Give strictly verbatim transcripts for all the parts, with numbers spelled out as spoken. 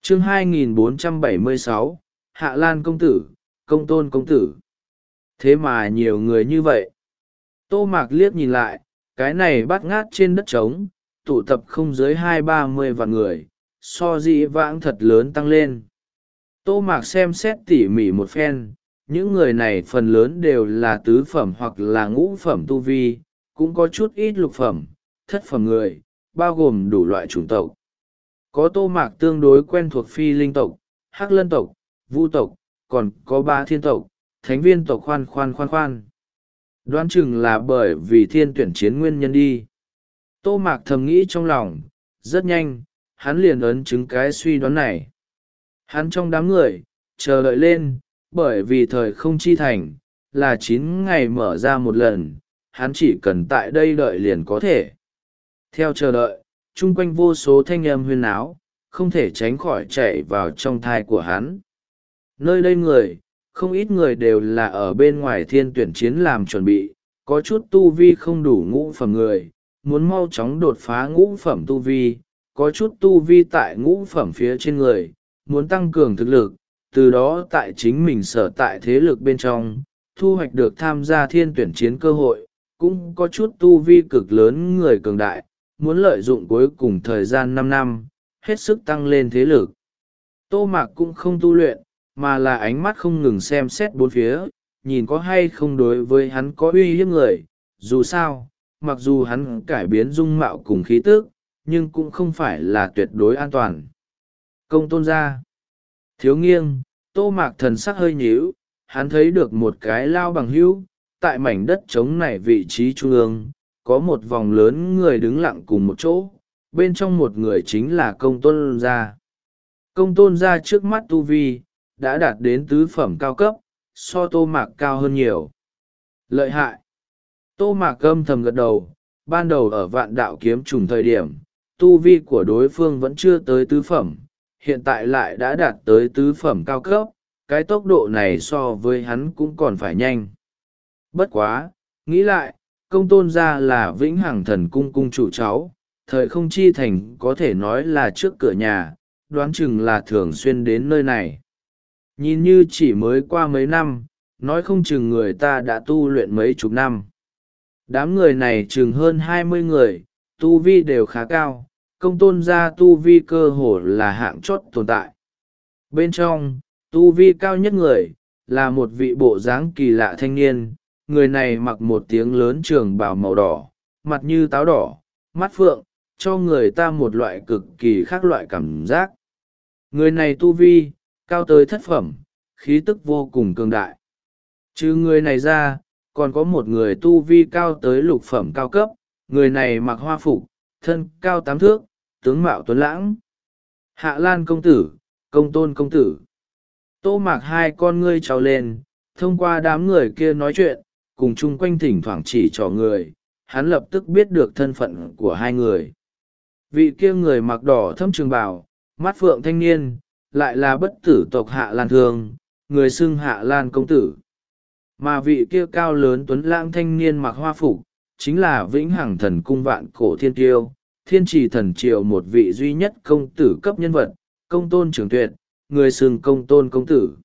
chương hai nghìn bốn trăm bảy mươi sáu, Hạ Lan công tử, Công Tôn công tử. Thế mà nhiều người như vậy. Tô Mạc liếc nhìn lại, cái này bát ngát trên đất trống, tụ tập không dưới hai ba mươi vạn người, so dĩ vãng thật lớn tăng lên. Tô Mạc xem xét tỉ mỉ một phen, những người này phần lớn đều là tứ phẩm hoặc là ngũ phẩm tu vi, cũng có chút ít lục phẩm, thất phẩm người, bao gồm đủ loại chủng tộc. Có Tô Mạc tương đối quen thuộc phi linh tộc, hắc lân tộc, vu tộc, còn có ba thiên tộc, thánh viên tộc khoan khoan khoan khoan. Đoán chừng là bởi vì thiên tuyển chiến nguyên nhân đi. Tô Mạc thầm nghĩ trong lòng, rất nhanh, hắn liền ấn chứng cái suy đoán này. Hắn trong đám người, chờ đợi lên, bởi vì thời không chi thành, là chín ngày mở ra một lần, hắn chỉ cần tại đây đợi liền có thể. Theo chờ đợi, chung quanh vô số thanh âm huyên áo, không thể tránh khỏi chạy vào trong thai của hắn. Nơi đây người, không ít người đều là ở bên ngoài thiên tuyển chiến làm chuẩn bị, có chút tu vi không đủ ngũ phẩm người, muốn mau chóng đột phá ngũ phẩm tu vi, có chút tu vi tại ngũ phẩm phía trên người, muốn tăng cường thực lực, từ đó tại chính mình sở tại thế lực bên trong, thu hoạch được tham gia thiên tuyển chiến cơ hội, cũng có chút tu vi cực lớn người cường đại, muốn lợi dụng cuối cùng thời gian năm năm, hết sức tăng lên thế lực. Tô Mạc cũng không tu luyện, mà là ánh mắt không ngừng xem xét bốn phía, nhìn có hay không đối với hắn có uy hiếp người. Dù sao, mặc dù hắn cải biến dung mạo cùng khí tức, nhưng cũng không phải là tuyệt đối an toàn. Công Tôn gia. Thiếu nghiêng, Tô Mạc thần sắc hơi nhíu, hắn thấy được một cái lao bằng hữu, tại mảnh đất trống này vị trí trung ương, có một vòng lớn người đứng lặng cùng một chỗ, bên trong một người chính là Công Tôn gia. Công Tôn gia trước mắt tu vi, đã đạt đến tứ phẩm cao cấp, so Tô Mạc cao hơn nhiều. Lợi hại. Tô Mạc âm thầm gật đầu, ban đầu ở vạn đạo kiếm trùng thời điểm, tu vi của đối phương vẫn chưa tới tứ phẩm, hiện tại lại đã đạt tới tứ phẩm cao cấp, cái tốc độ này so với hắn cũng còn phải nhanh. Bất quá, nghĩ lại, Công Tôn gia là vĩnh hằng thần cung cung chủ cháu, thời không chi thành có thể nói là trước cửa nhà, đoán chừng là thường xuyên đến nơi này. Nhìn như chỉ mới qua mấy năm, nói không chừng người ta đã tu luyện mấy chục năm. Đám người này chừng hơn hai mươi người, tu vi đều khá cao, Công Tôn gia tu vi cơ hồ là hạng chót tồn tại. Bên trong, tu vi cao nhất người, là một vị bộ dáng kỳ lạ thanh niên, người này mặc một tiếng lớn trường bào màu đỏ, mặt như táo đỏ, mắt phượng, cho người ta một loại cực kỳ khác loại cảm giác. Người này tu vi, cao tới thất phẩm, khí tức vô cùng cường đại. Trừ người này ra, còn có một người tu vi cao tới lục phẩm cao cấp, người này mặc hoa phục, thân cao tám thước, tướng mạo tuấn lãng. Hạ Lan công tử, Công Tôn công tử. Tô Mạc hai con ngươi trao lên, thông qua đám người kia nói chuyện, cùng chung quanh thỉnh thoảng chỉ trò người, hắn lập tức biết được thân phận của hai người. Vị kia người mặc đỏ thâm trường bào, mắt phượng thanh niên, lại là bất tử tộc Hạ Lan Thương, người xưng Hạ Lan công tử. Mà vị kia cao lớn tuấn lãng thanh niên mặc hoa phục, chính là vĩnh hằng thần cung vạn cổ thiên tiêu, thiên trì thần triều một vị duy nhất công tử cấp nhân vật, Công Tôn Trường Tuyệt, người xưng Công Tôn công tử.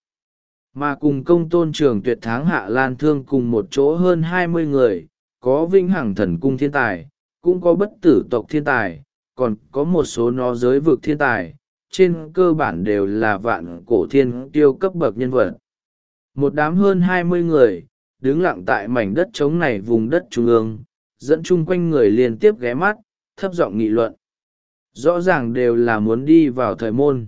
Mà cùng Công Tôn Trường Tuyệt tháng Hạ Lan Thương cùng một chỗ hơn hai mươi người, có vĩnh hằng thần cung thiên tài, cũng có bất tử tộc thiên tài, còn có một số nó giới vực thiên tài, trên cơ bản đều là vạn cổ thiên tiêu cấp bậc nhân vật. Một đám hơn hai mươi người, đứng lặng tại mảnh đất trống này vùng đất trung ương, dẫn chung quanh người liên tiếp ghé mắt, thấp giọng nghị luận. Rõ ràng đều là muốn đi vào thời môn.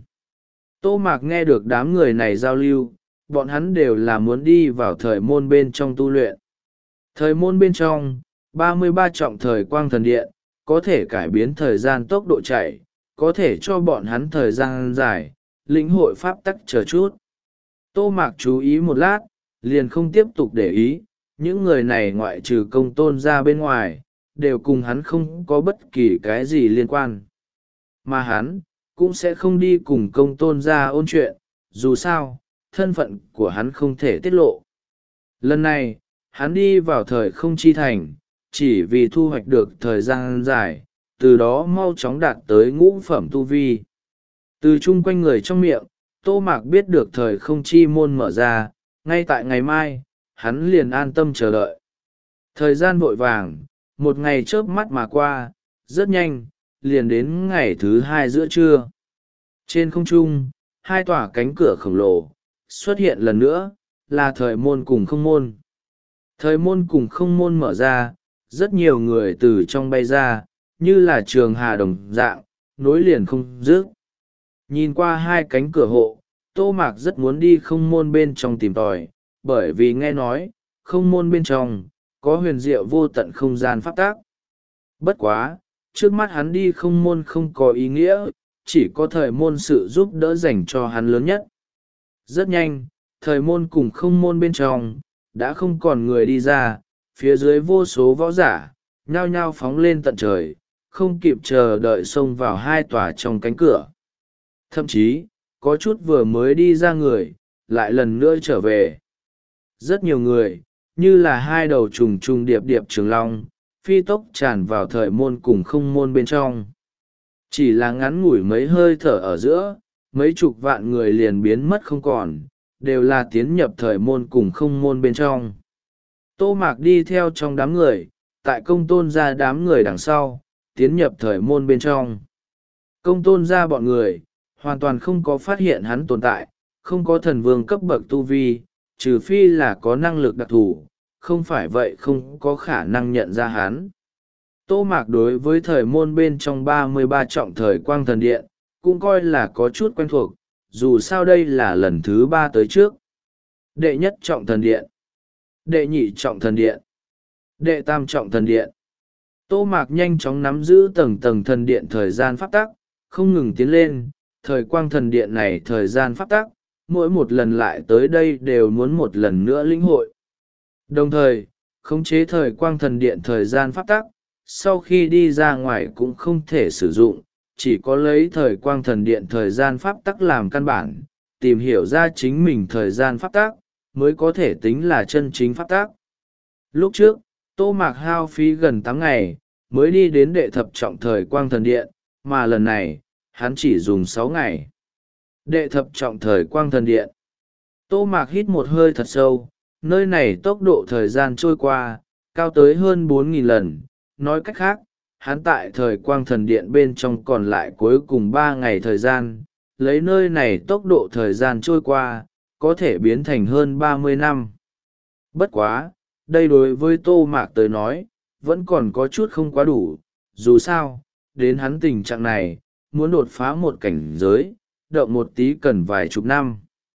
Tô Mạc nghe được đám người này giao lưu, bọn hắn đều là muốn đi vào thời môn bên trong tu luyện. Thời môn bên trong, ba mươi ba trọng thời quang thần điện, có thể cải biến thời gian tốc độ chạy, có thể cho bọn hắn thời gian dài, lĩnh hội pháp tắc chờ chút. Tô Mạc chú ý một lát, liền không tiếp tục để ý, những người này ngoại trừ Công Tôn ra bên ngoài, đều cùng hắn không có bất kỳ cái gì liên quan. Mà hắn, cũng sẽ không đi cùng Công Tôn ra ôn chuyện, dù sao, thân phận của hắn không thể tiết lộ. Lần này, hắn đi vào thời không chi thành, chỉ vì thu hoạch được thời gian dài, từ đó mau chóng đạt tới ngũ phẩm tu vi. Từ chung quanh người trong miệng, Tô Mạc biết được thời không chi môn mở ra, ngay tại ngày mai, hắn liền an tâm chờ đợi. Thời gian vội vàng, một ngày chớp mắt mà qua, rất nhanh, liền đến ngày thứ hai giữa trưa. Trên không trung, hai tòa cánh cửa khổng lồ, xuất hiện lần nữa, là thời môn cùng không môn. Thời môn cùng không môn mở ra, rất nhiều người từ trong bay ra, như là trường hà đồng dạng, nối liền không dứt. Nhìn qua hai cánh cửa hộ, Tô Mạc rất muốn đi không môn bên trong tìm tòi, bởi vì nghe nói, không môn bên trong, có huyền diệu vô tận không gian pháp tác. Bất quá, trước mắt hắn đi không môn không có ý nghĩa, chỉ có thời môn sự giúp đỡ dành cho hắn lớn nhất. Rất nhanh, thời môn cùng không môn bên trong, đã không còn người đi ra, phía dưới vô số võ giả, nhao nhao phóng lên tận trời, không kịp chờ đợi xông vào hai tòa trong cánh cửa. Thậm chí, có chút vừa mới đi ra người, lại lần nữa trở về. Rất nhiều người, như là hai đầu trùng trùng điệp điệp trường long, phi tốc tràn vào thời môn cùng không môn bên trong. Chỉ là ngắn ngủi mấy hơi thở ở giữa, mấy chục vạn người liền biến mất không còn, đều là tiến nhập thời môn cùng không môn bên trong. Tô Mạc đi theo trong đám người, tại công tôn ra đám người đằng sau, tiến nhập thời môn bên trong. Công tôn ra bọn người, hoàn toàn không có phát hiện hắn tồn tại, không có thần vương cấp bậc tu vi, trừ phi là có năng lực đặc thù, không phải vậy không có khả năng nhận ra hắn. Tô Mạc đối với thời môn bên trong ba mươi ba trọng thời quang thần điện, cũng coi là có chút quen thuộc, dù sao đây là lần thứ ba tới trước. Đệ nhất trọng thần điện, đệ nhị trọng thần điện, đệ tam trọng thần điện. Tô Mạc nhanh chóng nắm giữ tầng tầng thần điện thời gian pháp tắc, không ngừng tiến lên, thời quang thần điện này thời gian pháp tắc, mỗi một lần lại tới đây đều muốn một lần nữa lĩnh hội. Đồng thời, khống chế thời quang thần điện thời gian pháp tắc, sau khi đi ra ngoài cũng không thể sử dụng, chỉ có lấy thời quang thần điện thời gian pháp tắc làm căn bản, tìm hiểu ra chính mình thời gian pháp tắc, mới có thể tính là chân chính pháp tắc. Lúc trước, Tô Mạc hao phí gần tám ngày, mới đi đến đệ thập trọng thời quang thần điện, mà lần này, hắn chỉ dùng sáu ngày. Đệ thập trọng thời quang thần điện. Tô Mạc hít một hơi thật sâu, nơi này tốc độ thời gian trôi qua, cao tới hơn bốn nghìn lần. Nói cách khác, hắn tại thời quang thần điện bên trong còn lại cuối cùng ba ngày thời gian, lấy nơi này tốc độ thời gian trôi qua, có thể biến thành hơn ba mươi năm. Bất quá, đây đối với Tô Mạc tới nói, vẫn còn có chút không quá đủ, dù sao, đến hắn tình trạng này, muốn đột phá một cảnh giới, động một tí cần vài chục năm.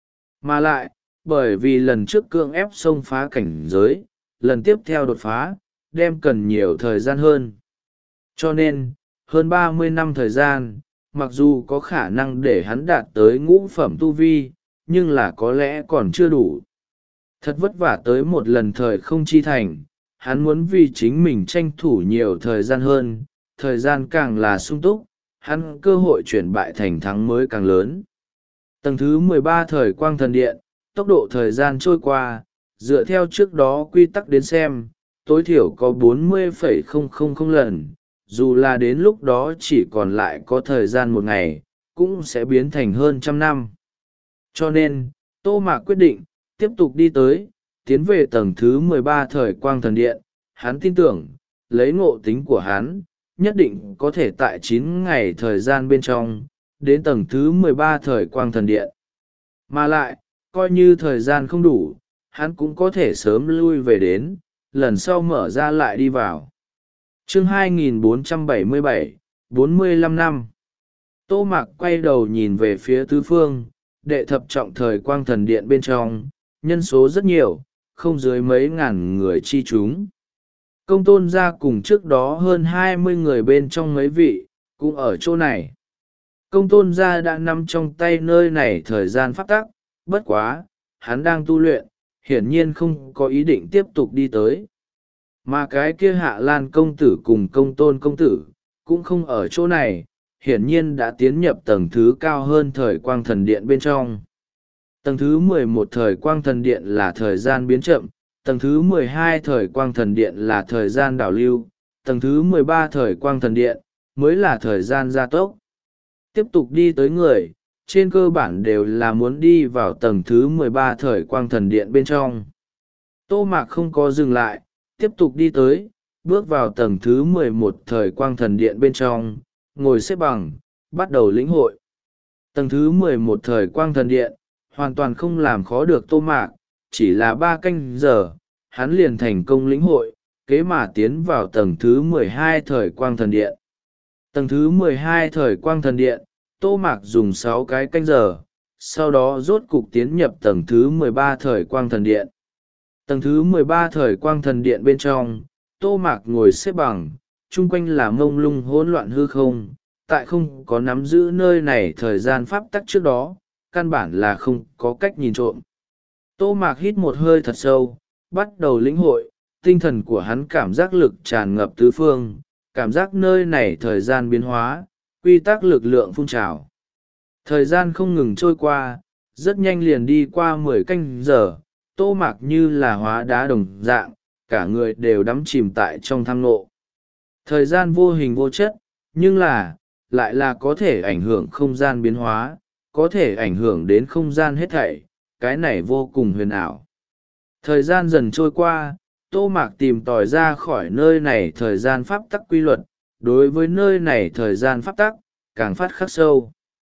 Mà lại, bởi vì lần trước cưỡng ép xông phá cảnh giới, lần tiếp theo đột phá, đem cần nhiều thời gian hơn. Cho nên, hơn ba mươi năm thời gian, mặc dù có khả năng để hắn đạt tới ngũ phẩm tu vi, nhưng là có lẽ còn chưa đủ. Thật vất vả tới một lần thời không chi thành, hắn muốn vì chính mình tranh thủ nhiều thời gian hơn, thời gian càng là sung túc, hắn cơ hội chuyển bại thành thắng mới càng lớn. Tầng thứ mười ba thời quang thần điện, tốc độ thời gian trôi qua, dựa theo trước đó quy tắc đến xem, tối thiểu có bốn mươi phẩy không không không lần, dù là đến lúc đó chỉ còn lại có thời gian một ngày, cũng sẽ biến thành hơn trăm năm. Cho nên, Tô Mạc quyết định, tiếp tục đi tới, tiến về tầng thứ mười ba thời quang thần điện, hắn tin tưởng, lấy ngộ tính của hắn, nhất định có thể tại chín ngày thời gian bên trong, đến tầng thứ mười ba thời quang thần điện. Mà lại, coi như thời gian không đủ, hắn cũng có thể sớm lui về đến, lần sau mở ra lại đi vào. Chương hai nghìn bốn trăm bảy mươi bảy, bốn mươi lăm năm. Tô Mạc quay đầu nhìn về phía tứ phương, đệ thập trọng thời quang thần điện bên trong, nhân số rất nhiều, không dưới mấy ngàn người chi chúng. Công tôn gia cùng trước đó hơn hai mươi người bên trong mấy vị, cũng ở chỗ này. Công tôn gia đã nắm trong tay nơi này thời gian pháp tắc, bất quá, hắn đang tu luyện, hiển nhiên không có ý định tiếp tục đi tới. Mà cái kia Hạ Lan công tử cùng công tôn công tử, cũng không ở chỗ này, hiển nhiên đã tiến nhập tầng thứ cao hơn thời quang thần điện bên trong. Tầng thứ mười một thời quang thần điện là thời gian biến chậm, tầng thứ mười hai thời quang thần điện là thời gian đảo lưu, tầng thứ mười ba thời quang thần điện mới là thời gian gia tốc. Tiếp tục đi tới người, trên cơ bản đều là muốn đi vào tầng thứ mười ba thời quang thần điện bên trong. Tô Mạc không có dừng lại, tiếp tục đi tới, bước vào tầng thứ mười một thời quang thần điện bên trong, ngồi xếp bằng, bắt đầu lĩnh hội. Tầng thứ mười một thời quang thần điện, hoàn toàn không làm khó được Tô Mạc, chỉ là ba canh giờ, hắn liền thành công lĩnh hội, kế mà tiến vào tầng thứ mười hai thời quang thần điện. Tầng thứ mười hai thời quang thần điện, Tô Mạc dùng sáu cái canh giờ, sau đó rốt cục tiến nhập tầng thứ mười ba thời quang thần điện. Tầng thứ mười ba thời quang thần điện bên trong, Tô Mạc ngồi xếp bằng, chung quanh là mông lung hỗn loạn hư không, tại không có nắm giữ nơi này thời gian pháp tắc trước đó, căn bản là không có cách nhìn trộm. Tô Mạc hít một hơi thật sâu, bắt đầu lĩnh hội, tinh thần của hắn cảm giác lực tràn ngập tứ phương, cảm giác nơi này thời gian biến hóa, quy tắc lực lượng phun trào. Thời gian không ngừng trôi qua, rất nhanh liền đi qua mười canh giờ, Tô Mạc như là hóa đá đồng dạng, cả người đều đắm chìm tại trong tham ngộ. Thời gian vô hình vô chất, nhưng là, lại là có thể ảnh hưởng không gian biến hóa, có thể ảnh hưởng đến không gian hết thảy, cái này vô cùng huyền ảo. Thời gian dần trôi qua, Tô Mạc tìm tòi ra khỏi nơi này thời gian pháp tắc quy luật, đối với nơi này thời gian pháp tắc, càng phát khắc sâu.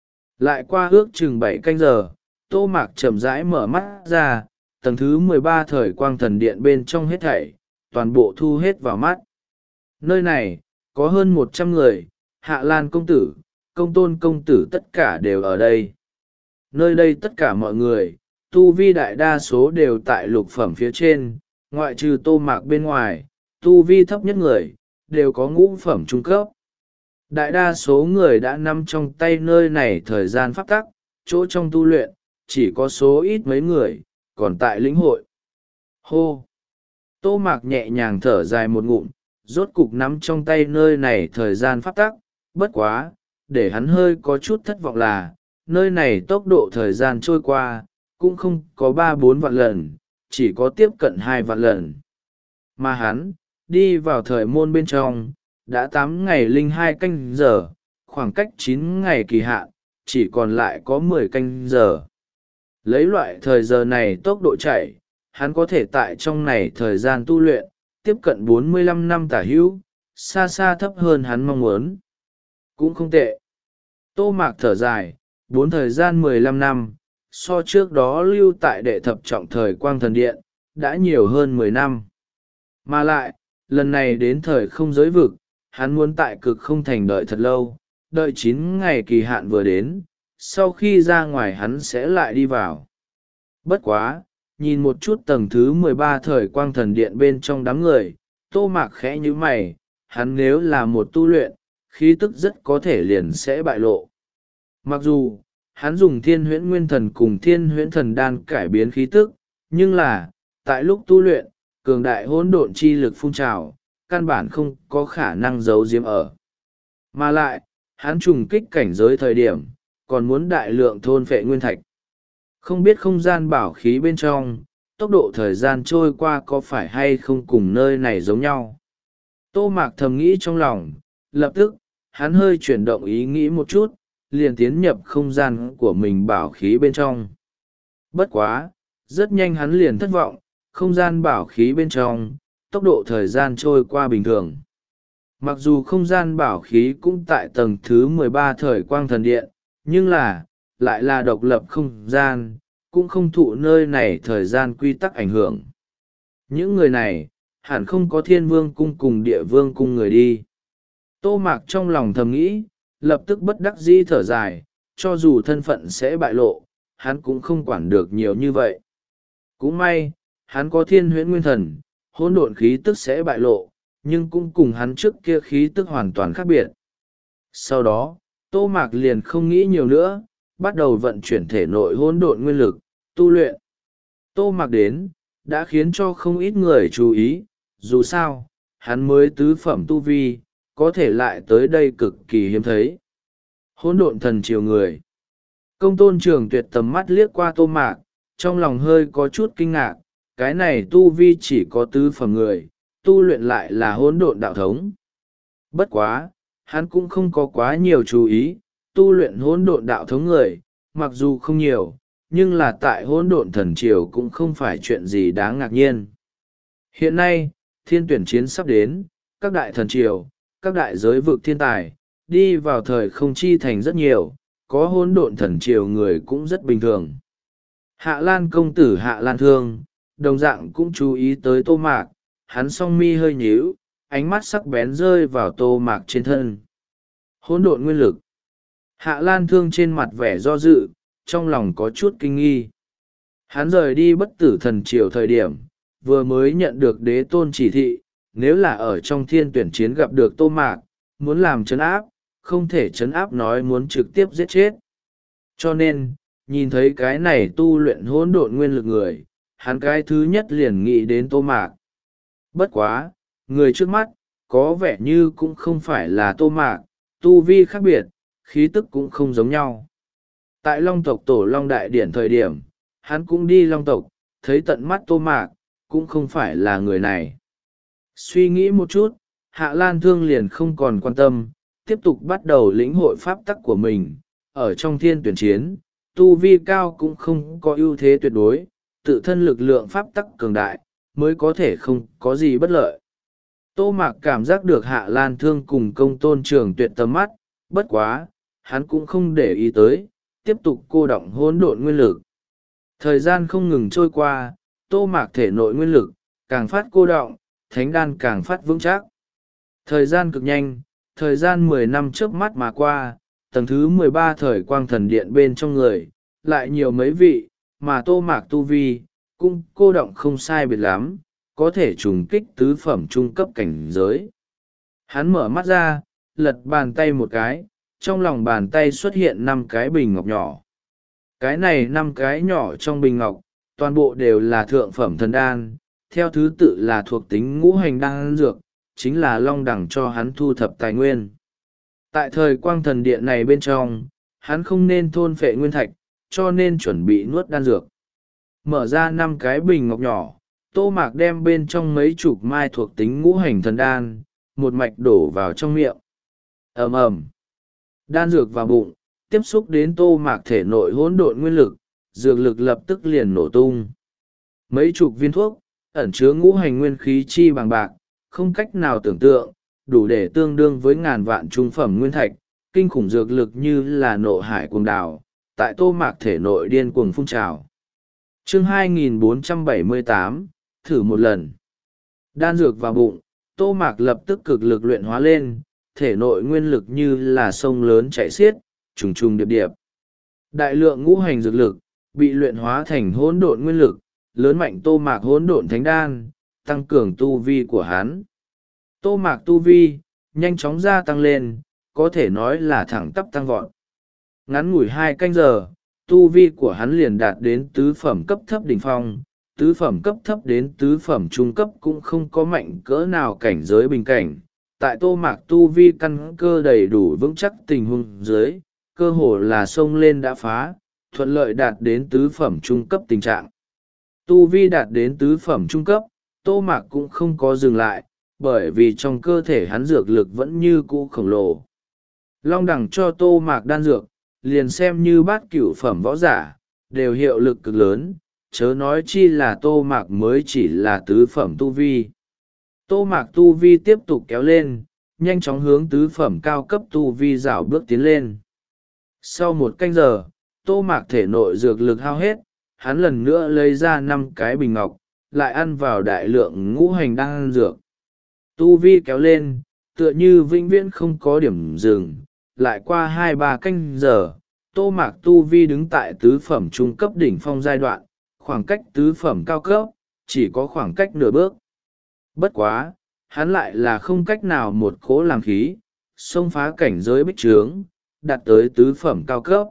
Lại qua ước chừng bảy canh giờ, Tô Mạc chậm rãi mở mắt ra, tầng thứ mười ba thời quang thần điện bên trong hết thảy, toàn bộ thu hết vào mắt. Nơi này, có hơn một trăm người, Hạ Lan công tử, Công Tôn công tử tất cả đều ở đây. Nơi đây tất cả mọi người, tu vi đại đa số đều tại lục phẩm phía trên, ngoại trừ Tô Mạc bên ngoài, tu vi thấp nhất người, đều có ngũ phẩm trung cấp. Đại đa số người đã nắm trong tay nơi này thời gian pháp tắc, chỗ trong tu luyện, chỉ có số ít mấy người, còn tại lĩnh hội. Hô! Tô Mạc nhẹ nhàng thở dài một ngụm, rốt cục nắm trong tay nơi này thời gian pháp tắc, bất quá, để hắn hơi có chút thất vọng là, nơi này tốc độ thời gian trôi qua, cũng không có ba bốn vạn lần, chỉ có tiếp cận hai vạn lần. Mà hắn, đi vào thời môn bên trong, đã tám ngày linh hai canh giờ, khoảng cách chín ngày kỳ hạn, chỉ còn lại có mười canh giờ. Lấy loại thời giờ này tốc độ chạy, hắn có thể tại trong này thời gian tu luyện, tiếp cận bốn mươi lăm năm tả hữu, xa xa thấp hơn hắn mong muốn. Cũng không tệ. Tô Mạc thở dài, bốn thời gian mười lăm năm, so trước đó lưu tại đệ thập trọng thời quang thần điện, đã nhiều hơn mười năm. Mà lại, lần này đến thời không giới vực, hắn muốn tại cực không thành đợi thật lâu, đợi chín ngày kỳ hạn vừa đến, sau khi ra ngoài hắn sẽ lại đi vào. Bất quá, nhìn một chút tầng thứ mười ba thời quang thần điện bên trong đám người, Tô Mạc khẽ như mày, hắn nếu là một tu luyện, khí tức rất có thể liền sẽ bại lộ. Mặc dù, hắn dùng thiên huyễn nguyên thần cùng thiên huyễn thần đan cải biến khí tức, nhưng là, tại lúc tu luyện, cường đại hỗn độn chi lực phun trào, căn bản không có khả năng giấu giếm ở. Mà lại, hắn trùng kích cảnh giới thời điểm, còn muốn đại lượng thôn phệ nguyên thạch. Không biết không gian bảo khí bên trong, tốc độ thời gian trôi qua có phải hay không cùng nơi này giống nhau. Tô Mạc thầm nghĩ trong lòng, lập tức, hắn hơi chuyển động ý nghĩ một chút, liền tiến nhập không gian của mình bảo khí bên trong. Bất quá, rất nhanh hắn liền thất vọng, không gian bảo khí bên trong, tốc độ thời gian trôi qua bình thường. Mặc dù không gian bảo khí cũng tại tầng thứ mười ba thời quang thần điện, nhưng là, lại là độc lập không gian, cũng không thụ nơi này thời gian quy tắc ảnh hưởng. Những người này, hẳn không có thiên vương cung cùng địa vương cung người đi. Tô Mạc trong lòng thầm nghĩ, lập tức bất đắc dĩ thở dài, cho dù thân phận sẽ bại lộ, hắn cũng không quản được nhiều như vậy. Cũng may, hắn có thiên huyễn nguyên thần, hỗn độn khí tức sẽ bại lộ, nhưng cũng cùng hắn trước kia khí tức hoàn toàn khác biệt. Sau đó, Tô Mạc liền không nghĩ nhiều nữa, bắt đầu vận chuyển thể nội hỗn độn nguyên lực, tu luyện. Tô Mạc đến, đã khiến cho không ít người chú ý, dù sao, hắn mới tứ phẩm tu vi, có thể lại tới đây cực kỳ hiếm thấy. Hỗn độn thần chiều người. Công Tôn Trường Tuyệt tầm mắt liếc qua Tô Mạc, trong lòng hơi có chút kinh ngạc, cái này tu vi chỉ có tứ phẩm người, tu luyện lại là hỗn độn đạo thống. Bất quá, hắn cũng không có quá nhiều chú ý, tu luyện hỗn độn đạo thống người, mặc dù không nhiều, nhưng là tại hỗn độn thần triều cũng không phải chuyện gì đáng ngạc nhiên. Hiện nay, thiên tuyển chiến sắp đến, các đại thần triều, các đại giới vực thiên tài, đi vào thời không chi thành rất nhiều, có hỗn độn thần triều người cũng rất bình thường. Hạ Lan công tử Hạ Lan Thương, đồng dạng cũng chú ý tới Tô Mạc, hắn song mi hơi nhíu, ánh mắt sắc bén rơi vào Tô Mạc trên thân. Hỗn độn nguyên lực. Hạ Lan Thương trên mặt vẻ do dự, trong lòng có chút kinh nghi. Hắn rời đi bất tử thần triều thời điểm, vừa mới nhận được đế tôn chỉ thị, nếu là ở trong thiên tuyển chiến gặp được Tô Mạc, muốn làm trấn áp, không thể trấn áp nói muốn trực tiếp giết chết. Cho nên, nhìn thấy cái này tu luyện hỗn độn nguyên lực người, hắn cái thứ nhất liền nghĩ đến Tô Mạc. Bất quá, người trước mắt, có vẻ như cũng không phải là Tô Mạc, tu vi khác biệt, khí tức cũng không giống nhau. Tại Long tộc tổ Long Đại Điển thời điểm, hắn cũng đi Long tộc, thấy tận mắt Tô Mạc, cũng không phải là người này. Suy nghĩ một chút, Hạ Lan Thương liền không còn quan tâm, tiếp tục bắt đầu lĩnh hội pháp tắc của mình. Ở trong thiên tuyển chiến, tu vi cao cũng không có ưu thế tuyệt đối, tự thân lực lượng pháp tắc cường đại, mới có thể không có gì bất lợi. Tô Mạc cảm giác được Hạ Lan Thương cùng công tôn trường tuyệt tầm mắt, bất quá, hắn cũng không để ý tới, tiếp tục cô động hỗn độn nguyên lực. Thời gian không ngừng trôi qua, Tô Mạc thể nội nguyên lực, càng phát cô động, thánh đan càng phát vững chắc. Thời gian cực nhanh, thời gian mười năm trước mắt mà qua, tầng thứ mười ba thời quang thần điện bên trong người, lại nhiều mấy vị, mà Tô Mạc tu vi, cũng cô động không sai biệt lắm, có thể trùng kích tứ phẩm trung cấp cảnh giới. Hắn mở mắt ra, lật bàn tay một cái, trong lòng bàn tay xuất hiện năm cái bình ngọc nhỏ. Cái này năm cái nhỏ trong bình ngọc, toàn bộ đều là thượng phẩm thần đan, theo thứ tự là thuộc tính ngũ hành đan dược, chính là long đẳng cho hắn thu thập tài nguyên. Tại thời quang thần điện này bên trong, hắn không nên thôn phệ nguyên thạch, cho nên chuẩn bị nuốt đan dược. Mở ra năm cái bình ngọc nhỏ, Tô Mạc đem bên trong mấy chục mai thuộc tính ngũ hành thần đan, một mạch đổ vào trong miệng. Ầm ầm, đan dược vào bụng, tiếp xúc đến Tô Mạc thể nội hỗn độn nguyên lực, dược lực lập tức liền nổ tung. Mấy chục viên thuốc, ẩn chứa ngũ hành nguyên khí chi bằng bạc, không cách nào tưởng tượng, đủ để tương đương với ngàn vạn trung phẩm nguyên thạch, kinh khủng dược lực như là nộ hải cuồng đảo, tại Tô Mạc thể nội điên cuồng phun trào. Chương hai nghìn bốn trăm bảy mươi tám, thử một lần. Đan dược vào bụng, Tô Mạc lập tức cực lực luyện hóa lên, thể nội nguyên lực như là sông lớn chảy xiết, trùng trùng điệp điệp. Đại lượng ngũ hành dược lực, bị luyện hóa thành hỗn độn nguyên lực, lớn mạnh Tô Mạc hỗn độn thánh đan, tăng cường tu vi của hắn. Tô Mạc tu vi, nhanh chóng gia tăng lên, có thể nói là thẳng tắp tăng vọt. Ngắn ngủi hai canh giờ, tu vi của hắn liền đạt đến tứ phẩm cấp thấp đỉnh phong, tứ phẩm cấp thấp đến tứ phẩm trung cấp cũng không có mạnh cỡ nào cảnh giới bình cảnh. Tại Tô Mạc tu vi căn cơ đầy đủ vững chắc tình huống dưới, cơ hồ là xông lên đã phá, thuận lợi đạt đến tứ phẩm trung cấp tình trạng. Tu vi đạt đến tứ phẩm trung cấp, Tô Mạc cũng không có dừng lại, bởi vì trong cơ thể hắn dược lực vẫn như cũ khổng lồ. Long đẳng cho Tô Mạc đan dược, liền xem như bát cửu phẩm võ giả, đều hiệu lực cực lớn, chớ nói chi là Tô Mạc mới chỉ là tứ phẩm tu vi. Tô Mạc tu vi tiếp tục kéo lên, nhanh chóng hướng tứ phẩm cao cấp tu vi rảo bước tiến lên. Sau một canh giờ, Tô Mạc thể nội dược lực hao hết, hắn lần nữa lấy ra năm cái bình ngọc, lại ăn vào đại lượng ngũ hành đan dược. Tu vi kéo lên, tựa như vĩnh viễn không có điểm dừng, lại qua hai ba canh giờ, Tô Mạc tu vi đứng tại tứ phẩm trung cấp đỉnh phong giai đoạn, khoảng cách tứ phẩm cao cấp, chỉ có khoảng cách nửa bước. Bất quá, hắn lại là không cách nào một cố làm khí, xông phá cảnh giới bích trướng, đạt tới tứ phẩm cao cấp.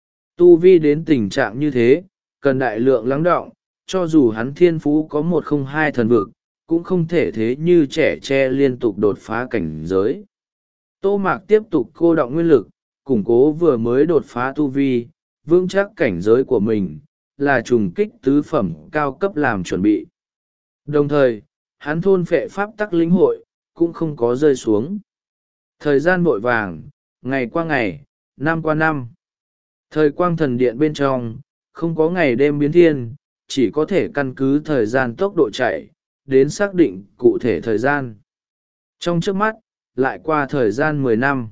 Tu vi đến tình trạng như thế, cần đại lượng lắng đọng, cho dù hắn thiên phú có một không hai thần vực, cũng không thể thế như trẻ tre liên tục đột phá cảnh giới. Tô Mạc tiếp tục cô đọng nguyên lực, củng cố vừa mới đột phá tu vi, vững chắc cảnh giới của mình, là trùng kích tứ phẩm cao cấp làm chuẩn bị. Đồng thời, hắn thôn phệ pháp tắc lĩnh hội, cũng không có rơi xuống. Thời gian vội vàng, ngày qua ngày, năm qua năm. Thời quang thần điện bên trong, không có ngày đêm biến thiên, chỉ có thể căn cứ thời gian tốc độ chạy, đến xác định cụ thể thời gian. Trong trước mắt, lại qua thời gian mười năm.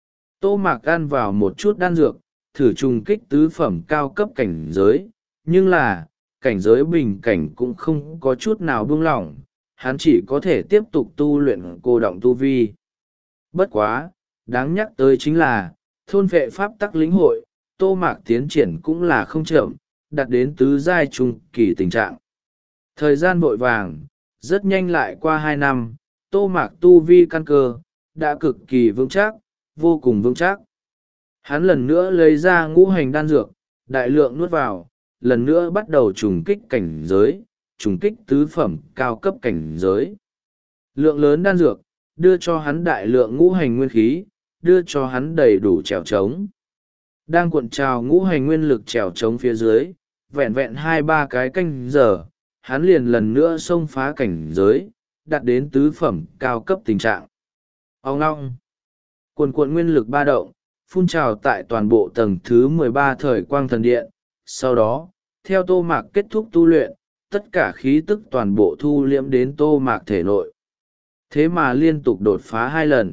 Tô Mạc ăn vào một chút đan dược, thử trùng kích tứ phẩm cao cấp cảnh giới, nhưng là, cảnh giới bình cảnh cũng không có chút nào buông lỏng, hắn chỉ có thể tiếp tục tu luyện cô động tu vi. Bất quá, đáng nhắc tới chính là, thôn vệ pháp tắc lĩnh hội, Tô Mạc tiến triển cũng là không chậm, đạt đến tứ giai trung kỳ tình trạng. Thời gian vội vàng, rất nhanh lại qua hai năm, Tô Mạc tu vi căn cơ, đã cực kỳ vững chắc, vô cùng vững chắc. Hắn lần nữa lấy ra ngũ hành đan dược, đại lượng nuốt vào, lần nữa bắt đầu trùng kích cảnh giới, trùng kích tứ phẩm cao cấp cảnh giới. Lượng lớn đan dược, đưa cho hắn đại lượng ngũ hành nguyên khí, đưa cho hắn đầy đủ trèo trống. Đang cuộn trào ngũ hành nguyên lực trèo trống phía dưới, vẹn vẹn hai ba cái canh giờ, hắn liền lần nữa xông phá cảnh giới, đạt đến tứ phẩm cao cấp tình trạng. Ông ngong, cuồn cuộn nguyên lực ba động, phun trào tại toàn bộ tầng thứ mười ba thời quang thần điện. Sau đó, theo Tô Mạc kết thúc tu luyện, tất cả khí tức toàn bộ thu liễm đến Tô Mạc thể nội. Thế mà liên tục đột phá hai lần.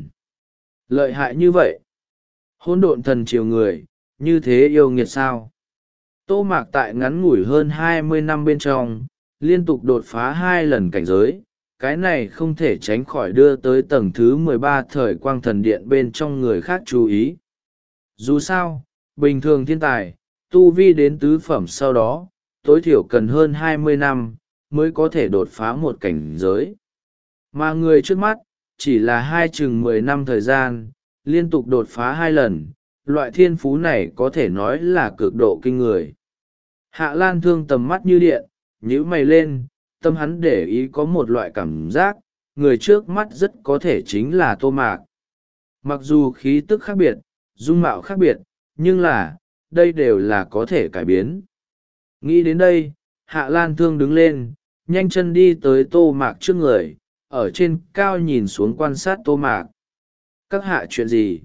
Lợi hại như vậy. Hỗn độn thần triều người, như thế yêu nghiệt sao? Tô Mạc tại ngắn ngủi hơn hai mươi năm bên trong, liên tục đột phá hai lần cảnh giới. Cái này không thể tránh khỏi đưa tới tầng thứ mười ba thời quang thần điện bên trong người khác chú ý. Dù sao, bình thường thiên tài, tu vi đến tứ phẩm sau đó, tối thiểu cần hơn hai mươi năm, mới có thể đột phá một cảnh giới. Mà người trước mắt, chỉ là hai chừng mười năm thời gian, liên tục đột phá hai lần, loại thiên phú này có thể nói là cực độ kinh người. Hạ Lan Thương tầm mắt như điện, nhíu mày lên, tâm hắn để ý có một loại cảm giác, người trước mắt rất có thể chính là Tô Mạc. Mặc dù khí tức khác biệt, dung mạo khác biệt, nhưng là, đây đều là có thể cải biến. Nghĩ đến đây, Hạ Lan Thương đứng lên, nhanh chân đi tới Tô Mạc trước người, ở trên cao nhìn xuống quan sát Tô Mạc. Các hạ chuyện gì?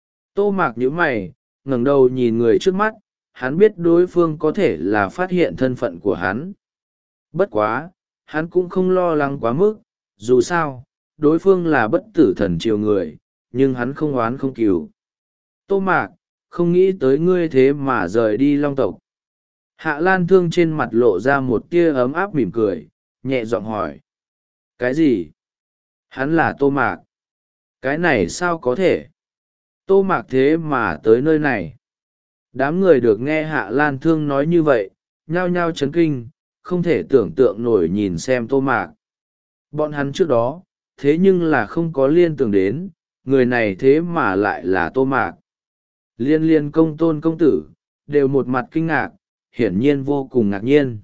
Tô Mạc nhíu mày, ngẩng đầu nhìn người trước mắt, hắn biết đối phương có thể là phát hiện thân phận của hắn. Bất quá, hắn cũng không lo lắng quá mức, dù sao, đối phương là bất tử thần triều người, nhưng hắn không oán không cừu. Tô Mạc, không nghĩ tới ngươi thế mà rời đi Long tộc. Hạ Lan Thương trên mặt lộ ra một tia ấm áp mỉm cười, nhẹ giọng hỏi. Cái gì? Hắn là Tô Mạc. Cái này sao có thể? Tô Mạc thế mà tới nơi này. Đám người được nghe Hạ Lan Thương nói như vậy, nhao nhao chấn kinh, không thể tưởng tượng nổi nhìn xem Tô Mạc. Bọn hắn trước đó, thế nhưng là không có liên tưởng đến, người này thế mà lại là Tô Mạc. Liên liên công tôn công tử, đều một mặt kinh ngạc, hiển nhiên vô cùng ngạc nhiên.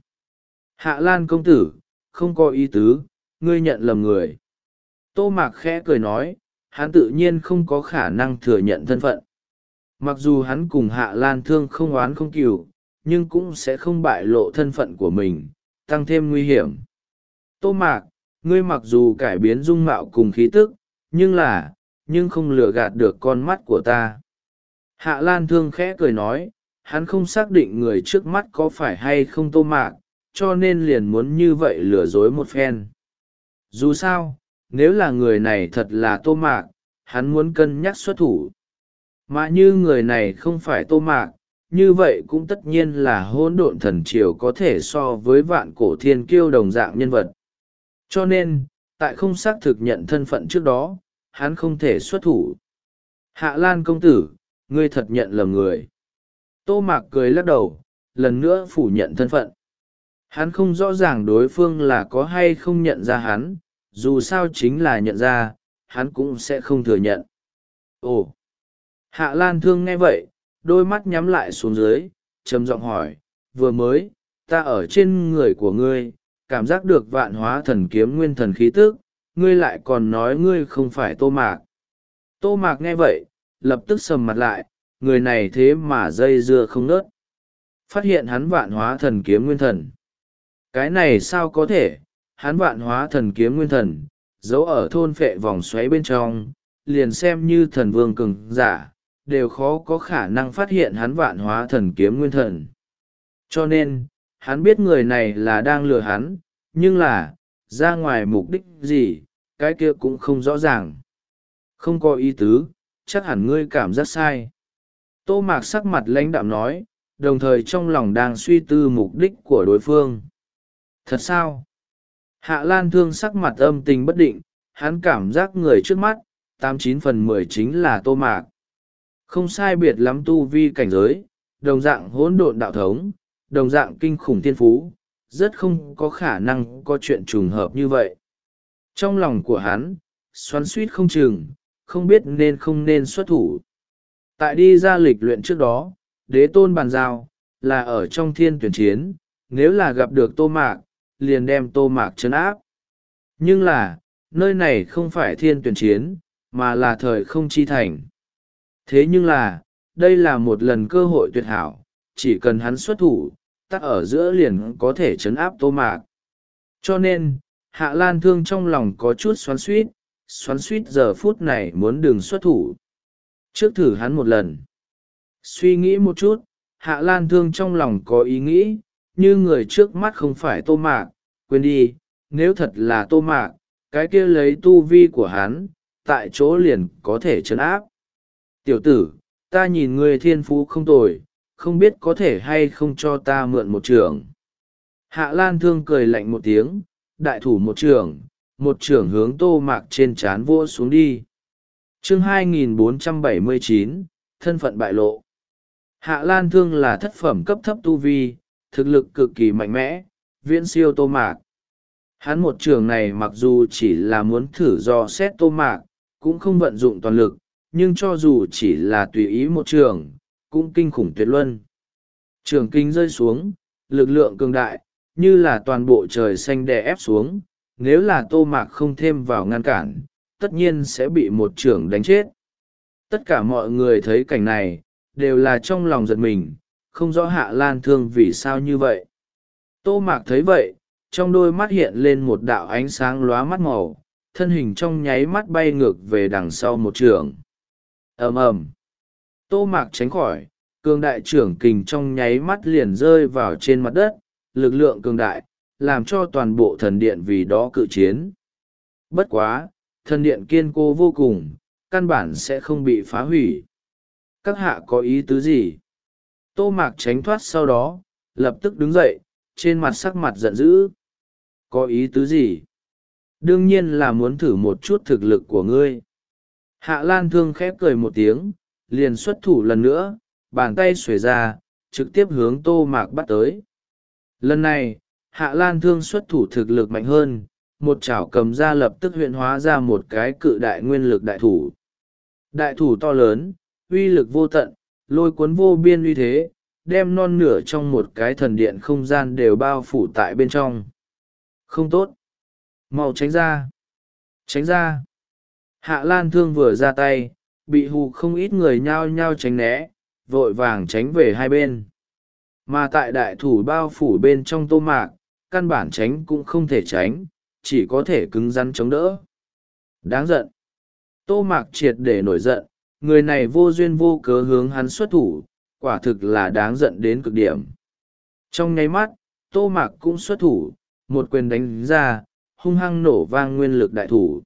Hạ Lan công tử, không có ý tứ, ngươi nhận lầm người. Tô Mạc khẽ cười nói, hắn tự nhiên không có khả năng thừa nhận thân phận. Mặc dù hắn cùng Hạ Lan Thương không oán không cừu, nhưng cũng sẽ không bại lộ thân phận của mình, tăng thêm nguy hiểm. Tô Mạc, ngươi mặc dù cải biến dung mạo cùng khí tức, nhưng là, nhưng không lừa gạt được con mắt của ta. Hạ Lan Thương khẽ cười nói, hắn không xác định người trước mắt có phải hay không Tô Mạc, cho nên liền muốn như vậy lừa dối một phen. Dù sao, nếu là người này thật là Tô Mạc, hắn muốn cân nhắc xuất thủ. Mà như người này không phải Tô Mạc, như vậy cũng tất nhiên là hỗn độn thần triều có thể so với vạn cổ thiên kiêu đồng dạng nhân vật. Cho nên, tại không xác thực nhận thân phận trước đó, hắn không thể xuất thủ. Hạ Lan công tử, ngươi thật nhận lầm người. Tô Mạc cười lắc đầu, lần nữa phủ nhận thân phận. Hắn không rõ ràng đối phương là có hay không nhận ra hắn, dù sao chính là nhận ra, hắn cũng sẽ không thừa nhận. Ồ! Hạ Lan Thương nghe vậy, đôi mắt nhắm lại xuống dưới, trầm giọng hỏi, vừa mới, ta ở trên người của ngươi, cảm giác được vạn hóa thần kiếm nguyên thần khí tức, ngươi lại còn nói ngươi không phải Tô Mạc. Tô Mạc nghe vậy, lập tức sầm mặt lại, người này thế mà dây dưa không nớt. Phát hiện hắn vạn hóa thần kiếm nguyên thần. Cái này sao có thể, hắn vạn hóa thần kiếm nguyên thần, giấu ở thôn phệ vòng xoáy bên trong, liền xem như thần vương cường giả, đều khó có khả năng phát hiện hắn vạn hóa thần kiếm nguyên thần. Cho nên, hắn biết người này là đang lừa hắn, nhưng là, ra ngoài mục đích gì, cái kia cũng không rõ ràng. Không có ý tứ, chắc hẳn ngươi cảm giác sai. Tô Mạc sắc mặt lãnh đạm nói, đồng thời trong lòng đang suy tư mục đích của đối phương. Thật sao? Hạ Lan Thương sắc mặt âm tình bất định, hắn cảm giác người trước mắt, tám chín phần mười chính là Tô Mạc. Không sai biệt lắm tu vi cảnh giới, đồng dạng hỗn độn đạo thống, đồng dạng kinh khủng thiên phú, rất không có khả năng có chuyện trùng hợp như vậy. Trong lòng của hắn, xoắn suýt không chừng, không biết nên không nên xuất thủ. Tại đi ra lịch luyện trước đó, đế tôn bàn giao, là ở trong thiên tuyển chiến, nếu là gặp được Tô Mạc, liền đem Tô Mạc trấn áp. Nhưng là, nơi này không phải thiên tuyển chiến, mà là thời không chi thành. Thế nhưng là, đây là một lần cơ hội tuyệt hảo, chỉ cần hắn xuất thủ, tắc ở giữa liền có thể trấn áp Tô Mạc. Cho nên, Hạ Lan Thương trong lòng có chút xoắn suýt, xoắn suýt giờ phút này muốn đừng xuất thủ. Trước thử hắn một lần. Suy nghĩ một chút, Hạ Lan Thương trong lòng có ý nghĩ, như người trước mắt không phải Tô Mạc, quên đi, nếu thật là Tô Mạc, cái kia lấy tu vi của hắn, tại chỗ liền có thể trấn áp. Tiểu tử, ta nhìn ngươi thiên phú không tồi, không biết có thể hay không cho ta mượn một trường. Hạ Lan Thương cười lạnh một tiếng, đại thủ một trường, một trường hướng Tô Mạc trên trán vỗ xuống đi. Chương hai nghìn bốn trăm bảy mươi chín, thân phận bại lộ. Hạ Lan Thương là thất phẩm cấp thấp tu vi, thực lực cực kỳ mạnh mẽ, viễn siêu Tô Mạc. Hắn một trường này mặc dù chỉ là muốn thử dò xét Tô Mạc, cũng không vận dụng toàn lực, nhưng cho dù chỉ là tùy ý một trường, cũng kinh khủng tuyệt luân. Trường kinh rơi xuống, lực lượng cường đại, như là toàn bộ trời xanh đè ép xuống, nếu là Tô Mạc không thêm vào ngăn cản, tất nhiên sẽ bị một trường đánh chết. Tất cả mọi người thấy cảnh này, đều là trong lòng giật mình, không rõ Hạ Lan Thương vì sao như vậy. Tô Mạc thấy vậy, trong đôi mắt hiện lên một đạo ánh sáng lóa mắt màu, thân hình trong nháy mắt bay ngược về đằng sau một trường. Ầm ầm. Tô Mạc tránh khỏi, cường đại trưởng kình trong nháy mắt liền rơi vào trên mặt đất, lực lượng cường đại, làm cho toàn bộ thần điện vì đó cự chiến. Bất quá, thần điện kiên cố vô cùng, căn bản sẽ không bị phá hủy. Các hạ có ý tứ gì? Tô Mạc tránh thoát sau đó, lập tức đứng dậy, trên mặt sắc mặt giận dữ. Có ý tứ gì? Đương nhiên là muốn thử một chút thực lực của ngươi. Hạ Lan Thương khép cười một tiếng, liền xuất thủ lần nữa, bàn tay xuề ra, trực tiếp hướng Tô Mạc bắt tới. Lần này, Hạ Lan Thương xuất thủ thực lực mạnh hơn, một chảo cầm ra lập tức huyện hóa ra một cái cự đại nguyên lực đại thủ. Đại thủ to lớn, uy lực vô tận, lôi cuốn vô biên uy thế, đem non nửa trong một cái thần điện không gian đều bao phủ tại bên trong. Không tốt. Mau tránh ra. Tránh ra. Hạ Lan Thương vừa ra tay, bị hù không ít người nhao nhao tránh né, vội vàng tránh về hai bên. Mà tại đại thủ bao phủ bên trong Tô Mạc, căn bản tránh cũng không thể tránh, chỉ có thể cứng rắn chống đỡ. Đáng giận. Tô Mạc triệt để nổi giận, người này vô duyên vô cớ hướng hắn xuất thủ, quả thực là đáng giận đến cực điểm. Trong nháy mắt, Tô Mạc cũng xuất thủ, một quyền đánh ra, hung hăng nổ vang nguyên lực đại thủ.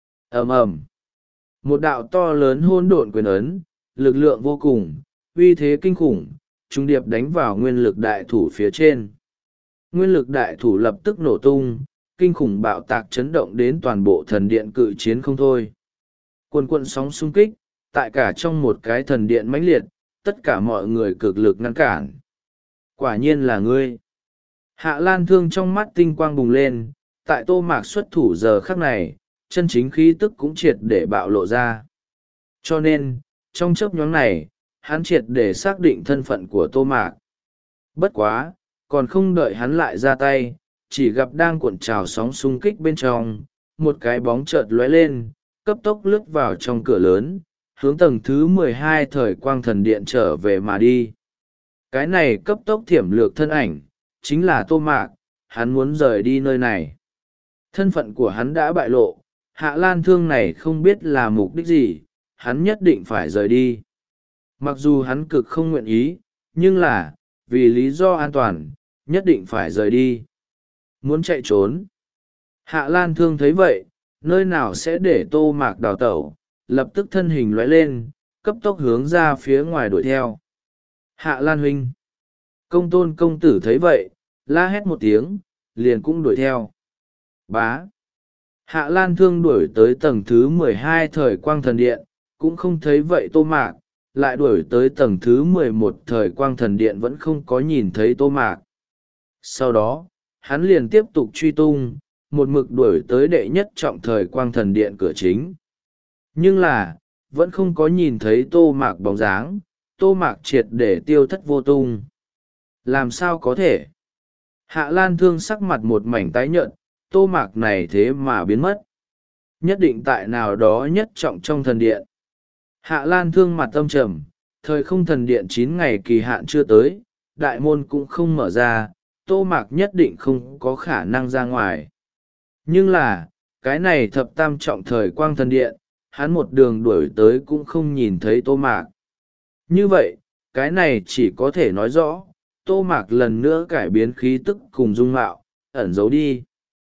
Ầm ầm. Một đạo to lớn hỗn độn quyền ấn, lực lượng vô cùng, uy thế kinh khủng, trung điệp đánh vào nguyên lực đại thủ phía trên. Nguyên lực đại thủ lập tức nổ tung, kinh khủng bạo tạc chấn động đến toàn bộ thần điện cự chiến không thôi. Quần quận sóng xung kích, tại cả trong một cái thần điện mãnh liệt, tất cả mọi người cực lực ngăn cản. Quả nhiên là ngươi. Hạ Lan Thương trong mắt tinh quang bùng lên, tại Tô Mạc xuất thủ giờ khắc này, chân chính khí tức cũng triệt để bạo lộ ra. Cho nên, trong chớp nhoáng này, hắn triệt để xác định thân phận của Tô Mạc. Bất quá, còn không đợi hắn lại ra tay, chỉ gặp đang cuộn trào sóng xung kích bên trong, một cái bóng chợt lóe lên, cấp tốc lướt vào trong cửa lớn, hướng tầng thứ mười hai thời quang thần điện trở về mà đi. Cái này cấp tốc thiểm lược thân ảnh, chính là Tô Mạc, hắn muốn rời đi nơi này. Thân phận của hắn đã bại lộ, Hạ Lan Thương này không biết là mục đích gì, hắn nhất định phải rời đi. mặc dù hắn cực không nguyện ý, nhưng là vì lý do an toàn nhất định phải rời đi, muốn chạy trốn. Hạ Lan Thương thấy vậy, nơi nào sẽ để Tô Mạc đào tẩu, lập tức thân hình lóe lên, cấp tốc hướng ra phía ngoài đuổi theo. Hạ Lan huynh! Công tôn công tử thấy vậy, la hét một tiếng, liền cũng đuổi theo. Bá! Hạ Lan Thương đuổi tới tầng thứ mười hai thời quang thần điện, cũng không thấy vậy Tô Mạc, lại đuổi tới tầng thứ mười một thời quang thần điện vẫn không có nhìn thấy Tô Mạc. Sau đó, hắn liền tiếp tục truy tung, một mực đuổi tới đệ nhất trọng thời quang thần điện cửa chính. Nhưng là, vẫn không có nhìn thấy Tô Mạc bóng dáng, Tô Mạc triệt để tiêu thất vô tung. Làm sao có thể? Hạ Lan Thương sắc mặt một mảnh tái nhợt, Tô Mạc này thế mà biến mất. Nhất định tại nào đó nhất trọng trong thần điện. Hạ Lan Thương mặt âm trầm, thời không thần điện chín ngày kỳ hạn chưa tới, đại môn cũng không mở ra, Tô Mạc nhất định không có khả năng ra ngoài. Nhưng là, cái này thập tam trọng thời quang thần điện, hắn một đường đuổi tới cũng không nhìn thấy Tô Mạc. Như vậy, cái này chỉ có thể nói rõ, Tô Mạc lần nữa cải biến khí tức cùng dung mạo, ẩn giấu đi.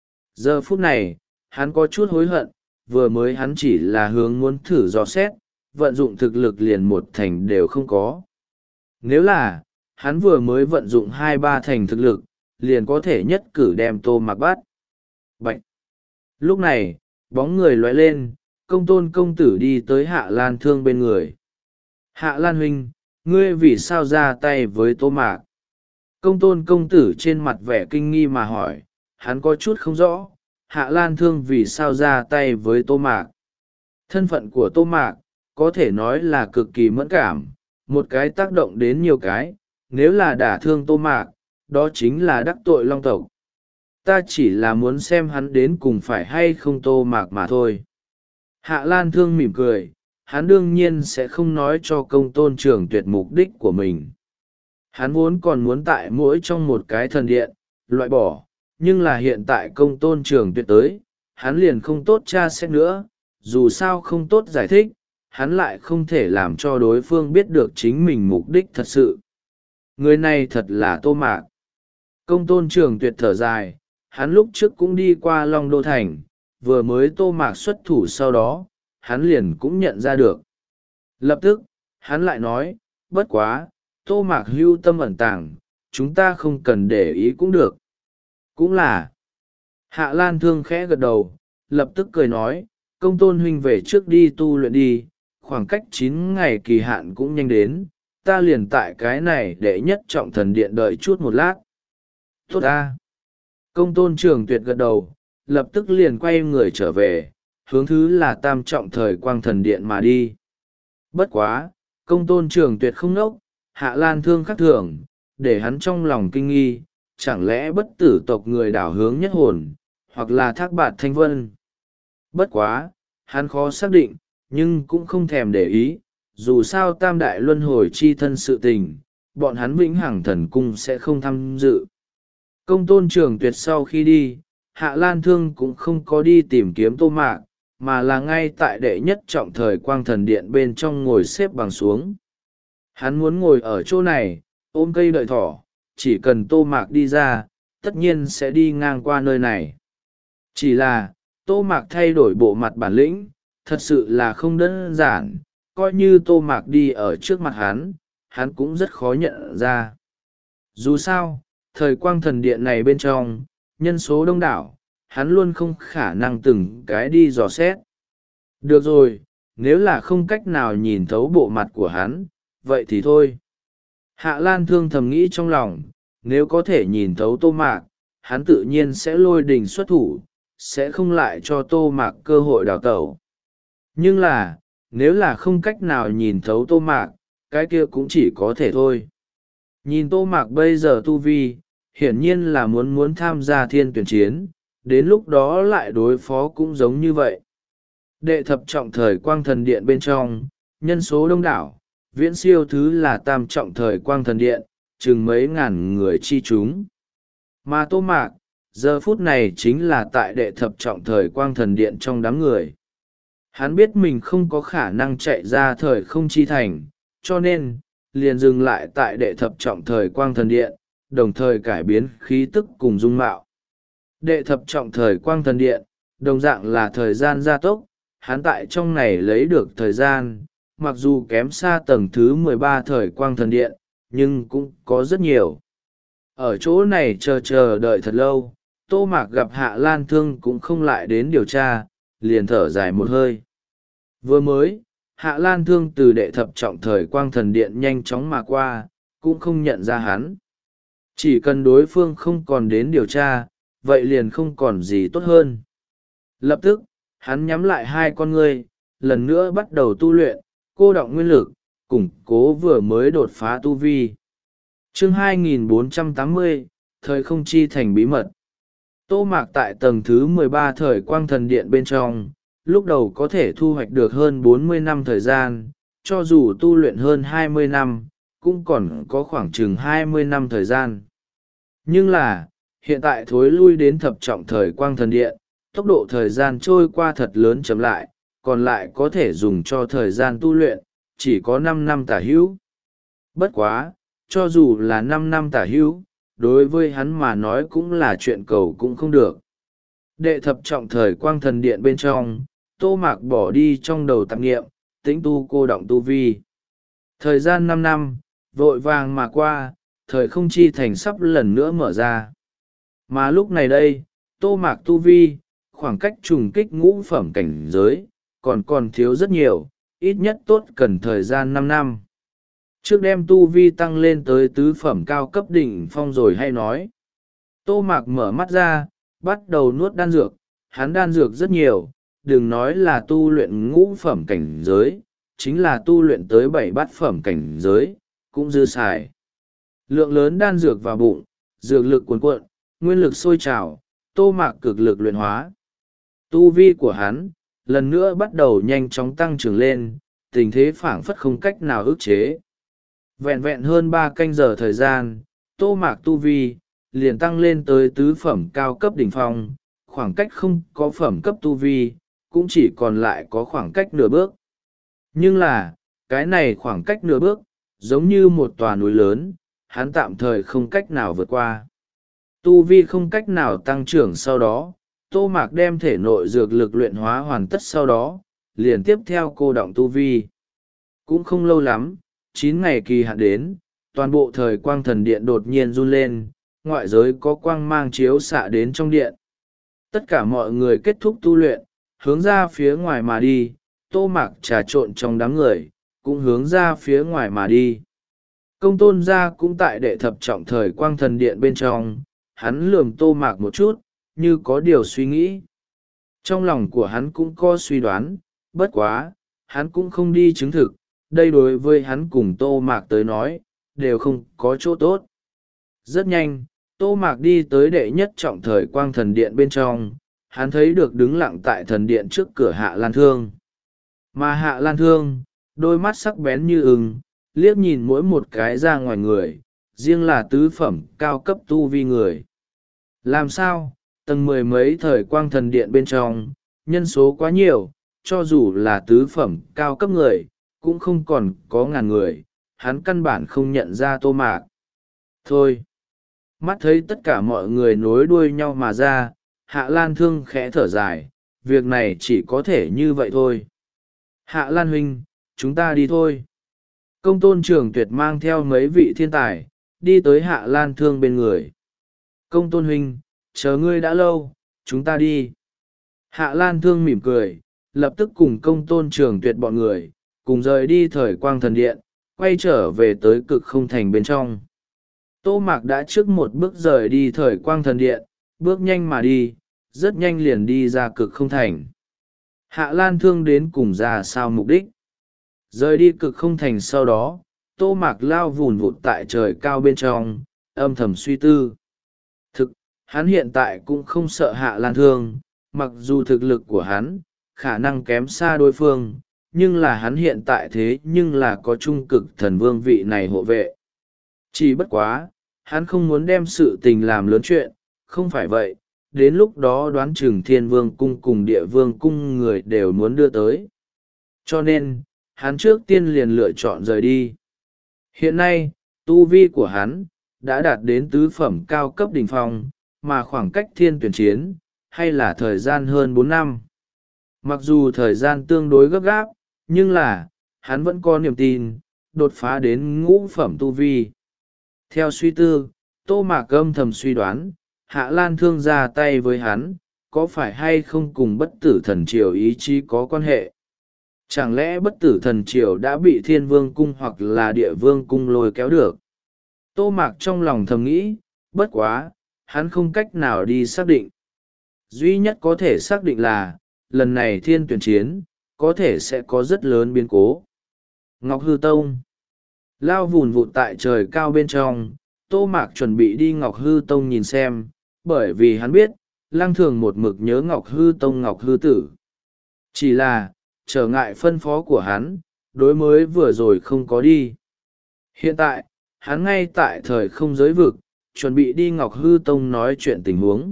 Giờ phút này, hắn có chút hối hận, vừa mới hắn chỉ là hướng muốn thử dò xét, vận dụng thực lực liền một thành đều không có. Nếu là, hắn vừa mới vận dụng hai ba thành thực lực, liền có thể nhất cử đem Tô Mạc bắt. Bạch! Lúc này, bóng người lóe lên, công tôn công tử đi tới Hạ Lan Thương bên người. Hạ Lan huynh, ngươi vì sao ra tay với Tô Mạc? Công tôn công tử trên mặt vẻ kinh nghi mà hỏi, hắn có chút không rõ, Hạ Lan Thương vì sao ra tay với Tô Mạc. Thân phận của Tô Mạc, có thể nói là cực kỳ mẫn cảm, một cái tác động đến nhiều cái, nếu là đả thương Tô Mạc, đó chính là đắc tội Long tộc. Ta chỉ là muốn xem hắn đến cùng phải hay không Tô Mạc mà thôi. Hạ Lan Thương mỉm cười, hắn đương nhiên sẽ không nói cho công tôn trưởng tuyệt mục đích của mình. Hắn vốn còn muốn tại mỗi trong một cái thần điện, loại bỏ, nhưng là hiện tại công tôn trưởng tuyệt tới, hắn liền không tốt tra xét nữa, dù sao không tốt giải thích, hắn lại không thể làm cho đối phương biết được chính mình mục đích thật sự. Người này thật là Tô Mạc. Công tôn trưởng tuyệt thở dài, hắn lúc trước cũng đi qua Long Đô Thành, vừa mới Tô Mạc xuất thủ sau đó, hắn liền cũng nhận ra được. Lập tức, hắn lại nói, bất quá, Tô Mạc hưu tâm ẩn tàng, chúng ta không cần để ý cũng được. Cũng là, Hạ Lan Thương khẽ gật đầu, lập tức cười nói, công tôn huynh về trước đi tu luyện đi, khoảng cách chín ngày kỳ hạn cũng nhanh đến, ta liền tại cái này để nhất trọng thần điện đợi chút một lát. Tốt ta. Công tôn trường tuyệt gật đầu, lập tức liền quay người trở về, hướng thứ là tam trọng thời quang thần điện mà đi. Bất quá, công tôn trường tuyệt không nốc, Hạ Lan Thương khắc thường, để hắn trong lòng kinh nghi, chẳng lẽ bất tử tộc người đảo hướng nhất hồn, hoặc là thác bạt thanh vân. Bất quá, hắn khó xác định, nhưng cũng không thèm để ý, dù sao tam đại luân hồi chi thân sự tình, bọn hắn vĩnh hằng thần cung sẽ không tham dự. Công tôn trường tuyệt sau khi đi, Hạ Lan Thương cũng không có đi tìm kiếm Tô Mạc, mà là ngay tại đệ nhất trọng thời quang thần điện bên trong ngồi xếp bằng xuống. Hắn muốn ngồi ở chỗ này, ôm cây đợi thỏ, chỉ cần Tô Mạc đi ra, tất nhiên sẽ đi ngang qua nơi này. Chỉ là, Tô Mạc thay đổi bộ mặt bản lĩnh, thật sự là không đơn giản, coi như Tô Mạc đi ở trước mặt hắn, hắn cũng rất khó nhận ra. Dù sao, thời quang thần điện này bên trong, nhân số đông đảo, hắn luôn không khả năng từng cái đi dò xét. Được rồi, nếu là không cách nào nhìn thấu bộ mặt của hắn, vậy thì thôi. Hạ Lan Thương thầm nghĩ trong lòng, nếu có thể nhìn thấu Tô Mạc, hắn tự nhiên sẽ lôi đình xuất thủ, sẽ không lại cho Tô Mạc cơ hội đào tẩu. Nhưng là, nếu là không cách nào nhìn thấu Tô Mạc, cái kia cũng chỉ có thể thôi. Nhìn Tô Mạc bây giờ tu vi, hiển nhiên là muốn muốn tham gia thiên tuyển chiến, đến lúc đó lại đối phó cũng giống như vậy. Đệ thập trọng thời quang thần điện bên trong, nhân số đông đảo, viễn siêu thứ là tam trọng thời quang thần điện, chừng mấy ngàn người chi chúng. Mà Tô Mạc, giờ phút này chính là tại đệ thập trọng thời quang thần điện trong đám người. Hắn biết mình không có khả năng chạy ra thời không chi thành, cho nên liền dừng lại tại đệ thập trọng thời quang thần điện, đồng thời cải biến khí tức cùng dung mạo. Đệ thập trọng thời quang thần điện, đồng dạng là thời gian gia tốc, hắn tại trong này lấy được thời gian, mặc dù kém xa tầng thứ mười ba thời quang thần điện, nhưng cũng có rất nhiều. Ở chỗ này chờ chờ đợi thật lâu, Tô Mạc gặp Hạ Lan Thương cũng không lại đến điều tra, liền thở dài một hơi. Vừa mới, Hạ Lan Thương từ đệ thập trọng thời quang thần điện nhanh chóng mà qua, cũng không nhận ra hắn. Chỉ cần đối phương không còn đến điều tra, vậy liền không còn gì tốt hơn. Lập tức, hắn nhắm lại hai con ngươi, lần nữa bắt đầu tu luyện, cô đọng nguyên lực, củng cố vừa mới đột phá tu vi. Chương hai nghìn bốn trăm tám mươi, thời không chi thành bí mật. Tô Mạc tại tầng thứ mười ba thời quang thần điện bên trong, lúc đầu có thể thu hoạch được hơn bốn mươi năm thời gian, cho dù tu luyện hơn hai mươi năm, cũng còn có khoảng chừng hai mươi năm thời gian. Nhưng là, hiện tại thối lui đến thập trọng thời quang thần điện, tốc độ thời gian trôi qua thật lớn chậm lại, còn lại có thể dùng cho thời gian tu luyện, chỉ có năm năm tả hữu. Bất quá, cho dù là năm năm tả hữu, đối với hắn mà nói cũng là chuyện cầu cũng không được. Đệ thập trọng thời quang thần điện bên trong, Tô Mạc bỏ đi trong đầu tạp nghiệm, tĩnh tu cô động tu vi. Thời gian năm năm, vội vàng mà qua, thời không chi thành sắp lần nữa mở ra. Mà lúc này đây, Tô Mạc tu vi, khoảng cách trùng kích ngũ phẩm cảnh giới, còn còn thiếu rất nhiều, ít nhất tốt cần thời gian năm năm. Trước đem tu vi tăng lên tới tứ phẩm cao cấp đỉnh phong rồi hay nói. Tô Mạc mở mắt ra, bắt đầu nuốt đan dược, hắn đan dược rất nhiều, đừng nói là tu luyện ngũ phẩm cảnh giới, chính là tu luyện tới bảy bát phẩm cảnh giới, cũng dư xài. Lượng lớn đan dược vào bụng, dược lực cuồn cuộn, nguyên lực sôi trào, Tô Mạc cực lực luyện hóa. Tu vi của hắn, lần nữa bắt đầu nhanh chóng tăng trưởng lên, tình thế phảng phất không cách nào ức chế. Vẹn vẹn hơn ba canh giờ thời gian, Tô Mạc tu vi, liền tăng lên tới tứ phẩm cao cấp đỉnh phong, khoảng cách không có phẩm cấp tu vi, cũng chỉ còn lại có khoảng cách nửa bước. Nhưng là, cái này khoảng cách nửa bước, giống như một tòa núi lớn, hắn tạm thời không cách nào vượt qua. Tu vi không cách nào tăng trưởng sau đó, Tô Mạc đem thể nội dược lực luyện hóa hoàn tất sau đó, liền tiếp theo cô động tu vi. Cũng không lâu lắm, chín ngày kỳ hạn đến, toàn bộ thời quang thần điện đột nhiên run lên, ngoại giới có quang mang chiếu xạ đến trong điện. Tất cả mọi người kết thúc tu luyện, hướng ra phía ngoài mà đi, Tô Mạc trà trộn trong đám người, cũng hướng ra phía ngoài mà đi. Công tôn gia cũng tại đệ thập trọng thời quang thần điện bên trong, hắn lườm Tô Mạc một chút, như có điều suy nghĩ. Trong lòng của hắn cũng có suy đoán, bất quá, hắn cũng không đi chứng thực, đây đối với hắn cùng Tô Mạc tới nói, đều không có chỗ tốt. Rất nhanh, Tô Mạc đi tới đệ nhất trọng thời quang thần điện bên trong, hắn thấy được đứng lặng tại thần điện trước cửa Hạ Lan Thương. Mà Hạ Lan Thương, đôi mắt sắc bén như ưng, liếc nhìn mỗi một cái ra ngoài người, riêng là tứ phẩm cao cấp tu vi người. Làm sao, tầng mười mấy thời quang thần điện bên trong, nhân số quá nhiều, cho dù là tứ phẩm cao cấp người, cũng không còn có ngàn người, hắn căn bản không nhận ra Tô Mạc. Thôi, mắt thấy tất cả mọi người nối đuôi nhau mà ra, Hạ Lan Thương khẽ thở dài, việc này chỉ có thể như vậy thôi. Hạ Lan huynh, chúng ta đi thôi. Công tôn Trường Tuyệt mang theo mấy vị thiên tài, đi tới Hạ Lan Thương bên người. Công tôn huynh, chờ ngươi đã lâu, chúng ta đi. Hạ Lan Thương mỉm cười, lập tức cùng công tôn Trường Tuyệt bọn người, cùng rời đi thời quang thần điện, quay trở về tới cực không thành bên trong. Tô Mạc đã trước một bước rời đi thời quang thần điện, bước nhanh mà đi, rất nhanh liền đi ra cực không thành. Hạ Lan Thương đến cùng ra sao mục đích? Rời đi cực không thành sau đó, Tô Mạc lao vùn vụt tại trời cao bên trong, âm thầm suy tư. Thực, hắn hiện tại cũng không sợ Hạ Lan Thương, mặc dù thực lực của hắn, khả năng kém xa đối phương, nhưng là hắn hiện tại thế nhưng là có trung cực thần vương vị này hộ vệ. Chỉ bất quá, hắn không muốn đem sự tình làm lớn chuyện, không phải vậy, đến lúc đó đoán chừng thiên vương cung cùng địa vương cung người đều muốn đưa tới. Cho nên, hắn trước tiên liền lựa chọn rời đi. Hiện nay, tu vi của hắn đã đạt đến tứ phẩm cao cấp đỉnh phong, mà khoảng cách thiên tuyển chiến, hay là thời gian hơn bốn năm. Mặc dù thời gian tương đối gấp gáp, nhưng là, hắn vẫn có niềm tin, đột phá đến ngũ phẩm tu vi. Theo suy tư, Tô Mạc âm thầm suy đoán, Hạ Lan Thương ra tay với hắn, có phải hay không cùng bất tử thần triều ý chí có quan hệ? Chẳng lẽ bất tử thần triều đã bị thiên vương cung hoặc là địa vương cung lôi kéo được? Tô Mạc trong lòng thầm nghĩ, bất quá, hắn không cách nào đi xác định. Duy nhất có thể xác định là, lần này thiên tuyển chiến, có thể sẽ có rất lớn biến cố. Ngọc Hư Tông lao vùn vụt tại trời cao bên trong, Tô Mạc chuẩn bị đi Ngọc Hư Tông nhìn xem, bởi vì hắn biết, Lăng Thường một mực nhớ Ngọc Hư Tông Ngọc Hư Tử. Chỉ là, trở ngại phân phó của hắn, đối mới vừa rồi không có đi. Hiện tại, hắn ngay tại thời không giới vực, chuẩn bị đi Ngọc Hư Tông nói chuyện tình huống.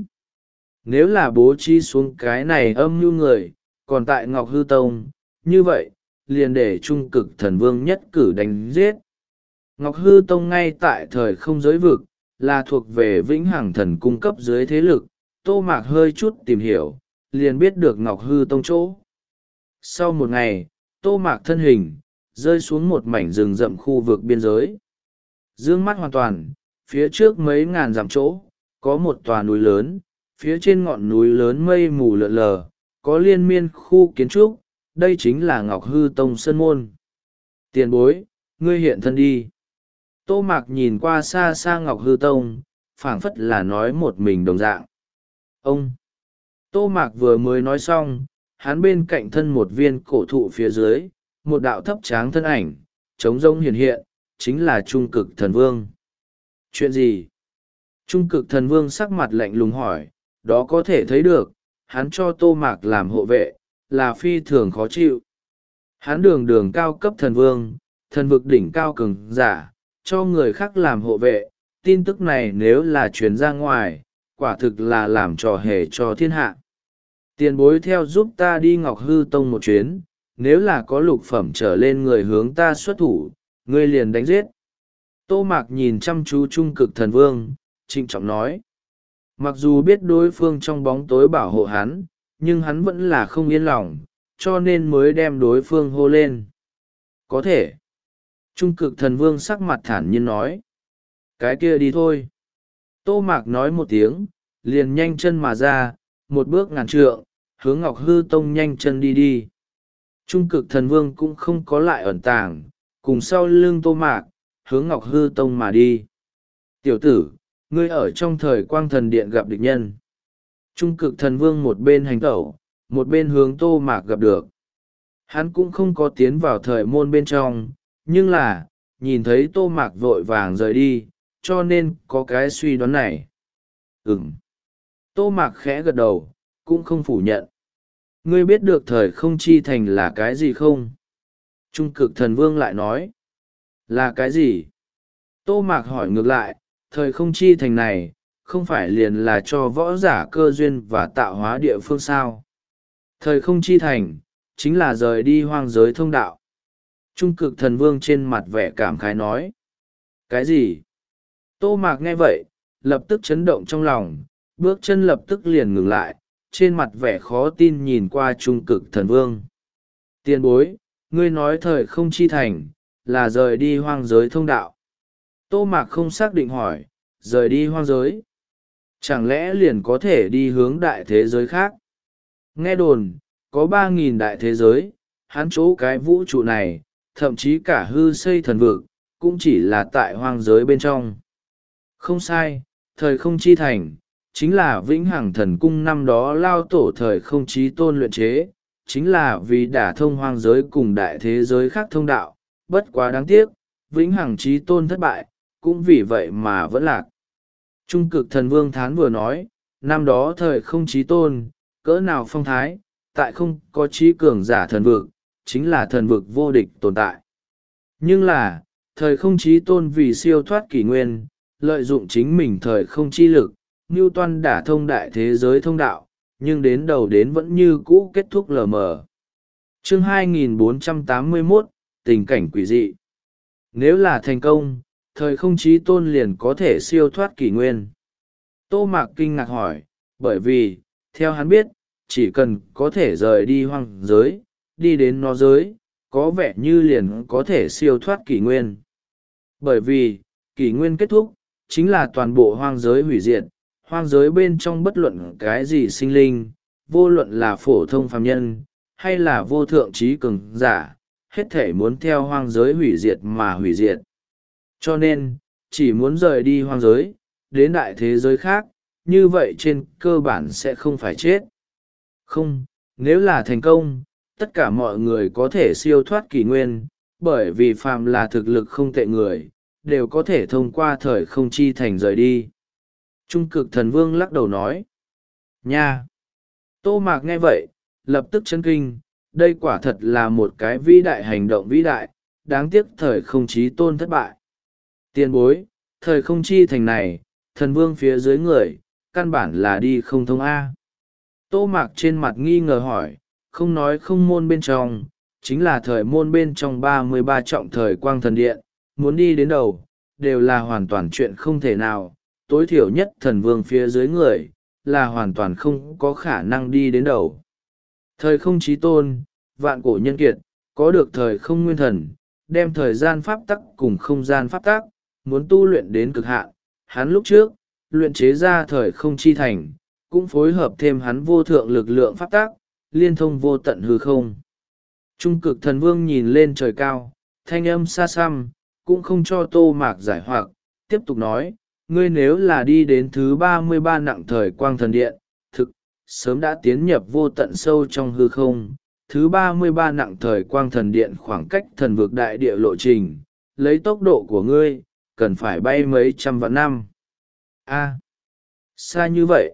Nếu là bố trí xuống cái này âm mưu người, còn tại Ngọc Hư Tông, như vậy, liền để trung cực thần vương nhất cử đánh giết. Ngọc Hư Tông ngay tại thời không giới vực, là thuộc về vĩnh hằng thần cung cấp dưới thế lực, Tô Mạc hơi chút tìm hiểu, liền biết được Ngọc Hư Tông chỗ. Sau một ngày, Tô Mạc thân hình, rơi xuống một mảnh rừng rậm khu vực biên giới. Dương mắt hoàn toàn, phía trước mấy ngàn dặm chỗ, có một tòa núi lớn, phía trên ngọn núi lớn mây mù lượn lờ, có liên miên khu kiến trúc, đây chính là Ngọc Hư Tông Sơn Môn. Tiền bối, ngươi hiện thân đi. Tô Mạc nhìn qua xa xa Ngọc Hư Tông, phảng phất là nói một mình đồng dạng. Ông! Tô Mạc vừa mới nói xong, hắn bên cạnh thân một viên cổ thụ phía dưới, một đạo thấp tráng thân ảnh, trống rỗng hiện hiện, chính là Trung Cực Thần Vương. Chuyện gì? Trung Cực Thần Vương sắc mặt lạnh lùng hỏi, đó có thể thấy được, hắn cho Tô Mạc làm hộ vệ, là phi thường khó chịu. Hắn đường đường cao cấp thần vương, thần vực đỉnh cao cường giả, cho người khác làm hộ vệ, tin tức này nếu là truyền ra ngoài, quả thực là làm trò hề cho thiên hạ. Tiền bối theo giúp ta đi Ngọc Hư Tông một chuyến, nếu là có lục phẩm trở lên người hướng ta xuất thủ, ngươi liền đánh giết. Tô Mạc nhìn chăm chú Trung Cực Thần Vương, trịnh trọng nói. Mặc dù biết đối phương trong bóng tối bảo hộ hắn, nhưng hắn vẫn là không yên lòng, cho nên mới đem đối phương hô lên. Có thể. Trung Cực Thần Vương sắc mặt thản nhiên nói. Cái kia đi thôi. Tô Mạc nói một tiếng, liền nhanh chân mà ra, một bước ngàn trượng, hướng Ngọc Hư Tông nhanh chân đi đi. Trung Cực Thần Vương cũng không có lại ẩn tàng, cùng sau lưng Tô Mạc, hướng Ngọc Hư Tông mà đi. Tiểu tử, ngươi ở trong thời quang thần điện gặp địch nhân. Trung Cực Thần Vương một bên hành tẩu, một bên hướng Tô Mạc gặp được. Hắn cũng không có tiến vào thời môn bên trong, nhưng là, nhìn thấy Tô Mạc vội vàng rời đi, cho nên có cái suy đoán này. Ừm. Tô Mạc khẽ gật đầu, cũng không phủ nhận. Ngươi biết được thời không chi thành là cái gì không? Trung Cực Thần Vương lại nói. Là cái gì? Tô Mạc hỏi ngược lại, thời không chi thành này, không phải liền là cho võ giả cơ duyên và tạo hóa địa phương sao? Thời không chi thành, chính là rời đi hoang giới thông đạo. Trung Cực Thần Vương trên mặt vẻ cảm khái nói. Cái gì? Tô Mạc nghe vậy, lập tức chấn động trong lòng, bước chân lập tức liền ngừng lại, trên mặt vẻ khó tin nhìn qua Trung Cực Thần Vương. Tiền bối, ngươi nói thời không chi thành, là rời đi hoang giới thông đạo. Tô Mạc không xác định hỏi, rời đi hoang giới. Chẳng lẽ liền có thể đi hướng đại thế giới khác? Nghe đồn, có ba nghìn đại thế giới, hắn chỗ cái vũ trụ này, thậm chí cả hư xây thần vực, cũng chỉ là tại hoang giới bên trong. Không sai, thời không chi thành, chính là vĩnh hằng thần cung năm đó lao tổ thời không chí tôn luyện chế, chính là vì đả thông hoang giới cùng đại thế giới khác thông đạo, bất quá đáng tiếc, vĩnh hằng chí tôn thất bại, cũng vì vậy mà vẫn lạc. Trung Cực Thần Vương thán vừa nói, năm đó thời không chí tôn, cỡ nào phong thái, tại không có trí cường giả thần vực, chính là thần vực vô địch tồn tại. Nhưng là, thời không chí tôn vì siêu thoát kỷ nguyên, lợi dụng chính mình thời không chi lực, mưu toan đả thông đại thế giới thông đạo, nhưng đến đầu đến vẫn như cũ kết thúc lờ mờ. Chương hai nghìn bốn trăm tám mươi mốt, tình cảnh quỷ dị. Nếu là thành công, thời không chí tôn liền có thể siêu thoát kỷ nguyên. Tô Mạc kinh ngạc hỏi, bởi vì, theo hắn biết, chỉ cần có thể rời đi hoang giới, đi đến nó giới, có vẻ như liền có thể siêu thoát kỷ nguyên. Bởi vì, kỷ nguyên kết thúc, chính là toàn bộ hoang giới hủy diệt, hoang giới bên trong bất luận cái gì sinh linh, vô luận là phổ thông phàm nhân, hay là vô thượng trí cường giả, hết thể muốn theo hoang giới hủy diệt mà hủy diệt. Cho nên, chỉ muốn rời đi hoang giới, đến đại thế giới khác, như vậy trên cơ bản sẽ không phải chết. Không, nếu là thành công, tất cả mọi người có thể siêu thoát kỷ nguyên, bởi vì phàm là thực lực không tệ người, đều có thể thông qua thời không chi thành rời đi. Trung cực thần vương lắc đầu nói. Nha! Tô Mạc nghe vậy, lập tức chấn kinh, đây quả thật là một cái vĩ đại hành động vĩ đại, đáng tiếc thời không chí tôn thất bại. Tiền bối, thời không chi thành này, thần vương phía dưới người, căn bản là đi không thông A. Tô Mạc trên mặt nghi ngờ hỏi, không nói không môn bên trong, chính là thời môn bên trong ba mươi ba trọng thời quang thần điện, muốn đi đến đầu, đều là hoàn toàn chuyện không thể nào, tối thiểu nhất thần vương phía dưới người, là hoàn toàn không có khả năng đi đến đầu. Thời không chí tôn, vạn cổ nhân kiệt, có được thời không nguyên thần, đem thời gian pháp tắc cùng không gian pháp tắc, muốn tu luyện đến cực hạn, hắn lúc trước, luyện chế ra thời không chi thành, cũng phối hợp thêm hắn vô thượng lực lượng pháp tắc, liên thông vô tận hư không. Trung cực thần vương nhìn lên trời cao, thanh âm xa xăm, cũng không cho Tô Mạc giải hoặc, tiếp tục nói, ngươi nếu là đi đến thứ ba mươi ba nặng thời quang thần điện, thực, sớm đã tiến nhập vô tận sâu trong hư không. Thứ ba mươi ba nặng thời quang thần điện khoảng cách thần vực đại địa lộ trình, lấy tốc độ của ngươi, cần phải bay mấy trăm vạn năm. A, xa như vậy.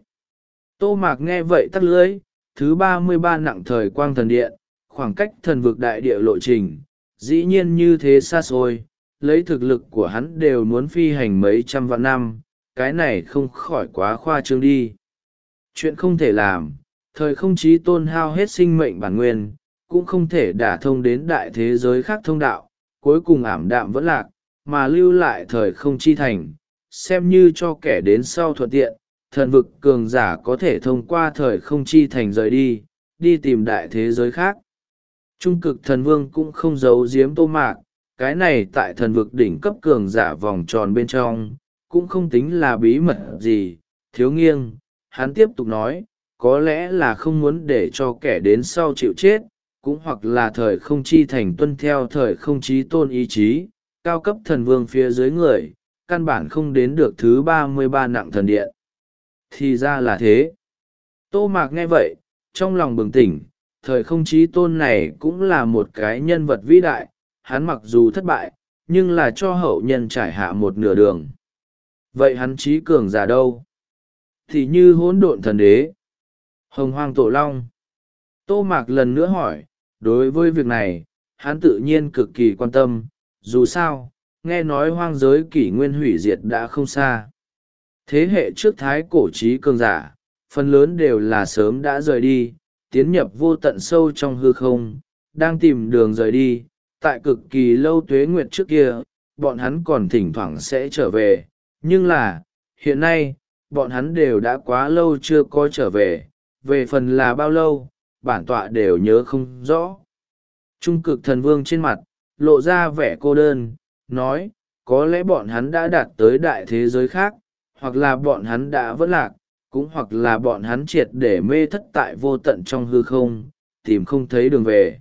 Tô Mạc nghe vậy tắt lưỡi, thứ ba mươi ba nặng thời quang thần điện, khoảng cách thần vực đại địa lộ trình, dĩ nhiên như thế xa xôi, lấy thực lực của hắn đều muốn phi hành mấy trăm vạn năm, cái này không khỏi quá khoa trương đi. Chuyện không thể làm, thời không chí tôn hao hết sinh mệnh bản nguyên, cũng không thể đả thông đến đại thế giới khác thông đạo, cuối cùng ảm đạm vẫn lạc, mà lưu lại thời không chi thành, xem như cho kẻ đến sau thuận tiện, thần vực cường giả có thể thông qua thời không chi thành rời đi, đi tìm đại thế giới khác. Trung cực thần vương cũng không giấu giếm Tô Mạc, cái này tại thần vực đỉnh cấp cường giả vòng tròn bên trong, cũng không tính là bí mật gì, thiếu nghiêng, hắn tiếp tục nói, có lẽ là không muốn để cho kẻ đến sau chịu chết, cũng hoặc là thời không chi thành tuân theo thời không chí tôn ý chí, cao cấp thần vương phía dưới người, căn bản không đến được thứ ba mươi ba nặng thần điện. Thì ra là thế. Tô Mạc nghe vậy, trong lòng bừng tỉnh, thời không chí tôn này cũng là một cái nhân vật vĩ đại, hắn mặc dù thất bại, nhưng là cho hậu nhân trải hạ một nửa đường. Vậy hắn trí cường giả đâu? Thì như hỗn độn thần đế, hồng hoang tổ long. Tô Mạc lần nữa hỏi, đối với việc này, hắn tự nhiên cực kỳ quan tâm, dù sao, nghe nói hoang giới kỷ nguyên hủy diệt đã không xa. Thế hệ trước thái cổ trí cường giả, phần lớn đều là sớm đã rời đi, tiến nhập vô tận sâu trong hư không, đang tìm đường rời đi. Tại cực kỳ lâu tuế nguyệt trước kia, bọn hắn còn thỉnh thoảng sẽ trở về, nhưng là, hiện nay, bọn hắn đều đã quá lâu chưa có trở về, về phần là bao lâu, bản tọa đều nhớ không rõ. Trung cực thần vương trên mặt, lộ ra vẻ cô đơn, nói, có lẽ bọn hắn đã đạt tới đại thế giới khác, hoặc là bọn hắn đã vỡ lạc, cũng hoặc là bọn hắn triệt để mê thất tại vô tận trong hư không, tìm không thấy đường về.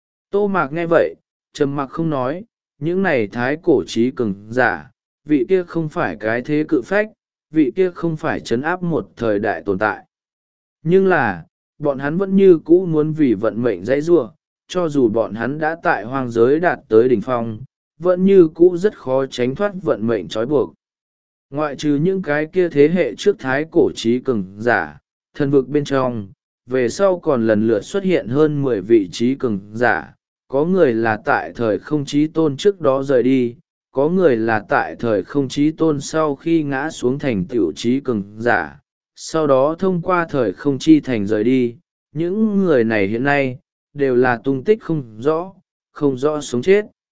Tô Mạc nghe vậy, trầm mặc không nói, những này thái cổ trí cường giả, vị kia không phải cái thế cự phách, vị kia không phải trấn áp một thời đại tồn tại. Nhưng là, bọn hắn vẫn như cũ muốn vì vận mệnh dãy giụa, cho dù bọn hắn đã tại hoang giới đạt tới đỉnh phong, vẫn như cũ rất khó tránh thoát vận mệnh trói buộc. Ngoại trừ những cái kia thế hệ trước thái cổ trí cường giả, thần vực bên trong, về sau còn lần lượt xuất hiện hơn mười vị trí cường giả, có người là tại thời không chí tôn trước đó rời đi, có người là tại thời không chí tôn sau khi ngã xuống thành tiểu trí cường giả, sau đó thông qua thời không chi thành rời đi. Những người này hiện nay, đều là tung tích không rõ, không rõ sống chết.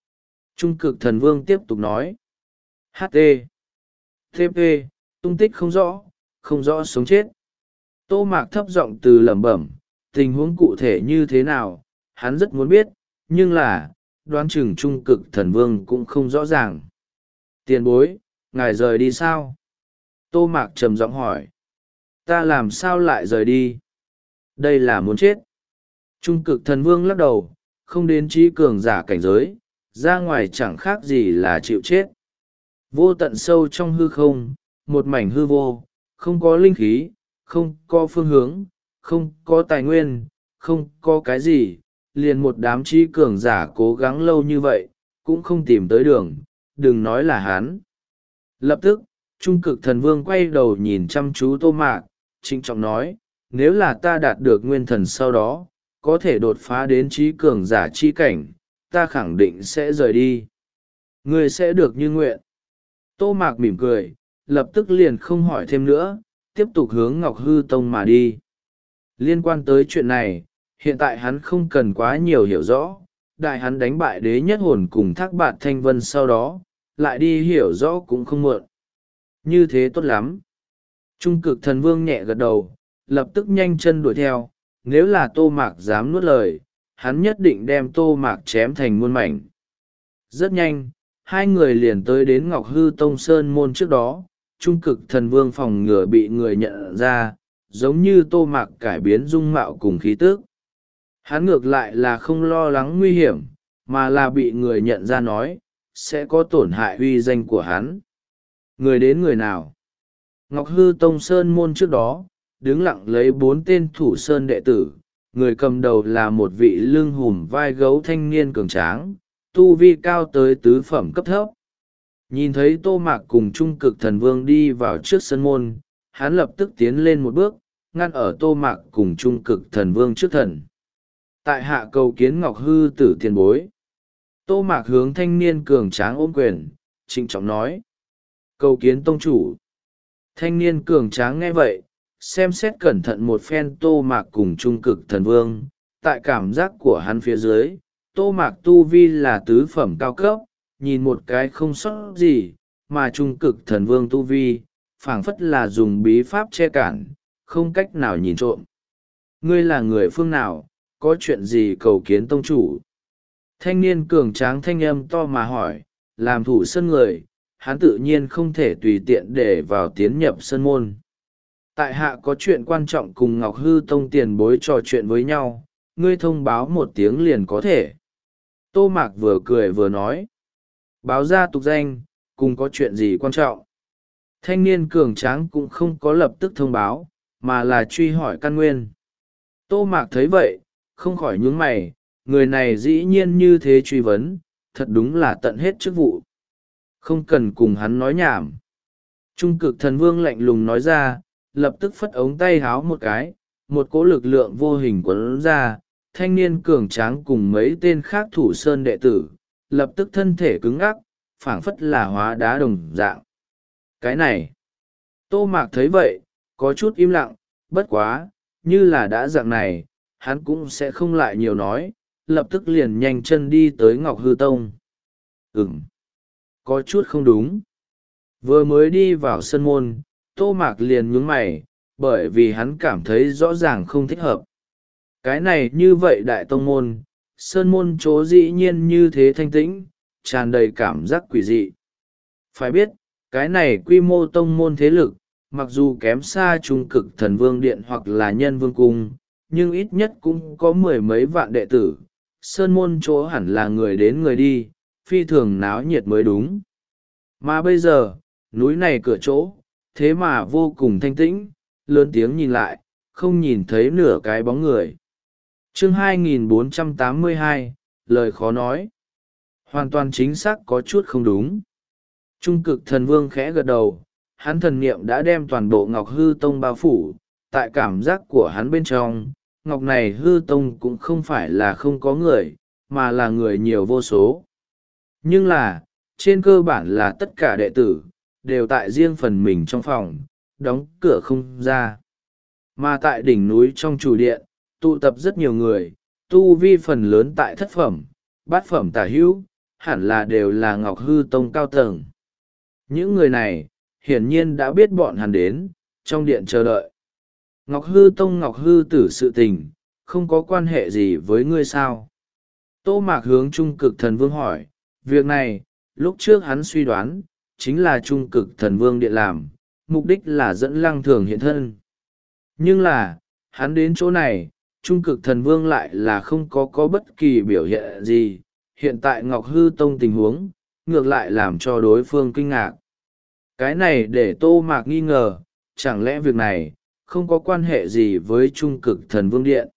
Trung cực thần vương tiếp tục nói. hát tê tê pê, tung tích không rõ, không rõ sống chết. Tô Mạc thấp giọng từ lẩm bẩm, tình huống cụ thể như thế nào, hắn rất muốn biết, nhưng là, đoán chừng trung cực thần vương cũng không rõ ràng. Tiền bối, ngài rời đi sao? Tô Mạc trầm giọng hỏi. Ta làm sao lại rời đi? Đây là muốn chết. Trung cực thần vương lắc đầu, không đến trí cường giả cảnh giới, ra ngoài chẳng khác gì là chịu chết. Vô tận sâu trong hư không, một mảnh hư vô, không có linh khí, không có phương hướng, không có tài nguyên, không có cái gì, liền một đám trí cường giả cố gắng lâu như vậy, cũng không tìm tới đường, đừng nói là hắn. Lập tức, trung cực thần vương quay đầu nhìn chăm chú Tô Mạc, trịnh trọng nói, nếu là ta đạt được nguyên thần sau đó, có thể đột phá đến trí cường giả chi cảnh, ta khẳng định sẽ rời đi. Ngươi sẽ được như nguyện. Tô Mạc mỉm cười, lập tức liền không hỏi thêm nữa, tiếp tục hướng Ngọc Hư Tông mà đi. Liên quan tới chuyện này, hiện tại hắn không cần quá nhiều hiểu rõ, đại hắn đánh bại đế nhất hồn cùng Thác Bạt Thanh Vân sau đó, lại đi hiểu rõ cũng không muộn. Như thế tốt lắm. Trung cực thần vương nhẹ gật đầu, lập tức nhanh chân đuổi theo, nếu là Tô Mạc dám nuốt lời, hắn nhất định đem Tô Mạc chém thành muôn mảnh. Rất nhanh, hai người liền tới đến Ngọc Hư Tông Sơn môn trước đó, trung cực thần vương phòng ngừa bị người nhận ra, giống như Tô Mạc cải biến dung mạo cùng khí tước. Hắn ngược lại là không lo lắng nguy hiểm, mà là bị người nhận ra nói, sẽ có tổn hại uy danh của hắn. Người đến người nào? Ngọc Hư Tông Sơn môn trước đó, đứng lặng lấy bốn tên thủ sơn đệ tử, người cầm đầu là một vị lưng hùm vai gấu thanh niên cường tráng, tu vi cao tới tứ phẩm cấp thấp. Nhìn thấy Tô Mạc cùng trung cực thần vương đi vào trước sân môn, hắn lập tức tiến lên một bước, ngăn ở Tô Mạc cùng trung cực thần vương trước thần. Tại hạ cầu kiến Ngọc Hư tử tiền bối. Tô Mạc hướng thanh niên cường tráng ôm quyền, trịnh trọng nói. Cầu kiến tông chủ. Thanh niên cường tráng nghe vậy, xem xét cẩn thận một phen Tô Mạc cùng trung cực thần vương, tại cảm giác của hắn phía dưới, Tô Mạc tu vi là tứ phẩm cao cấp, nhìn một cái không sót gì, mà trung cực thần vương tu vi, phảng phất là dùng bí pháp che cản, không cách nào nhìn trộm. Ngươi là người phương nào, có chuyện gì cầu kiến tông chủ? Thanh niên cường tráng thanh âm to mà hỏi, làm thủ sân người, hắn tự nhiên không thể tùy tiện để vào tiến nhập sân môn. Tại hạ có chuyện quan trọng cùng Ngọc Hư Tông tiền bối trò chuyện với nhau, ngươi thông báo một tiếng liền có thể. Tô Mạc vừa cười vừa nói. Báo ra tục danh, cùng có chuyện gì quan trọng. Thanh niên cường tráng cũng không có lập tức thông báo, mà là truy hỏi căn nguyên. Tô Mạc thấy vậy, không khỏi nhướng mày, người này dĩ nhiên như thế truy vấn, thật đúng là tận hết chức vụ. Không cần cùng hắn nói nhảm. Trung cực thần vương lạnh lùng nói ra, lập tức phất ống tay háo một cái, một cỗ lực lượng vô hình quấn ra, thanh niên cường tráng cùng mấy tên khác thủ sơn đệ tử, lập tức thân thể cứng ngắc, phảng phất là hóa đá đồng dạng. Cái này, Tô Mạc thấy vậy, có chút im lặng, bất quá, như là đã dạng này, hắn cũng sẽ không lại nhiều nói, lập tức liền nhanh chân đi tới Ngọc Hư Tông. Ừm, có chút không đúng. Vừa mới đi vào sân môn, Tô Mạc liền nhướng mày, bởi vì hắn cảm thấy rõ ràng không thích hợp. Cái này như vậy đại tông môn, sơn môn chỗ dĩ nhiên như thế thanh tĩnh, tràn đầy cảm giác quỷ dị. Phải biết, cái này quy mô tông môn thế lực, mặc dù kém xa trung cực thần vương điện hoặc là nhân vương cung, nhưng ít nhất cũng có mười mấy vạn đệ tử. Sơn môn chỗ hẳn là người đến người đi, phi thường náo nhiệt mới đúng. Mà bây giờ, núi này cửa chỗ, thế mà vô cùng thanh tĩnh, lớn tiếng nhìn lại, không nhìn thấy nửa cái bóng người. Chương hai nghìn bốn trăm tám mươi hai, lời khó nói. Hoàn toàn chính xác có chút không đúng. Trung cực thần vương khẽ gật đầu, hắn thần niệm đã đem toàn bộ Ngọc Hư Tông bao phủ, tại cảm giác của hắn bên trong, Ngọc này Hư Tông cũng không phải là không có người, mà là người nhiều vô số. Nhưng là, trên cơ bản là tất cả đệ tử, đều tại riêng phần mình trong phòng, đóng cửa không ra. Mà tại đỉnh núi trong chủ điện, tụ tập rất nhiều người, tu vi phần lớn tại thất phẩm, bát phẩm tả hữu, hẳn là đều là Ngọc Hư Tông cao tầng. Những người này hiển nhiên đã biết bọn hắn đến trong điện chờ đợi. Ngọc Hư Tông Ngọc Hư Tử sự tình không có quan hệ gì với ngươi sao? Tô Mạc hướng Trung Cực Thần Vương hỏi. Việc này lúc trước hắn suy đoán chính là Trung Cực Thần Vương điện làm, mục đích là dẫn Lăng Thường hiện thân. Nhưng là hắn đến chỗ này, Trung Cực Thần Vương lại là không có có bất kỳ biểu hiện gì. Hiện tại Ngọc Hư Tông tình huống ngược lại làm cho đối phương kinh ngạc. Cái này để Tô Mạc nghi ngờ, chẳng lẽ việc này không có quan hệ gì với Trung Cực Thần Vương điện?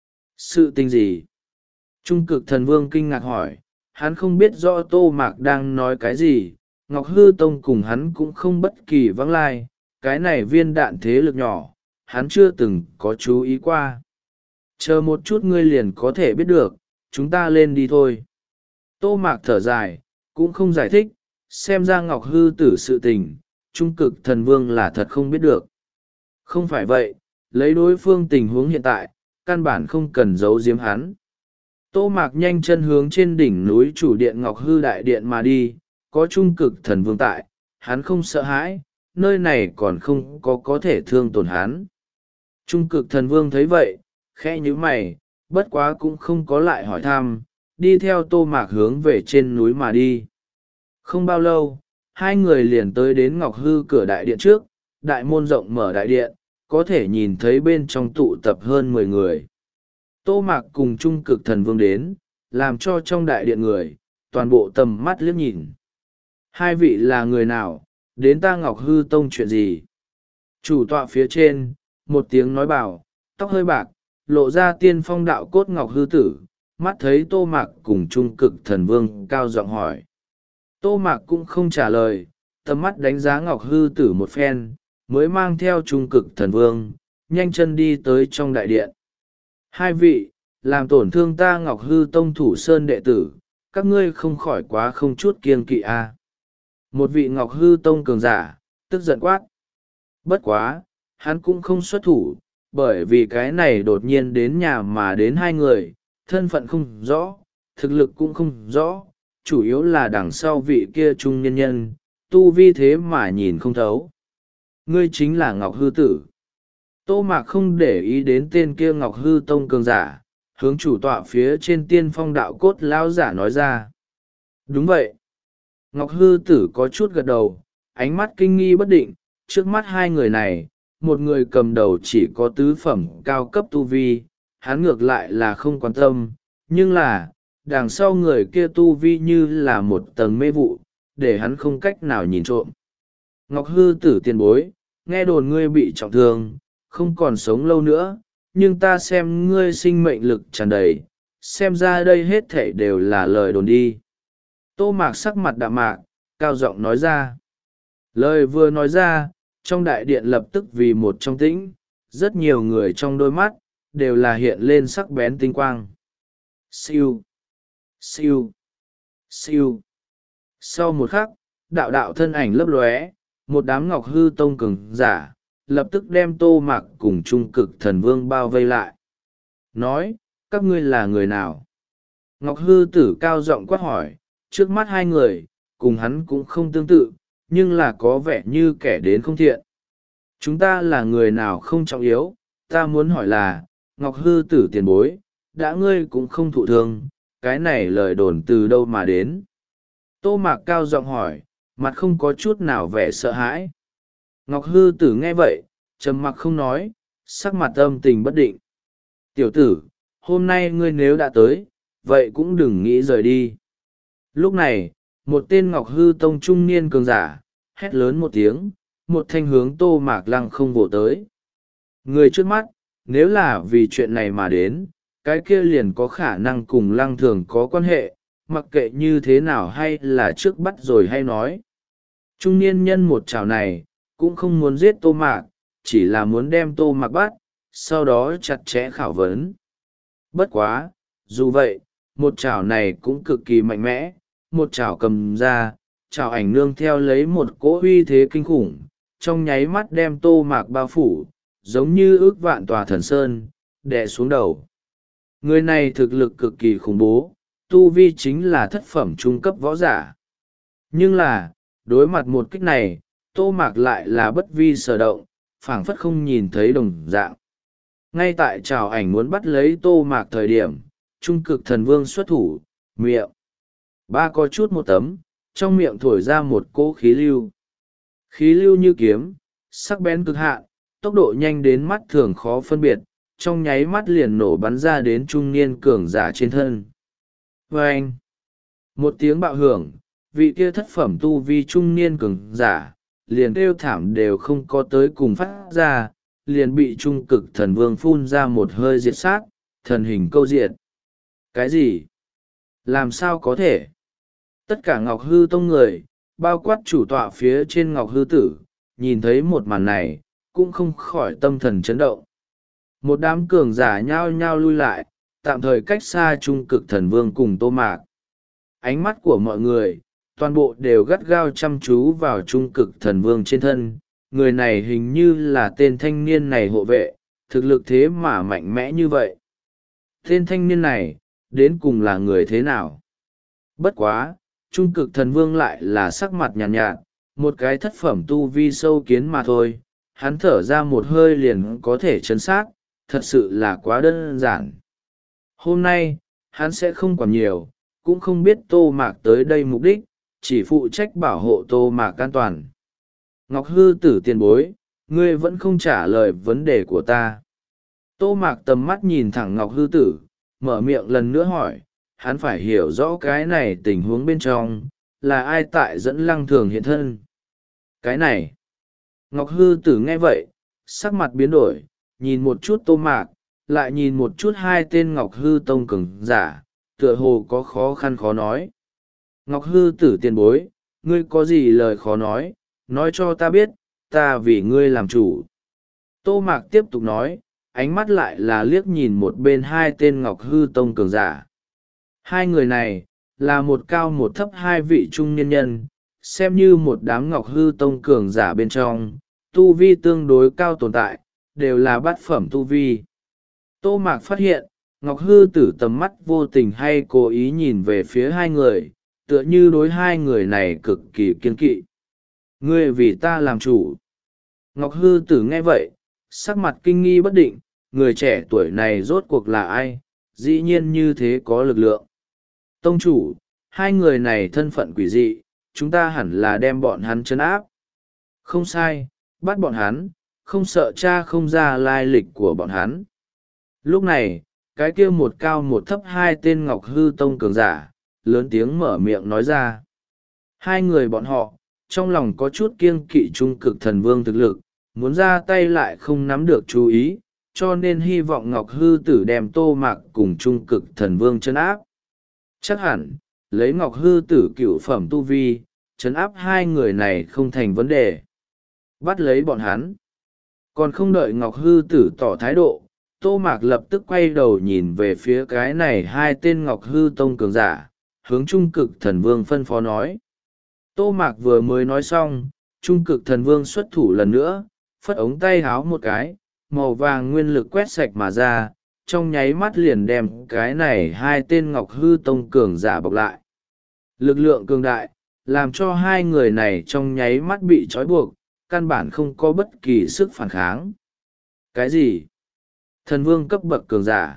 Sự tình gì? Trung Cực Thần Vương kinh ngạc hỏi. Hắn không biết rõ Tô Mạc đang nói cái gì. Ngọc Hư Tông cùng hắn cũng không bất kỳ vắng lai, cái này viên đạn thế lực nhỏ hắn chưa từng có chú ý qua. Chờ một chút ngươi liền có thể biết được, chúng ta lên đi thôi. Tô Mạc thở dài, cũng không giải thích, xem ra Ngọc Hư Tử sự tình, Trung Cực Thần Vương là thật không biết được. Không phải vậy, lấy đối phương tình huống hiện tại, căn bản không cần giấu giếm hắn. Tô Mạc nhanh chân hướng trên đỉnh núi chủ điện Ngọc Hư Đại Điện mà đi, có Trung Cực Thần Vương tại, hắn không sợ hãi, nơi này còn không có có thể thương tổn hắn. Trung Cực Thần Vương thấy vậy, khẽ nhíu mày, bất quá cũng không có lại hỏi thăm, đi theo Tô Mạc hướng về trên núi mà đi. Không bao lâu, hai người liền tới đến Ngọc Hư cửa đại điện trước, đại môn rộng mở đại điện, có thể nhìn thấy bên trong tụ tập hơn mười người. Tô Mạc cùng Trung Cực Thần Vương đến, làm cho trong đại điện người, toàn bộ tầm mắt liếc nhìn. Hai vị là người nào, đến ta Ngọc Hư Tông chuyện gì? Chủ tọa phía trên, một tiếng nói bảo, tóc hơi bạc, lộ ra tiên phong đạo cốt Ngọc Hư Tử, mắt thấy Tô Mạc cùng Trung Cực Thần Vương cao giọng hỏi. Tô Mạc cũng không trả lời, tầm mắt đánh giá Ngọc Hư Tử một phen, mới mang theo Trung Cực Thần Vương, nhanh chân đi tới trong đại điện. Hai vị, làm tổn thương ta Ngọc Hư Tông thủ sơn đệ tử, các ngươi không khỏi quá không chút kiêng kỵ a. À. Một vị Ngọc Hư Tông cường giả, tức giận quát. Bất quá, hắn cũng không xuất thủ, bởi vì cái này đột nhiên đến nhà mà đến hai người, thân phận không rõ, thực lực cũng không rõ, chủ yếu là đằng sau vị kia trung nhân nhân, tu vi thế mà nhìn không thấu. Ngươi chính là Ngọc Hư Tử. Tô Mạc không để ý đến tên kia Ngọc Hư Tông cường giả, hướng chủ tọa phía trên tiên phong đạo cốt lão giả nói ra. Đúng vậy. Ngọc Hư Tử có chút gật đầu, ánh mắt kinh nghi bất định, trước mắt hai người này, một người cầm đầu chỉ có tứ phẩm cao cấp tu vi, hắn ngược lại là không quan tâm, nhưng là, đằng sau người kia tu vi như là một tầng mê vụ, để hắn không cách nào nhìn trộm. Ngọc Hư Tử tiền bối, nghe đồn ngươi bị trọng thương, không còn sống lâu nữa, nhưng ta xem ngươi sinh mệnh lực tràn đầy, xem ra đây hết thảy đều là lời đồn đi. Tô Mạc sắc mặt đạm mạc, cao giọng nói ra. Lời vừa nói ra, trong đại điện lập tức vì một trong tĩnh, rất nhiều người trong đôi mắt, đều là hiện lên sắc bén tinh quang. Siêu, siêu, siêu. Sau một khắc, đạo đạo thân ảnh lấp lóe, một đám Ngọc Hư Tông cường giả, lập tức đem Tô Mạc cùng Trung Cực Thần Vương bao vây lại. Nói, các ngươi là người nào? Ngọc Hư Tử cao giọng quát hỏi, trước mắt hai người, cùng hắn cũng không tương tự, nhưng là có vẻ như kẻ đến không thiện. Chúng ta là người nào không trọng yếu, ta muốn hỏi là, Ngọc Hư Tử tiền bối, đã ngươi cũng không thụ thương, cái này lời đồn từ đâu mà đến? Tô Mạc cao giọng hỏi, mặt không có chút nào vẻ sợ hãi. Ngọc Hư Tử nghe vậy, trầm mặc không nói, sắc mặt âm tình bất định. Tiểu tử, hôm nay ngươi nếu đã tới, vậy cũng đừng nghĩ rời đi. Lúc này, một tên Ngọc Hư Tông trung niên cường giả, hét lớn một tiếng, một thanh hướng Tô Mạc lăng không vỗ tới. Người trước mắt, nếu là vì chuyện này mà đến, cái kia liền có khả năng cùng lăng thường có quan hệ, mặc kệ như thế nào hay là trước bắt rồi hay nói. Trung niên nhân một chảo này, cũng không muốn giết Tô Mạc, chỉ là muốn đem Tô Mạc bắt, sau đó chặt chẽ khảo vấn. Bất quá, dù vậy, một chảo này cũng cực kỳ mạnh mẽ, một chảo cầm ra, chảo ảnh nương theo lấy một cỗ uy thế kinh khủng, trong nháy mắt đem Tô Mạc bao phủ, giống như ước vạn tòa thần sơn, đè xuống đầu. Người này thực lực cực kỳ khủng bố, tu vi chính là thất phẩm trung cấp võ giả. Nhưng là, đối mặt một kích này, Tô Mạc lại là bất vi sở động, phảng phất không nhìn thấy đồng dạng. Ngay tại trào ảnh muốn bắt lấy Tô Mạc thời điểm, trung cực thần vương xuất thủ, miệng. Ba có chút một tấm, trong miệng thổi ra một cỗ khí lưu. Khí lưu như kiếm, sắc bén cực hạn, tốc độ nhanh đến mắt thường khó phân biệt, trong nháy mắt liền nổ bắn ra đến trung niên cường giả trên thân. Vâng! Một tiếng bạo hưởng, vị kia thất phẩm tu vi trung niên cường giả, liền kêu thảm đều không có tới cùng phát ra, liền bị trung cực thần vương phun ra một hơi diệt sát, thần hình câu diệt. Cái gì? Làm sao có thể? Tất cả Ngọc Hư Tông người, bao quát chủ tọa phía trên Ngọc Hư Tử, nhìn thấy một màn này, cũng không khỏi tâm thần chấn động. Một đám cường giả nhao nhao lui lại, tạm thời cách xa trung cực thần vương cùng Tô Mạc. Ánh mắt của mọi người, toàn bộ đều gắt gao chăm chú vào trung cực thần vương trên thân. Người này hình như là tên thanh niên này hộ vệ, thực lực thế mà mạnh mẽ như vậy. Tên thanh niên này, đến cùng là người thế nào? Bất quá, trung cực thần vương lại là sắc mặt nhàn nhạt, nhạt, một cái thất phẩm tu vi sâu kiến mà thôi. Hắn thở ra một hơi liền có thể chấn sát, thật sự là quá đơn giản. Hôm nay, hắn sẽ không còn nhiều, cũng không biết Tô Mạc tới đây mục đích, chỉ phụ trách bảo hộ Tô Mạc an toàn. Ngọc Hư Tử tiền bối, ngươi vẫn không trả lời vấn đề của ta. Tô Mạc tầm mắt nhìn thẳng Ngọc Hư Tử, mở miệng lần nữa hỏi, hắn phải hiểu rõ cái này tình huống bên trong, là ai tại dẫn Lăng Thường hiện thân. Cái này, Ngọc Hư Tử nghe vậy, sắc mặt biến đổi, nhìn một chút Tô Mạc, lại nhìn một chút hai tên Ngọc Hư Tông cường giả, tựa hồ có khó khăn khó nói. Ngọc Hư Tử tiền bối, ngươi có gì lời khó nói, nói cho ta biết, ta vì ngươi làm chủ. Tô Mạc tiếp tục nói, ánh mắt lại là liếc nhìn một bên hai tên Ngọc Hư Tông cường giả. Hai người này, là một cao một thấp hai vị trung niên nhân, xem như một đám Ngọc Hư Tông cường giả bên trong, tu vi tương đối cao tồn tại, đều là bát phẩm tu vi. Tô Mạc phát hiện, Ngọc Hư Tử tầm mắt vô tình hay cố ý nhìn về phía hai người, tựa như đối hai người này cực kỳ kiên kỵ. Ngươi vì ta làm chủ. Ngọc Hư Tử nghe vậy, sắc mặt kinh nghi bất định, người trẻ tuổi này rốt cuộc là ai, dĩ nhiên như thế có lực lượng. Tông chủ, hai người này thân phận quỷ dị, chúng ta hẳn là đem bọn hắn trấn áp. Không sai, bắt bọn hắn, không sợ cha không ra lai lịch của bọn hắn. Lúc này, cái kia một cao một thấp hai tên Ngọc Hư Tông cường giả, lớn tiếng mở miệng nói ra. Hai người bọn họ, trong lòng có chút kiêng kỵ trung cực thần vương thực lực, muốn ra tay lại không nắm được chú ý, cho nên hy vọng Ngọc Hư Tử đem Tô Mạc cùng trung cực thần vương trấn áp. Chắc hẳn, lấy Ngọc Hư Tử cửu phẩm tu vi, trấn áp hai người này không thành vấn đề. Bắt lấy bọn hắn. Còn không đợi Ngọc Hư Tử tỏ thái độ, Tô Mạc lập tức quay đầu nhìn về phía cái này hai tên Ngọc Hư Tông cường giả, hướng trung cực thần vương phân phó nói. Tô Mạc vừa mới nói xong, trung cực thần vương xuất thủ lần nữa, phất ống tay háo một cái, màu vàng nguyên lực quét sạch mà ra, trong nháy mắt liền đem cái này hai tên Ngọc Hư Tông cường giả bọc lại. Lực lượng cường đại, làm cho hai người này trong nháy mắt bị trói buộc, căn bản không có bất kỳ sức phản kháng. Cái gì? Thần vương cấp bậc cường giả?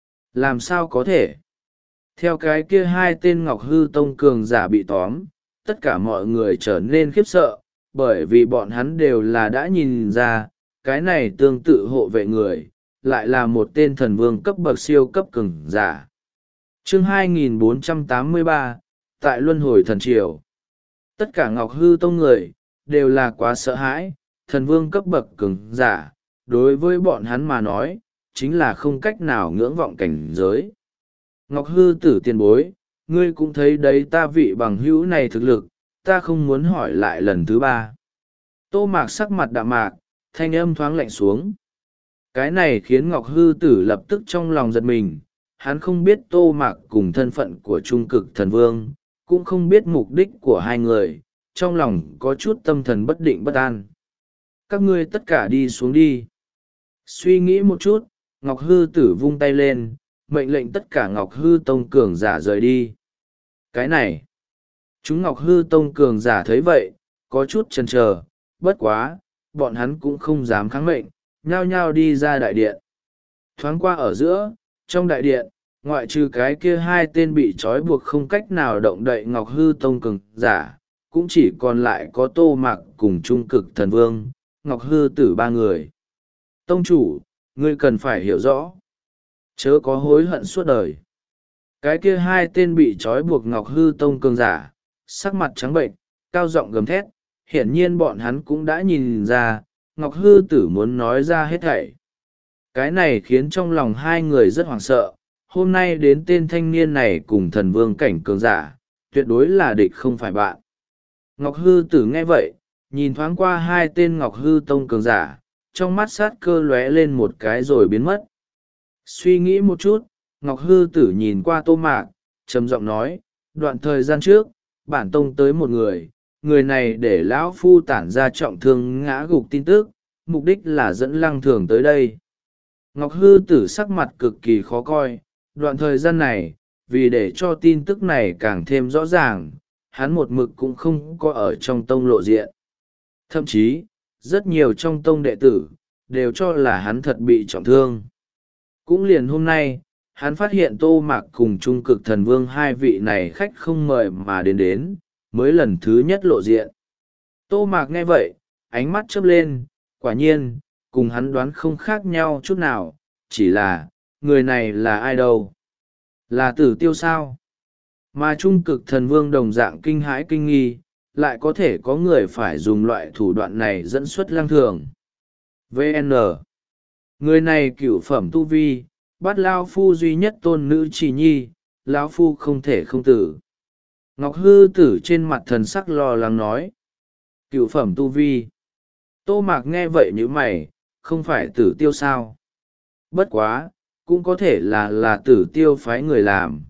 Làm sao có thể? Theo cái kia hai tên Ngọc Hư Tông cường giả bị tóm, tất cả mọi người trở nên khiếp sợ, bởi vì bọn hắn đều là đã nhìn ra, cái này tương tự hộ vệ người, lại là một tên thần vương cấp bậc siêu cấp cường giả. Chương hai nghìn bốn trăm tám mươi ba, tại Luân Hồi Thần Triều. Tất cả Ngọc Hư Tông người, đều là quá sợ hãi, thần vương cấp bậc cường giả, đối với bọn hắn mà nói, chính là không cách nào ngưỡng vọng cảnh giới. Ngọc Hư Tử tiền bối, ngươi cũng thấy đấy, ta vị bằng hữu này thực lực, ta không muốn hỏi lại lần thứ ba. Tô Mạc sắc mặt đạm mạc, thanh âm thoáng lạnh xuống. Cái này khiến Ngọc Hư Tử lập tức trong lòng giật mình, hắn không biết Tô Mạc cùng thân phận của trung cực thần vương, cũng không biết mục đích của hai người, trong lòng có chút tâm thần bất định bất an. Các ngươi tất cả đi xuống đi. Suy nghĩ một chút, Ngọc Hư Tử vung tay lên, mệnh lệnh tất cả Ngọc Hư Tông cường giả rời đi. Cái này, chúng Ngọc Hư Tông cường giả thấy vậy, có chút chần chờ, bất quá, bọn hắn cũng không dám kháng mệnh, nhao nhao đi ra đại điện. Thoáng qua ở giữa, trong đại điện, ngoại trừ cái kia hai tên bị trói buộc không cách nào động đậy Ngọc Hư Tông cường giả, cũng chỉ còn lại có Tô Mạc cùng Trung Cực Thần Vương, Ngọc Hư Tử ba người. Tông chủ, ngươi cần phải hiểu rõ, chớ có hối hận suốt đời. Cái kia hai tên bị trói buộc Ngọc Hư Tông cường giả, sắc mặt trắng bệnh, cao giọng gầm thét, hiển nhiên bọn hắn cũng đã nhìn ra, Ngọc Hư Tử muốn nói ra hết thảy. Cái này khiến trong lòng hai người rất hoảng sợ, hôm nay đến tên thanh niên này cùng thần vương cảnh cường giả, tuyệt đối là địch không phải bạn. Ngọc Hư Tử nghe vậy, nhìn thoáng qua hai tên Ngọc Hư Tông cường giả, trong mắt sát cơ lóe lên một cái rồi biến mất. Suy nghĩ một chút, Ngọc Hư Tử nhìn qua Tô Mạc, trầm giọng nói, đoạn thời gian trước, bản tông tới một người, người này để lão phu tản ra trọng thương ngã gục tin tức, mục đích là dẫn Lăng Thường tới đây. Ngọc Hư Tử sắc mặt cực kỳ khó coi, đoạn thời gian này, vì để cho tin tức này càng thêm rõ ràng, hắn một mực cũng không có ở trong tông lộ diện. Thậm chí, rất nhiều trong tông đệ tử, đều cho là hắn thật bị trọng thương. Cũng liền hôm nay, hắn phát hiện Tô Mạc cùng Trung Cực Thần Vương hai vị này khách không mời mà đến đến, mới lần thứ nhất lộ diện. Tô Mạc nghe vậy, ánh mắt chớp lên, quả nhiên, cùng hắn đoán không khác nhau chút nào, chỉ là, người này là ai đâu? Là Tử Tiêu sao? Mà Trung Cực Thần Vương đồng dạng kinh hãi kinh nghi, lại có thể có người phải dùng loại thủ đoạn này dẫn xuất Lăng Thường. vê en Người này cửu phẩm tu vi, bắt lao phu duy nhất tôn nữ chỉ nhi, lão phu không thể không tử. Ngọc Hư Tử trên mặt thần sắc lo lắng nói. Cửu phẩm tu vi. Tô Mạc nghe vậy như mày, không phải Tử Tiêu sao? Bất quá, cũng có thể là là Tử Tiêu phái người làm.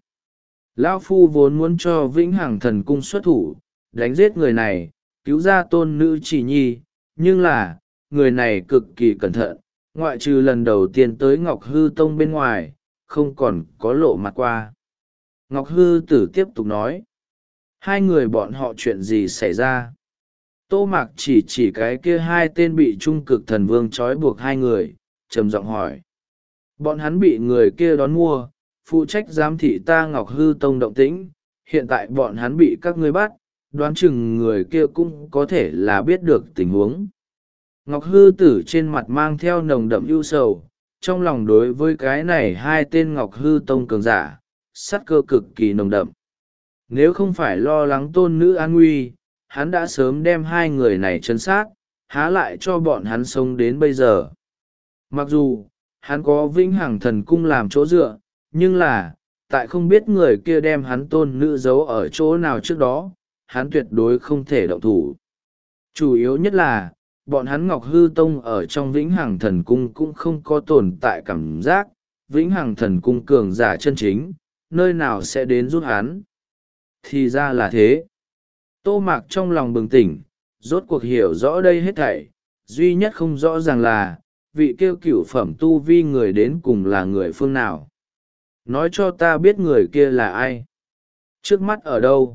Lão phu vốn muốn cho Vĩnh Hằng Thần Cung xuất thủ, đánh giết người này, cứu ra tôn nữ chỉ nhi, nhưng là, người này cực kỳ cẩn thận, ngoại trừ lần đầu tiên tới Ngọc Hư Tông bên ngoài, không còn có lộ mặt qua. Ngọc Hư Tử tiếp tục nói, hai người bọn họ chuyện gì xảy ra? Tô Mạc chỉ chỉ cái kia hai tên bị Trung Cực Thần Vương trói buộc hai người, trầm giọng hỏi. Bọn hắn bị người kia đón mua, phụ trách giám thị ta Ngọc Hư Tông động tĩnh, hiện tại bọn hắn bị các ngươi bắt, đoán chừng người kia cũng có thể là biết được tình huống. Ngọc Hư Tử trên mặt mang theo nồng đậm ưu sầu, trong lòng đối với cái này hai tên Ngọc Hư Tông cường giả, sát cơ cực kỳ nồng đậm. Nếu không phải lo lắng tôn nữ an nguy, hắn đã sớm đem hai người này trấn sát, há lại cho bọn hắn sống đến bây giờ. Mặc dù, hắn có Vĩnh Hằng Thần Cung làm chỗ dựa, nhưng là, tại không biết người kia đem hắn tôn nữ giấu ở chỗ nào trước đó, hắn tuyệt đối không thể động thủ. Chủ yếu nhất là, bọn hắn Ngọc Hư Tông ở trong Vĩnh Hằng Thần Cung cũng không có tồn tại cảm giác, Vĩnh Hằng Thần Cung cường giả chân chính, nơi nào sẽ đến giúp hắn. Thì ra là thế. Tô Mạc trong lòng bừng tỉnh, rốt cuộc hiểu rõ đây hết thảy, duy nhất không rõ ràng là, vị kêu cửu phẩm tu vi người đến cùng là người phương nào. Nói cho ta biết người kia là ai. Trước mắt ở đâu?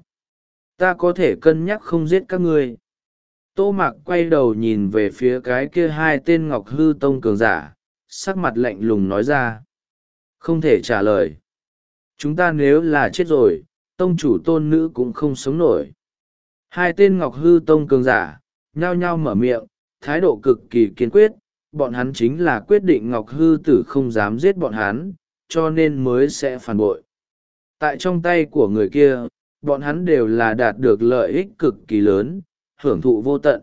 Ta có thể cân nhắc không giết các ngươi. Tô Mạc quay đầu nhìn về phía cái kia hai tên Ngọc Hư Tông cường giả, sắc mặt lạnh lùng nói ra. Không thể trả lời. Chúng ta nếu là chết rồi, tông chủ tôn nữ cũng không sống nổi. Hai tên Ngọc Hư Tông cường giả, nhao nhao mở miệng, thái độ cực kỳ kiên quyết, bọn hắn chính là quyết định Ngọc Hư Tử không dám giết bọn hắn, cho nên mới sẽ phản bội. Tại trong tay của người kia, bọn hắn đều là đạt được lợi ích cực kỳ lớn, hưởng thụ vô tận.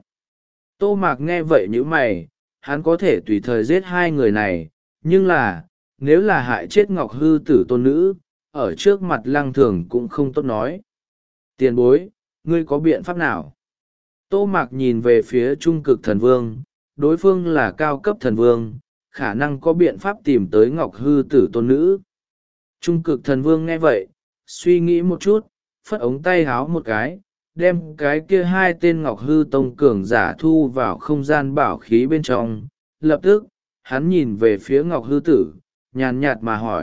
Tô Mạc nghe vậy như mày, hắn có thể tùy thời giết hai người này, nhưng là, nếu là hại chết Ngọc Hư Tử tôn nữ, ở trước mặt Lăng Thường cũng không tốt nói. Tiền bối, ngươi có biện pháp nào? Tô Mạc nhìn về phía Trung Cực Thần Vương, đối phương là cao cấp thần vương, khả năng có biện pháp tìm tới Ngọc Hư Tử tôn nữ. Trung Cực Thần Vương nghe vậy, suy nghĩ một chút, phất ống tay háo một cái, đem cái kia hai tên Ngọc Hư Tông cường giả thu vào không gian bảo khí bên trong. Lập tức, hắn nhìn về phía Ngọc Hư Tử, nhàn nhạt mà hỏi,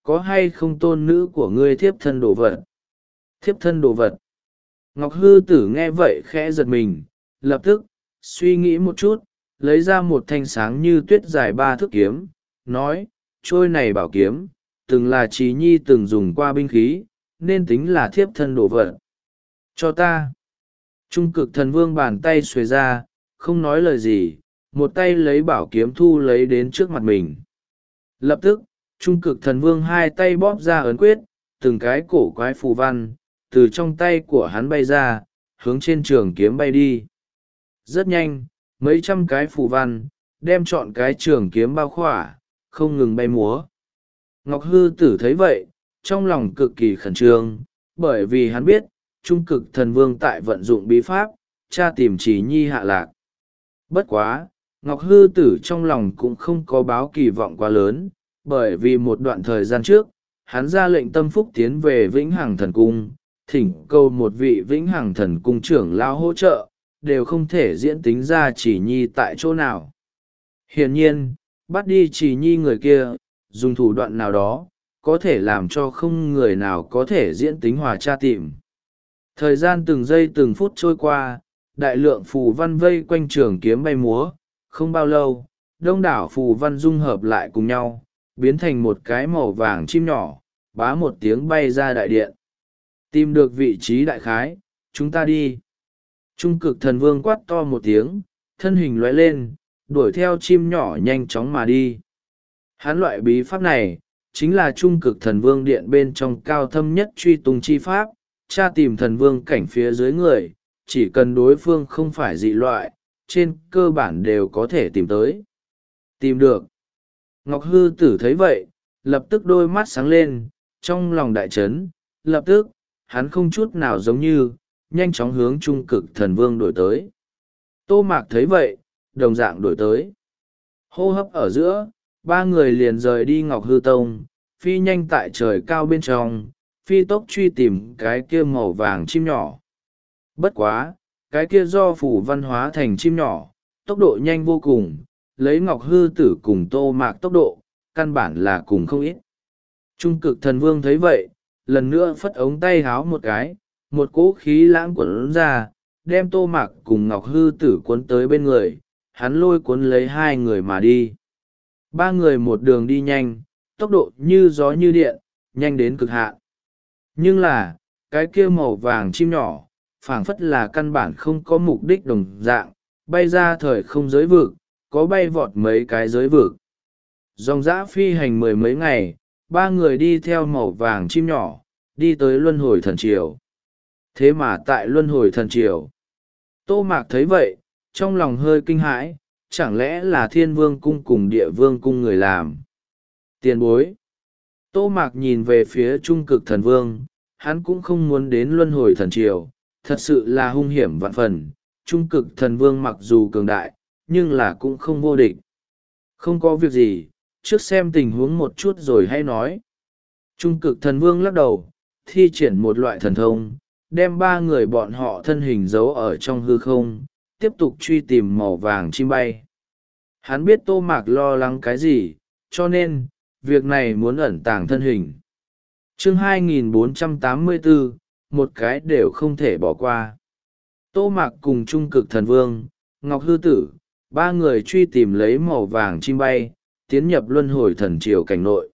có hay không tôn nữ của ngươi thiếp thân đồ vật? Thiếp thân đồ vật? Ngọc hư tử nghe vậy khẽ giật mình, lập tức suy nghĩ một chút, lấy ra một thanh sáng như tuyết dài ba thước kiếm, nói, trôi này bảo kiếm từng là Trí Nhi từng dùng qua binh khí, nên tính là thiếp thân đồ vật. Cho ta. Trung cực thần vương bàn tay xuề ra, không nói lời gì, một tay lấy bảo kiếm thu lấy đến trước mặt mình. Lập tức, trung cực thần vương hai tay bóp ra ấn quyết, từng cái cổ quái phù văn từ trong tay của hắn bay ra, hướng trên trường kiếm bay đi. Rất nhanh, mấy trăm cái phù văn đem trọn cái trường kiếm bao khỏa, không ngừng bay múa. Ngọc hư tử thấy vậy, trong lòng cực kỳ khẩn trương, bởi vì hắn biết trung cực thần vương tại vận dụng bí pháp tra tìm Trí Nhi hạ lạc. Bất quá, Ngọc hư tử trong lòng cũng không có báo kỳ vọng quá lớn, bởi vì một đoạn thời gian trước hắn ra lệnh tâm phúc tiến về Vĩnh Hằng Thần Cung, thỉnh cầu một vị Vĩnh Hằng Thần Cung trưởng lao hỗ trợ, đều không thể diễn tính ra Trí Nhi tại chỗ nào. Hiển nhiên, bắt đi Trí Nhi người kia, dùng thủ đoạn nào đó, có thể làm cho không người nào có thể diễn tính hòa tra tìm. Thời gian từng giây từng phút trôi qua, đại lượng phù văn vây quanh trường kiếm bay múa, không bao lâu, đông đảo phù văn dung hợp lại cùng nhau, biến thành một cái màu vàng chim nhỏ, bá một tiếng bay ra đại điện. Tìm được vị trí đại khái, chúng ta đi. Trung cực thần vương quát to một tiếng, thân hình lóe lên, đuổi theo chim nhỏ nhanh chóng mà đi. Hắn loại bí pháp này, chính là trung cực thần vương điện bên trong cao thâm nhất truy tung chi pháp, tra tìm thần vương cảnh phía dưới người, chỉ cần đối phương không phải dị loại, trên cơ bản đều có thể tìm tới. Tìm được. Ngọc hư tử thấy vậy, lập tức đôi mắt sáng lên, trong lòng đại chấn, lập tức, hắn không chút nào giống như, nhanh chóng hướng trung cực thần vương đổi tới. Tô Mạc thấy vậy, đồng dạng đổi tới. Hô hấp ở giữa, ba người liền rời đi Ngọc hư tông, phi nhanh tại trời cao bên trong, phi tốc truy tìm cái kia màu vàng chim nhỏ. Bất quá, cái kia do phủ văn hóa thành chim nhỏ, tốc độ nhanh vô cùng, lấy Ngọc hư tử cùng Tô Mạc tốc độ, căn bản là cùng không ít. Trung cực thần vương thấy vậy, lần nữa phất ống tay háo một cái, một cỗ khí lãng cuốn ra, đem Tô Mạc cùng Ngọc hư tử cuốn tới bên người, hắn lôi cuốn lấy hai người mà đi. Ba người một đường đi nhanh, tốc độ như gió như điện, nhanh đến cực hạn. Nhưng là, cái kia màu vàng chim nhỏ, phảng phất là căn bản không có mục đích đồng dạng, bay ra thời không giới vực, có bay vọt mấy cái giới vực. Dòng dã phi hành mười mấy ngày, ba người đi theo màu vàng chim nhỏ, đi tới luân hồi thần triều. Thế mà tại luân hồi thần triều, Tô Mạc thấy vậy, trong lòng hơi kinh hãi, chẳng lẽ là thiên vương cung cùng địa vương cung người làm? Tiền bối. Tô Mạc nhìn về phía trung cực thần vương, hắn cũng không muốn đến luân hồi thần triều, thật sự là hung hiểm vạn phần. Trung cực thần vương mặc dù cường đại, nhưng là cũng không vô địch. Không có việc gì, trước xem tình huống một chút rồi hay nói. Trung cực thần vương lắc đầu, thi triển một loại thần thông, đem ba người bọn họ thân hình giấu ở trong hư không, tiếp tục truy tìm màu vàng chim bay. Hắn biết Tô Mạc lo lắng cái gì, cho nên, việc này muốn ẩn tàng thân hình. Chương hai nghìn bốn trăm tám mươi bốn, một cái đều không thể bỏ qua. Tô Mạc cùng trung cực thần vương, Ngọc hư tử, ba người truy tìm lấy màu vàng chim bay, tiến nhập luân hồi thần triều cảnh nội.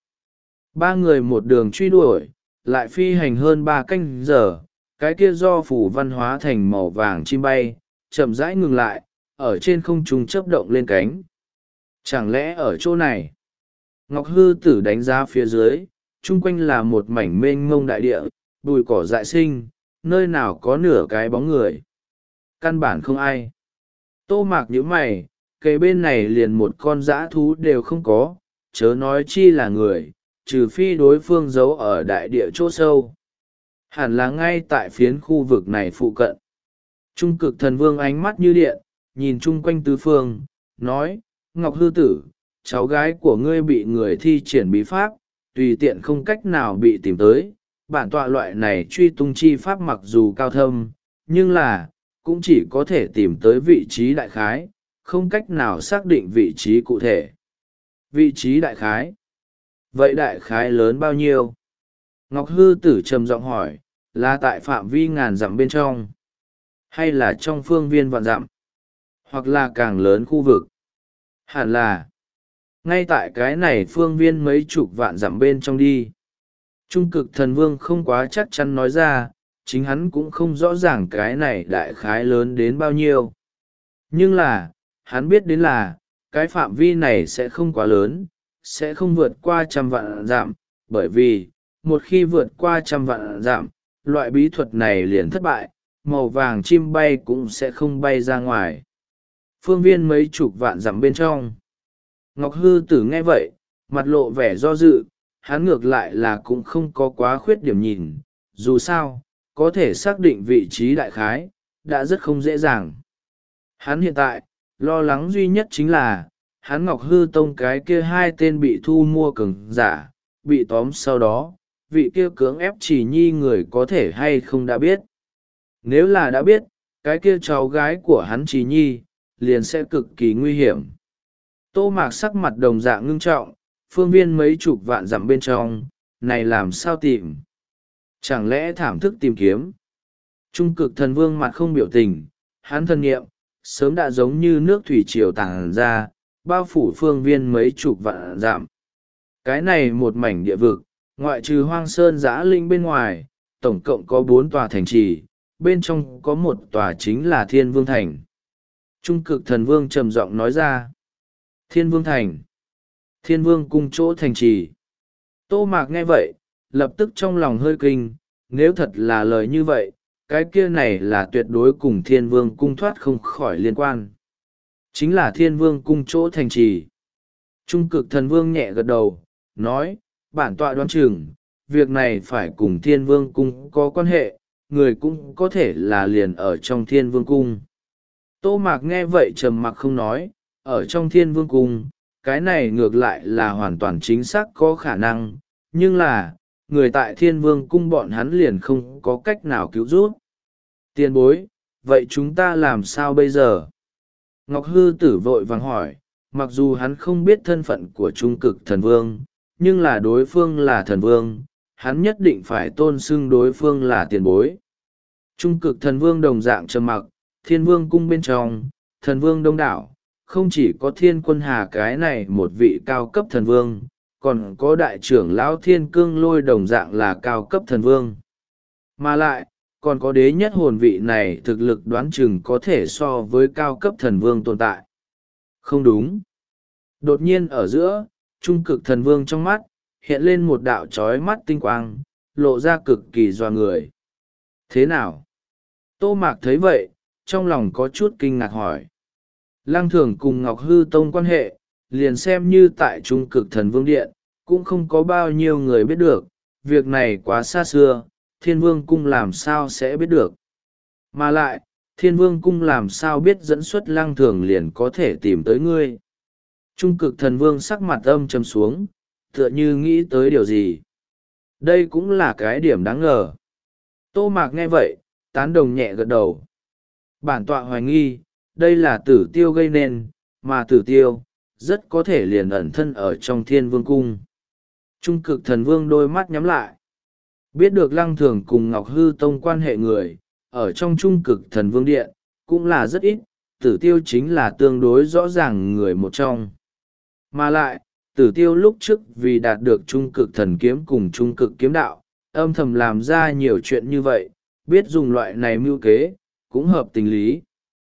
Ba người một đường truy đuổi, lại phi hành hơn ba canh giờ, cái kia do phủ văn hóa thành màu vàng chim bay, chậm rãi ngừng lại, ở trên không trung chớp động lên cánh. Chẳng lẽ ở chỗ này? Ngọc hư tử đánh giá phía dưới, chung quanh là một mảnh mênh mông đại địa, bụi cỏ dại sinh, nơi nào có nửa cái bóng người. Căn bản không ai. Tô Mạc nhíu mày, cây bên này liền một con dã thú đều không có, chớ nói chi là người, trừ phi đối phương giấu ở đại địa chỗ sâu. Hẳn là ngay tại phiến khu vực này phụ cận. Trung cực thần vương ánh mắt như điện, nhìn chung quanh tứ phương, nói, Ngọc hư tử, cháu gái của ngươi bị người thi triển bí pháp, tùy tiện không cách nào bị tìm tới. Bản tọa loại này truy tung chi pháp mặc dù cao thâm, nhưng là, cũng chỉ có thể tìm tới vị trí đại khái, không cách nào xác định vị trí cụ thể. Vị trí đại khái. Vậy đại khái lớn bao nhiêu? Ngọc Hư Tử trầm giọng hỏi, là tại phạm vi ngàn dặm bên trong, hay là trong phương viên vạn dặm, hoặc là càng lớn khu vực? Hẳn là ngay tại cái này phương viên mấy chục vạn dặm bên trong đi. Trung cực thần vương không quá chắc chắn nói ra, chính hắn cũng không rõ ràng cái này đại khái lớn đến bao nhiêu. Nhưng là, hắn biết đến là, cái phạm vi này sẽ không quá lớn, sẽ không vượt qua trăm vạn dặm, bởi vì, một khi vượt qua trăm vạn dặm, loại bí thuật này liền thất bại, màu vàng chim bay cũng sẽ không bay ra ngoài. Phương viên mấy chục vạn dặm bên trong. Ngọc Hư Tử nghe vậy, mặt lộ vẻ do dự, hắn ngược lại là cũng không có quá khuyết điểm nhìn, dù sao, có thể xác định vị trí đại khái, đã rất không dễ dàng. Hắn hiện tại, lo lắng duy nhất chính là, hắn Ngọc Hư Tông cái kia hai tên bị thu mua cường giả, bị tóm sau đó, vị kia cưỡng ép chỉ nhi người có thể hay không đã biết. Nếu là đã biết, cái kia cháu gái của hắn chỉ nhi, liền sẽ cực kỳ nguy hiểm. Tô Mạc sắc mặt đồng dạng ngưng trọng, phương viên mấy chục vạn dặm bên trong, này làm sao tìm? Chẳng lẽ thảm thức tìm kiếm? Trung cực thần vương mặt không biểu tình, hắn thân nghiệm, sớm đã giống như nước thủy triều tàng ra, bao phủ phương viên mấy chục vạn dặm. Cái này một mảnh địa vực, ngoại trừ hoang sơn giã linh bên ngoài, tổng cộng có bốn tòa thành trì, bên trong có một tòa chính là Thiên Vương Thành. Trung cực thần vương trầm giọng nói ra. Thiên Vương Thành. Thiên Vương cung chỗ thành trì. Tô Mạc nghe vậy, lập tức trong lòng hơi kinh, nếu thật là lời như vậy, cái kia này là tuyệt đối cùng Thiên Vương cung thoát không khỏi liên quan. Chính là Thiên Vương cung chỗ thành trì. Trung cực thần vương nhẹ gật đầu, nói, bản tọa đoán chừng, việc này phải cùng Thiên Vương cung có quan hệ, người cũng có thể là liền ở trong Thiên Vương cung. Tô Mạc nghe vậy trầm mặc không nói, ở trong Thiên Vương cung, cái này ngược lại là hoàn toàn chính xác có khả năng, nhưng là, người tại Thiên Vương cung bọn hắn liền không có cách nào cứu giúp. Tiền bối, vậy chúng ta làm sao bây giờ? Ngọc Hư Tử vội vàng hỏi, mặc dù hắn không biết thân phận của Trung cực thần vương, nhưng là đối phương là thần vương, hắn nhất định phải tôn xưng đối phương là tiền bối. Trung cực thần vương đồng dạng trầm mặc, Thiên Vương cung bên trong, thần vương đông đảo, không chỉ có Thiên Quân Hà cái này một vị cao cấp thần vương, còn có đại trưởng lão Thiên Cương Lôi đồng dạng là cao cấp thần vương. Mà lại, còn có đế nhất hồn vị này thực lực đoán chừng có thể so với cao cấp thần vương tồn tại. Không đúng. Đột nhiên ở giữa, trung cực thần vương trong mắt, hiện lên một đạo trói mắt tinh quang, lộ ra cực kỳ doa người. Thế nào? Tô Mạc thấy vậy, trong lòng có chút kinh ngạc hỏi. Lăng Thường cùng Ngọc Hư Tông quan hệ, liền xem như tại Trung cực thần vương điện, cũng không có bao nhiêu người biết được, việc này quá xa xưa, Thiên Vương cung làm sao sẽ biết được. Mà lại, Thiên Vương cung làm sao biết dẫn xuất Lăng Thường liền có thể tìm tới ngươi. Trung cực thần vương sắc mặt âm trầm xuống, tựa như nghĩ tới điều gì. Đây cũng là cái điểm đáng ngờ. Tô Mạc nghe vậy, tán đồng nhẹ gật đầu. Bản tọa hoài nghi, đây là tử tiêu gây nên, mà tử tiêu, rất có thể liền ẩn thân ở trong Thiên Vương cung. Trung cực thần vương đôi mắt nhắm lại. Biết được Lăng Thường cùng Ngọc Hư Tông quan hệ người, ở trong Trung cực thần vương điện, cũng là rất ít, tử tiêu chính là tương đối rõ ràng người một trong. Mà lại, tử tiêu lúc trước vì đạt được Trung cực thần kiếm cùng Trung cực kiếm đạo, âm thầm làm ra nhiều chuyện như vậy, biết dùng loại này mưu kế, cũng hợp tình lý.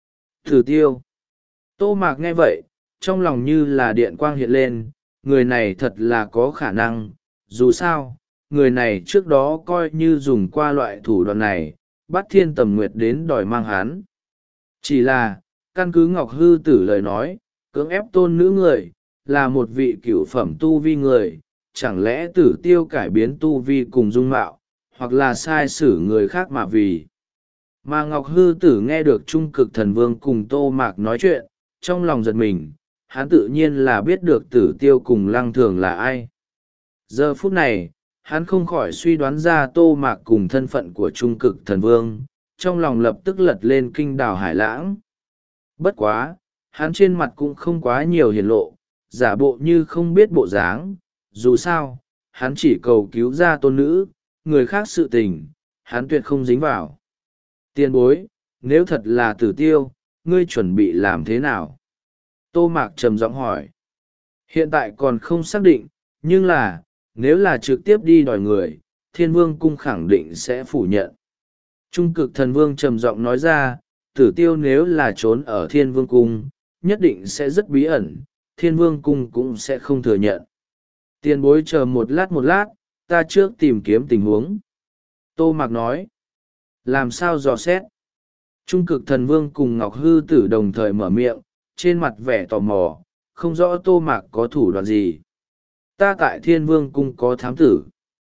Tử tiêu. Tô Mạc nghe vậy, trong lòng như là điện quang hiện lên, người này thật là có khả năng, dù sao, người này trước đó coi như dùng qua loại thủ đoạn này, bắt Thiên Tầm Nguyệt đến đòi mang hắn. Chỉ là, căn cứ Ngọc Hư Tử lời nói, cưỡng ép tôn nữ người, là một vị cửu phẩm tu vi người, chẳng lẽ tử tiêu cải biến tu vi cùng dung mạo, hoặc là sai xử người khác mà vì. Mà Ngọc Hư Tử nghe được Trung cực thần vương cùng Tô Mạc nói chuyện, trong lòng giật mình, hắn tự nhiên là biết được tử tiêu cùng Lăng Thường là ai. Giờ phút này, hắn không khỏi suy đoán ra Tô Mạc cùng thân phận của Trung cực thần vương, trong lòng lập tức lật lên kinh đảo hải lãng. Bất quá, hắn trên mặt cũng không quá nhiều hiển lộ, giả bộ như không biết bộ dáng, dù sao hắn chỉ cầu cứu ra tôn nữ, người khác sự tình hắn tuyệt không dính vào. Tiền bối, nếu thật là Tử Tiêu, ngươi chuẩn bị làm thế nào? Tô Mạc trầm giọng hỏi. Hiện tại còn không xác định, nhưng là, nếu là trực tiếp đi đòi người, Thiên Vương Cung khẳng định sẽ phủ nhận. Trung Cực Thần Vương trầm giọng nói ra, Tử Tiêu nếu là trốn ở Thiên Vương Cung, nhất định sẽ rất bí ẩn, Thiên Vương Cung cũng sẽ không thừa nhận. Tiền bối chờ một lát một lát, ta trước tìm kiếm tình huống. Tô Mạc nói. Làm sao dò xét? Trung Cực Thần Vương cùng Ngọc Hư Tử đồng thời mở miệng, trên mặt vẻ tò mò, không rõ Tô Mạc có thủ đoạn gì. Ta tại Thiên Vương Cung có thám tử.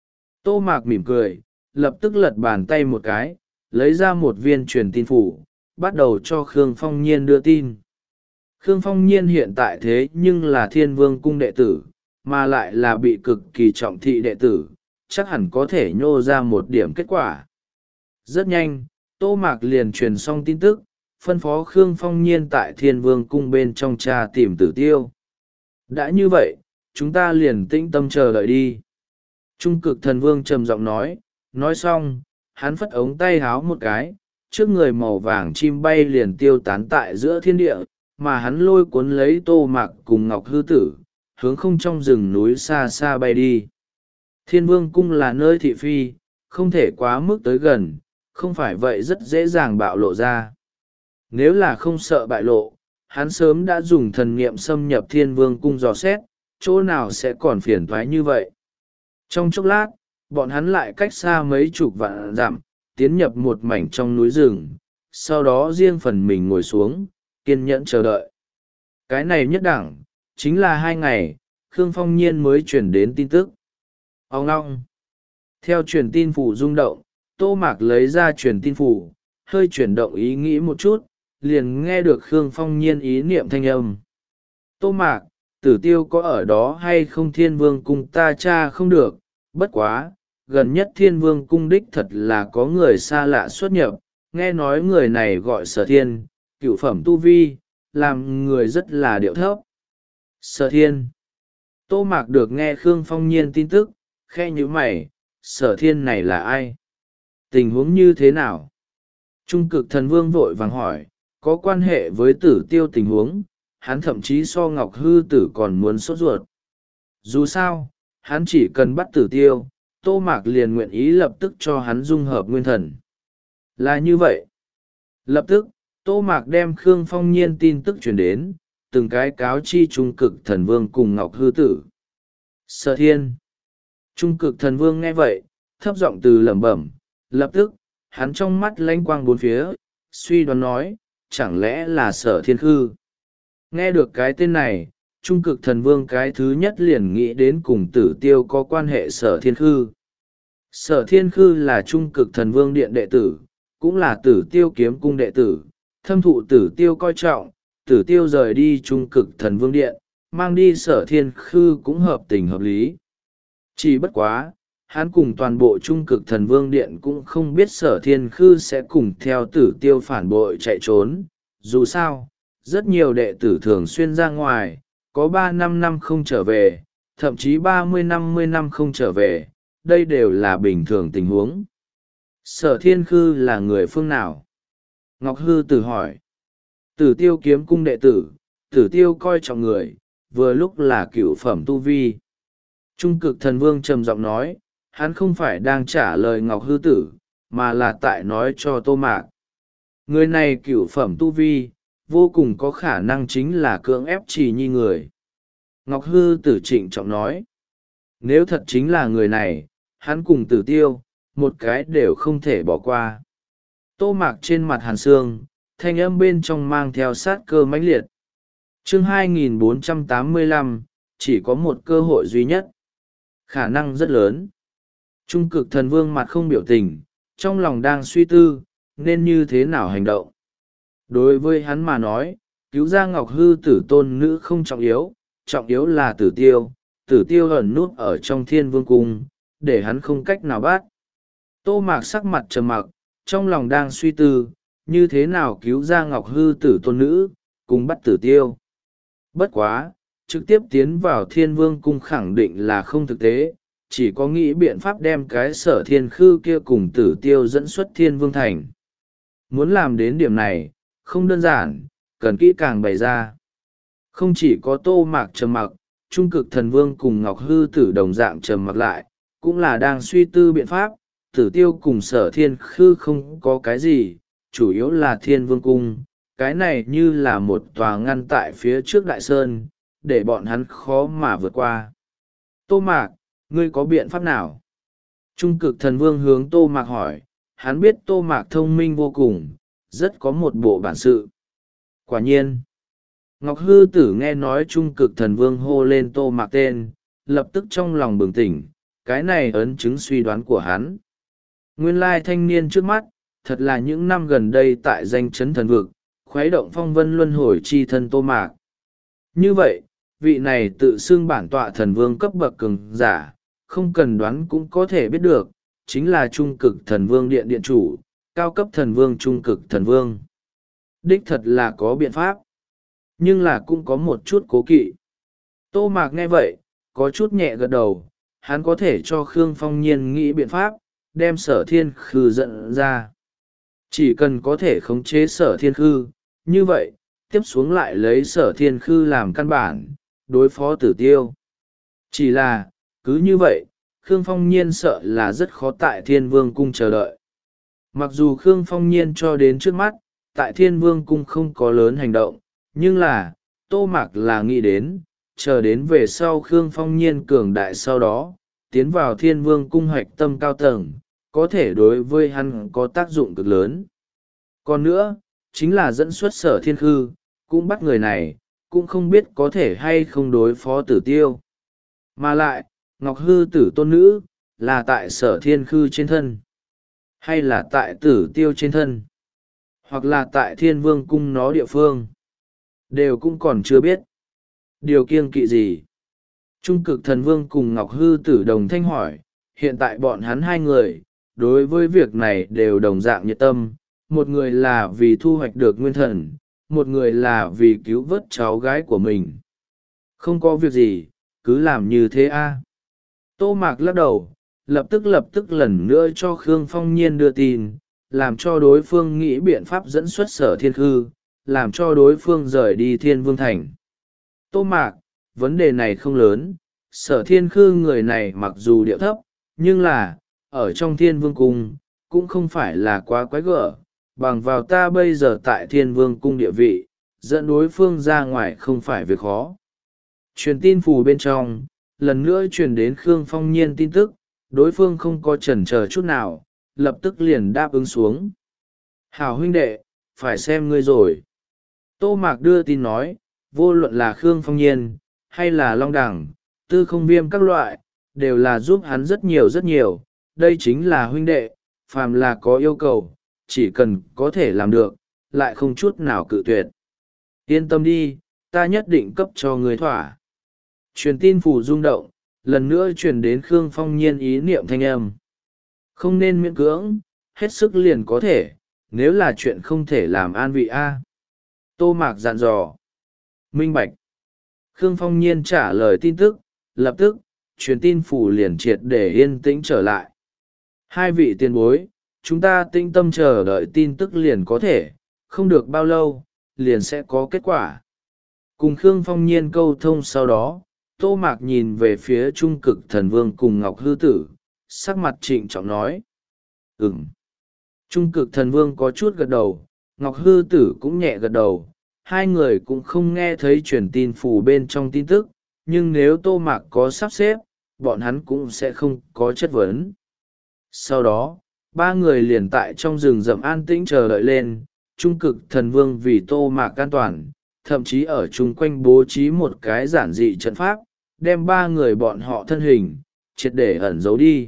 Tô Mạc mỉm cười, lập tức lật bàn tay một cái, lấy ra một viên truyền tin phủ, bắt đầu cho Khương Phong Nhiên đưa tin. Khương Phong Nhiên hiện tại thế nhưng là Thiên Vương Cung đệ tử, mà lại là bị cực kỳ trọng thị đệ tử, chắc hẳn có thể nhô ra một điểm kết quả. Rất nhanh, Tô Mạc liền truyền xong tin tức, phân phó Khương Phong Nhiên tại Thiên Vương Cung bên trong tra tìm Tử Tiêu. Đã như vậy, chúng ta liền tĩnh tâm chờ đợi đi. Trung Cực Thần Vương trầm giọng nói, nói xong, hắn phất ống tay háo một cái, trước người màu vàng chim bay liền tiêu tán tại giữa thiên địa, mà hắn lôi cuốn lấy Tô Mạc cùng Ngọc Hư Tử, hướng không trong rừng núi xa xa bay đi. Thiên Vương Cung là nơi thị phi, không thể quá mức tới gần, không phải vậy rất dễ dàng bạo lộ ra. Nếu là không sợ bại lộ, hắn sớm đã dùng thần niệm xâm nhập Thiên Vương Cung dò xét, chỗ nào sẽ còn phiền toái như vậy. Trong chốc lát, bọn hắn lại cách xa mấy chục vạn dặm, tiến nhập một mảnh trong núi rừng, sau đó riêng phần mình ngồi xuống, kiên nhẫn chờ đợi. Cái này nhất đẳng, chính là hai ngày, Khương Phong Nhiên mới chuyển đến tin tức. Ông ngong. Theo truyền tin phủ rung động, Tô Mạc lấy ra truyền tin phủ, hơi chuyển động ý nghĩ một chút, liền nghe được Khương Phong Nhiên ý niệm thanh âm. Tô Mạc, Tử Tiêu có ở đó hay không? Thiên Vương Cung ta tra không được, bất quá, gần nhất Thiên Vương Cung đích thật là có người xa lạ xuất nhập, nghe nói người này gọi Sở Thiên, cựu phẩm tu vi, làm người rất là điệu thấp. Sở Thiên. Tô Mạc được nghe Khương Phong Nhiên tin tức, khe như mày, Sở Thiên này là ai? Tình huống như thế nào? Trung Cực Thần Vương vội vàng hỏi, có quan hệ với Tử Tiêu tình huống, hắn thậm chí so Ngọc Hư Tử còn muốn sốt ruột. Dù sao, hắn chỉ cần bắt Tử Tiêu, Tô Mạc liền nguyện ý lập tức cho hắn dung hợp nguyên thần. Là như vậy. Lập tức, Tô Mạc đem Khương Phong Nhiên tin tức truyền đến, từng cái cáo chi Trung Cực Thần Vương cùng Ngọc Hư Tử. Sở Thiên. Trung Cực Thần Vương nghe vậy, thấp giọng từ lẩm bẩm, lập tức, hắn trong mắt lanh quang bốn phía, suy đoán nói, chẳng lẽ là Sở Thiên Khư. Nghe được cái tên này, Trung Cực Thần Vương cái thứ nhất liền nghĩ đến cùng Tử Tiêu có quan hệ Sở Thiên Khư. Sở Thiên Khư là Trung Cực Thần Vương Điện đệ tử, cũng là Tử Tiêu Kiếm Cung đệ tử, thâm thụ Tử Tiêu coi trọng, Tử Tiêu rời đi Trung Cực Thần Vương Điện, mang đi Sở Thiên Khư cũng hợp tình hợp lý. Chỉ bất quá, hắn cùng toàn bộ Trung Cực Thần Vương Điện cũng không biết Sở Thiên Khư sẽ cùng theo Tử Tiêu phản bội chạy trốn. Dù sao, rất nhiều đệ tử thường xuyên ra ngoài, có ba năm năm không trở về, thậm chí ba mươi năm mươi năm không trở về, đây đều là bình thường tình huống. Sở Thiên Khư là người phương nào? Ngọc Hư Tử hỏi. Tử Tiêu Kiếm Cung đệ tử, Tử Tiêu coi trọng người, vừa lúc là cửu phẩm tu vi. Trung Cực Thần Vương trầm giọng nói, hắn không phải đang trả lời Ngọc Hư Tử, mà là tại nói cho Tô Mạc. Người này cửu phẩm tu vi, vô cùng có khả năng chính là cưỡng ép Trì Nhi người. Ngọc Hư Tử trịnh trọng nói, nếu thật chính là người này, hắn cùng Tử Tiêu, một cái đều không thể bỏ qua. Tô Mạc trên mặt hàn xương, thanh âm bên trong mang theo sát cơ mãnh liệt. Chương hai nghìn bốn trăm tám mươi lăm, chỉ có một cơ hội duy nhất. Khả năng rất lớn. Trung Cực Thần Vương mặt không biểu tình, trong lòng đang suy tư, nên như thế nào hành động. Đối với hắn mà nói, cứu ra Ngọc Hư Tử tôn nữ không trọng yếu, trọng yếu là Tử Tiêu. Tử Tiêu ẩn nút ở trong Thiên Vương Cung, để hắn không cách nào bắt. Tô Mạc sắc mặt trầm mặc, trong lòng đang suy tư, như thế nào cứu ra Ngọc Hư Tử tôn nữ, cùng bắt Tử Tiêu. Bất quá, trực tiếp tiến vào thiên vương cung khẳng định là không thực tế, chỉ có nghĩ biện pháp đem cái sở thiên khư kia cùng tử tiêu dẫn xuất thiên vương thành. Muốn làm đến điểm này, không đơn giản, cần kỹ càng bày ra. Không chỉ có Tô Mạc trầm mặc, trung cực thần vương cùng Ngọc Hư Tử đồng dạng trầm mặc lại, cũng là đang suy tư biện pháp. Tử tiêu cùng sở thiên khư không có cái gì, chủ yếu là thiên vương cung, cái này như là một tòa ngăn tại phía trước đại sơn, để bọn hắn khó mà vượt qua. Tô Mạc, ngươi có biện pháp nào? Trung cực thần vương hướng Tô Mạc hỏi, hắn biết Tô Mạc thông minh vô cùng, rất có một bộ bản sự. Quả nhiên, Ngọc Hư Tử nghe nói trung cực thần vương hô lên Tô Mạc tên, lập tức trong lòng bừng tỉnh, cái này ấn chứng suy đoán của hắn. Nguyên lai thanh niên trước mắt, thật là những năm gần đây tại danh chấn thần vực, khuấy động phong vân luân hồi chi thân Tô Mạc. Như vậy, vị này tự xưng bản tọa thần vương cấp bậc cường giả, không cần đoán cũng có thể biết được, chính là trung cực thần vương điện điện chủ, cao cấp thần vương trung cực thần vương. Đích thật là có biện pháp, nhưng là cũng có một chút cố kỵ. Tô Mạc nghe vậy, có chút nhẹ gật đầu, hắn có thể cho Khương Phong Nhiên nghĩ biện pháp, đem sở thiên khư dẫn ra. Chỉ cần có thể khống chế sở thiên khư, như vậy, tiếp xuống lại lấy sở thiên khư làm căn bản, đối phó tử tiêu. Chỉ là, cứ như vậy, Khương Phong Nhiên sợ là rất khó tại Thiên Vương Cung chờ đợi. Mặc dù Khương Phong Nhiên cho đến trước mắt, tại Thiên Vương Cung không có lớn hành động, nhưng là, Tô Mạc là nghĩ đến, chờ đến về sau Khương Phong Nhiên cường đại sau đó, tiến vào Thiên Vương Cung hoạch tâm cao tầng, có thể đối với hắn có tác dụng cực lớn. Còn nữa, chính là dẫn xuất sở thiên khư, cũng bắt người này, cũng không biết có thể hay không đối phó tử tiêu. Mà lại, Ngọc Hư Tử tôn nữ, là tại sở thiên khư trên thân, hay là tại tử tiêu trên thân, hoặc là tại Thiên Vương Cung nó địa phương, đều cũng còn chưa biết. Điều kiêng kỵ gì? Trung cực thần vương cùng Ngọc Hư Tử đồng thanh hỏi, hiện tại bọn hắn hai người, đối với việc này đều đồng dạng nhiệt tâm, một người là vì thu hoạch được nguyên thần, một người là vì cứu vớt cháu gái của mình. Không có việc gì, cứ làm như thế a. Tô Mạc lắc đầu, lập tức lập tức lần nữa cho Khương Phong Nhiên đưa tin, làm cho đối phương nghĩ biện pháp dẫn xuất sở thiên khư, làm cho đối phương rời đi Thiên Vương Thành. Tô Mạc, vấn đề này không lớn, sở thiên khư người này mặc dù điệu thấp, nhưng là, ở trong Thiên Vương Cung, cũng không phải là quá quái gở, bằng vào ta bây giờ tại Thiên Vương Cung địa vị, dẫn đối phương ra ngoài không phải việc khó. Truyền tin phù bên trong, lần nữa truyền đến Khương Phong Nhiên tin tức, đối phương không có chần chờ chút nào, lập tức liền đáp ứng xuống. Hảo huynh đệ, phải xem ngươi rồi. Tô Mạc đưa tin nói, vô luận là Khương Phong Nhiên, hay là Long Đẳng, Tư Không Viêm các loại, đều là giúp hắn rất nhiều rất nhiều, đây chính là huynh đệ, phàm là có yêu cầu, chỉ cần có thể làm được, lại không chút nào cự tuyệt. Yên tâm đi, ta nhất định cấp cho người thỏa. Truyền tin phù rung động, lần nữa truyền đến Khương Phong Nhiên ý niệm thanh âm. Không nên miễn cưỡng, hết sức liền có thể, nếu là chuyện không thể làm an vị a. Tô Mạc dặn dò. Minh bạch. Khương Phong Nhiên trả lời tin tức, lập tức, truyền tin phủ liền triệt để yên tĩnh trở lại. Hai vị tiền bối, chúng ta tinh tâm chờ đợi tin tức liền có thể, không được bao lâu, liền sẽ có kết quả. Cùng Khương Phong Nhiên câu thông sau đó, Tô Mạc nhìn về phía Trung Cực Thần Vương cùng Ngọc Hư Tử, sắc mặt trịnh trọng nói. Ừm. Trung Cực Thần Vương có chút gật đầu, Ngọc Hư Tử cũng nhẹ gật đầu, hai người cũng không nghe thấy truyền tin phủ bên trong tin tức, nhưng nếu Tô Mạc có sắp xếp, bọn hắn cũng sẽ không có chất vấn. Sau đó, ba người liền tại trong rừng rậm an tĩnh chờ đợi lên, Trung Cực Thần Vương vì Tô Mạc an toàn, thậm chí ở chung quanh bố trí một cái giản dị trận pháp, đem ba người bọn họ thân hình, triệt để ẩn giấu đi.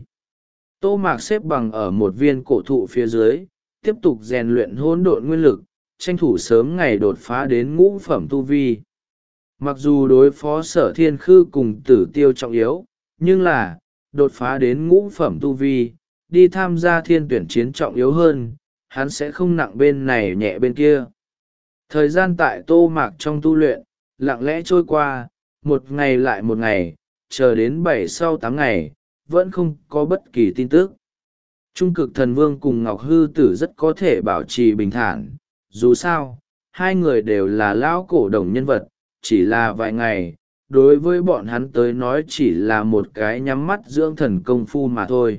Tô Mạc xếp bằng ở một viên cổ thụ phía dưới, tiếp tục rèn luyện hỗn độn nguyên lực, tranh thủ sớm ngày đột phá đến ngũ phẩm tu vi. Mặc dù đối phó sở thiên khư cùng tử tiêu trọng yếu, nhưng là, đột phá đến ngũ phẩm tu vi, đi tham gia thiên tuyển chiến trọng yếu hơn, hắn sẽ không nặng bên này nhẹ bên kia. Thời gian tại Tô Mạc trong tu luyện, lặng lẽ trôi qua, một ngày lại một ngày, chờ đến bảy sau tám ngày vẫn không có bất kỳ tin tức. Trung cực thần vương cùng Ngọc Hư Tử rất có thể bảo trì bình thản, dù sao hai người đều là lão cổ đồng nhân vật, chỉ là vài ngày đối với bọn hắn tới nói chỉ là một cái nhắm mắt dưỡng thần công phu mà thôi.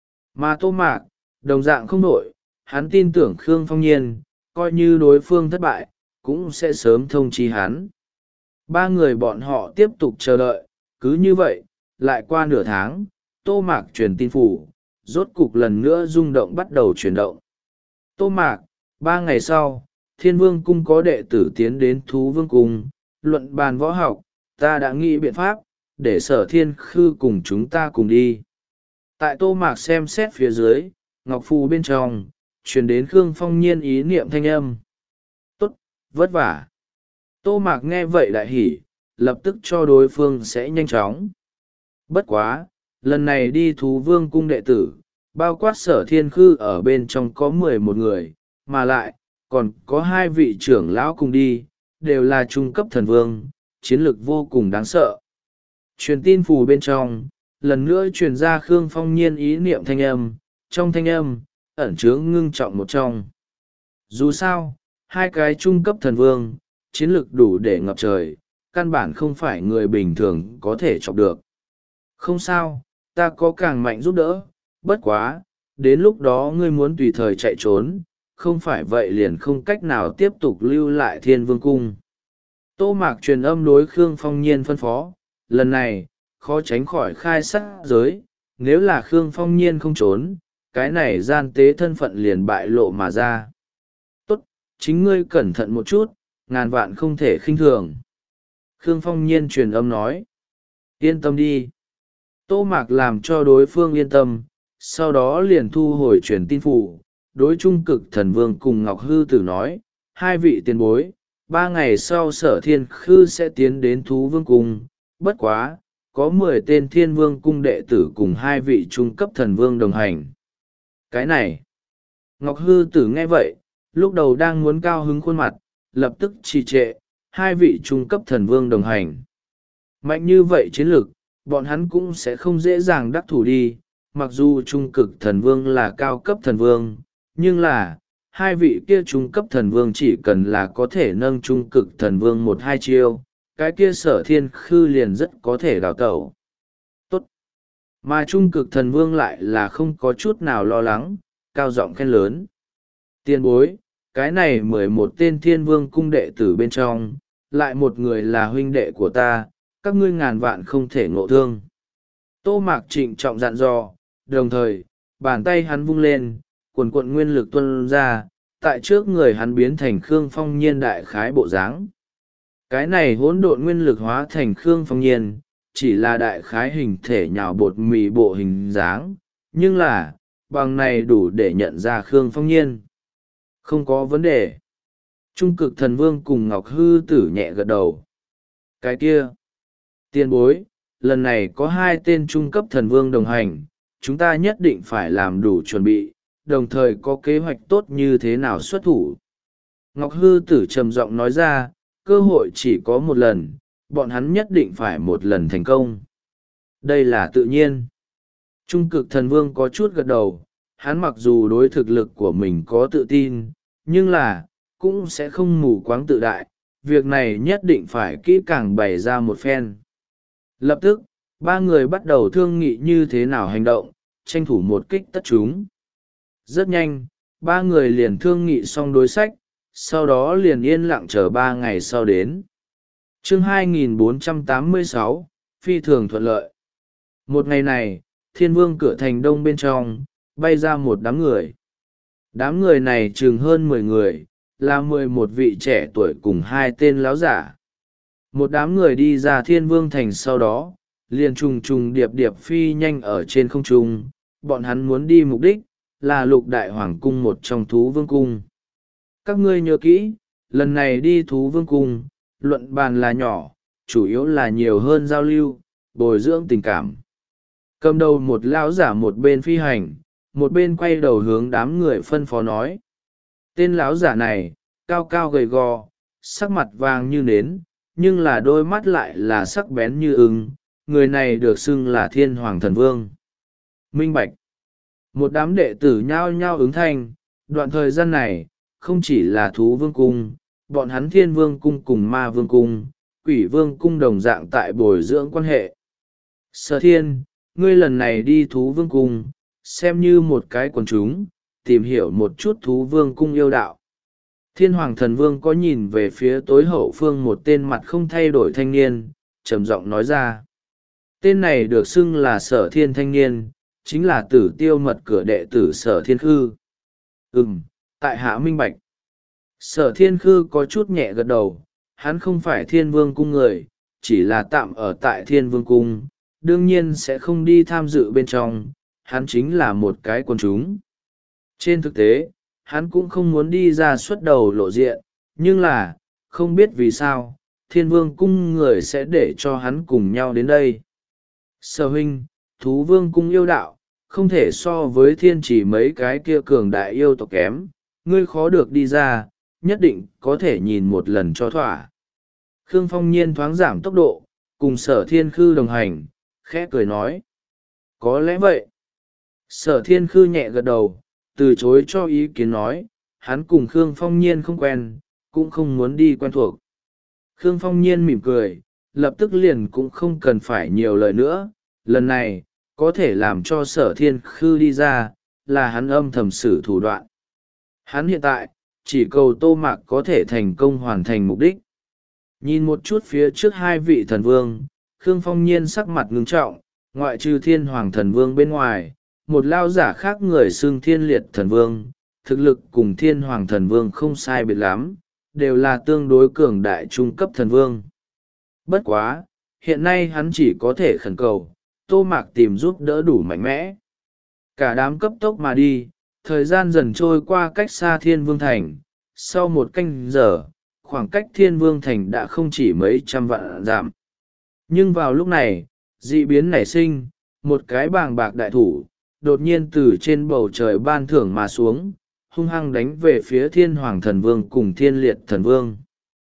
Mà Tô Mạc đồng dạng không nổi, hắn tin tưởng Khương Phong Nhiên, coi như đối phương thất bại cũng sẽ sớm thông chi hắn. Ba người bọn họ tiếp tục chờ đợi, cứ như vậy lại qua nửa tháng, Tô Mạc truyền tin phủ, rốt cục lần nữa rung động bắt đầu chuyển động. Tô Mạc, ba ngày sau, Thiên Vương Cung có đệ tử tiến đến Thú Vương Cung, luận bàn võ học, ta đã nghĩ biện pháp, để Sở Thiên Khư cùng chúng ta cùng đi. Tại Tô Mạc xem xét phía dưới, Ngọc Phù bên trong, truyền đến Khương Phong Nhiên ý niệm thanh âm. Tốt, vất vả. Tô Mạc nghe vậy đại hỉ, lập tức cho đối phương sẽ nhanh chóng. Bất quá, lần này đi Thú Vương Cung đệ tử, bao quát Sở Thiên Khư ở bên trong có mười một người, mà lại, còn có hai vị trưởng lão cùng đi, đều là trung cấp thần vương, chiến lược vô cùng đáng sợ. Truyền tin phù bên trong, lần nữa truyền ra Khương Phong Nhiên ý niệm thanh âm, trong thanh âm, ẩn chứa ngưng trọng một trong. Dù sao, hai cái trung cấp thần vương, chiến lược đủ để ngập trời, căn bản không phải người bình thường có thể chọc được. Không sao, ta có càng mạnh giúp đỡ, bất quá, đến lúc đó ngươi muốn tùy thời chạy trốn, không phải vậy liền không cách nào tiếp tục lưu lại Thiên Vương Cung. Tô Mạc truyền âm đối Khương Phong Nhiên phân phó, lần này, khó tránh khỏi khai sát giới, nếu là Khương Phong Nhiên không trốn, cái này gian tế thân phận liền bại lộ mà ra. Tốt, chính ngươi cẩn thận một chút, ngàn vạn không thể khinh thường. Khương Phong Nhiên truyền âm nói, yên tâm đi. Tô Mạc làm cho đối phương yên tâm, sau đó liền thu hồi truyền tin phủ, đối trung cực thần vương cùng Ngọc Hư Tử nói, hai vị tiền bối, ba ngày sau Sở Thiên Khư sẽ tiến đến Thú Vương Cung, bất quá, có mười tên Thiên Vương Cung đệ tử cùng hai vị trung cấp thần vương đồng hành. Cái này, Ngọc Hư Tử nghe vậy, lúc đầu đang muốn cao hứng khuôn mặt, lập tức trì trệ, hai vị trung cấp thần vương đồng hành. Mạnh như vậy chiến lược, bọn hắn cũng sẽ không dễ dàng đắc thủ đi, mặc dù trung cực thần vương là cao cấp thần vương, nhưng là, hai vị kia trung cấp thần vương chỉ cần là có thể nâng trung cực thần vương một hai chiêu, cái kia Sở Thiên Khư liền rất có thể đào tẩu. Tốt. Mà trung cực thần vương lại là không có chút nào lo lắng, cao giọng khen lớn. Tiên bối, cái này mười một tên Thiên Vương Cung đệ tử bên trong, lại một người là huynh đệ của ta, các ngươi ngàn vạn không thể ngộ thương. Tô Mạc trịnh trọng dặn dò, đồng thời, bàn tay hắn vung lên, quần quận nguyên lực tuôn ra, tại trước người hắn biến thành Khương Phong Nhiên đại khái bộ dáng. Cái này hỗn độn nguyên lực hóa thành Khương Phong Nhiên, chỉ là đại khái hình thể nhào bột mì bộ hình dáng, nhưng là, bằng này đủ để nhận ra Khương Phong Nhiên. Không có vấn đề. Trung cực thần vương cùng Ngọc Hư Tử nhẹ gật đầu. Cái kia, tiền bối, lần này có hai tên trung cấp thần vương đồng hành, chúng ta nhất định phải làm đủ chuẩn bị, đồng thời có kế hoạch tốt như thế nào xuất thủ. Ngọc Hư Tử trầm giọng nói ra, cơ hội chỉ có một lần, bọn hắn nhất định phải một lần thành công. Đây là tự nhiên. Trung cực thần vương có chút gật đầu, hắn mặc dù đối thực lực của mình có tự tin, nhưng là, cũng sẽ không mù quáng tự đại, việc này nhất định phải kỹ càng bày ra một phen. Lập tức, ba người bắt đầu thương nghị như thế nào hành động, tranh thủ một kích tất chúng. Rất nhanh, ba người liền thương nghị xong đối sách, sau đó liền yên lặng chờ ba ngày sau đến. Chương hai nghìn bốn trăm tám mươi sáu, phi thường thuận lợi. Một ngày này, Thiên Vương cửa thành đông bên trong, bay ra một đám người. Đám người này chừng hơn mười người, là mười một vị trẻ tuổi cùng hai tên láo giả. Một đám người đi ra Thiên Vương thành sau đó, liền trùng trùng điệp điệp phi nhanh ở trên không trung, bọn hắn muốn đi mục đích, là Lục Đại Hoàng Cung một trong Thú Vương Cung. Các ngươi nhớ kỹ, lần này đi Thú Vương Cung, luận bàn là nhỏ, chủ yếu là nhiều hơn giao lưu, bồi dưỡng tình cảm. Cầm đầu một lão giả một bên phi hành, một bên quay đầu hướng đám người phân phó nói. Tên lão giả này, cao cao gầy gò, sắc mặt vàng như nến, nhưng là đôi mắt lại là sắc bén như ưng. Người này được xưng là thiên hoàng thần vương. Minh bạch. Một đám đệ tử nhao nhao ứng thanh. Đoạn thời gian này, không chỉ là thú vương cung, bọn hắn thiên vương cung cùng ma vương cung, quỷ vương cung đồng dạng tại bồi dưỡng quan hệ. Sở thiên, ngươi lần này đi thú vương cung, xem như một cái quần chúng, tìm hiểu một chút thú vương cung yêu đạo. Thiên hoàng thần vương có nhìn về phía tối hậu phương một tên mặt không thay đổi thanh niên, trầm giọng nói ra. Tên này được xưng là Sở Thiên thanh niên, chính là Tử Tiêu mật cửa đệ tử Sở Thiên Khư. Ừm, tại hạ minh bạch. Sở Thiên Khư có chút nhẹ gật đầu, hắn không phải thiên vương cung người, chỉ là tạm ở tại thiên vương cung, đương nhiên sẽ không đi tham dự bên trong, hắn chính là một cái quần chúng. Trên thực tế, hắn cũng không muốn đi ra xuất đầu lộ diện, nhưng là, không biết vì sao, thiên vương cung người sẽ để cho hắn cùng nhau đến đây. Sở huynh, thú vương cung yêu đạo, không thể so với thiên chỉ mấy cái kia cường đại yêu tộc kém, ngươi khó được đi ra, nhất định có thể nhìn một lần cho thỏa. Khương Phong Nhiên thoáng giảm tốc độ, cùng Sở Thiên Khư đồng hành, khẽ cười nói. Có lẽ vậy. Sở Thiên Khư nhẹ gật đầu, từ chối cho ý kiến nói, hắn cùng Khương Phong Nhiên không quen, cũng không muốn đi quen thuộc. Khương Phong Nhiên mỉm cười, lập tức liền cũng không cần phải nhiều lời nữa, lần này, có thể làm cho Sở Thiên Khư đi ra, là hắn âm thầm sử thủ đoạn. Hắn hiện tại, chỉ cầu Tô Mạc có thể thành công hoàn thành mục đích. Nhìn một chút phía trước hai vị thần vương, Khương Phong Nhiên sắc mặt ngưng trọng, ngoại trừ thiên hoàng thần vương bên ngoài, một lao giả khác người xưng thiên liệt thần vương, thực lực cùng thiên hoàng thần vương không sai biệt lắm, đều là tương đối cường đại trung cấp thần vương. Bất quá, hiện nay hắn chỉ có thể khẩn cầu, Tô Mạc tìm giúp đỡ đủ mạnh mẽ. Cả đám cấp tốc mà đi, thời gian dần trôi qua cách xa thiên vương thành, sau một canh giờ, khoảng cách thiên vương thành đã không chỉ mấy trăm vạn dặm. Nhưng vào lúc này, dị biến nảy sinh, một cái bàng bạc đại thủ, đột nhiên từ trên bầu trời ban thưởng mà xuống, hung hăng đánh về phía thiên hoàng thần vương cùng thiên liệt thần vương.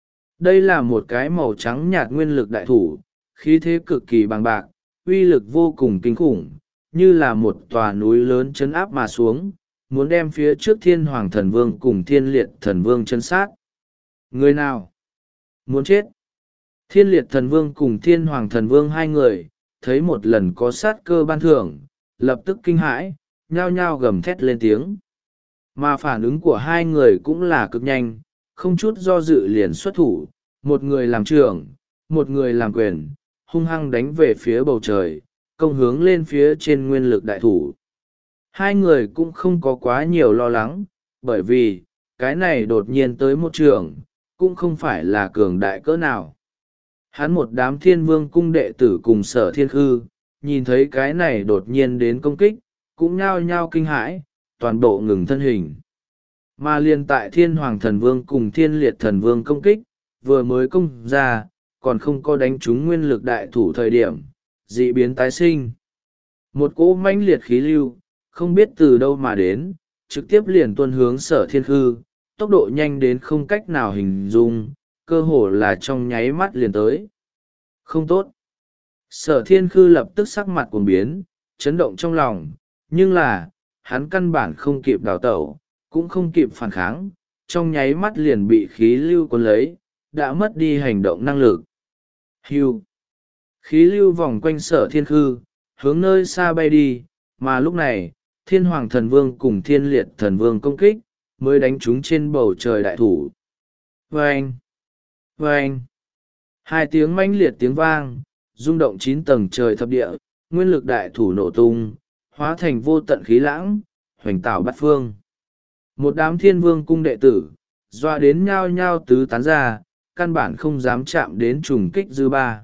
Đây là một cái màu trắng nhạt nguyên lực đại thủ, khí thế cực kỳ bàng bạc, uy lực vô cùng kinh khủng, như là một tòa núi lớn chấn áp mà xuống, muốn đem phía trước thiên hoàng thần vương cùng thiên liệt thần vương chân sát. Người nào? Muốn chết? Thiên liệt thần vương cùng thiên hoàng thần vương hai người, thấy một lần có sát cơ ban thưởng, lập tức kinh hãi, nhao nhao gầm thét lên tiếng. Mà phản ứng của hai người cũng là cực nhanh, không chút do dự liền xuất thủ, một người làm trưởng, một người làm quyền, hung hăng đánh về phía bầu trời, công hướng lên phía trên nguyên lực đại thủ. Hai người cũng không có quá nhiều lo lắng, bởi vì, cái này đột nhiên tới một trường, cũng không phải là cường đại cỡ nào. Hắn một đám thiên vương cung đệ tử cùng Sở Thiên Khư, nhìn thấy cái này đột nhiên đến công kích, cũng nhao nhao kinh hãi, toàn bộ ngừng thân hình. Mà liên tại thiên hoàng thần vương cùng thiên liệt thần vương công kích, vừa mới công ra, còn không có đánh trúng nguyên lực đại thủ thời điểm, dị biến tái sinh. Một cỗ mãnh liệt khí lưu, không biết từ đâu mà đến, trực tiếp liền tuôn hướng Sở Thiên Khư, tốc độ nhanh đến không cách nào hình dung, cơ hồ là trong nháy mắt liền tới. Không tốt. Sở Thiên Khư lập tức sắc mặt cuồng biến, chấn động trong lòng, nhưng là, hắn căn bản không kịp đào tẩu, cũng không kịp phản kháng, trong nháy mắt liền bị khí lưu cuốn lấy, đã mất đi hành động năng lực. Hưu. Khí lưu vòng quanh Sở Thiên Khư, hướng nơi xa bay đi, mà lúc này, thiên hoàng thần vương cùng thiên liệt thần vương công kích, mới đánh chúng trên bầu trời đại thủ. Vâng! Vâng! Hai tiếng mãnh liệt tiếng vang, rung động chín tầng trời thập địa, nguyên lực đại thủ nổ tung, hóa thành vô tận khí lãng, hoành tảo bát phương. Một đám thiên vương cung đệ tử, doa đến nhao nhao tứ tán ra, căn bản không dám chạm đến trùng kích dư ba.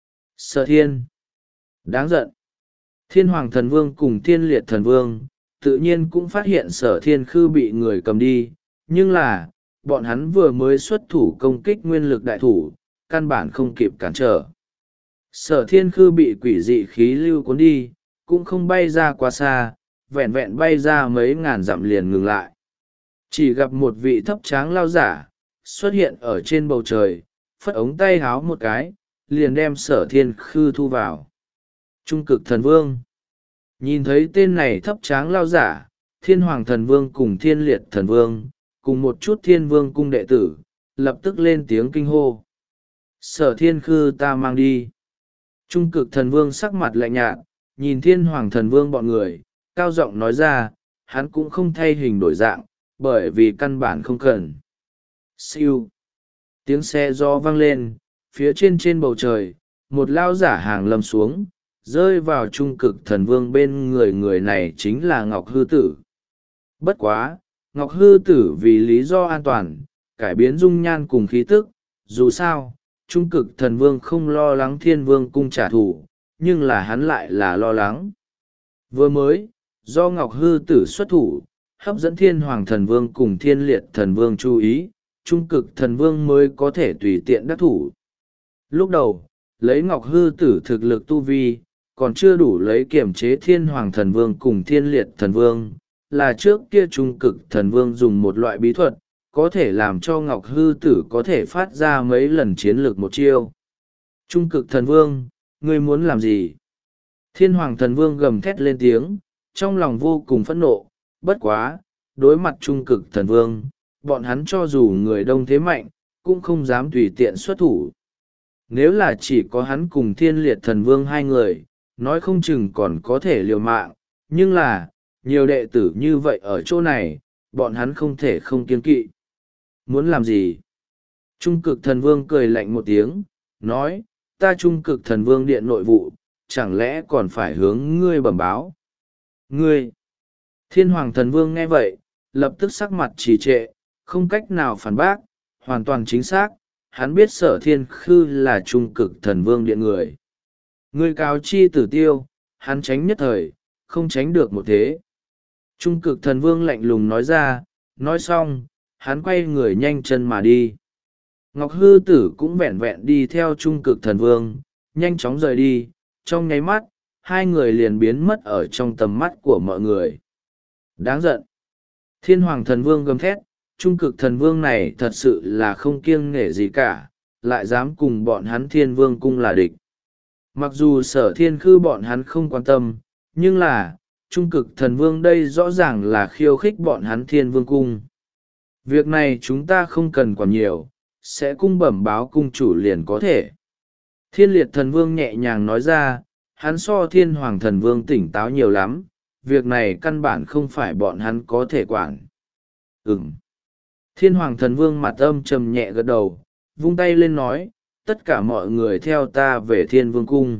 Sở Thiên! Đáng giận! Thiên hoàng thần vương cùng thiên liệt thần vương, tự nhiên cũng phát hiện Sở Thiên Khư bị người cầm đi, nhưng là, bọn hắn vừa mới xuất thủ công kích nguyên lực đại thủ, căn bản không kịp cản trở. Sở Thiên Khư bị quỷ dị khí lưu cuốn đi, cũng không bay ra quá xa, vẹn vẹn bay ra mấy ngàn dặm liền ngừng lại. Chỉ gặp một vị thấp tráng lao giả, xuất hiện ở trên bầu trời, phất ống tay háo một cái, liền đem Sở Thiên Khư thu vào. Trung cực thần vương. Nhìn thấy tên này thấp tráng lao giả, Thiên Hoàng thần vương cùng Thiên Liệt thần vương, cùng một chút Thiên Vương cung đệ tử, lập tức lên tiếng kinh hô. Sở Thiên Khư ta mang đi. Trung cực thần vương sắc mặt lạnh nhạt, nhìn Thiên Hoàng thần vương bọn người, cao giọng nói ra, hắn cũng không thay hình đổi dạng, bởi vì căn bản không cần. Siêu. Tiếng xe gió vang lên, phía trên trên bầu trời, một lao giả hàng lâm xuống, rơi vào trung cực thần vương bên người. Người này chính là Ngọc Hư Tử. Bất quá, Ngọc Hư Tử vì lý do an toàn, cải biến dung nhan cùng khí tức, dù sao, trung cực thần vương không lo lắng Thiên Vương cung trả thù, nhưng là hắn lại là lo lắng. Vừa mới, do Ngọc Hư Tử xuất thủ, hấp dẫn Thiên Hoàng thần vương cùng Thiên Liệt thần vương chú ý, trung cực thần vương mới có thể tùy tiện đắc thủ. Lúc đầu, lấy Ngọc Hư Tử thực lực tu vi, còn chưa đủ lấy kiểm chế Thiên Hoàng thần vương cùng Thiên Liệt thần vương, là trước kia trung cực thần vương dùng một loại bí thuật, có thể làm cho Ngọc Hư Tử có thể phát ra mấy lần chiến lược một chiêu. Trung cực thần vương, ngươi muốn làm gì? Thiên Hoàng thần vương gầm thét lên tiếng, trong lòng vô cùng phẫn nộ, bất quá, đối mặt trung cực thần vương, bọn hắn cho dù người đông thế mạnh, cũng không dám tùy tiện xuất thủ. Nếu là chỉ có hắn cùng Thiên Liệt thần vương hai người, nói không chừng còn có thể liều mạng, nhưng là, nhiều đệ tử như vậy ở chỗ này, bọn hắn không thể không kiêng kỵ. Muốn làm gì? Trung cực thần vương cười lạnh một tiếng, nói, ta trung cực thần vương điện nội vụ, chẳng lẽ còn phải hướng ngươi bẩm báo? Ngươi! Thiên Hoàng thần vương nghe vậy, lập tức sắc mặt trì trệ, không cách nào phản bác, hoàn toàn chính xác, hắn biết Sở Thiên Khư là trung cực thần vương điện người. Ngươi cáo chi tử tiêu, hắn tránh nhất thời, không tránh được một thế. Trung cực thần vương lạnh lùng nói ra, nói xong, hắn quay người nhanh chân mà đi. Ngọc Hư Tử cũng vẹn vẹn đi theo trung cực thần vương, nhanh chóng rời đi, trong nháy mắt, hai người liền biến mất ở trong tầm mắt của mọi người. Đáng giận! Thiên Hoàng thần vương gầm thét, trung cực thần vương này thật sự là không kiêng nể gì cả, lại dám cùng bọn hắn Thiên Vương cung là địch. Mặc dù Sở Thiên Khư bọn hắn không quan tâm, nhưng là, trung cực thần vương đây rõ ràng là khiêu khích bọn hắn Thiên Vương cung. Việc này chúng ta không cần quản nhiều, sẽ cung bẩm báo cung chủ liền có thể. Thiên Liệt thần vương nhẹ nhàng nói ra, hắn so Thiên Hoàng thần vương tỉnh táo nhiều lắm, việc này căn bản không phải bọn hắn có thể quản. Ừm. Thiên Hoàng thần vương mặt âm trầm nhẹ gật đầu, vung tay lên nói, tất cả mọi người theo ta về Thiên Vương cung.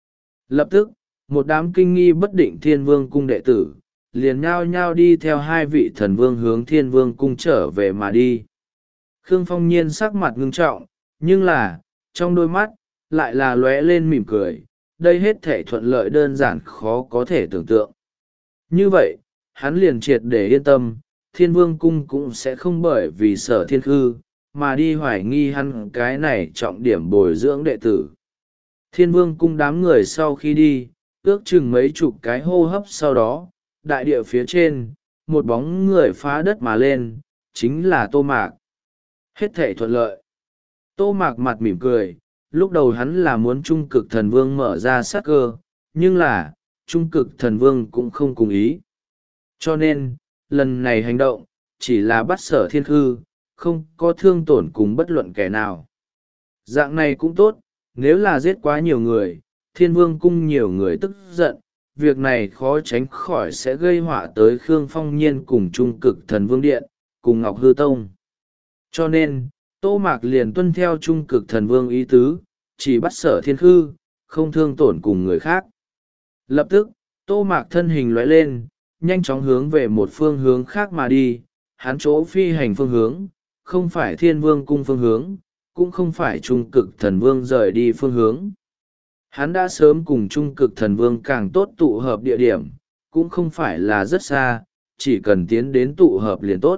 Lập tức, một đám kinh nghi bất định Thiên Vương cung đệ tử, liền nhao nhao đi theo hai vị thần vương hướng Thiên Vương cung trở về mà đi. Khương Phong Nhiên sắc mặt ngưng trọng, nhưng là, trong đôi mắt, lại là lóe lên mỉm cười, đây hết thể thuận lợi đơn giản khó có thể tưởng tượng. Như vậy, hắn liền triệt để yên tâm, Thiên Vương cung cũng sẽ không bởi vì Sở Thiên Khư, mà đi hoài nghi hắn cái này trọng điểm bồi dưỡng đệ tử. Thiên Vương cung đám người sau khi đi, ước chừng mấy chục cái hô hấp sau đó, đại địa phía trên, một bóng người phá đất mà lên, chính là Tô Mạc. Hết thể thuận lợi. Tô Mạc mặt mỉm cười, lúc đầu hắn là muốn trung cực thần vương mở ra sát cơ, nhưng là, trung cực thần vương cũng không cùng ý. Cho nên, lần này hành động, chỉ là bắt Sở Thiên Khư, không có thương tổn cùng bất luận kẻ nào. Dạng này cũng tốt, nếu là giết quá nhiều người, Thiên Vương cung nhiều người tức giận, việc này khó tránh khỏi sẽ gây họa tới Khương Phong Nhiên cùng trung cực thần vương điện, cùng Ngọc Hư Tông. Cho nên, Tô Mạc liền tuân theo trung cực thần vương ý tứ, chỉ bắt Sở Thiên Khư, không thương tổn cùng người khác. Lập tức, Tô Mạc thân hình lóe lên, nhanh chóng hướng về một phương hướng khác mà đi, hắn chỗ phi hành phương hướng, không phải Thiên Vương cung phương hướng, cũng không phải trung cực thần vương rời đi phương hướng. Hắn đã sớm cùng trung cực thần vương càng tốt tụ hợp địa điểm, cũng không phải là rất xa, chỉ cần tiến đến tụ hợp liền tốt.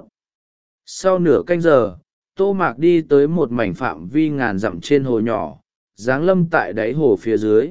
Sau nửa canh giờ, Tô Mạc đi tới một mảnh phạm vi ngàn dặm trên hồ nhỏ, giáng lâm tại đáy hồ phía dưới.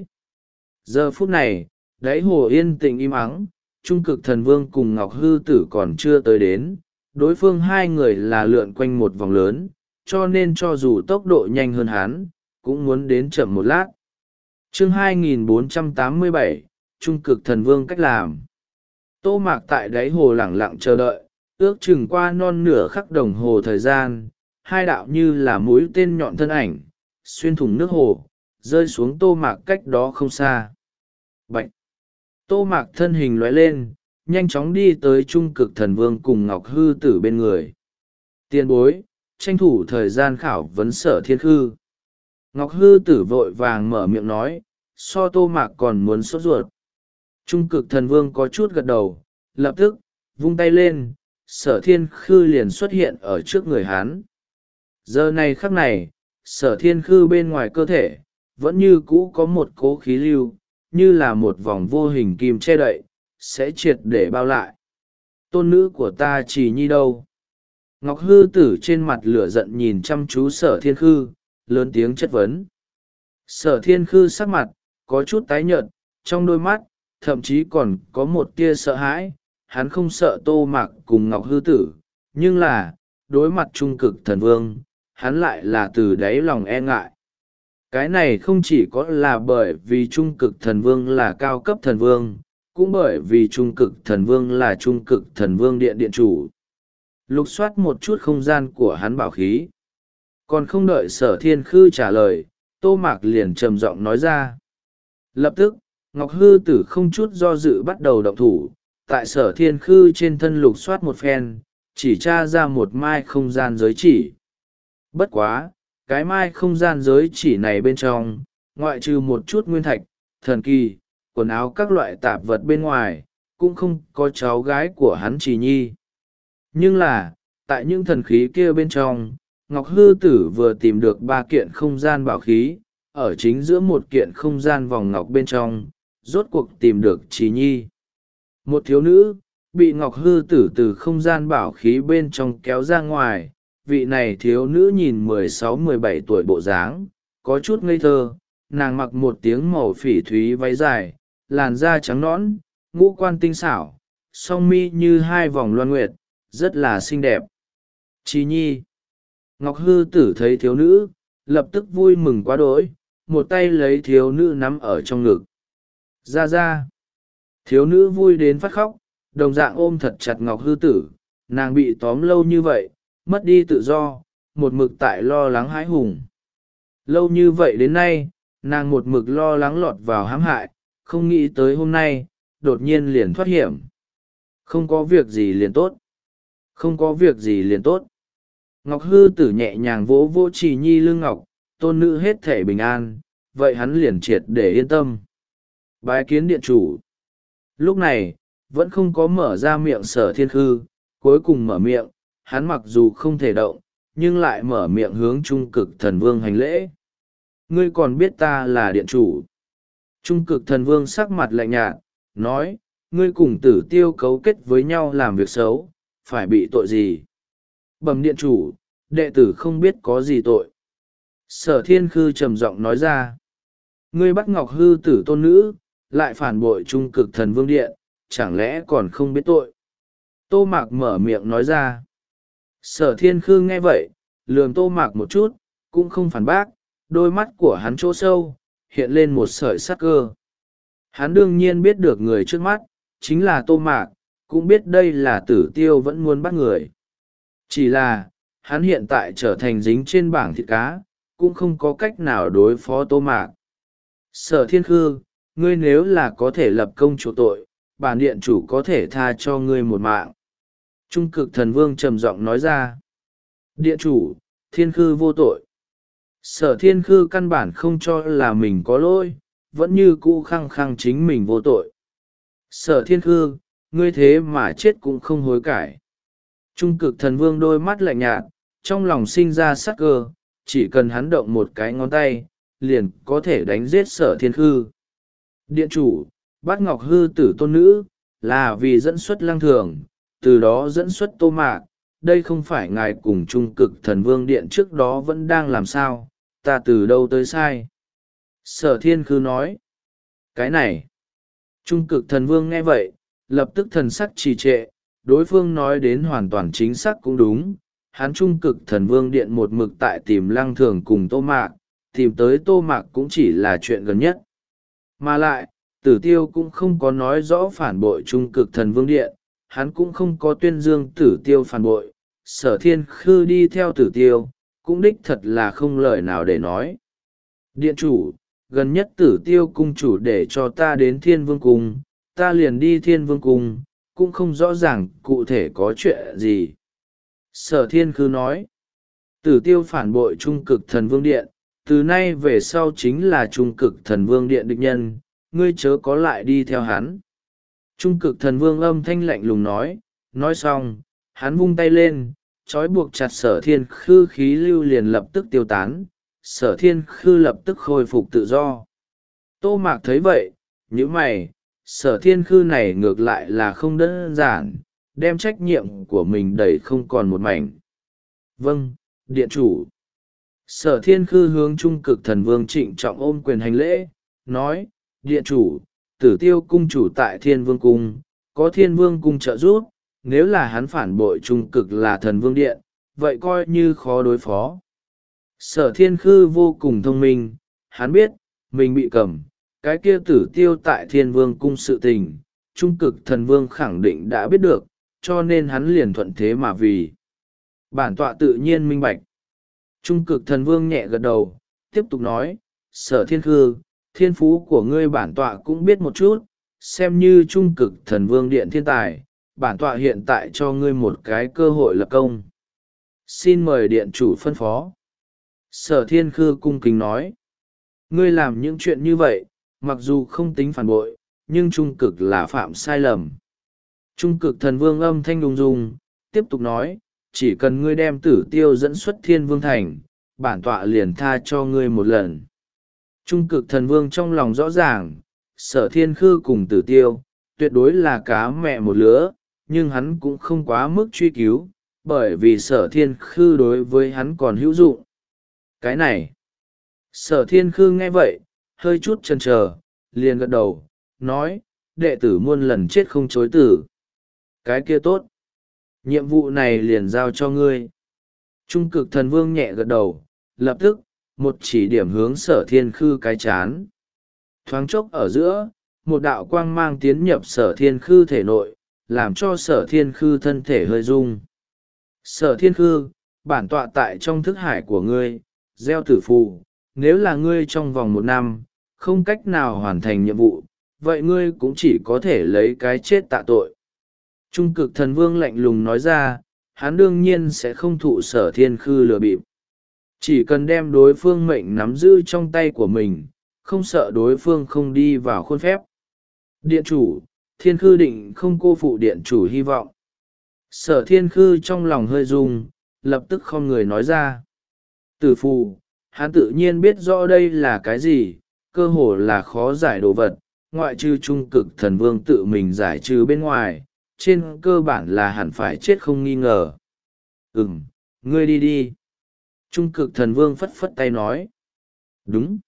Giờ phút này, đáy hồ yên tĩnh im ắng, trung cực thần vương cùng Ngọc Hư Tử còn chưa tới đến, đối phương hai người là lượn quanh một vòng lớn, cho nên cho dù tốc độ nhanh hơn hắn cũng muốn đến chậm một lát. Chương hai nghìn bốn trăm tám mươi bảy, Trung cực thần vương cách làm. Tô Mạc tại đáy hồ lẳng lặng chờ đợi, ước chừng qua non nửa khắc đồng hồ thời gian, hai đạo như là mũi tên nhọn thân ảnh xuyên thủng nước hồ, rơi xuống Tô Mạc cách đó không xa. Bạch! Tô Mạc thân hình lóe lên, nhanh chóng đi tới Trung cực thần vương cùng Ngọc Hư Tử bên người. Tiền bối, tranh thủ thời gian khảo vấn Sở Thiên Khư. Ngọc Hư Tử vội vàng mở miệng nói, so Tô Mạc còn muốn sốt ruột. Trung cực thần vương có chút gật đầu, lập tức vung tay lên, Sở Thiên Khư liền xuất hiện ở trước người hắn. Giờ này khắc này, Sở Thiên Khư bên ngoài cơ thể vẫn như cũ có một cỗ khí lưu, như là một vòng vô hình kim che đậy, sẽ triệt để bao lại. Tôn nữ của ta Chỉ Nhi đâu? Ngọc Hư Tử trên mặt lửa giận nhìn chăm chú Sở Thiên Khư, lớn tiếng chất vấn. Sở Thiên Khư sắc mặt có chút tái nhợt, trong đôi mắt thậm chí còn có một tia sợ hãi. Hắn không sợ Tô Mạc cùng Ngọc Hư Tử, nhưng là đối mặt Trung cực thần vương, hắn lại là từ đáy lòng e ngại. Cái này không chỉ có là bởi vì Trung cực thần vương là cao cấp thần vương, cũng bởi vì Trung cực thần vương là Trung cực thần vương điện điện chủ. Lục soát một chút không gian của hắn bảo khí. Còn không đợi Sở Thiên Khư trả lời, Tô Mạc liền trầm giọng nói ra. Lập tức, Ngọc Hư Tử không chút do dự bắt đầu động thủ, tại Sở Thiên Khư trên thân lục soát một phen, chỉ tra ra một mai không gian giới chỉ. Bất quá, cái mai không gian giới chỉ này bên trong, ngoại trừ một chút nguyên thạch, thần kỳ, quần áo các loại tạp vật bên ngoài, cũng không có cháu gái của hắn Chỉ Nhi. Nhưng là, tại những thần khí kia bên trong, Ngọc Hư Tử vừa tìm được ba kiện không gian bảo khí, ở chính giữa một kiện không gian vòng ngọc bên trong, rốt cuộc tìm được Chỉ Nhi. Một thiếu nữ, bị Ngọc Hư Tử từ không gian bảo khí bên trong kéo ra ngoài. Vị này thiếu nữ nhìn mười sáu mười bảy tuổi bộ dáng, có chút ngây thơ, nàng mặc một tiếng màu phỉ thúy váy dài, làn da trắng nõn, ngũ quan tinh xảo, song mi như hai vòng loan nguyệt, rất là xinh đẹp. Chỉ Nhi. Ngọc Hư Tử thấy thiếu nữ, lập tức vui mừng quá đỗi, một tay lấy thiếu nữ nắm ở trong ngực. Ra ra. Thiếu nữ vui đến phát khóc, đồng dạng ôm thật chặt Ngọc Hư Tử, nàng bị tóm lâu như vậy, mất đi tự do, một mực tại lo lắng hãi hùng. Lâu như vậy đến nay, nàng một mực lo lắng lọt vào hãm hại, không nghĩ tới hôm nay, đột nhiên liền thoát hiểm. Không có việc gì liền tốt. Không có việc gì liền tốt. Ngọc Hư Tử nhẹ nhàng vỗ vỗ Chỉ Nhi lưng ngọc, tôn nữ hết thể bình an, vậy hắn liền triệt để yên tâm. Bái kiến điện chủ. Lúc này, vẫn không có mở ra miệng Sở Thiên Khư, cuối cùng mở miệng, hắn mặc dù không thể động, nhưng lại mở miệng hướng Trung cực thần vương hành lễ. Ngươi còn biết ta là điện chủ. Trung cực thần vương sắc mặt lạnh nhạt, nói, ngươi cùng Tử Tiêu cấu kết với nhau làm việc xấu, phải bị tội gì? Bẩm điện chủ, đệ tử không biết có gì tội. Sở Thiên Khư trầm giọng nói ra. Ngươi bắt Ngọc Hư Tử tôn nữ, lại phản bội Trung cực thần vương điện, chẳng lẽ còn không biết tội? Tô Mạc mở miệng nói ra. Sở Thiên Khư nghe vậy, lườm Tô Mạc một chút, cũng không phản bác, đôi mắt của hắn chỗ sâu, hiện lên một sợi sắc cơ. Hắn đương nhiên biết được người trước mắt, chính là Tô Mạc, cũng biết đây là Tử Tiêu vẫn muốn bắt người. Chỉ là, hắn hiện tại trở thành dính trên bảng thịt cá, cũng không có cách nào đối phó Tô Mạc. Sở Thiên Khư, ngươi nếu là có thể lập công chuộc tội, bản điện chủ có thể tha cho ngươi một mạng. Trung cực thần vương trầm giọng nói ra. Điện chủ, Thiên Khư vô tội. Sở Thiên Khư căn bản không cho là mình có lỗi, vẫn như cũ khăng khăng chính mình vô tội. Sở Thiên Khư, ngươi thế mà chết cũng không hối cải. Trung cực thần vương đôi mắt lạnh nhạt, trong lòng sinh ra sắc cơ, chỉ cần hắn động một cái ngón tay, liền có thể đánh giết Sở Thiên Khư. Điện chủ, bắt Ngọc Hư Tử tôn nữ, là vì dẫn xuất Lăng Thường, từ đó dẫn xuất Tô Mạc, đây không phải ngài cùng Trung cực thần vương điện trước đó vẫn đang làm sao, ta từ đâu tới sai. Sở Thiên Khư nói. Cái này. Trung cực thần vương nghe vậy, lập tức thần sắc trì trệ, đối phương nói đến hoàn toàn chính xác cũng đúng, hắn trung cực thần vương điện một mực tại tìm lăng thường cùng tô mạc, tìm tới tô mạc cũng chỉ là chuyện gần nhất. Mà lại, tử tiêu cũng không có nói rõ phản bội trung cực thần vương điện, hắn cũng không có tuyên dương tử tiêu phản bội, sở thiên khư đi theo tử tiêu, cũng đích thật là không lời nào để nói. Điện chủ, gần nhất tử tiêu cung chủ để cho ta đến thiên vương cung, ta liền đi thiên vương cung, cũng không rõ ràng cụ thể có chuyện gì. Sở thiên khư nói, tử tiêu phản bội trung cực thần vương điện, từ nay về sau chính là trung cực thần vương điện địch nhân, ngươi chớ có lại đi theo hắn. Trung cực thần vương âm thanh lạnh lùng nói, nói xong, hắn vung tay lên, trói buộc chặt sở thiên khư, khí lưu liền lập tức tiêu tán, sở thiên khư lập tức khôi phục tự do. Tô Mạc thấy vậy, nhíu mày, sở thiên khư này ngược lại là không đơn giản, đem trách nhiệm của mình đẩy không còn một mảnh. Vâng, điện chủ. Sở thiên khư hướng trung cực thần vương trịnh trọng ôm quyền hành lễ, nói, điện chủ, tử tiêu cung chủ tại thiên vương cung, có thiên vương cung trợ giúp, nếu là hắn phản bội trung cực là thần vương điện, vậy coi như khó đối phó. Sở thiên khư vô cùng thông minh, hắn biết, mình bị cầm, cái kia tử tiêu tại thiên vương cung sự tình, trung cực thần vương khẳng định đã biết được, cho nên hắn liền thuận thế mà vì. Bản tọa tự nhiên minh bạch. Trung cực thần vương nhẹ gật đầu, tiếp tục nói, sở thiên khư, thiên phú của ngươi bản tọa cũng biết một chút, xem như trung cực thần vương điện thiên tài, bản tọa hiện tại cho ngươi một cái cơ hội lập công. Xin mời điện chủ phân phó. Sở thiên khư cung kính nói, ngươi làm những chuyện như vậy, mặc dù không tính phản bội, nhưng trung cực là phạm sai lầm. Trung cực thần vương âm thanh đùng dung, tiếp tục nói, chỉ cần ngươi đem tử tiêu dẫn xuất thiên vương thành, bản tọa liền tha cho ngươi một lần. Trung cực thần vương trong lòng rõ ràng, sở thiên khư cùng tử tiêu, tuyệt đối là cá mẹ một lứa, nhưng hắn cũng không quá mức truy cứu, bởi vì sở thiên khư đối với hắn còn hữu dụng. Cái này, sở thiên khư nghe vậy, hơi chút chần chờ, liền gật đầu, nói, đệ tử muôn lần chết không chối tử. Cái kia tốt. Nhiệm vụ này liền giao cho ngươi. Trung cực thần vương nhẹ gật đầu, lập tức, một chỉ điểm hướng sở thiên khư cái chán. Thoáng chốc ở giữa, một đạo quang mang tiến nhập sở thiên khư thể nội, làm cho sở thiên khư thân thể hơi rung. Sở thiên khư, bản tọa tại trong thức hải của ngươi, gieo tử phù, nếu là ngươi trong vòng một năm, không cách nào hoàn thành nhiệm vụ, vậy ngươi cũng chỉ có thể lấy cái chết tạ tội. Trung cực thần vương lạnh lùng nói ra, hắn đương nhiên sẽ không thụ sở thiên khư lừa bịp. Chỉ cần đem đối phương mệnh nắm giữ trong tay của mình, không sợ đối phương không đi vào khuôn phép. Điện chủ, thiên khư định không cô phụ điện chủ hy vọng. Sở thiên khư trong lòng hơi rung, lập tức không người nói ra. Tử phù, hắn tự nhiên biết rõ đây là cái gì, cơ hồ là khó giải đồ vật, ngoại trừ trung cực thần vương tự mình giải trừ bên ngoài, trên cơ bản là hẳn phải chết không nghi ngờ. Ừm, ngươi đi đi. Trung cực thần vương phất phất tay nói. Đúng.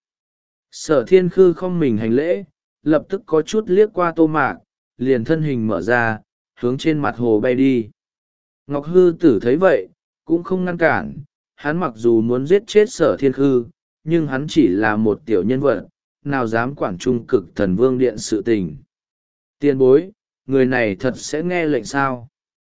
Sở thiên khư không mình hành lễ, lập tức có chút liếc qua Tô Mạc, liền thân hình mở ra, hướng trên mặt hồ bay đi. Ngọc hư tử thấy vậy, cũng không ngăn cản, hắn mặc dù muốn giết chết sở thiên khư, nhưng hắn chỉ là một tiểu nhân vật, nào dám quản trung cực thần vương điện sự tình. Tiền bối, người này thật sẽ nghe lệnh sao?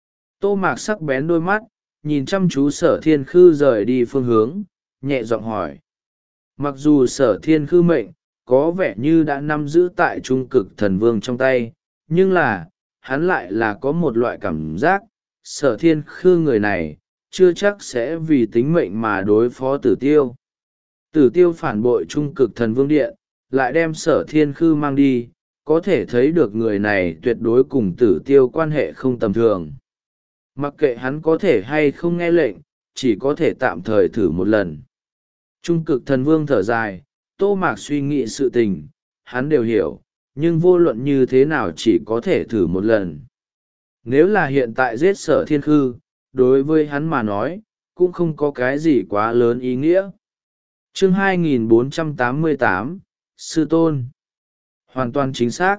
Tô Mạc sắc bén đôi mắt, nhìn chăm chú sở thiên khư rời đi phương hướng, nhẹ giọng hỏi. Mặc dù sở thiên khư mệnh, có vẻ như đã nắm giữ tại trung cực thần vương trong tay, nhưng là, hắn lại là có một loại cảm giác, sở thiên khư người này, chưa chắc sẽ vì tính mệnh mà đối phó tử tiêu. Tử tiêu phản bội trung cực thần vương điện, lại đem sở thiên khư mang đi, có thể thấy được người này tuyệt đối cùng tử tiêu quan hệ không tầm thường. Mặc kệ hắn có thể hay không nghe lệnh, chỉ có thể tạm thời thử một lần. Trung cực thần vương thở dài, Tô Mạc suy nghĩ sự tình, hắn đều hiểu, nhưng vô luận như thế nào chỉ có thể thử một lần. Nếu là hiện tại giết sở thiên khư, đối với hắn mà nói, cũng không có cái gì quá lớn ý nghĩa. Chương hai nghìn bốn trăm tám mươi tám, Sư Tôn. Hoàn toàn chính xác.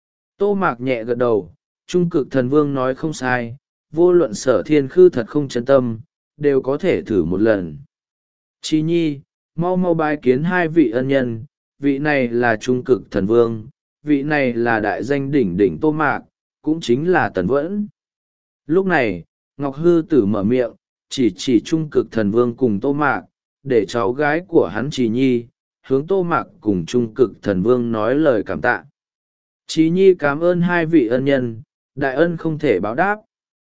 Tô Mạc nhẹ gật đầu, trung cực thần vương nói không sai, vô luận sở thiên khư thật không chân tâm, đều có thể thử một lần. Trí nhi, mau mau bái kiến hai vị ân nhân, vị này là trung cực thần vương, vị này là đại danh đỉnh đỉnh Tô Mạc, cũng chính là Tần Vẫn. Lúc này, Ngọc Hư Tử mở miệng, chỉ chỉ trung cực thần vương cùng Tô Mạc, để cháu gái của hắn Trí nhi, hướng Tô Mạc cùng trung cực thần vương nói lời cảm tạ. Trí nhi cảm ơn hai vị ân nhân, đại ân không thể báo đáp.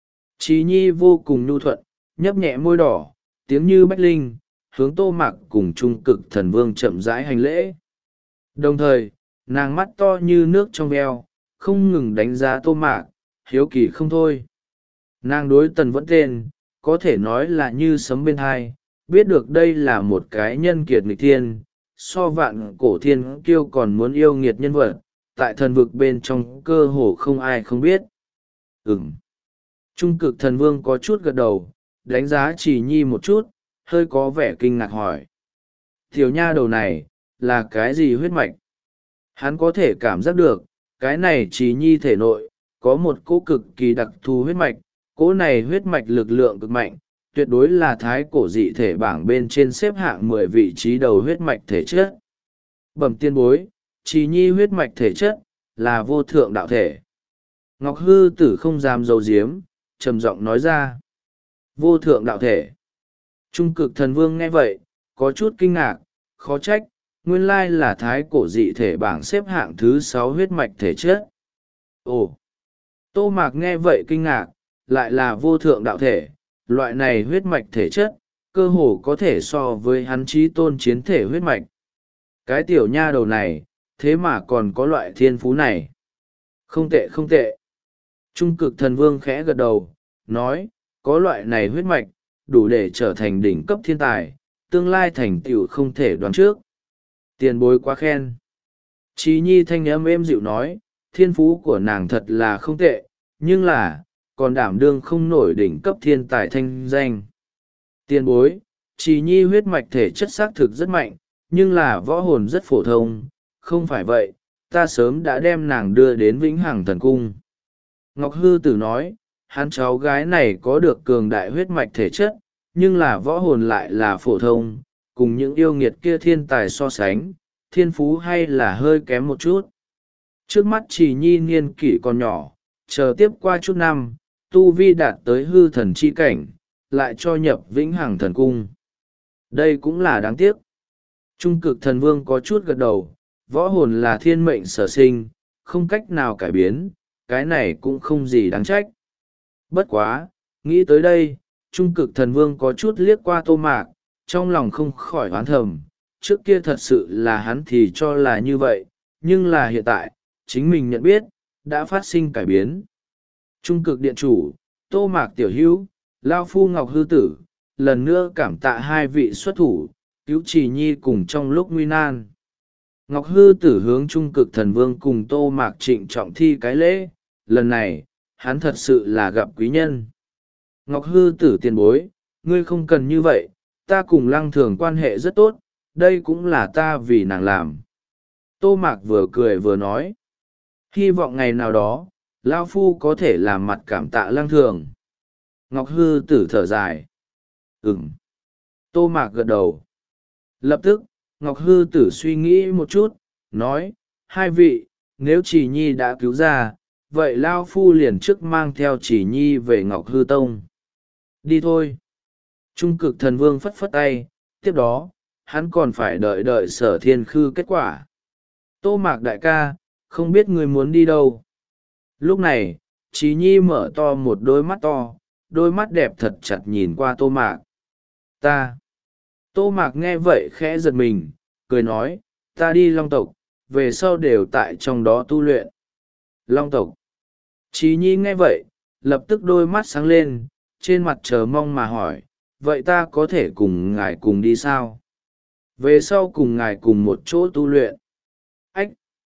Trí nhi vô cùng nhu thuận, nhấp nhẹ môi đỏ, tiếng như bách linh, hướng Tô Mạc cùng trung cực thần vương chậm rãi hành lễ. Đồng thời, nàng mắt to như nước trong veo, không ngừng đánh giá Tô Mạc, hiếu kỳ không thôi. Nàng đối Tần Vẫn tên, có thể nói là như sấm bên hai, biết được đây là một cái nhân kiệt nghịch thiên, so vạn cổ thiên kiêu còn muốn yêu nghiệt nhân vật, tại thần vực bên trong cơ hồ không ai không biết. Ừm. Trung cực thần vương có chút gật đầu, đánh giá Chỉ Nhi một chút, hơi có vẻ kinh ngạc hỏi. Tiểu nha đầu này, là cái gì huyết mạch? Hắn có thể cảm giác được, cái này Chỉ Nhi thể nội, có một cỗ cực kỳ đặc thù huyết mạch, cỗ này huyết mạch lực lượng cực mạnh, tuyệt đối là thái cổ dị thể bảng bên trên xếp hạng mười vị trí đầu huyết mạch thể chất. Bẩm tiên bối, Chỉ Nhi huyết mạch thể chất, là vô thượng đạo thể. Ngọc Hư Tử không dám giấu giếm, trầm giọng nói ra. Vô thượng đạo thể. Trung cực thần vương nghe vậy, có chút kinh ngạc, khó trách, nguyên lai là thái cổ dị thể bảng xếp hạng thứ sáu huyết mạch thể chất. Ồ! Tô Mạc nghe vậy kinh ngạc, lại là vô thượng đạo thể, loại này huyết mạch thể chất, cơ hồ có thể so với hắn chí tôn chiến thể huyết mạch. Cái tiểu nha đầu này, thế mà còn có loại thiên phú này. Không tệ không tệ. Trung cực thần vương khẽ gật đầu, nói, có loại này huyết mạch, đủ để trở thành đỉnh cấp thiên tài, tương lai thành tựu không thể đoán trước. Tiền bối quá khen. Chí Nhi thanh âm êm dịu nói, thiên phú của nàng thật là không tệ, nhưng là, còn đảm đương không nổi đỉnh cấp thiên tài thanh danh. Tiền bối, Chí Nhi huyết mạch thể chất xác thực rất mạnh, nhưng là võ hồn rất phổ thông, không phải vậy, ta sớm đã đem nàng đưa đến Vĩnh Hằng Thần Cung. Ngọc Hư Tử nói, hắn cháu gái này có được cường đại huyết mạch thể chất, nhưng là võ hồn lại là phổ thông, cùng những yêu nghiệt kia thiên tài so sánh, thiên phú hay là hơi kém một chút. Trước mắt Chỉ Nhi niên kỷ còn nhỏ, chờ tiếp qua chút năm, tu vi đạt tới hư thần chi cảnh, lại cho nhập Vĩnh Hằng Thần Cung. Đây cũng là đáng tiếc. Trung cực thần vương có chút gật đầu, võ hồn là thiên mệnh sở sinh, không cách nào cải biến, cái này cũng không gì đáng trách. Bất quá, nghĩ tới đây, trung cực thần vương có chút liếc qua Tô Mạc, trong lòng không khỏi oán thầm, trước kia thật sự là hắn thì cho là như vậy, nhưng là hiện tại, chính mình nhận biết, đã phát sinh cải biến. Trung cực điện chủ, Tô Mạc tiểu hữu, Lao Phu Ngọc Hư Tử, lần nữa cảm tạ hai vị xuất thủ, cứu Chỉ Nhi cùng trong lúc nguy nan. Ngọc Hư Tử hướng trung cực thần vương cùng Tô Mạc trịnh trọng thi cái lễ, lần này, hắn thật sự là gặp quý nhân. Ngọc Hư Tử tiền bối, ngươi không cần như vậy, ta cùng Lăng Thường quan hệ rất tốt, đây cũng là ta vì nàng làm. Tô Mạc vừa cười vừa nói, hy vọng ngày nào đó, Lao Phu có thể làm mặt cảm tạ Lăng Thường. Ngọc Hư Tử thở dài. Ừm. Tô Mạc gật đầu. Lập tức, Ngọc Hư Tử suy nghĩ một chút, nói, hai vị, nếu Chỉ Nhi đã cứu ra, vậy Lao Phu liền trước mang theo Chỉ Nhi về Ngọc Hư Tông. Đi thôi. Trung cực thần vương phất phất tay, tiếp đó, hắn còn phải đợi đợi Sở Thiên Khư kết quả. Tô Mạc đại ca, không biết người muốn đi đâu. Lúc này, Chỉ Nhi mở to một đôi mắt to, đôi mắt đẹp thật chặt nhìn qua Tô Mạc. Ta. Tô Mạc nghe vậy khẽ giật mình, cười nói, ta đi Long tộc, về sau đều tại trong đó tu luyện. Long tộc. Chỉ Nhi nghe vậy, lập tức đôi mắt sáng lên, trên mặt chờ mong mà hỏi, vậy ta có thể cùng ngài cùng đi sao? Về sau cùng ngài cùng một chỗ tu luyện. Ách!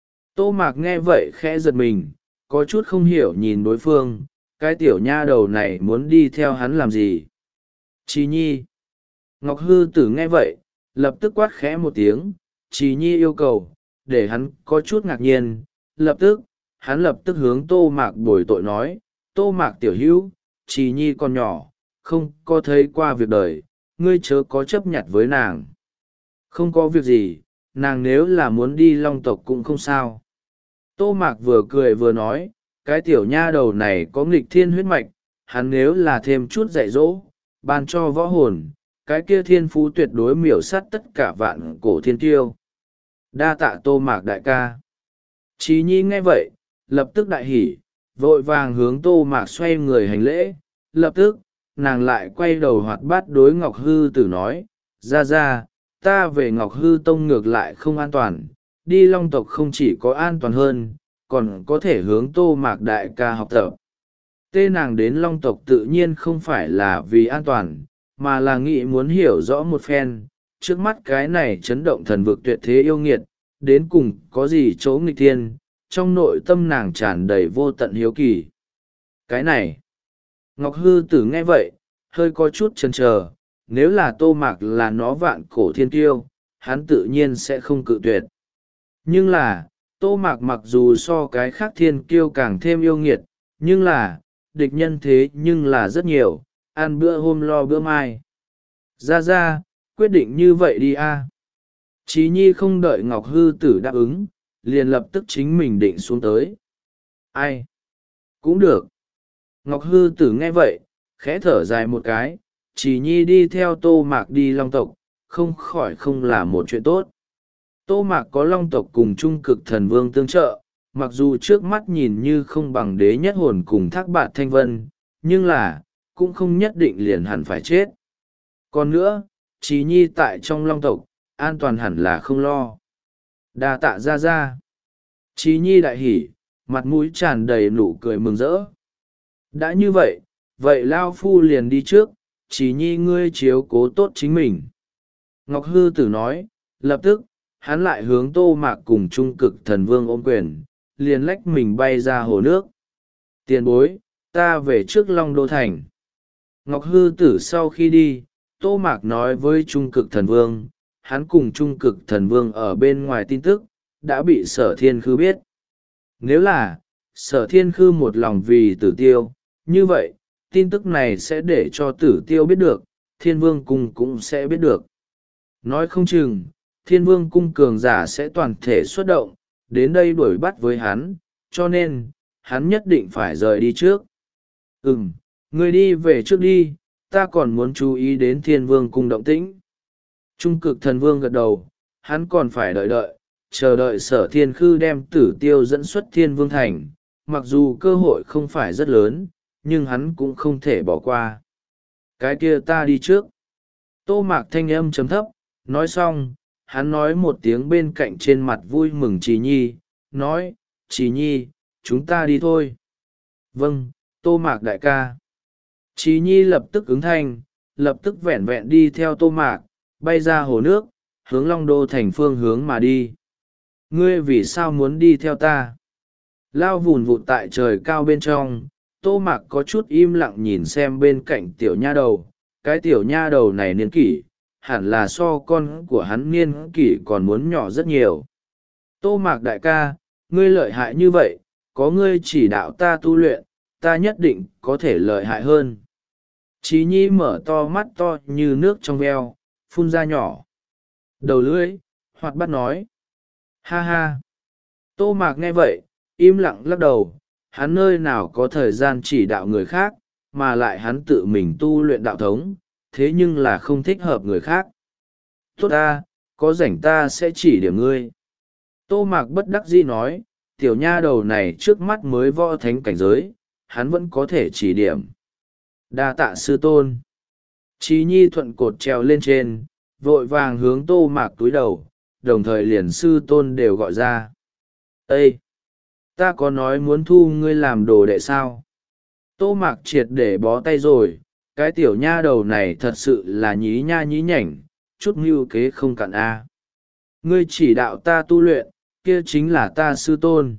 Tô Mạc nghe vậy khẽ giật mình, có chút không hiểu nhìn đối phương, cái tiểu nha đầu này muốn đi theo hắn làm gì? Chỉ Nhi! Ngọc Hư Tử nghe vậy, lập tức quát khẽ một tiếng, Chỉ Nhi yêu cầu, để hắn có chút ngạc nhiên, lập tức, hắn lập tức hướng Tô Mạc bồi tội nói, Tô Mạc tiểu hữu, Chỉ Nhi còn nhỏ, không có thấy qua việc đời, ngươi chớ có chấp nhặt với nàng. Không có việc gì, nàng nếu là muốn đi long tộc cũng không sao. Tô Mạc vừa cười vừa nói, cái tiểu nha đầu này có nghịch thiên huyết mạch, hắn nếu là thêm chút dạy dỗ, ban cho võ hồn, cái kia thiên phú tuyệt đối miểu sát tất cả vạn cổ thiên tiêu. Đa tạ Tô Mạc đại ca. Chí Nhi nghe vậy, lập tức đại hỉ, vội vàng hướng Tô Mạc xoay người hành lễ, lập tức, nàng lại quay đầu hoạt bát đối Ngọc Hư Tử nói, ra ra, ta về Ngọc Hư Tông ngược lại không an toàn, đi long tộc không chỉ có an toàn hơn, còn có thể hướng Tô Mạc đại ca học tập. Tê nàng đến long tộc tự nhiên không phải là vì an toàn, mà là nghĩ muốn hiểu rõ một phen, trước mắt cái này chấn động thần vực tuyệt thế yêu nghiệt, đến cùng có gì chỗ nghịch thiên, trong nội tâm nàng tràn đầy vô tận hiếu kỳ. Cái này, Ngọc Hư Tử nghe vậy, hơi có chút chần chờ, nếu là Tô Mạc là nó vạn cổ thiên tiêu, hắn tự nhiên sẽ không cự tuyệt. Nhưng là, Tô Mạc mặc dù so cái khác thiên kiêu càng thêm yêu nghiệt, nhưng là, địch nhân thế nhưng là rất nhiều, ăn bữa hôm lo bữa mai. Ra ra, quyết định như vậy đi a. Chí Nhi không đợi Ngọc Hư Tử đáp ứng, liền lập tức chính mình định xuống tới. Ai? Cũng được. Ngọc Hư Tử nghe vậy, khẽ thở dài một cái, Chí Nhi đi theo Tô Mạc đi long tộc, không khỏi không là một chuyện tốt. Tô Mạc có long tộc cùng trung cực thần vương tương trợ, mặc dù trước mắt nhìn như không bằng đế nhất hồn cùng thác bạt thanh vân, nhưng là, cũng không nhất định liền hẳn phải chết. Còn nữa, Chí Nhi tại trong long tộc, an toàn hẳn là không lo. Đa tạ ra ra. Chí Nhi đại hỉ, mặt mũi tràn đầy nụ cười mừng rỡ. Đã như vậy, vậy Lao Phu liền đi trước, Chí Nhi ngươi chiếu cố tốt chính mình. Ngọc Hư Tử nói, lập tức, hắn lại hướng Tô Mạc cùng trung cực thần vương ôm quyền, liền lách mình bay ra hồ nước. Tiền bối, ta về trước Long Đô Thành. Ngọc Hư Tử sau khi đi, Tô Mạc nói với trung cực thần vương, hắn cùng trung cực thần vương ở bên ngoài tin tức, đã bị sở thiên khư biết. Nếu là, sở thiên khư một lòng vì tử tiêu, như vậy, tin tức này sẽ để cho tử tiêu biết được, thiên vương cung cũng sẽ biết được. Nói không chừng, thiên vương cung cường giả sẽ toàn thể xuất động, đến đây đuổi bắt với hắn, cho nên, hắn nhất định phải rời đi trước. Ừm, ngươi đi về trước đi, ta còn muốn chú ý đến thiên vương cung động tĩnh. Trung cực thần vương gật đầu, hắn còn phải đợi đợi, chờ đợi sở thiên khư đem tử tiêu dẫn xuất thiên vương thành, mặc dù cơ hội không phải rất lớn, nhưng hắn cũng không thể bỏ qua. Cái kia ta đi trước. Tô Mạc thanh âm chấm thấp, nói xong, hắn nói một tiếng bên cạnh trên mặt vui mừng Chí Nhi, nói, Chí Nhi, chúng ta đi thôi. Vâng, Tô Mạc đại ca. Chí Nhi lập tức ứng thanh, lập tức vẹn vẹn đi theo Tô Mạc, bay ra hồ nước, hướng Long Đô thành phương hướng mà đi. Ngươi vì sao muốn đi theo ta? Lao vùn vụt tại trời cao bên trong, Tô Mạc có chút im lặng nhìn xem bên cạnh tiểu nha đầu, cái tiểu nha đầu này niên kỷ, hẳn là so con của hắn niên kỷ còn muốn nhỏ rất nhiều. Tô Mạc đại ca, ngươi lợi hại như vậy, có ngươi chỉ đạo ta tu luyện, ta nhất định có thể lợi hại hơn. Chí Nhi mở to mắt to như nước trong veo, phun ra nhỏ. Đầu lưỡi, hoạt bát nói. Ha ha. Tô Mạc nghe vậy, im lặng lắc đầu, hắn nơi nào có thời gian chỉ đạo người khác, mà lại hắn tự mình tu luyện đạo thống, thế nhưng là không thích hợp người khác. Tốt ta, có rảnh ta sẽ chỉ điểm ngươi. Tô Mạc bất đắc dĩ nói, tiểu nha đầu này trước mắt mới võ thánh cảnh giới, hắn vẫn có thể chỉ điểm. Đa tạ sư tôn. Chí Nhi thuận cột treo lên trên, vội vàng hướng Tô Mạc túi đầu, đồng thời liền sư tôn đều gọi ra. Ê! Ta có nói muốn thu ngươi làm đồ đệ sao? Tô Mạc triệt để bó tay rồi, cái tiểu nha đầu này thật sự là nhí nha nhí nhảnh, chút mưu kế không cạn a. Ngươi chỉ đạo ta tu luyện, kia chính là ta sư tôn.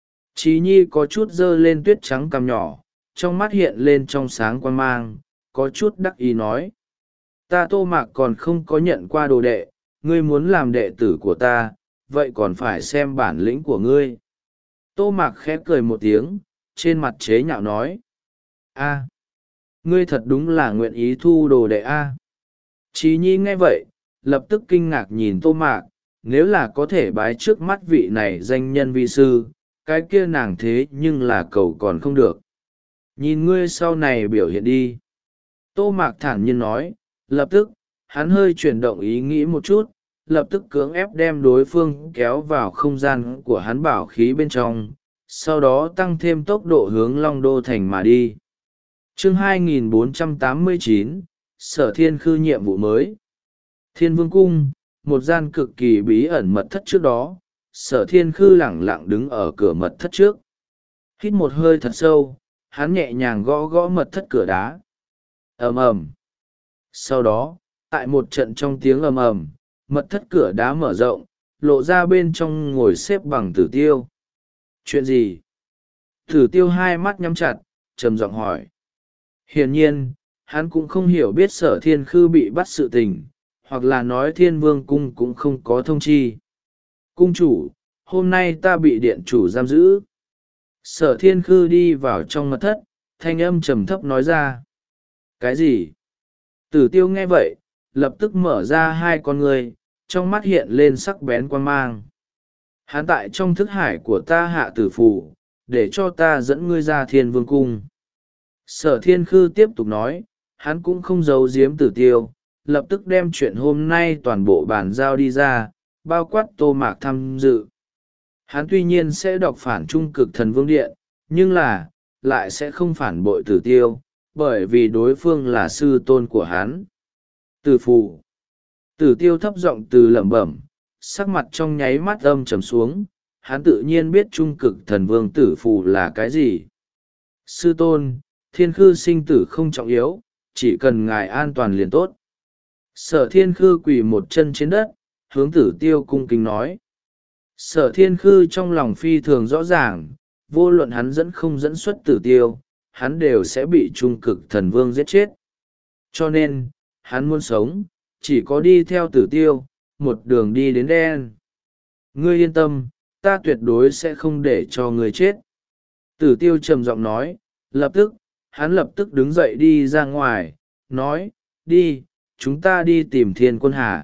Chí Nhi có chút dơ lên tuyết trắng cằm nhỏ, trong mắt hiện lên trong sáng quan mang, có chút đắc ý nói. Ta Tô Mạc còn không có nhận qua đồ đệ, ngươi muốn làm đệ tử của ta, vậy còn phải xem bản lĩnh của ngươi. Tô Mạc khẽ cười một tiếng, trên mặt chế nhạo nói. A, ngươi thật đúng là nguyện ý thu đồ đệ a. Chí nhi nghe vậy lập tức kinh ngạc nhìn Tô Mạc, nếu là có thể bái trước mắt vị này danh nhân vi sư, cái kia nàng thế nhưng là cầu còn không được. Nhìn ngươi sau này biểu hiện đi. Tô Mạc thản nhiên nói, lập tức, hắn hơi chuyển động ý nghĩ một chút, lập tức cưỡng ép đem đối phương kéo vào không gian của hắn bảo khí bên trong, sau đó tăng thêm tốc độ hướng Long Đô Thành mà đi. Chương hai nghìn bốn trăm tám mươi chín, Sở Thiên Khư nhiệm vụ mới. Thiên Vương Cung, một gian cực kỳ bí ẩn mật thất trước đó, Sở Thiên Khư lẳng lặng đứng ở cửa mật thất trước. Hít một hơi thật sâu, hắn nhẹ nhàng gõ gõ mật thất cửa đá. Ầm ầm. Sau đó, tại một trận trong tiếng ầm ầm, mật thất cửa đá mở rộng, lộ ra bên trong ngồi xếp bằng Tử Tiêu. Chuyện gì? Tử Tiêu hai mắt nhắm chặt, trầm giọng hỏi. Hiển nhiên, hắn cũng không hiểu biết Sở Thiên Khư bị bắt sự tình, hoặc là nói Thiên Vương Cung cũng không có thông chi. Cung chủ, hôm nay ta bị điện chủ giam giữ. Sở Thiên Khư đi vào trong mật thất, thanh âm trầm thấp nói ra. Cái gì? Tử Tiêu nghe vậy, lập tức mở ra hai con ngươi, trong mắt hiện lên sắc bén quan mang. Hắn tại trong thức hải của ta hạ tử phù, để cho ta dẫn ngươi ra Thiên Vương Cung. Sở Thiên Khư tiếp tục nói, hắn cũng không giấu giếm Tử Tiêu, lập tức đem chuyện hôm nay toàn bộ bàn giao đi ra, bao quát Tô Mạc tham dự. Hắn tuy nhiên sẽ đọc phản trung cực thần vương điện, nhưng là, lại sẽ không phản bội Tử Tiêu, bởi vì đối phương là sư tôn của hắn. Tử phù. Tử Tiêu thấp giọng từ lẩm bẩm, sắc mặt trong nháy mắt âm trầm xuống, hắn tự nhiên biết trung cực thần vương tử phù là cái gì. Sư tôn, Thiên Khư sinh tử không trọng yếu, chỉ cần ngài an toàn liền tốt. Sở Thiên Khư quỳ một chân trên đất, hướng Tử Tiêu cung kính nói. Sở Thiên Khư trong lòng phi thường rõ ràng, vô luận hắn dẫn không dẫn xuất Tử Tiêu, hắn đều sẽ bị trung cực thần vương giết chết. Cho nên, hắn muốn sống, chỉ có đi theo Tử Tiêu, một đường đi đến đen. Ngươi yên tâm, ta tuyệt đối sẽ không để cho ngươi chết. Tử Tiêu trầm giọng nói, lập tức, hắn lập tức đứng dậy đi ra ngoài, nói, đi, chúng ta đi tìm Thiên Quân Hà.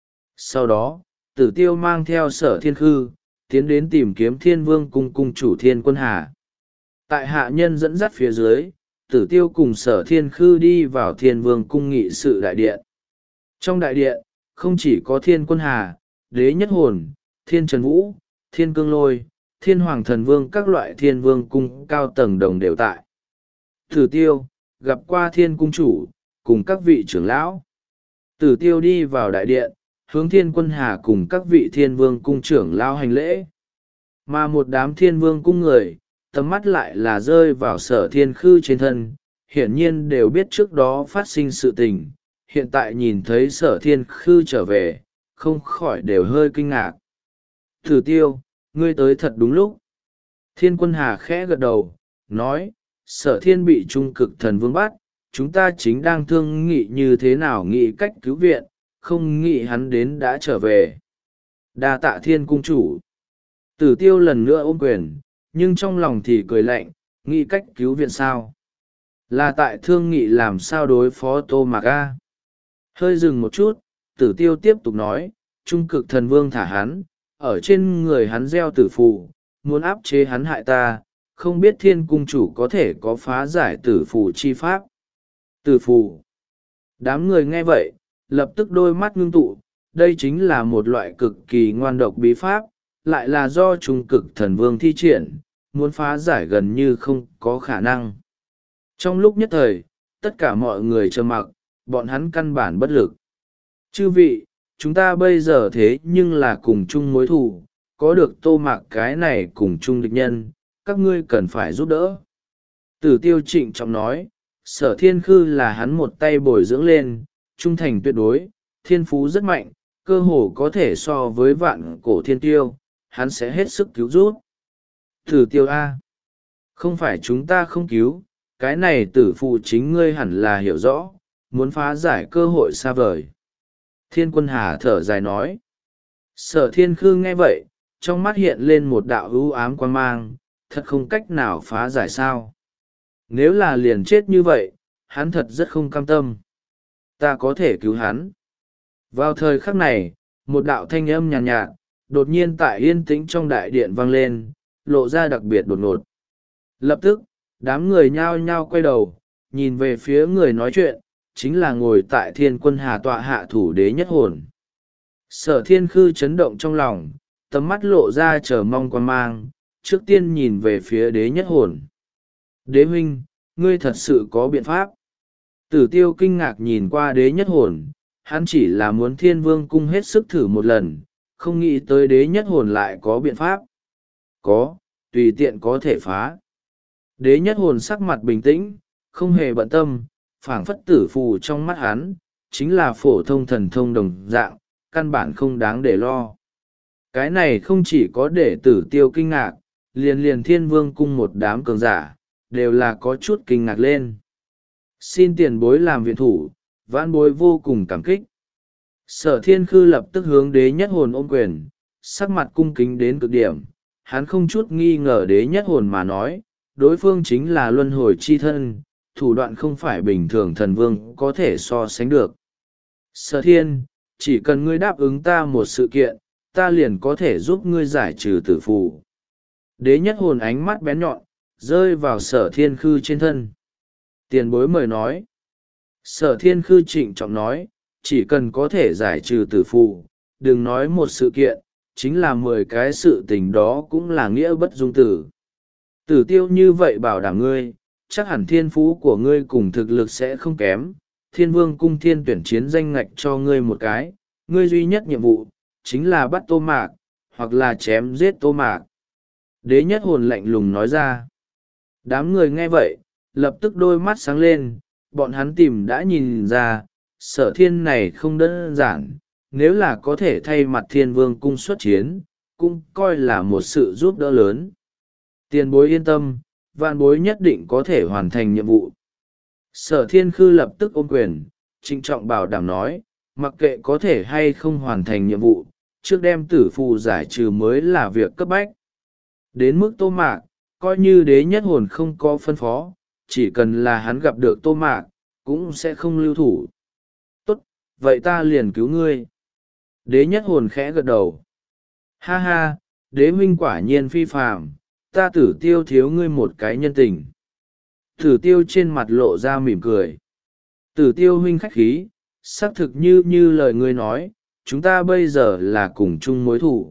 Sau đó, Tử Tiêu mang theo Sở Thiên Khư, tiến đến tìm kiếm Thiên Vương Cung cung chủ Thiên Quân Hà. Tại hạ nhân dẫn dắt phía dưới, Tử Tiêu cùng Sở Thiên Khư đi vào Thiên Vương Cung nghị sự đại điện. Trong đại điện, không chỉ có Thiên Quân Hà, Đế Nhất Hồn, Thiên Trần Vũ, Thiên Cương Lôi, Thiên Hoàng Thần Vương các loại Thiên Vương Cung cao tầng đồng đều tại. Tử Tiêu, gặp qua Thiên Cung chủ, cùng các vị trưởng lão. Tử Tiêu đi vào đại điện, hướng Thiên Quân Hà cùng các vị Thiên Vương Cung trưởng lão hành lễ. Mà một đám Thiên Vương Cung người, tầm mắt lại là rơi vào Sở Thiên Khư trên thân, hiển nhiên đều biết trước đó phát sinh sự tình, hiện tại nhìn thấy Sở Thiên Khư trở về, không khỏi đều hơi kinh ngạc. Tử Tiêu, ngươi tới thật đúng lúc. Thiên Quân Hà khẽ gật đầu, nói, Sở Thiên bị trung cực thần vương bắt, chúng ta chính đang thương nghị như thế nào nghĩ cách cứu viện, không nghĩ hắn đến đã trở về. Đa tạ Thiên cung chủ. Tử Tiêu lần nữa ôm quyền, nhưng trong lòng thì cười lạnh, nghĩ cách cứu viện sao? Là tại thương nghị làm sao đối phó Tô Mạc A. Hơi dừng một chút, Tử Tiêu tiếp tục nói, trung cực thần vương thả hắn, ở trên người hắn gieo tử phù, muốn áp chế hắn hại ta, không biết Thiên cung chủ có thể có phá giải tử phù chi pháp. Tử phù. Đám người nghe vậy, lập tức đôi mắt ngưng tụ, đây chính là một loại cực kỳ ngoan độc bí pháp, lại là do trung cực thần vương thi triển, muốn phá giải gần như không có khả năng. Trong lúc nhất thời, tất cả mọi người trầm mặc, bọn hắn căn bản bất lực. Chư vị, chúng ta bây giờ thế nhưng là cùng chung mối thù, có được Tô Mạc cái này cùng chung địch nhân, các ngươi cần phải giúp đỡ. Tử Tiêu trịnh trọng nói, Sở Thiên Khư là hắn một tay bồi dưỡng lên, trung thành tuyệt đối, thiên phú rất mạnh, cơ hồ có thể so với vạn cổ thiên tiêu, hắn sẽ hết sức cứu giúp. Tử Tiêu A. Không phải chúng ta không cứu, cái này tử phụ chính ngươi hẳn là hiểu rõ, muốn phá giải cơ hội xa vời. Thiên Quân Hà thở dài nói. Sở Thiên Khư nghe vậy, trong mắt hiện lên một đạo ưu ám quan mang, thật không cách nào phá giải sao. Nếu là liền chết như vậy, hắn thật rất không cam tâm. Ta có thể cứu hắn. Vào thời khắc này, một đạo thanh âm nhàn nhạt, nhạt, đột nhiên tại yên tĩnh trong đại điện vang lên, lộ ra đặc biệt đột ngột. Lập tức, đám người nhao nhao quay đầu, nhìn về phía người nói chuyện, chính là ngồi tại thiên quân hà tọa hạ thủ đế nhất hồn. Sở thiên khư chấn động trong lòng, tầm mắt lộ ra chờ mong quan mang, trước tiên nhìn về phía đế nhất hồn. Đế huynh, ngươi thật sự có biện pháp. Tử tiêu kinh ngạc nhìn qua đế nhất hồn, hắn chỉ là muốn thiên vương cung hết sức thử một lần, không nghĩ tới đế nhất hồn lại có biện pháp. Có, tùy tiện có thể phá. Đế nhất hồn sắc mặt bình tĩnh, không hề bận tâm, phảng phất tử phù trong mắt hắn, chính là phổ thông thần thông đồng dạng, căn bản không đáng để lo. Cái này không chỉ có để tử tiêu kinh ngạc, liền liền thiên vương cung một đám cường giả, đều là có chút kinh ngạc lên. Xin tiền bối làm viện thủ, vãn bối vô cùng cảm kích. Sở thiên khư lập tức hướng đế nhất hồn ôm quyền, sắc mặt cung kính đến cực điểm, hắn không chút nghi ngờ đế nhất hồn mà nói, đối phương chính là luân hồi chi thân, thủ đoạn không phải bình thường thần vương có thể so sánh được. Sở thiên, chỉ cần ngươi đáp ứng ta một sự kiện, ta liền có thể giúp ngươi giải trừ tử phù. Đế nhất hồn ánh mắt bén nhọn, rơi vào sở thiên khư trên thân. Tiền bối mời nói. Sở thiên khư trịnh trọng nói, chỉ cần có thể giải trừ tử phù, đừng nói một sự kiện, chính là mười cái sự tình đó cũng là nghĩa bất dung tử. Tử tiêu như vậy bảo đảm ngươi, chắc hẳn thiên phú của ngươi cùng thực lực sẽ không kém. Thiên vương cung thiên tuyển chiến danh ngạch cho ngươi một cái, ngươi duy nhất nhiệm vụ, chính là bắt Tô Mạc, hoặc là chém giết Tô Mạc. Đế nhất hồn lạnh lùng nói ra. Đám người nghe vậy, lập tức đôi mắt sáng lên, bọn hắn tìm đã nhìn ra, sở thiên này không đơn giản, nếu là có thể thay mặt thiên vương cung xuất chiến, cũng coi là một sự giúp đỡ lớn. Tiền bối yên tâm, vạn bối nhất định có thể hoàn thành nhiệm vụ. Sở thiên khư lập tức ôm quyền, trịnh trọng bảo đảm nói, mặc kệ có thể hay không hoàn thành nhiệm vụ, trước đem tử phù giải trừ mới là việc cấp bách. Đến mức Tô Mạc, coi như đế nhất hồn không có phân phó, chỉ cần là hắn gặp được Tô Mạc, cũng sẽ không lưu thủ. Tốt, vậy ta liền cứu ngươi. Đế nhất hồn khẽ gật đầu. Ha ha, đế huynh quả nhiên phi phàm, ta tử tiêu thiếu ngươi một cái nhân tình. Tử tiêu trên mặt lộ ra mỉm cười. Tử tiêu huynh khách khí, xác thực như như lời ngươi nói, chúng ta bây giờ là cùng chung mối thủ.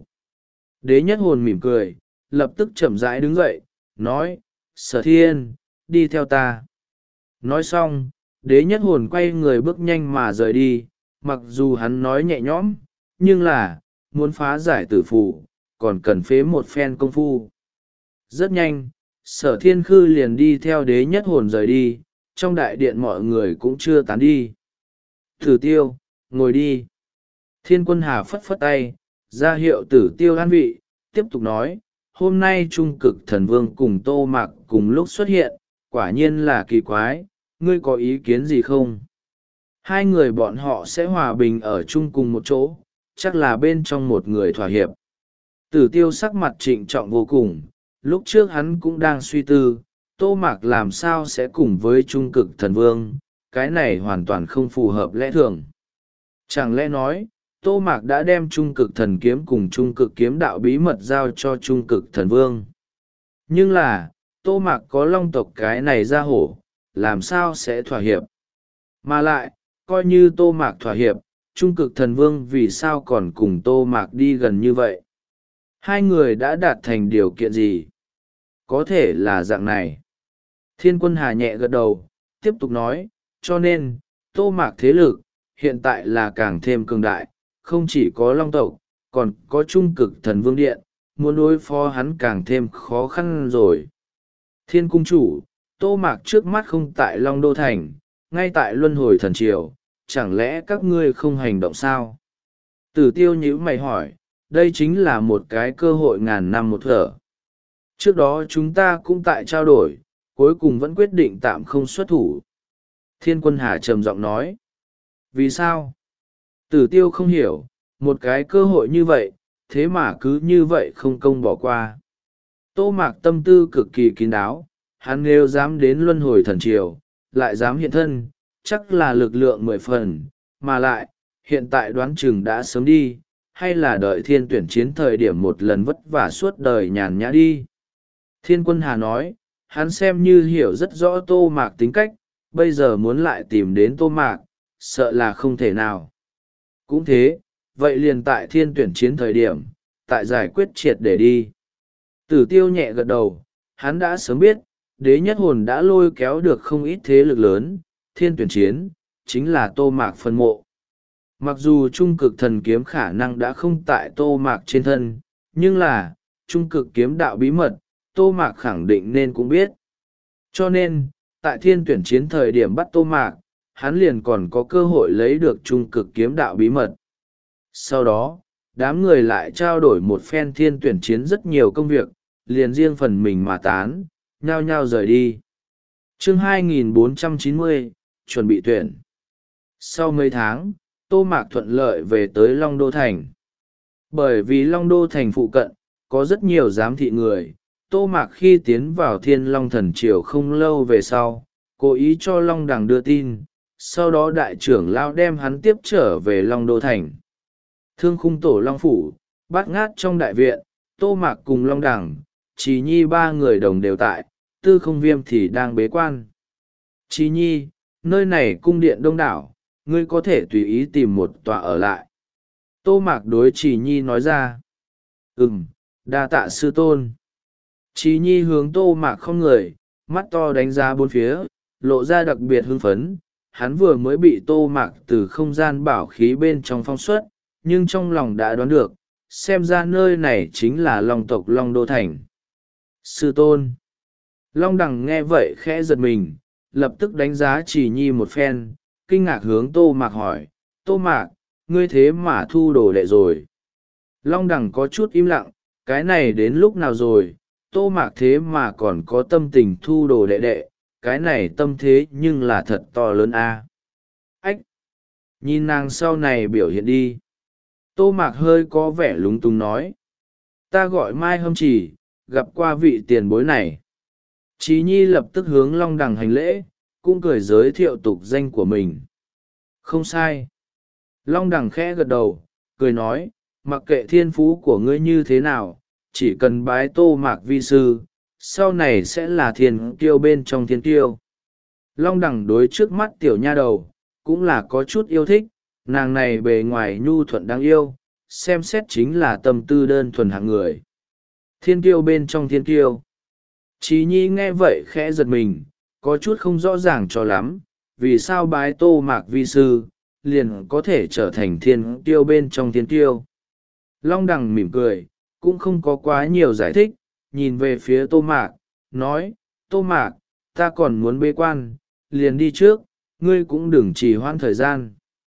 Đế nhất hồn mỉm cười, lập tức chậm rãi đứng dậy, nói, Sở thiên, đi theo ta. Nói xong, đế nhất hồn quay người bước nhanh mà rời đi, mặc dù hắn nói nhẹ nhõm, nhưng là, muốn phá giải tử phù, còn cần phế một phen công phu. Rất nhanh, sở thiên khư liền đi theo đế nhất hồn rời đi, trong đại điện mọi người cũng chưa tán đi. Tử tiêu, ngồi đi. Thiên quân hà phất phất tay, ra hiệu tử tiêu an vị, tiếp tục nói, hôm nay trung cực thần vương cùng Tô Mạc cùng lúc xuất hiện, quả nhiên là kỳ quái, ngươi có ý kiến gì không? Hai người bọn họ sẽ hòa bình ở chung cùng một chỗ, chắc là bên trong một người thỏa hiệp. Tử tiêu sắc mặt trịnh trọng vô cùng, lúc trước hắn cũng đang suy tư, Tô Mạc làm sao sẽ cùng với trung cực thần vương, cái này hoàn toàn không phù hợp lẽ thường. Chẳng lẽ nói, Tô Mạc đã đem trung cực thần kiếm cùng trung cực kiếm đạo bí mật giao cho trung cực thần vương. Nhưng là, Tô Mạc có long tộc cái này ra hổ, làm sao sẽ thỏa hiệp? Mà lại, coi như Tô Mạc thỏa hiệp, trung cực thần vương vì sao còn cùng Tô Mạc đi gần như vậy? Hai người đã đạt thành điều kiện gì? Có thể là dạng này. Thiên quân hà nhẹ gật đầu, tiếp tục nói, cho nên, Tô Mạc thế lực, hiện tại là càng thêm cường đại, không chỉ có long tộc, còn có trung cực thần vương điện, muốn đối phó hắn càng thêm khó khăn rồi. Thiên cung chủ, Tô Mạc trước mắt không tại Long Đô Thành, ngay tại luân hồi thần triều, chẳng lẽ các ngươi không hành động sao? Tử tiêu nhíu mày hỏi, đây chính là một cái cơ hội ngàn năm một thở. Trước đó chúng ta cũng tại trao đổi, cuối cùng vẫn quyết định tạm không xuất thủ. Thiên quân hà trầm giọng nói. Vì sao? Tử tiêu không hiểu, một cái cơ hội như vậy, thế mà cứ như vậy không công bỏ qua. Tô Mạc tâm tư cực kỳ kín đáo, hắn nếu dám đến luân hồi thần triều, lại dám hiện thân, chắc là lực lượng mười phần, mà lại, hiện tại đoán chừng đã sớm đi, hay là đợi thiên tuyển chiến thời điểm một lần vất vả suốt đời nhàn nhã đi. Thiên Quân Hà nói, hắn xem như hiểu rất rõ Tô Mạc tính cách, bây giờ muốn lại tìm đến Tô Mạc, sợ là không thể nào. Cũng thế, vậy liền tại thiên tuyển chiến thời điểm, tại giải quyết triệt để đi. Tử Tiêu nhẹ gật đầu, hắn đã sớm biết, đế nhất hồn đã lôi kéo được không ít thế lực lớn, thiên tuyển chiến, chính là Tô Mạc phân mộ. Mặc dù trung cực thần kiếm khả năng đã không tại Tô Mạc trên thân, nhưng là, trung cực kiếm đạo bí mật, Tô Mạc khẳng định nên cũng biết. Cho nên, tại thiên tuyển chiến thời điểm bắt Tô Mạc, hắn liền còn có cơ hội lấy được trung cực kiếm đạo bí mật. Sau đó, đám người lại trao đổi một phen thiên tuyển chiến rất nhiều công việc, liền riêng phần mình mà tán, nhao nhao rời đi. Chương hai nghìn bốn trăm chín mươi, chuẩn bị tuyển. Sau mấy tháng, Tô Mạc thuận lợi về tới Long Đô Thành. Bởi vì Long Đô Thành phụ cận, có rất nhiều giám thị người, Tô Mạc khi tiến vào Thiên Long Thần Triều không lâu về sau, cố ý cho Long Đằng đưa tin, sau đó đại trưởng lão đem hắn tiếp trở về Long Đô Thành. Thương khung tổ Long Phủ, bát ngát trong đại viện, Tô Mạc cùng Long Đằng, Trí Nhi ba người đồng đều tại, Tư Không Viêm thì đang bế quan. Trí Nhi, nơi này cung điện đông đảo, ngươi có thể tùy ý tìm một tọa ở lại. Tô Mạc đối Trí Nhi nói ra. Ừm, đa tạ sư tôn. Trí Nhi hướng Tô Mạc không người, mắt to đánh giá bốn phía, lộ ra đặc biệt hưng phấn. Hắn vừa mới bị Tô Mạc từ không gian bảo khí bên trong phong xuất, nhưng trong lòng đã đoán được, xem ra nơi này chính là Long tộc Long Đô Thành. Sư tôn. Long Đằng nghe vậy khẽ giật mình, lập tức đánh giá Trí Nhi một phen, kinh ngạc hướng Tô Mạc hỏi, Tô Mạc, ngươi thế mà thu đồ đệ rồi. Long Đằng có chút im lặng, cái này đến lúc nào rồi, Tô Mạc thế mà còn có tâm tình thu đồ đệ đệ, cái này tâm thế nhưng là thật to lớn a. À. Ách! Nhìn nàng sau này biểu hiện đi. Tô Mạc hơi có vẻ lúng túng nói. Ta gọi Mai Hâm Chỉ, gặp qua vị tiền bối này. Trí Nhi lập tức hướng Long Đằng hành lễ, cũng cười giới thiệu tục danh của mình. Không sai. Long Đằng khẽ gật đầu, cười nói, mặc kệ thiên phú của ngươi như thế nào, chỉ cần bái Tô Mạc vi sư, sau này sẽ là thiên kiêu bên trong thiên kiêu. Long Đằng đối trước mắt tiểu nha đầu, cũng là có chút yêu thích, nàng này bề ngoài nhu thuận đáng yêu, xem xét chính là tâm tư đơn thuần hạng người. Thiên kiêu bên trong thiên kiêu. Trí Nhi nghe vậy khẽ giật mình, có chút không rõ ràng cho lắm, vì sao bái Tô Mạc vi sư, liền có thể trở thành thiên kiêu bên trong thiên kiêu. Long Đằng mỉm cười, cũng không có quá nhiều giải thích, nhìn về phía Tô Mạc, nói, Tô Mạc, ta còn muốn bế quan, liền đi trước, ngươi cũng đừng trì hoãn thời gian.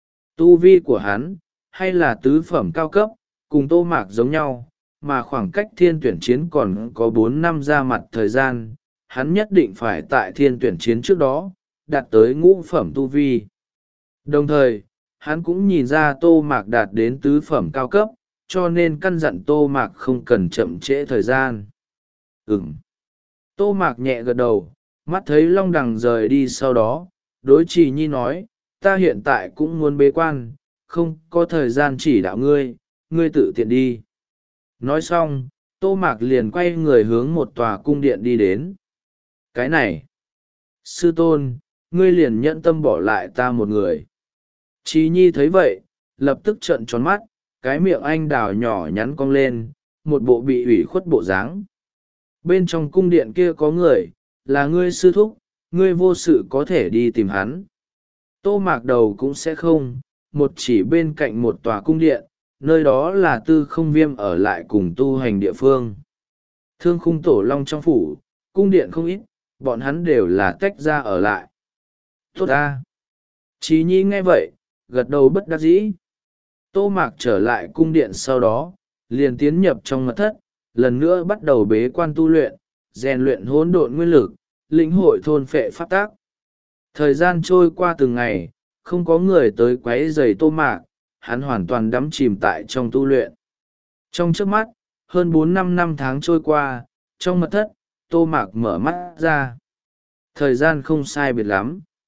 Tu vi của hắn, hay là tứ phẩm cao cấp, cùng Tô Mạc giống nhau, mà khoảng cách thiên tuyển chiến còn có bốn năm ra mặt thời gian, hắn nhất định phải tại thiên tuyển chiến trước đó, đạt tới ngũ phẩm tu vi. Đồng thời, hắn cũng nhìn ra Tô Mạc đạt đến tứ phẩm cao cấp, cho nên căn dặn Tô Mạc không cần chậm trễ thời gian. Ừm. Tô Mạc nhẹ gật đầu, mắt thấy Long Đằng rời đi sau đó, đối Trì Nhi nói, ta hiện tại cũng muốn bế quan, không có thời gian chỉ đạo ngươi, ngươi tự tiện đi. Nói xong, Tô Mạc liền quay người hướng một tòa cung điện đi đến. Cái này, sư tôn, ngươi liền nhẫn tâm bỏ lại ta một người. Trì Nhi thấy vậy, lập tức trợn tròn mắt, cái miệng anh đào nhỏ nhắn cong lên, một bộ bị ủy khuất bộ dáng. Bên trong cung điện kia có người, là ngươi sư thúc, ngươi vô sự có thể đi tìm hắn. Tô Mạc đầu cũng sẽ không, một chỉ bên cạnh một tòa cung điện, nơi đó là Tư Không Viêm ở lại cùng tu hành địa phương. Thương khung tổ Long trong phủ, cung điện không ít, bọn hắn đều là tách ra ở lại. Tốt ta! Trí Nhi nghe vậy, gật đầu bất đắc dĩ. Tô Mạc trở lại cung điện sau đó, liền tiến nhập trong mật thất, lần nữa bắt đầu bế quan tu luyện, rèn luyện hỗn độn nguyên lực, lĩnh hội thôn phệ pháp tác. Thời gian trôi qua từng ngày, không có người tới quấy rầy Tô Mạc, hắn hoàn toàn đắm chìm tại trong tu luyện. Trong trước mắt, hơn bốn năm năm tháng trôi qua, trong mật thất, Tô Mạc mở mắt ra. Thời gian không sai biệt lắm.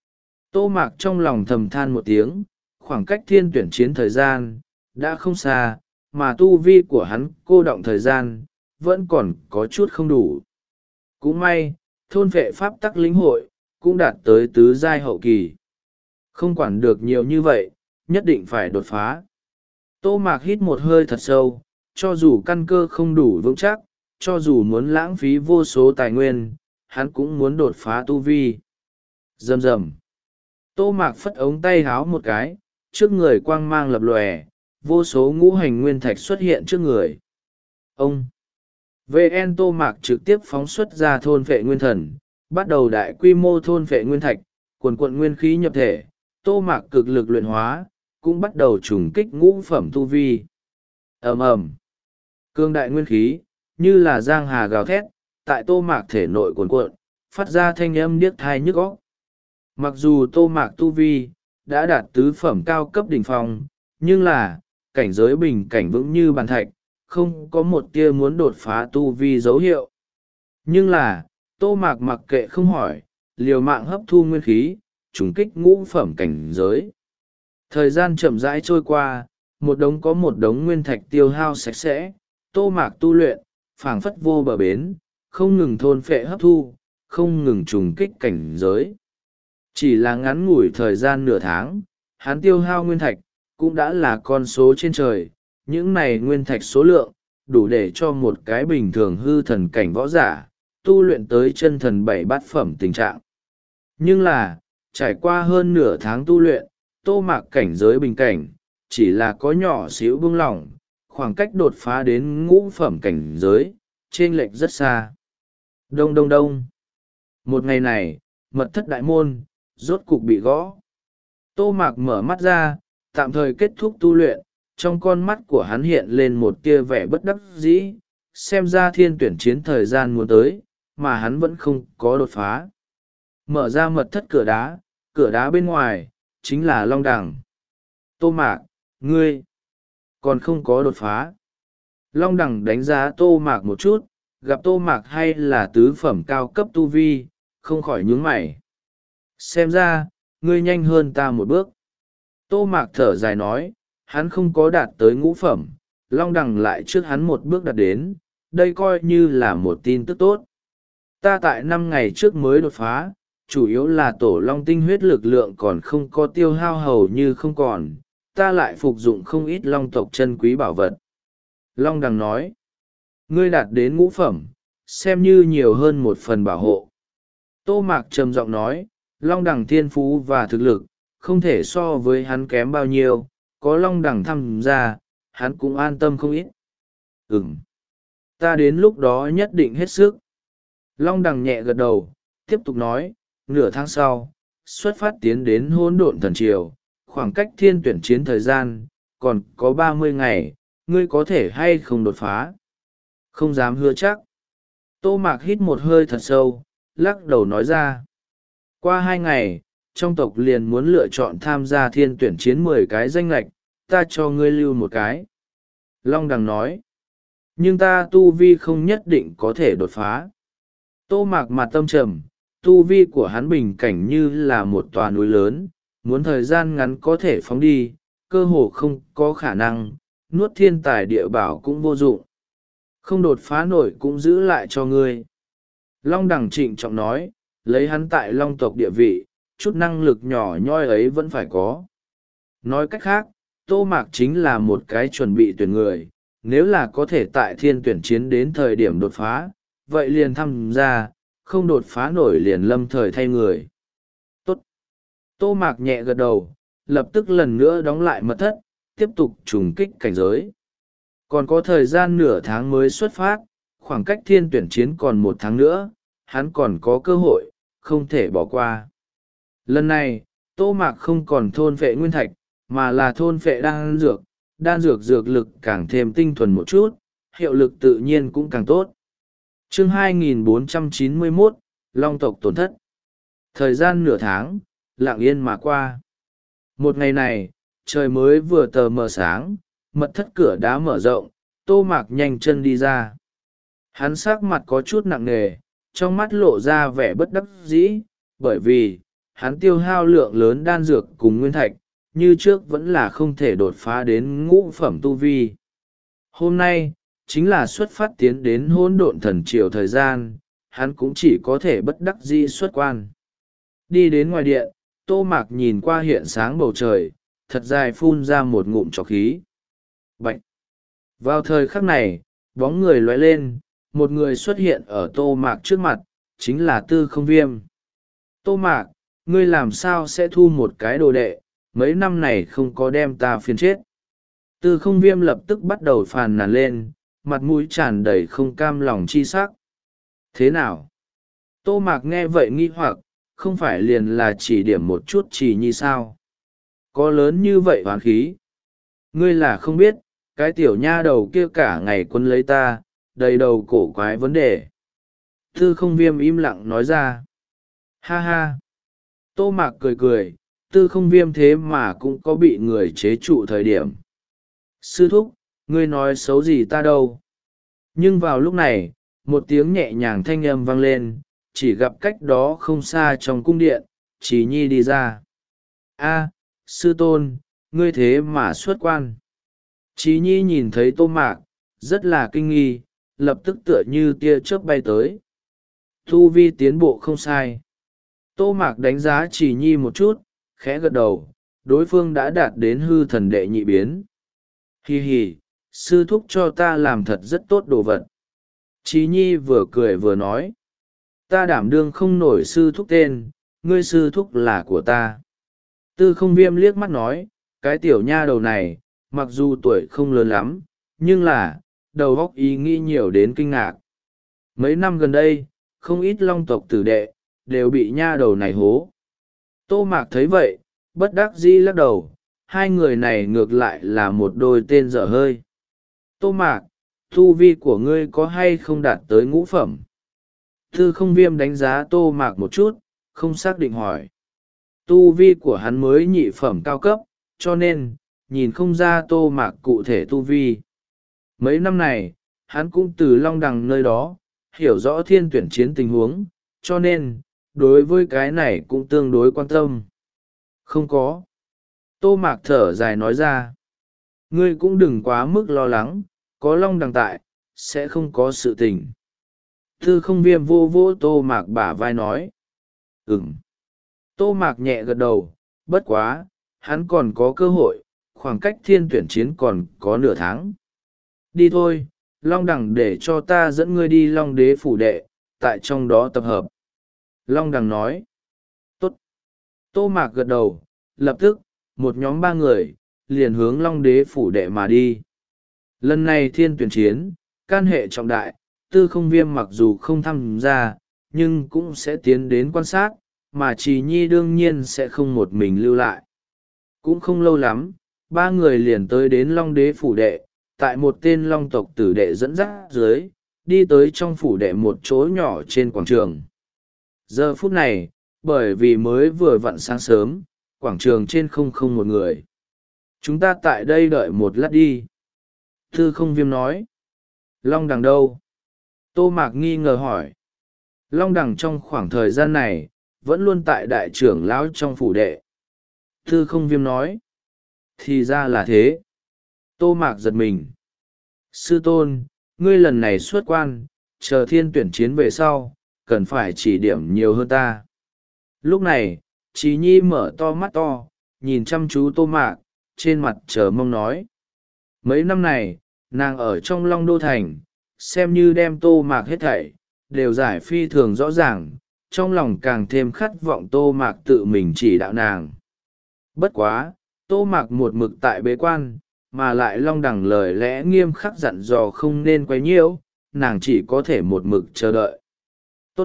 Tô Mạc trong lòng thầm than một tiếng, khoảng cách thiên tuyển chiến thời gian đã không xa, mà tu vi của hắn cô đọng thời gian vẫn còn có chút không đủ. Cũng may thôn vệ pháp tắc lĩnh hội cũng đạt tới tứ giai hậu kỳ, không quản được nhiều như vậy, nhất định phải đột phá. Tô Mạc hít một hơi thật sâu, cho dù căn cơ không đủ vững chắc, cho dù muốn lãng phí vô số tài nguyên, hắn cũng muốn đột phá tu vi. Rầm rầm. Tô Mạc phất ống tay háo một cái, trước người quang mang lập lòe, vô số ngũ hành nguyên thạch xuất hiện trước người. Ông vê en Tô Mạc trực tiếp phóng xuất ra thôn phệ nguyên thần, bắt đầu đại quy mô thôn phệ nguyên thạch, quần quận nguyên khí nhập thể. Tô Mạc cực lực luyện hóa, cũng bắt đầu trùng kích ngũ phẩm tu vi. Ầm ầm, cương đại nguyên khí như là giang hà gào thét, tại Tô Mạc thể nội cuồn cuộn, phát ra thanh âm điếc tai nhức óc. Mặc dù Tô Mạc tu vi đã đạt tứ phẩm cao cấp đỉnh phong, nhưng là cảnh giới bình cảnh vững như bàn thạch, không có một tia muốn đột phá tu vi dấu hiệu. Nhưng là Tô Mạc mặc kệ không hỏi, liều mạng hấp thu nguyên khí, trùng kích ngũ phẩm cảnh giới. Thời gian chậm rãi trôi qua, một đống có một đống nguyên thạch tiêu hao sạch sẽ. Tô Mạc tu luyện phảng phất vô bờ bến, không ngừng thôn phệ hấp thu, không ngừng trùng kích cảnh giới. Chỉ là ngắn ngủi thời gian nửa tháng, hắn tiêu hao nguyên thạch cũng đã là con số trên trời. Những này nguyên thạch số lượng đủ để cho một cái bình thường hư thần cảnh võ giả tu luyện tới chân thần bảy bát phẩm tình trạng. Nhưng là trải qua hơn nửa tháng tu luyện, Tô Mạc cảnh giới bình cảnh chỉ là có nhỏ xíu buông lỏng, khoảng cách đột phá đến ngũ phẩm cảnh giới chênh lệch rất xa. Đông đông đông. Một ngày này, mật thất đại môn rốt cục bị gõ. Tô Mạc mở mắt ra, tạm thời kết thúc tu luyện. Trong con mắt của hắn hiện lên một tia vẻ bất đắc dĩ, xem ra thiên tuyển chiến thời gian muốn tới, mà hắn vẫn không có đột phá. Mở ra mật thất cửa đá, cửa đá bên ngoài chính là Long Đằng. Tô Mạc, ngươi còn không có đột phá. Long Đằng đánh giá Tô Mạc một chút, gặp Tô Mạc hay là tứ phẩm cao cấp tu vi, không khỏi nhướng mày. Xem ra ngươi nhanh hơn ta một bước. Tô Mạc thở dài nói, hắn không có đạt tới ngũ phẩm, Long Đằng lại trước hắn một bước đạt đến, đây coi như là một tin tức tốt. Ta tại năm ngày trước mới đột phá, chủ yếu là tổ long tinh huyết lực lượng còn không có tiêu hao hầu như không còn, ta lại phục dụng không ít long tộc chân quý bảo vật. Long Đằng nói, ngươi đạt đến ngũ phẩm, xem như nhiều hơn một phần bảo hộ. Tô Mạc trầm giọng nói, Long Đằng thiên phú và thực lực, không thể so với hắn kém bao nhiêu, có Long Đằng tham gia, hắn cũng an tâm không ít. Ừm, ta đến lúc đó nhất định hết sức. Long Đằng nhẹ gật đầu, tiếp tục nói, nửa tháng sau, xuất phát tiến đến hỗn độn thần triều, khoảng cách thiên tuyển chiến thời gian, còn có ba mươi ngày, ngươi có thể hay không đột phá? Không dám hứa chắc. Tô Mạc hít một hơi thật sâu, lắc đầu nói ra. Qua hai ngày, trong tộc liền muốn lựa chọn tham gia thiên tuyển chiến mười cái danh lệch, ta cho ngươi lưu một cái. Long Đằng nói. Nhưng ta tu vi không nhất định có thể đột phá. Tô Mạc mặt tâm trầm, tu vi của hắn bình cảnh như là một tòa núi lớn, muốn thời gian ngắn có thể phóng đi, cơ hồ không có khả năng, nuốt thiên tài địa bảo cũng vô dụng. Không đột phá nổi cũng giữ lại cho ngươi. Long Đằng trịnh trọng nói, lấy hắn tại long tộc địa vị, chút năng lực nhỏ nhoi ấy vẫn phải có. Nói cách khác, Tô Mạc chính là một cái chuẩn bị tuyển người, nếu là có thể tại thiên tuyển chiến đến thời điểm đột phá, vậy liền tham gia, không đột phá nổi liền lâm thời thay người. Tốt. Tô Mạc nhẹ gật đầu, lập tức lần nữa đóng lại mật thất, tiếp tục trùng kích cảnh giới. Còn có thời gian nửa tháng mới xuất phát, khoảng cách thiên tuyển chiến còn một tháng nữa, hắn còn có cơ hội, không thể bỏ qua. Lần này, Tô Mạc không còn thôn phệ nguyên thạch, mà là thôn phệ đan dược, đan dược dược lực càng thêm tinh thuần một chút, hiệu lực tự nhiên cũng càng tốt. Chương hai nghìn bốn trăm chín mươi mốt, Long tộc tổn thất. Thời gian nửa tháng, lặng yên mà qua. Một ngày này, trời mới vừa tờ mờ sáng, mật thất cửa đá mở rộng, Tô Mạc nhanh chân đi ra. Hắn sắc mặt có chút nặng nề, trong mắt lộ ra vẻ bất đắc dĩ, bởi vì, hắn tiêu hao lượng lớn đan dược cùng nguyên thạch, như trước vẫn là không thể đột phá đến ngũ phẩm tu vi. Hôm nay, chính là xuất phát tiến đến hỗn độn thần triều thời gian, hắn cũng chỉ có thể bất đắc dĩ xuất quan. Đi đến ngoài điện, Tô Mạc nhìn qua hiện sáng bầu trời, thật dài phun ra một ngụm trọc khí. Bạch! Vào thời khắc này, bóng người lóe lên, một người xuất hiện ở Tô Mạc trước mặt, chính là Tư Không Viêm. Tô Mạc, ngươi làm sao sẽ thu một cái đồ đệ, mấy năm này không có đem ta phiền chết. Tư Không Viêm lập tức bắt đầu phàn nàn lên, mặt mũi tràn đầy không cam lòng chi sắc. Thế nào? Tô Mạc nghe vậy nghi hoặc, không phải liền là chỉ điểm một chút chỉ nhi sao? Có lớn như vậy hoán khí? Ngươi là không biết, cái tiểu nha đầu kia cả ngày quân lấy ta, đầy đầu cổ quái vấn đề. Tư Không Viêm im lặng nói ra. Ha ha! Tô Mạc cười cười, Tư Không Viêm thế mà cũng có bị người chế trụ thời điểm. Sư thúc, ngươi nói xấu gì ta đâu? Nhưng vào lúc này, một tiếng nhẹ nhàng thanh âm vang lên, chỉ gặp cách đó không xa trong cung điện, Chỉ Nhi đi ra. A, sư tôn, ngươi thế mà xuất quan. Chỉ Nhi nhìn thấy Tô Mạc, rất là kinh nghi, lập tức tựa như tia chớp bay tới. Tu vi tiến bộ không sai. Tô Mạc đánh giá Chỉ Nhi một chút, khẽ gật đầu, đối phương đã đạt đến hư thần đệ nhị biến. Hi hi, sư thúc cho ta làm thật rất tốt đồ vật. Chỉ Nhi vừa cười vừa nói. Ta đảm đương không nổi sư thúc tên, ngươi sư thúc là của ta. Tư Không Viêm liếc mắt nói, cái tiểu nha đầu này, mặc dù tuổi không lớn lắm, nhưng là, đầu óc ý nghĩ nhiều đến kinh ngạc. Mấy năm gần đây, không ít long tộc tử đệ, đều bị nha đầu này hố. Tô Mạc thấy vậy, bất đắc dĩ lắc đầu, hai người này ngược lại là một đôi tên dở hơi. Tô Mạc, tu vi của ngươi có hay không đạt tới ngũ phẩm? Tư Không Viêm đánh giá Tô Mạc một chút, không xác định hỏi. Tu vi của hắn mới nhị phẩm cao cấp, cho nên, nhìn không ra Tô Mạc cụ thể tu vi. Mấy năm này, hắn cũng từ Long Đằng nơi đó, hiểu rõ thiên tuyển chiến tình huống, cho nên, đối với cái này cũng tương đối quan tâm. Không có. Tô Mạc thở dài nói ra. Ngươi cũng đừng quá mức lo lắng, có Long Đằng tại, sẽ không có sự tình. Tư Không Viêm vô vô Tô Mạc bả vai nói. Ừm. Tô Mạc nhẹ gật đầu, bất quá, hắn còn có cơ hội, khoảng cách thiên tuyển chiến còn có nửa tháng. Đi thôi, Long Đằng để cho ta dẫn ngươi đi Long Đế phủ đệ, tại trong đó tập hợp. Long Đằng nói. Tốt. Tô Mạc gật đầu, lập tức, một nhóm ba người, liền hướng Long Đế phủ đệ mà đi. Lần này thiên tuyển chiến, can hệ trọng đại, Tư Không Viêm mặc dù không tham gia, nhưng cũng sẽ tiến đến quan sát, mà Trì Nhi đương nhiên sẽ không một mình lưu lại. Cũng không lâu lắm, ba người liền tới đến Long Đế phủ đệ, tại một tên long tộc tử đệ dẫn dắt dưới, đi tới trong phủ đệ một chỗ nhỏ trên quảng trường. Giờ phút này, bởi vì mới vừa vặn sáng sớm, quảng trường trên không không một người. Chúng ta tại đây đợi một lát đi. Tư Không Viêm nói. Long Đằng đâu? Tô Mạc nghi ngờ hỏi. Long Đằng trong khoảng thời gian này, vẫn luôn tại đại trưởng lão trong phủ đệ. Tư Không Viêm nói. Thì ra là thế. Tô Mạc giật mình. Sư tôn, ngươi lần này xuất quan, chờ thiên tuyển chiến về sau, cần phải chỉ điểm nhiều hơn ta. Lúc này, Trí Nhi mở to mắt to, nhìn chăm chú Tô Mạc, trên mặt chờ mong nói. Mấy năm này, nàng ở trong Long Đô Thành, xem như đem Tô Mạc hết thảy, đều giải phi thường rõ ràng, trong lòng càng thêm khát vọng Tô Mạc tự mình chỉ đạo nàng. Bất quá, Tô Mạc một mực tại bế quan, mà lại Long Đằng lời lẽ nghiêm khắc dặn dò không nên quấy nhiễu, nàng chỉ có thể một mực chờ đợi. Tốt!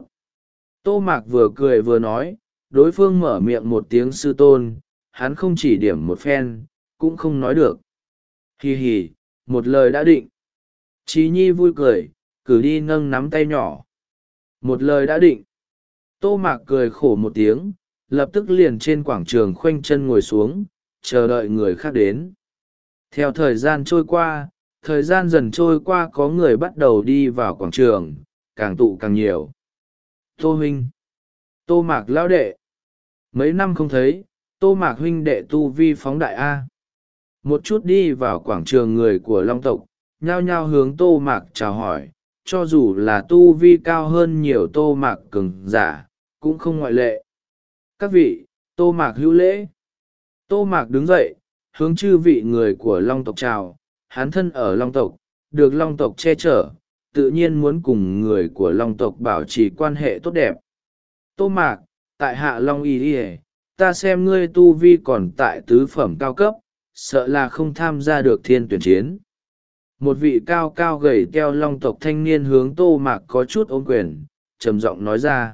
Tô Mạc vừa cười vừa nói, đối phương mở miệng một tiếng sư tôn, hắn không chỉ điểm một phen, cũng không nói được. Hì hì, một lời đã định. Trí Nhi vui cười, cử đi nâng nắm tay nhỏ. Một lời đã định. Tô Mạc cười khổ một tiếng, lập tức liền trên quảng trường khoanh chân ngồi xuống, chờ đợi người khác đến. Theo thời gian trôi qua, thời gian dần trôi qua có người bắt đầu đi vào quảng trường, càng tụ càng nhiều. Tô huynh, Tô Mạc lão đệ. Mấy năm không thấy, Tô Mạc huynh đệ tu vi phóng đại A. Một chút đi vào quảng trường người của Long tộc, nhao nhao hướng Tô Mạc chào hỏi, cho dù là tu vi cao hơn nhiều Tô Mạc cường giả, cũng không ngoại lệ. Các vị, Tô Mạc hữu lễ. Tô Mạc đứng dậy, hướng chư vị người của Long tộc chào, hắn thân ở Long tộc, được Long tộc che chở, tự nhiên muốn cùng người của Long tộc bảo trì quan hệ tốt đẹp. Tô Mạc, tại hạ Long Y Đi, ta xem ngươi tu vi còn tại tứ phẩm cao cấp, sợ là không tham gia được thiên tuyển chiến. Một vị cao cao gầy teo Long tộc thanh niên hướng Tô Mạc có chút ôm quyền, trầm giọng nói ra.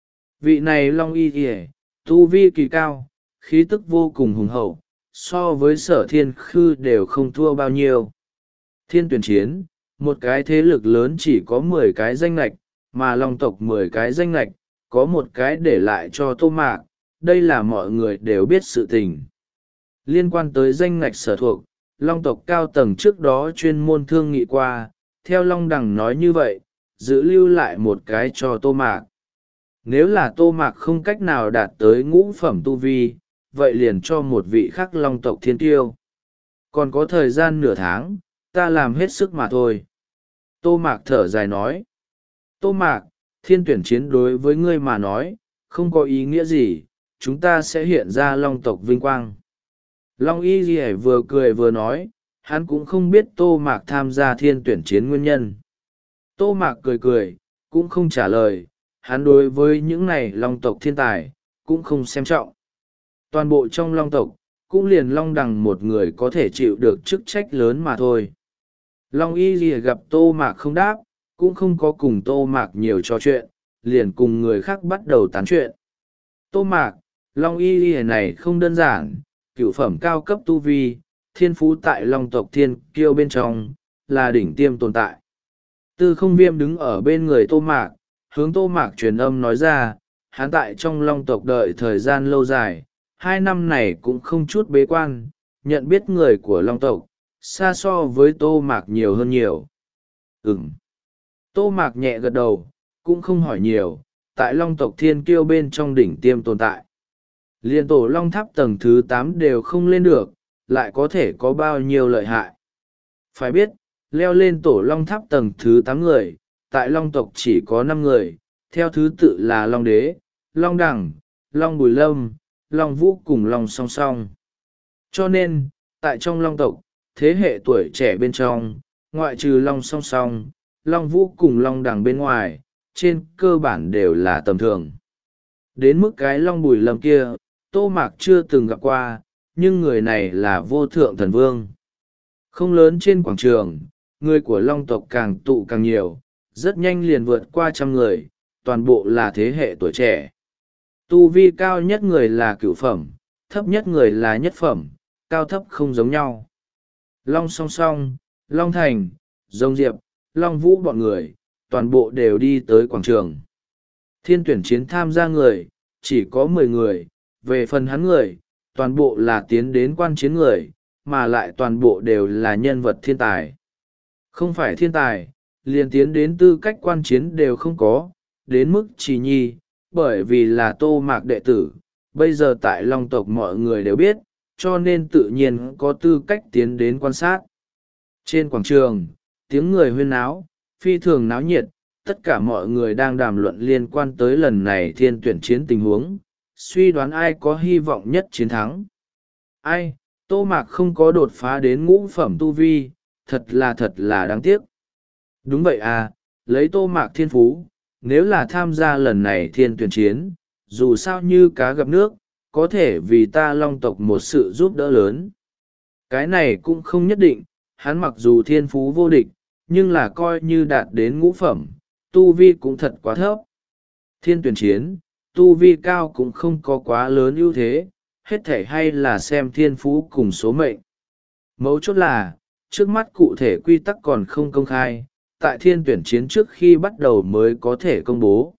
Vị này Long Y Đi, tu vi kỳ cao, khí tức vô cùng hùng hậu, so với sở thiên khư đều không thua bao nhiêu. Thiên tuyển chiến, một cái thế lực lớn chỉ có mười cái danh lệch, mà Long tộc mười cái danh lệch, có một cái để lại cho Tô Mạc, đây là mọi người đều biết sự tình. Liên quan tới danh lệch sở thuộc, Long tộc cao tầng trước đó chuyên môn thương nghị qua, theo Long Đằng nói như vậy, giữ lưu lại một cái cho Tô Mạc. Nếu là Tô Mạc không cách nào đạt tới ngũ phẩm tu vi, vậy liền cho một vị khác Long tộc thiên tiêu. Còn có thời gian nửa tháng, ta làm hết sức mà thôi. Tô Mạc thở dài nói. Tô Mạc, thiên tuyển chiến đối với ngươi mà nói, không có ý nghĩa gì, chúng ta sẽ hiện ra Long tộc vinh quang. Long Y Ghi vừa cười vừa nói, hắn cũng không biết Tô Mạc tham gia thiên tuyển chiến nguyên nhân. Tô Mạc cười cười, cũng không trả lời, hắn đối với những này Long tộc thiên tài, cũng không xem trọng. Toàn bộ trong Long tộc, cũng liền Long Đằng một người có thể chịu được chức trách lớn mà thôi. Long Y Ghi gặp Tô Mạc không đáp, cũng không có cùng Tô Mạc nhiều trò chuyện, liền cùng người khác bắt đầu tán chuyện. Tô Mạc, Long Y Ghi này không đơn giản, cửu phẩm cao cấp tu vi, thiên phú tại Long tộc thiên kiêu bên trong, là đỉnh tiêm tồn tại. Tư Không Viêm đứng ở bên người Tô Mạc, hướng Tô Mạc truyền âm nói ra, hắn tại trong Long tộc đợi thời gian lâu dài, hai năm này cũng không chút bế quan, nhận biết người của Long tộc, xa so với Tô Mạc nhiều hơn nhiều. Ừm. Tô Mạc nhẹ gật đầu, cũng không hỏi nhiều, tại Long tộc thiên kiêu bên trong đỉnh tiêm tồn tại. Liên tổ Long Tháp tầng thứ tám đều không lên được, lại có thể có bao nhiêu lợi hại. Phải biết, leo lên tổ Long Tháp tầng thứ tám người, tại Long tộc chỉ có năm người, theo thứ tự là Long Đế, Long Đằng, Long Bùi Lâm, Long Vũ cùng Long Song Song. Cho nên, tại trong Long tộc, thế hệ tuổi trẻ bên trong, ngoại trừ Long Song Song, Long Vũ cùng Long Đằng bên ngoài, trên cơ bản đều là tầm thường. Đến mức cái Long Bùi Lâm kia, Tô Mạc chưa từng gặp qua, nhưng người này là vô thượng thần vương. Không lớn trên quảng trường, người của Long tộc càng tụ càng nhiều, rất nhanh liền vượt qua trăm người, toàn bộ là thế hệ tuổi trẻ. Tu vi cao nhất người là cửu phẩm, thấp nhất người là nhất phẩm, cao thấp không giống nhau. Long Song Song, Long Thành, Dông Diệp, Long Vũ bọn người, toàn bộ đều đi tới quảng trường. Thiên tuyển chiến tham gia người, chỉ có mười người, về phần hắn người, toàn bộ là tiến đến quan chiến người, mà lại toàn bộ đều là nhân vật thiên tài. Không phải thiên tài, liền tiến đến tư cách quan chiến đều không có, đến mức Trì Nhi, bởi vì là Tô Mạc đệ tử, bây giờ tại Long tộc mọi người đều biết, cho nên tự nhiên có tư cách tiến đến quan sát. Trên quảng trường, tiếng người huyên náo, phi thường náo nhiệt, tất cả mọi người đang đàm luận liên quan tới lần này thiên tuyển chiến tình huống, suy đoán ai có hy vọng nhất chiến thắng. Ai, Tô Mạc không có đột phá đến ngũ phẩm tu vi, thật là thật là đáng tiếc. Đúng vậy à, lấy Tô Mạc thiên phú, nếu là tham gia lần này thiên tuyển chiến, dù sao như cá gặp nước, có thể vì ta Long tộc một sự giúp đỡ lớn. Cái này cũng không nhất định, hắn mặc dù thiên phú vô địch, nhưng là coi như đạt đến ngũ phẩm, tu vi cũng thật quá thấp. Thiên tuyển chiến, tu vi cao cũng không có quá lớn ưu thế, hết thể hay là xem thiên phú cùng số mệnh. Mấu chốt là, trước mắt cụ thể quy tắc còn không công khai, tại thiên tuyển chiến trước khi bắt đầu mới có thể công bố.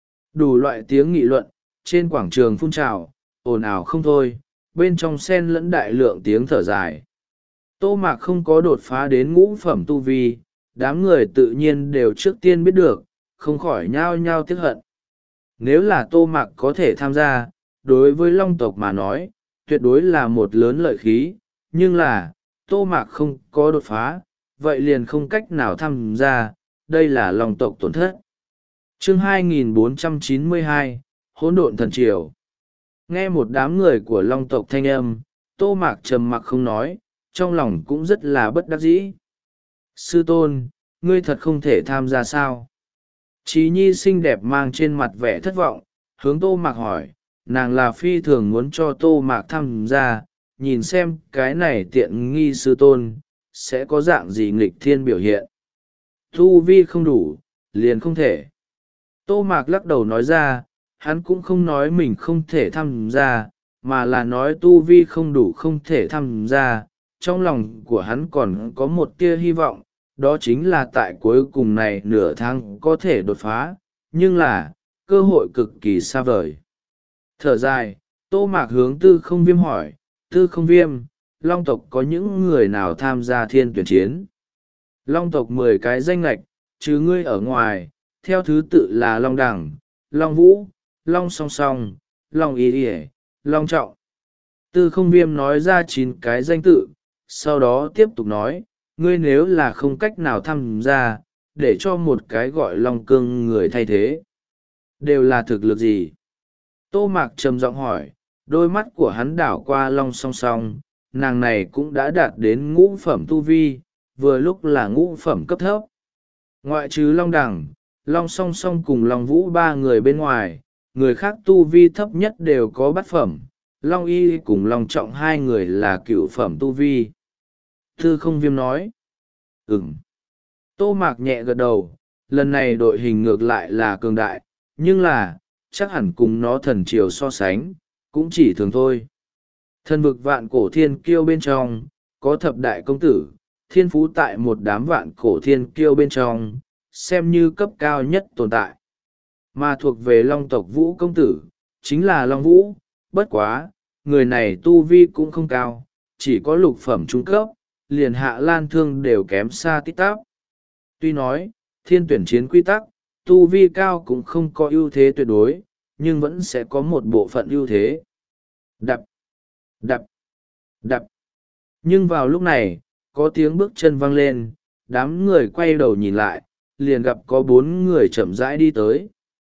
Đủ loại tiếng nghị luận, trên quảng trường phun trào, ồn ào không thôi, bên trong xen lẫn đại lượng tiếng thở dài. Tô Mạc không có đột phá đến ngũ phẩm tu vi, đám người tự nhiên đều trước tiên biết được, không khỏi nhao nhao tiếc hận. Nếu là Tô Mạc có thể tham gia, đối với long tộc mà nói tuyệt đối là một lớn lợi khí, nhưng là Tô Mạc không có đột phá, vậy liền không cách nào tham gia, đây là long tộc tổn thất. Chương hai nghìn bốn trăm chín mươi hai, Hỗn độn thần triều. Nghe một đám người của long tộc thanh âm, Tô Mạc trầm mặc không nói, trong lòng cũng rất là bất đắc dĩ. Sư tôn, ngươi thật không thể tham gia sao? Trí Nhi xinh đẹp mang trên mặt vẻ thất vọng, hướng Tô Mạc hỏi, nàng là phi thường muốn cho Tô Mạc tham gia, nhìn xem cái này tiện nghi sư tôn, sẽ có dạng gì nghịch thiên biểu hiện. Tu vi không đủ, liền không thể. Tô Mạc lắc đầu nói ra, hắn cũng không nói mình không thể tham gia, mà là nói tu vi không đủ không thể tham gia. Trong lòng của hắn còn có một tia hy vọng, đó chính là tại cuối cùng này nửa tháng có thể đột phá, nhưng là, cơ hội cực kỳ xa vời. Thở dài, Tô Mạc hướng Tư Không Viêm hỏi, Tư Không Viêm, Long tộc có những người nào tham gia thiên tuyển chiến? Long tộc mười cái danh lệch, trừ ngươi ở ngoài, theo thứ tự là Long Đằng, Long Vũ, Long Song Song, Long Y Điề, Long Trọng. Tư Không Viêm nói ra chín cái danh tự, sau đó tiếp tục nói, ngươi nếu là không cách nào tham gia, để cho một cái gọi Long Cương người thay thế. Đều là thực lực gì? Tô Mạc trầm giọng hỏi, đôi mắt của hắn đảo qua Long Song Song, nàng này cũng đã đạt đến ngũ phẩm tu vi, vừa lúc là ngũ phẩm cấp thấp. Ngoại trừ Long Đằng, Long Song Song cùng Long Vũ ba người bên ngoài, người khác tu vi thấp nhất đều có bát phẩm, Long Y cùng Long Trọng hai người là cửu phẩm tu vi. Tư Không Viêm nói, ừm. Tô Mạc nhẹ gật đầu, lần này đội hình ngược lại là cường đại, nhưng là, chắc hẳn cùng nó thần triều so sánh, cũng chỉ thường thôi. Thần vực vạn cổ thiên kiêu bên trong, có thập đại công tử, thiên phú tại một đám vạn cổ thiên kiêu bên trong, xem như cấp cao nhất tồn tại. Mà thuộc về long tộc Vũ công tử, chính là Long Vũ, bất quá, người này tu vi cũng không cao, chỉ có lục phẩm trung cấp, liền Hạ Lan Thương đều kém xa tít tắp. Tuy nói, thiên tuyển chiến quy tắc, tu vi cao cũng không có ưu thế tuyệt đối, nhưng vẫn sẽ có một bộ phận ưu thế. Đập, đập, đập. Nhưng vào lúc này, có tiếng bước chân vang lên, đám người quay đầu nhìn lại, liền gặp có bốn người chậm rãi đi tới.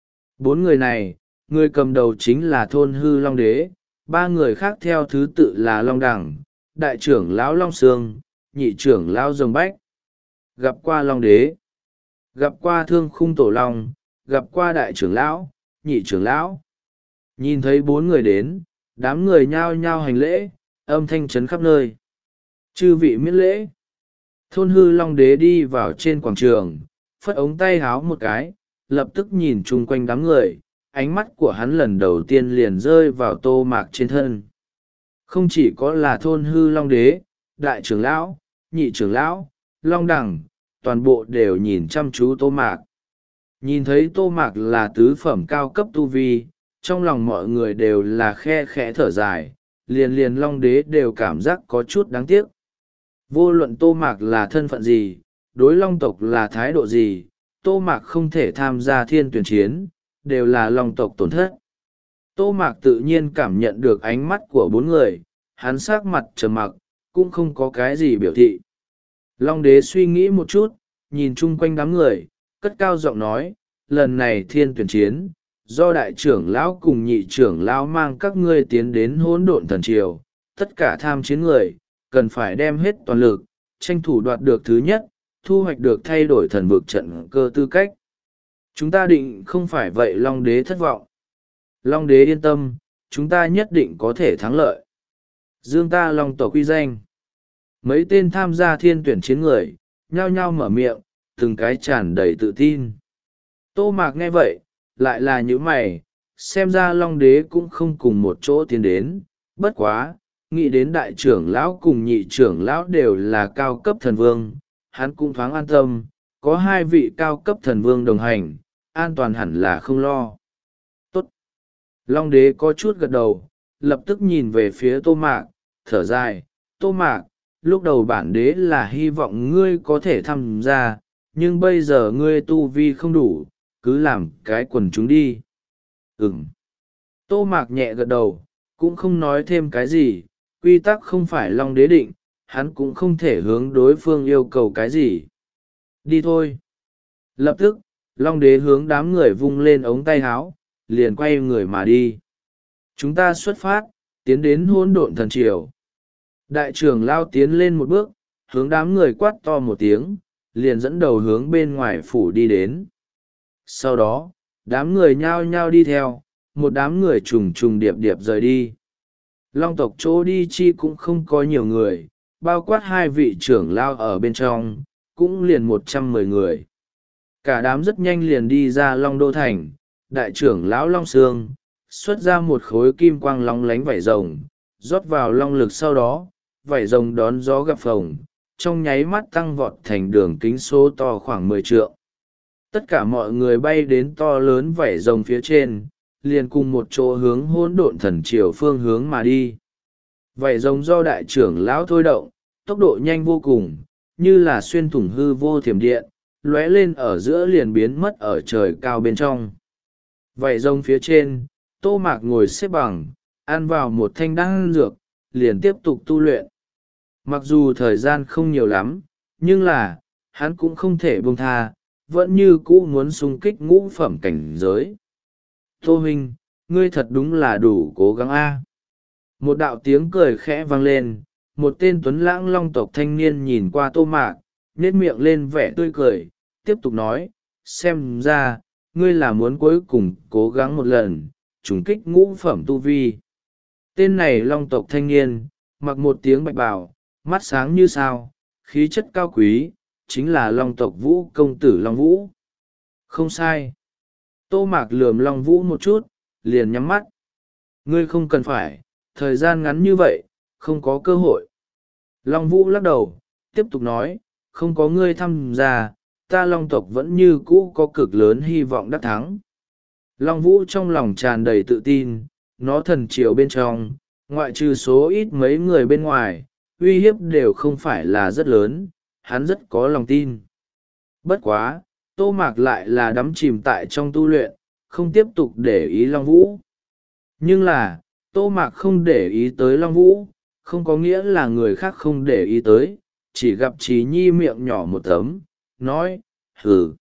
Bốn người này, người cầm đầu chính là Thôn Hư Long Đế, ba người khác theo thứ tự là Long Đằng, đại trưởng lão Long Sương, nhị trưởng lão Rồng Bách. Gặp qua Long Đế, gặp qua Thương Khung Tổ Long, gặp qua đại trưởng lão, nhị trưởng lão. Nhìn thấy bốn người đến, đám người nhao nhao hành lễ, âm thanh chấn khắp nơi. Chư vị miễn lễ. Thôn Hư Long Đế đi vào trên quảng trường, phất ống tay háo một cái, lập tức nhìn chung quanh đám người, ánh mắt của hắn lần đầu tiên liền rơi vào Tô Mạc trên thân. Không chỉ có là Thôn Hư Long Đế, đại trưởng lão, nhị trưởng lão, Long Đằng, toàn bộ đều nhìn chăm chú Tô Mạc. Nhìn thấy Tô Mạc là tứ phẩm cao cấp tu vi, trong lòng mọi người đều là khe khẽ thở dài, liền liền Long Đế đều cảm giác có chút đáng tiếc. Vô luận Tô Mạc là thân phận gì, đối Long tộc là thái độ gì, Tô Mạc không thể tham gia thiên tuyển chiến, đều là Long tộc tổn thất. Tô Mạc tự nhiên cảm nhận được ánh mắt của bốn người, hắn sắc mặt trầm mặc, cũng không có cái gì biểu thị. Long Đế suy nghĩ một chút, nhìn chung quanh đám người, cất cao giọng nói, lần này thiên tuyển chiến, do đại trưởng lão cùng nhị trưởng lão mang các ngươi tiến đến hỗn độn thần triều, tất cả tham chiến người, cần phải đem hết toàn lực, tranh thủ đoạt được thứ nhất, thu hoạch được thay đổi thần vực trận cơ tư cách. Chúng ta định không phải vậy. Long Đế thất vọng. Long Đế yên tâm, chúng ta nhất định có thể thắng lợi. Dương ta Long tộc quy danh. Mấy tên tham gia thiên tuyển chiến người, nhao nhao mở miệng, từng cái tràn đầy tự tin. Tô Mạc nghe vậy, lại là những mày, xem ra Long Đế cũng không cùng một chỗ tiến đến, bất quá, nghĩ đến đại trưởng lão cùng nhị trưởng lão đều là cao cấp thần vương, hắn cũng thoáng an tâm, có hai vị cao cấp thần vương đồng hành, an toàn hẳn là không lo. Tốt. Long Đế có chút gật đầu, lập tức nhìn về phía Tô Mạc, thở dài, Tô Mạc, lúc đầu bản đế là hy vọng ngươi có thể tham gia, nhưng bây giờ ngươi tu vi không đủ, cứ làm cái quần chúng đi. Ừm. Tô Mạc nhẹ gật đầu, cũng không nói thêm cái gì, quy tắc không phải Long Đế định, hắn cũng không thể hướng đối phương yêu cầu cái gì. Đi thôi. Lập tức, Long Đế hướng đám người vung lên ống tay háo, liền quay người mà đi. Chúng ta xuất phát, tiến đến hỗn độn thần triều. Đại trưởng lao tiến lên một bước, hướng đám người quát to một tiếng, liền dẫn đầu hướng bên ngoài phủ đi đến. Sau đó, đám người nhao nhao đi theo, một đám người trùng trùng điệp điệp rời đi. Long tộc chỗ đi chi cũng không có nhiều người, bao quát hai vị trưởng lao ở bên trong, cũng liền một trăm mười người. Cả đám rất nhanh liền đi ra Long Đô Thành, đại trưởng lão Long Sương, xuất ra một khối kim quang long lánh vảy rồng, rót vào long lực sau đó, vảy rồng đón gió gặp phồng, trong nháy mắt tăng vọt thành đường kính số to khoảng mười trượng. Tất cả mọi người bay đến to lớn vảy rồng phía trên, liền cùng một chỗ hướng hỗn độn thần triều phương hướng mà đi. Vảy rồng do đại trưởng lão thôi động, tốc độ nhanh vô cùng, như là xuyên thủng hư vô thiểm điện, lóe lên ở giữa liền biến mất ở trời cao bên trong. Vảy rồng phía trên, Tô Mạc ngồi xếp bằng, ăn vào một thanh đan dược, liền tiếp tục tu luyện. Mặc dù thời gian không nhiều lắm, nhưng là, hắn cũng không thể buông tha, vẫn như cũ muốn xung kích ngũ phẩm cảnh giới. Tô huynh, ngươi thật đúng là đủ cố gắng a. Một đạo tiếng cười khẽ vang lên, một tên tuấn lãng long tộc thanh niên nhìn qua Tô Mạc, nhếch miệng lên vẻ tươi cười, tiếp tục nói, xem ra, ngươi là muốn cuối cùng cố gắng một lần, trùng kích ngũ phẩm tu vi. Tên này long tộc thanh niên, mặc một tiếng bạch bào, mắt sáng như sao, khí chất cao quý, chính là long tộc Vũ công tử Long Vũ. Không sai. Tô Mạc lườm Long Vũ một chút, liền nhắm mắt. Ngươi không cần phải, thời gian ngắn như vậy, không có cơ hội. Long Vũ lắc đầu, tiếp tục nói, không có ngươi tham gia, ta Long tộc vẫn như cũ có cực lớn hy vọng đắc thắng. Long Vũ trong lòng tràn đầy tự tin, nó thần triều bên trong, ngoại trừ số ít mấy người bên ngoài, uy hiếp đều không phải là rất lớn, hắn rất có lòng tin. Bất quá, Tô Mạc lại là đắm chìm tại trong tu luyện, không tiếp tục để ý Long Vũ. Nhưng là, Tô Mạc không để ý tới Long Vũ, không có nghĩa là người khác không để ý tới, chỉ gặp Trí Nhi miệng nhỏ một tấm, nói, hừ.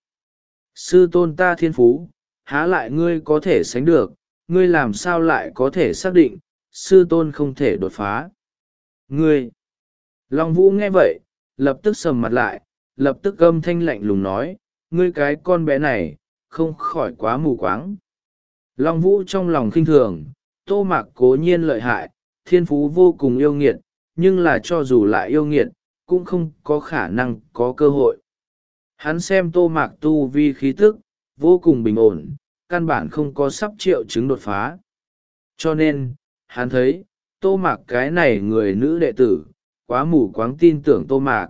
Sư tôn ta thiên phú, há lại ngươi có thể sánh được, ngươi làm sao lại có thể xác định, sư tôn không thể đột phá. Ngươi! Long Vũ nghe vậy, lập tức sầm mặt lại, lập tức âm thanh lạnh lùng nói, ngươi cái con bé này, không khỏi quá mù quáng. Long Vũ trong lòng khinh thường, Tô Mạc cố nhiên lợi hại, thiên phú vô cùng yêu nghiệt, nhưng là cho dù lại yêu nghiệt, cũng không có khả năng có cơ hội. Hắn xem Tô Mạc tu vi khí tức, vô cùng bình ổn, căn bản không có sắp triệu chứng đột phá. Cho nên, hắn thấy, Tô Mạc cái này người nữ đệ tử, quá mù quáng tin tưởng Tô Mạc.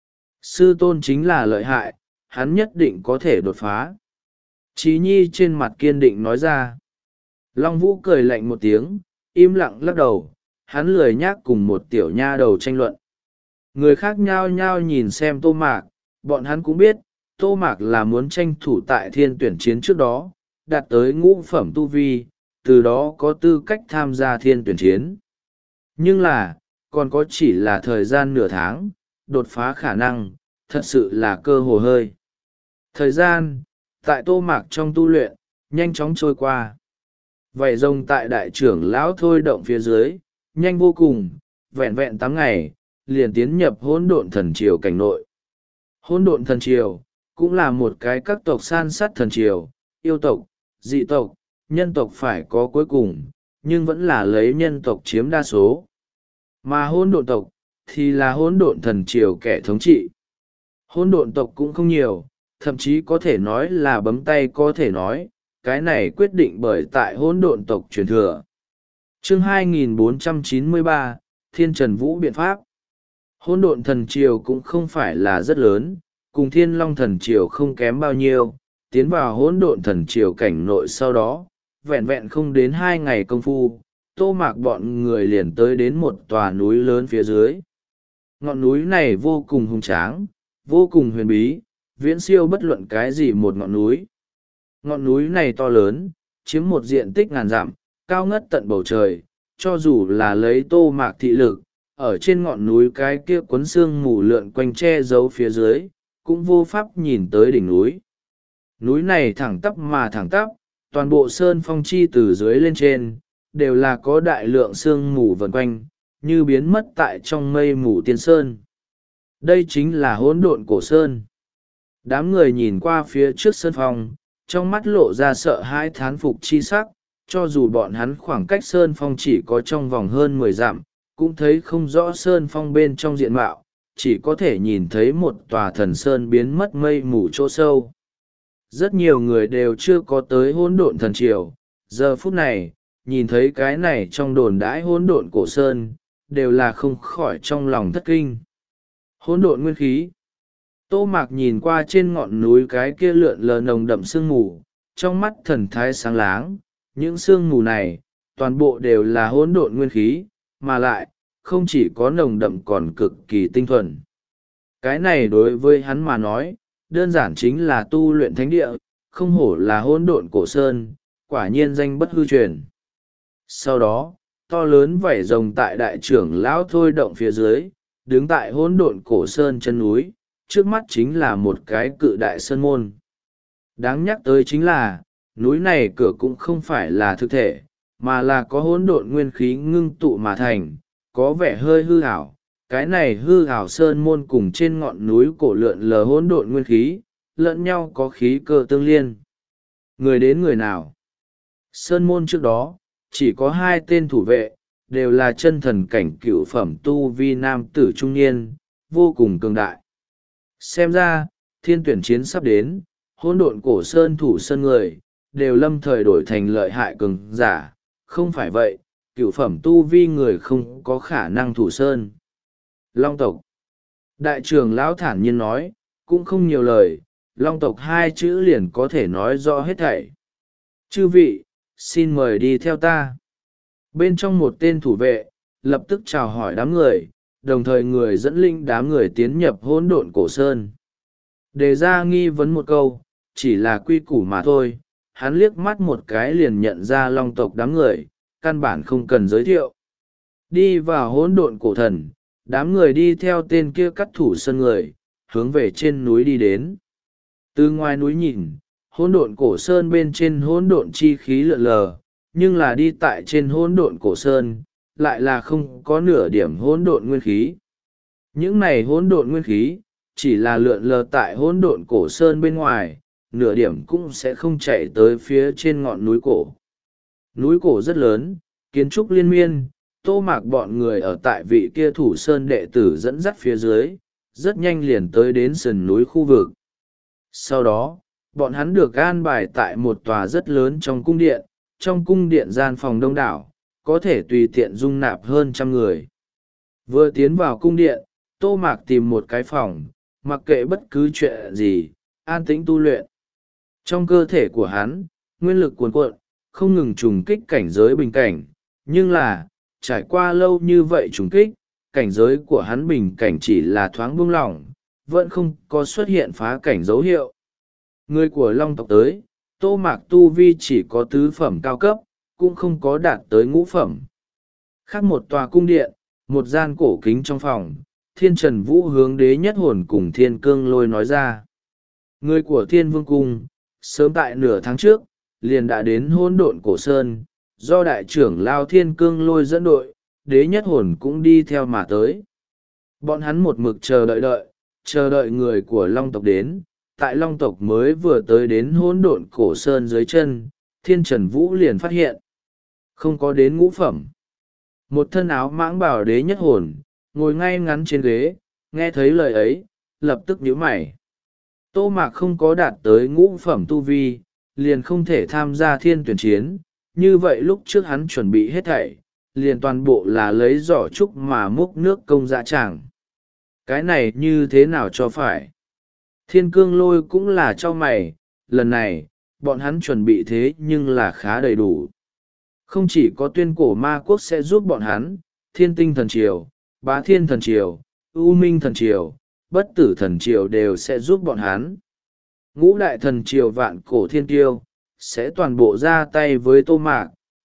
Sư tôn chính là lợi hại, hắn nhất định có thể đột phá. Trí Nhi trên mặt kiên định nói ra. Long Vũ cười lạnh một tiếng, im lặng lắc đầu, hắn lười nhác cùng một tiểu nha đầu tranh luận. Người khác nhao nhao nhìn xem Tô Mạc, bọn hắn cũng biết, Tô Mạc là muốn tranh thủ tại thiên tuyển chiến trước đó, đạt tới ngũ phẩm tu vi, từ đó có tư cách tham gia thiên tuyển chiến. Nhưng là, còn có chỉ là thời gian nửa tháng, đột phá khả năng, thật sự là cơ hồ hơi. Thời gian, tại Tô Mạc trong tu luyện, nhanh chóng trôi qua. Vậy rồng tại đại trưởng lão thôi động phía dưới, nhanh vô cùng, vẹn vẹn tám ngày, liền tiến nhập hỗn độn thần triều cảnh nội. Hỗn độn thần triều, cũng là một cái các tộc san sát thần triều, yêu tộc, dị tộc, nhân tộc phải có cuối cùng, nhưng vẫn là lấy nhân tộc chiếm đa số. Mà hỗn độn tộc, thì là hỗn độn thần triều kẻ thống trị. Hỗn độn tộc cũng không nhiều, thậm chí có thể nói là bấm tay có thể nói, cái này quyết định bởi tại hỗn độn tộc truyền thừa. Chương hai nghìn bốn trăm chín mươi ba, Thiên Trần Vũ biện pháp. Hỗn độn thần triều cũng không phải là rất lớn, cùng Thiên Long thần triều không kém bao nhiêu, tiến vào hỗn độn thần triều cảnh nội sau đó, vẹn vẹn không đến hai ngày công phu, Tô Mạc bọn người liền tới đến một tòa núi lớn phía dưới. Ngọn núi này vô cùng hùng tráng, vô cùng huyền bí, viễn siêu bất luận cái gì một ngọn núi. Ngọn núi này to lớn, chiếm một diện tích ngàn dặm, cao ngất tận bầu trời. Cho dù là lấy Tô Mạc thị lực, ở trên ngọn núi cái kia cuốn sương mù lượn quanh che giấu phía dưới, cũng vô pháp nhìn tới đỉnh núi. Núi này thẳng tắp mà thẳng tắp, toàn bộ sơn phong chi từ dưới lên trên, đều là có đại lượng sương mù vần quanh, như biến mất tại trong mây mù tiên sơn. Đây chính là hỗn độn cổ sơn. Đám người nhìn qua phía trước sơn phong, trong mắt lộ ra sợ hãi thán phục chi sắc, cho dù bọn hắn khoảng cách sơn phong chỉ có trong vòng hơn mười dặm, cũng thấy không rõ sơn phong bên trong diện mạo, chỉ có thể nhìn thấy một tòa thần sơn biến mất mây mù chỗ sâu. Rất nhiều người đều chưa có tới hỗn độn thần triều, giờ phút này, nhìn thấy cái này trong đồn đãi hỗn độn cổ sơn, đều là không khỏi trong lòng thất kinh. Hỗn độn nguyên khí. Tô Mạc nhìn qua trên ngọn núi cái kia lượn lờ nồng đậm sương mù, trong mắt thần thái sáng láng, những sương mù này, toàn bộ đều là hỗn độn nguyên khí, mà lại, không chỉ có nồng đậm còn cực kỳ tinh thuần. Cái này đối với hắn mà nói, đơn giản chính là tu luyện thánh địa, không hổ là hỗn độn cổ sơn, quả nhiên danh bất hư truyền. Sau đó, to lớn vảy rồng tại đại trưởng lão thôi động phía dưới, đứng tại hỗn độn cổ sơn chân núi, trước mắt chính là một cái cự đại sơn môn. Đáng nhắc tới chính là, núi này cửa cũng không phải là thực thể, mà là có hỗn độn nguyên khí ngưng tụ mà thành, có vẻ hơi hư ảo. Cái này hư ảo sơn môn cùng trên ngọn núi cổ lượn lờ hỗn độn nguyên khí, lẫn nhau có khí cơ tương liên. Người đến người nào? Sơn môn trước đó, chỉ có hai tên thủ vệ, đều là chân thần cảnh cựu phẩm tu vi nam tử trung niên, vô cùng cường đại. Xem ra, thiên tuyển chiến sắp đến, hỗn độn cổ sơn thủ sơn người, đều lâm thời đổi thành lợi hại cường giả, không phải vậy, cựu phẩm tu vi người không có khả năng thủ sơn. Long tộc. Đại trưởng lão thản nhiên nói, cũng không nhiều lời, long tộc hai chữ liền có thể nói rõ hết thảy. Chư vị, xin mời đi theo ta. Bên trong một tên thủ vệ, lập tức chào hỏi đám người, đồng thời người dẫn linh đám người tiến nhập hỗn độn cổ sơn. Đề ra nghi vấn một câu, chỉ là quy củ mà thôi, hắn liếc mắt một cái liền nhận ra long tộc đám người, căn bản không cần giới thiệu. Đi vào hỗn độn cổ thần, đám người đi theo tên kia cắt thủ sơn người, hướng về trên núi đi đến. Từ ngoài núi nhìn, hỗn độn cổ sơn bên trên hỗn độn chi khí lượn lờ, nhưng là đi tại trên hỗn độn cổ sơn, lại là không có nửa điểm hỗn độn nguyên khí. Những này hỗn độn nguyên khí, chỉ là lượn lờ tại hỗn độn cổ sơn bên ngoài, nửa điểm cũng sẽ không chạy tới phía trên ngọn núi cổ. Núi cổ rất lớn, kiến trúc liên miên, Tô Mạc bọn người ở tại vị kia thủ sơn đệ tử dẫn dắt phía dưới, rất nhanh liền tới đến sườn núi khu vực. Sau đó, bọn hắn được an bài tại một tòa rất lớn trong cung điện, trong cung điện gian phòng đông đảo, có thể tùy tiện dung nạp hơn trăm người. Vừa tiến vào cung điện, Tô Mạc tìm một cái phòng, mặc kệ bất cứ chuyện gì, an tĩnh tu luyện. Trong cơ thể của hắn, nguyên lực cuồn cuộn, không ngừng trùng kích cảnh giới bình cảnh, nhưng là, trải qua lâu như vậy trùng kích, cảnh giới của hắn bình cảnh chỉ là thoáng buông lỏng, vẫn không có xuất hiện phá cảnh dấu hiệu. Người của Long tộc tới, Tô Mạc tu vi chỉ có tứ phẩm cao cấp, cũng không có đạt tới ngũ phẩm. Khác một tòa cung điện, một gian cổ kính trong phòng, Thiên Trần Vũ hướng đế nhất hồn cùng Thiên Cương Lôi nói ra. Người của Thiên Vương Cung, sớm tại nửa tháng trước, liền đã đến hỗn độn cổ sơn, do đại trưởng Lao Thiên Cương Lôi dẫn đội, đế nhất hồn cũng đi theo mà tới. Bọn hắn một mực chờ đợi đợi, chờ đợi người của Long tộc đến, tại Long tộc mới vừa tới đến hỗn độn cổ sơn dưới chân, Thiên Trần Vũ liền phát hiện. Không có đến ngũ phẩm. Một thân áo mãng bảo đế nhất hồn, ngồi ngay ngắn trên ghế, nghe thấy lời ấy, lập tức nhíu mày. Tô Mạc không có đạt tới ngũ phẩm tu vi, liền không thể tham gia thiên tuyển chiến, như vậy lúc trước hắn chuẩn bị hết thảy, liền toàn bộ là lấy giỏ trúc mà múc nước công dạ tràng. Cái này như thế nào cho phải? Thiên Cương Lôi cũng là cho mày, lần này, bọn hắn chuẩn bị thế nhưng là khá đầy đủ. Không chỉ có tuyên cổ ma quốc sẽ giúp bọn hắn, thiên tinh thần triều, bá thiên thần triều, ưu minh thần triều, bất tử thần triều đều sẽ giúp bọn hắn. Ngũ đại thần triều vạn cổ thiên tiêu, sẽ toàn bộ ra tay với Tô Mạc,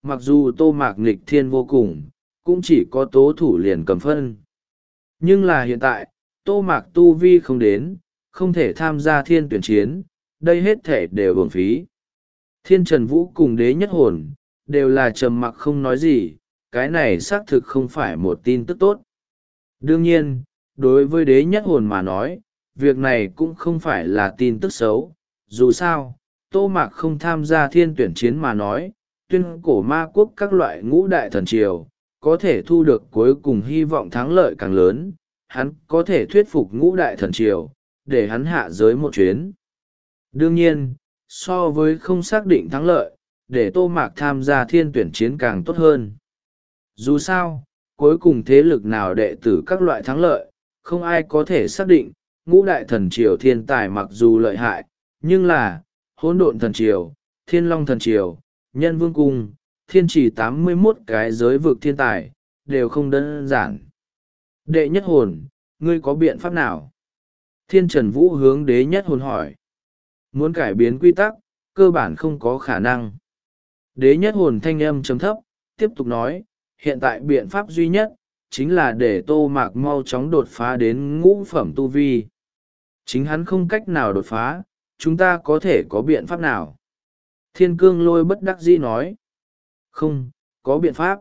mặc dù Tô Mạc nghịch thiên vô cùng, cũng chỉ có tố thủ liền cầm phân. Nhưng là hiện tại, Tô Mạc tu vi không đến, không thể tham gia thiên tuyển chiến, đây hết thể đều uổng phí. Thiên Trần Vũ cùng đế nhất hồn, đều là trầm mặc không nói gì, cái này xác thực không phải một tin tức tốt. Đương nhiên, đối với đế nhất hồn mà nói, việc này cũng không phải là tin tức xấu, dù sao, Tô Mạc không tham gia thiên tuyển chiến mà nói, tuyên cổ ma quốc các loại ngũ đại thần triều, có thể thu được cuối cùng hy vọng thắng lợi càng lớn, hắn có thể thuyết phục ngũ đại thần triều, để hắn hạ giới một chuyến. Đương nhiên, so với không xác định thắng lợi, để Tô Mạc tham gia thiên tuyển chiến càng tốt hơn. Dù sao, cuối cùng thế lực nào đệ tử các loại thắng lợi, không ai có thể xác định, ngũ đại thần triều thiên tài mặc dù lợi hại, nhưng là, hỗn độn thần triều, thiên long thần triều, nhân vương cung, thiên trì tám mươi mốt cái giới vực thiên tài, đều không đơn giản. Đệ nhất hồn, ngươi có biện pháp nào? Thiên Trần Vũ hướng đế nhất hồn hỏi. Muốn cải biến quy tắc, cơ bản không có khả năng. Đế nhất hồn thanh âm chấm thấp, tiếp tục nói, hiện tại biện pháp duy nhất, chính là để Tô Mạc mau chóng đột phá đến ngũ phẩm tu vi. Chính hắn không cách nào đột phá, chúng ta có thể có biện pháp nào? Thiên Cương Lôi bất đắc dĩ nói. Không, có biện pháp.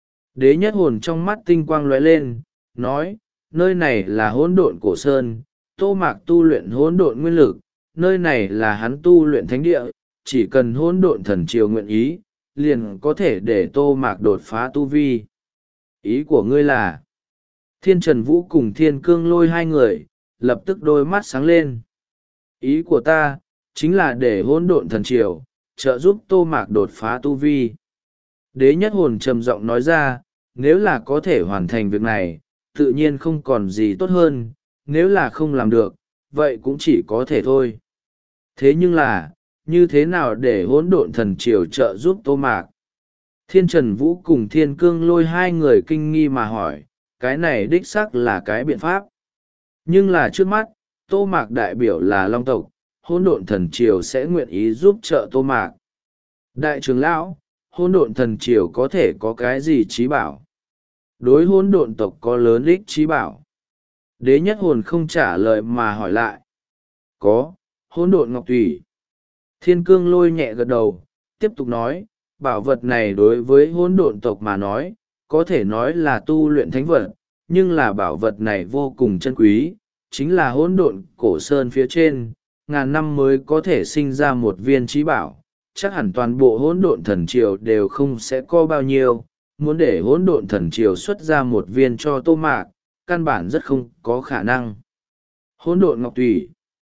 Đế nhất hồn trong mắt tinh quang lóe lên, nói, nơi này là hỗn độn cổ sơn, Tô Mạc tu luyện hỗn độn nguyên lực, nơi này là hắn tu luyện thánh địa, chỉ cần hỗn độn thần triều nguyện ý, liền có thể để Tô Mạc đột phá tu vi. Ý của ngươi là, Thiên Trần Vũ cùng Thiên Cương Lôi hai người, lập tức đôi mắt sáng lên. Ý của ta, chính là để hỗn độn thần triều, trợ giúp Tô Mạc đột phá tu vi. Đế nhất hồn trầm giọng nói ra, nếu là có thể hoàn thành việc này, tự nhiên không còn gì tốt hơn, nếu là không làm được, vậy cũng chỉ có thể thôi. Thế nhưng là, như thế nào để hỗn độn thần triều trợ giúp Tô Mạc? Thiên Trần Vũ cùng Thiên Cương Lôi hai người kinh nghi mà hỏi, cái này đích xác là cái biện pháp. Nhưng là trước mắt, Tô Mạc đại biểu là Long tộc, hỗn độn thần triều sẽ nguyện ý giúp trợ Tô Mạc. Đại trưởng lão, hỗn độn thần triều có thể có cái gì trí bảo? Đối hỗn độn tộc có lớn ích trí bảo. Đế nhất hồn không trả lời mà hỏi lại. Có, hỗn độn ngọc thủy. Thiên Cương Lôi nhẹ gật đầu, tiếp tục nói, bảo vật này đối với hỗn độn tộc mà nói, có thể nói là tu luyện thánh vật, nhưng là bảo vật này vô cùng chân quý, chính là hỗn độn cổ sơn phía trên, ngàn năm mới có thể sinh ra một viên trí bảo, chắc hẳn toàn bộ hỗn độn thần triều đều không sẽ có bao nhiêu, muốn để hỗn độn thần triều xuất ra một viên cho Tô Mạc, căn bản rất không có khả năng. Hỗn độn ngọc thủy.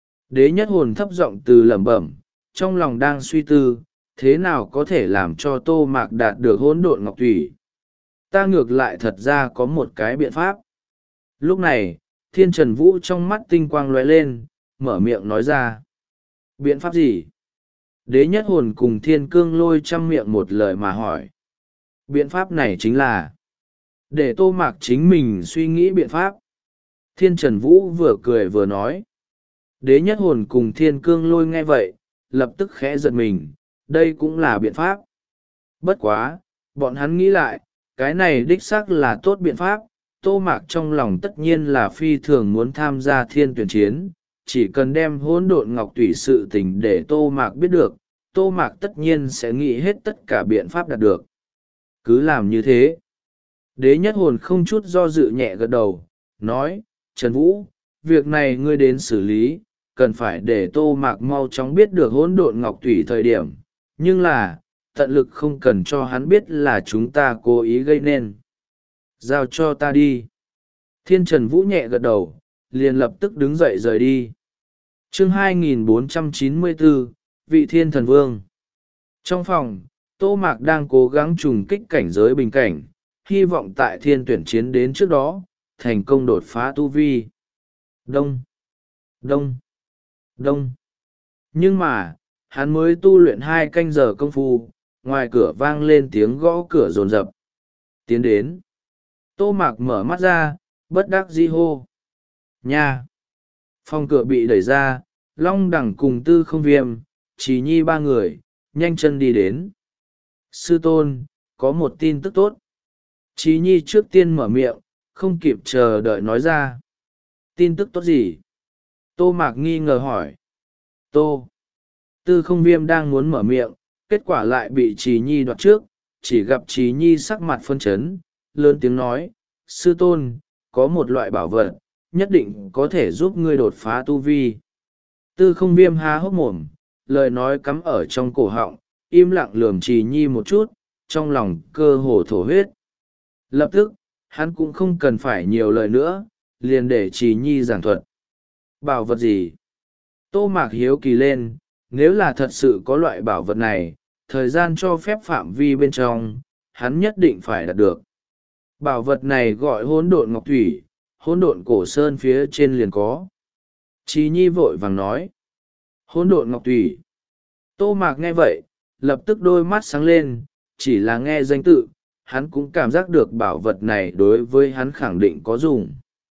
Đế nhất hồn thấp giọng từ lẩm bẩm, trong lòng đang suy tư, thế nào có thể làm cho Tô Mạc đạt được hỗn độn ngọc thủy. Ta ngược lại thật ra có một cái biện pháp. Lúc này, Thiên Trần Vũ trong mắt tinh quang lóe lên, mở miệng nói ra. Biện pháp gì? Đế nhất hồn cùng Thiên Cương Lôi chăm miệng một lời mà hỏi. Biện pháp này chính là để Tô Mạc chính mình suy nghĩ biện pháp. Thiên Trần Vũ vừa cười vừa nói. Đế nhất hồn cùng Thiên Cương Lôi nghe vậy, lập tức khẽ giật mình, đây cũng là biện pháp. Bất quá, bọn hắn nghĩ lại, cái này đích xác là tốt biện pháp. Tô Mạc trong lòng tất nhiên là phi thường muốn tham gia thiên tuyển chiến, chỉ cần đem hỗn độn ngọc tủy sự tình để Tô Mạc biết được, Tô Mạc tất nhiên sẽ nghĩ hết tất cả biện pháp đạt được. Cứ làm như thế. Đế nhất hồn không chút do dự nhẹ gật đầu, nói, Trần Vũ, việc này ngươi đến xử lý, cần phải để Tô Mạc mau chóng biết được hỗn độn ngọc tủy thời điểm, nhưng là, tận lực không cần cho hắn biết là chúng ta cố ý gây nên. Giao cho ta đi. Thiên Trần Vũ nhẹ gật đầu, liền lập tức đứng dậy rời đi. Chương hai nghìn bốn trăm chín mươi bốn, Vị Thiên Thần Vương. Trong phòng, Tô Mạc đang cố gắng trùng kích cảnh giới bình cảnh, hy vọng tại thiên tuyển chiến đến trước đó, thành công đột phá tu vi. Đông, đông, đông. Nhưng mà, hắn mới tu luyện hai canh giờ công phu, ngoài cửa vang lên tiếng gõ cửa rồn rập. Tiến đến. Tô Mạc mở mắt ra, bất đắc dĩ hô. Nha! Phòng cửa bị đẩy ra, Long Đẳng cùng Tư Không Viêm, Chỉ Nhi ba người, nhanh chân đi đến. Sư tôn, có một tin tức tốt. Chí nhi trước tiên mở miệng, không kịp chờ đợi nói ra. Tin tức tốt gì? Tô Mạc nghi ngờ hỏi. Tô. Tư không viêm đang muốn mở miệng, kết quả lại bị Chí nhi đoạt trước, chỉ gặp Chí nhi sắc mặt phân chấn, lớn tiếng nói, sư tôn, có một loại bảo vật, nhất định có thể giúp ngươi đột phá tu vi. Tư không viêm há hốc mồm, lời nói cắm ở trong cổ họng, im lặng lườm Chí nhi một chút, trong lòng cơ hồ thổ huyết. Lập tức, hắn cũng không cần phải nhiều lời nữa, liền để Chí nhi giảng thuật. Bảo vật gì? Tô Mạc hiếu kỳ lên, nếu là thật sự có loại bảo vật này, thời gian cho phép phạm vi bên trong, hắn nhất định phải đạt được. Bảo vật này gọi hỗn độn ngọc thủy, hỗn độn cổ sơn phía trên liền có. Chí nhi vội vàng nói. Hỗn độn ngọc thủy. Tô Mạc nghe vậy, lập tức đôi mắt sáng lên, chỉ là nghe danh tự, hắn cũng cảm giác được bảo vật này đối với hắn khẳng định có dùng.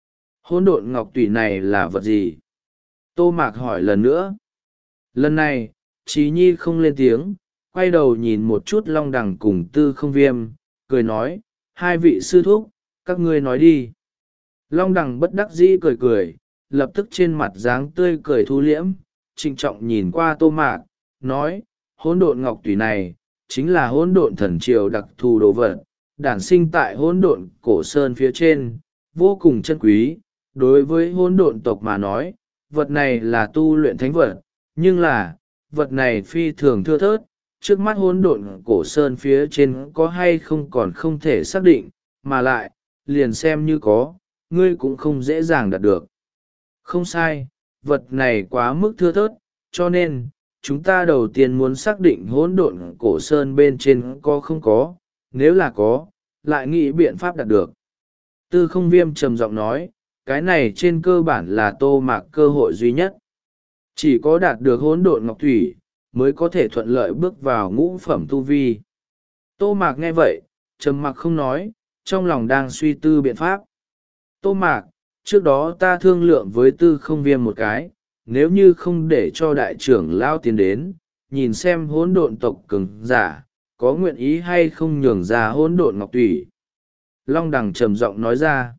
Hỗn độn ngọc thủy này là vật gì? Tô Mạc hỏi lần nữa. Lần này, Chí nhi không lên tiếng, quay đầu nhìn một chút Long Đằng cùng Tư không viêm, cười nói, hai vị sư thúc, các ngươi nói đi. Long Đằng bất đắc dĩ cười cười, lập tức trên mặt dáng tươi cười thu liễm, trịnh trọng nhìn qua Tô Mạc, nói, hỗn độn ngọc thủy này, chính là hỗn độn thần triều đặc thù đồ vật, đản sinh tại hỗn độn cổ sơn phía trên, vô cùng chân quý. Đối với hỗn độn tộc mà nói, vật này là tu luyện thánh vật, nhưng là, vật này phi thường thưa thớt, trước mắt hỗn độn cổ sơn phía trên có hay không còn không thể xác định, mà lại, liền xem như có, ngươi cũng không dễ dàng đạt được. Không sai, vật này quá mức thưa thớt, cho nên, chúng ta đầu tiên muốn xác định hỗn độn cổ sơn bên trên có không có, nếu là có, lại nghĩ biện pháp đạt được. Tư không viêm trầm giọng nói, cái này trên cơ bản là Tô Mạc cơ hội duy nhất. Chỉ có đạt được hỗn độn ngọc thủy, mới có thể thuận lợi bước vào ngũ phẩm tu vi. Tô Mạc nghe vậy, trầm mặc không nói, trong lòng đang suy tư biện pháp. Tô Mạc, trước đó ta thương lượng với Tư không viêm một cái, nếu như không để cho đại trưởng lao tiến đến, nhìn xem hỗn độn tộc cường giả, có nguyện ý hay không nhường ra hỗn độn ngọc thủy. Long Đằng trầm giọng nói ra,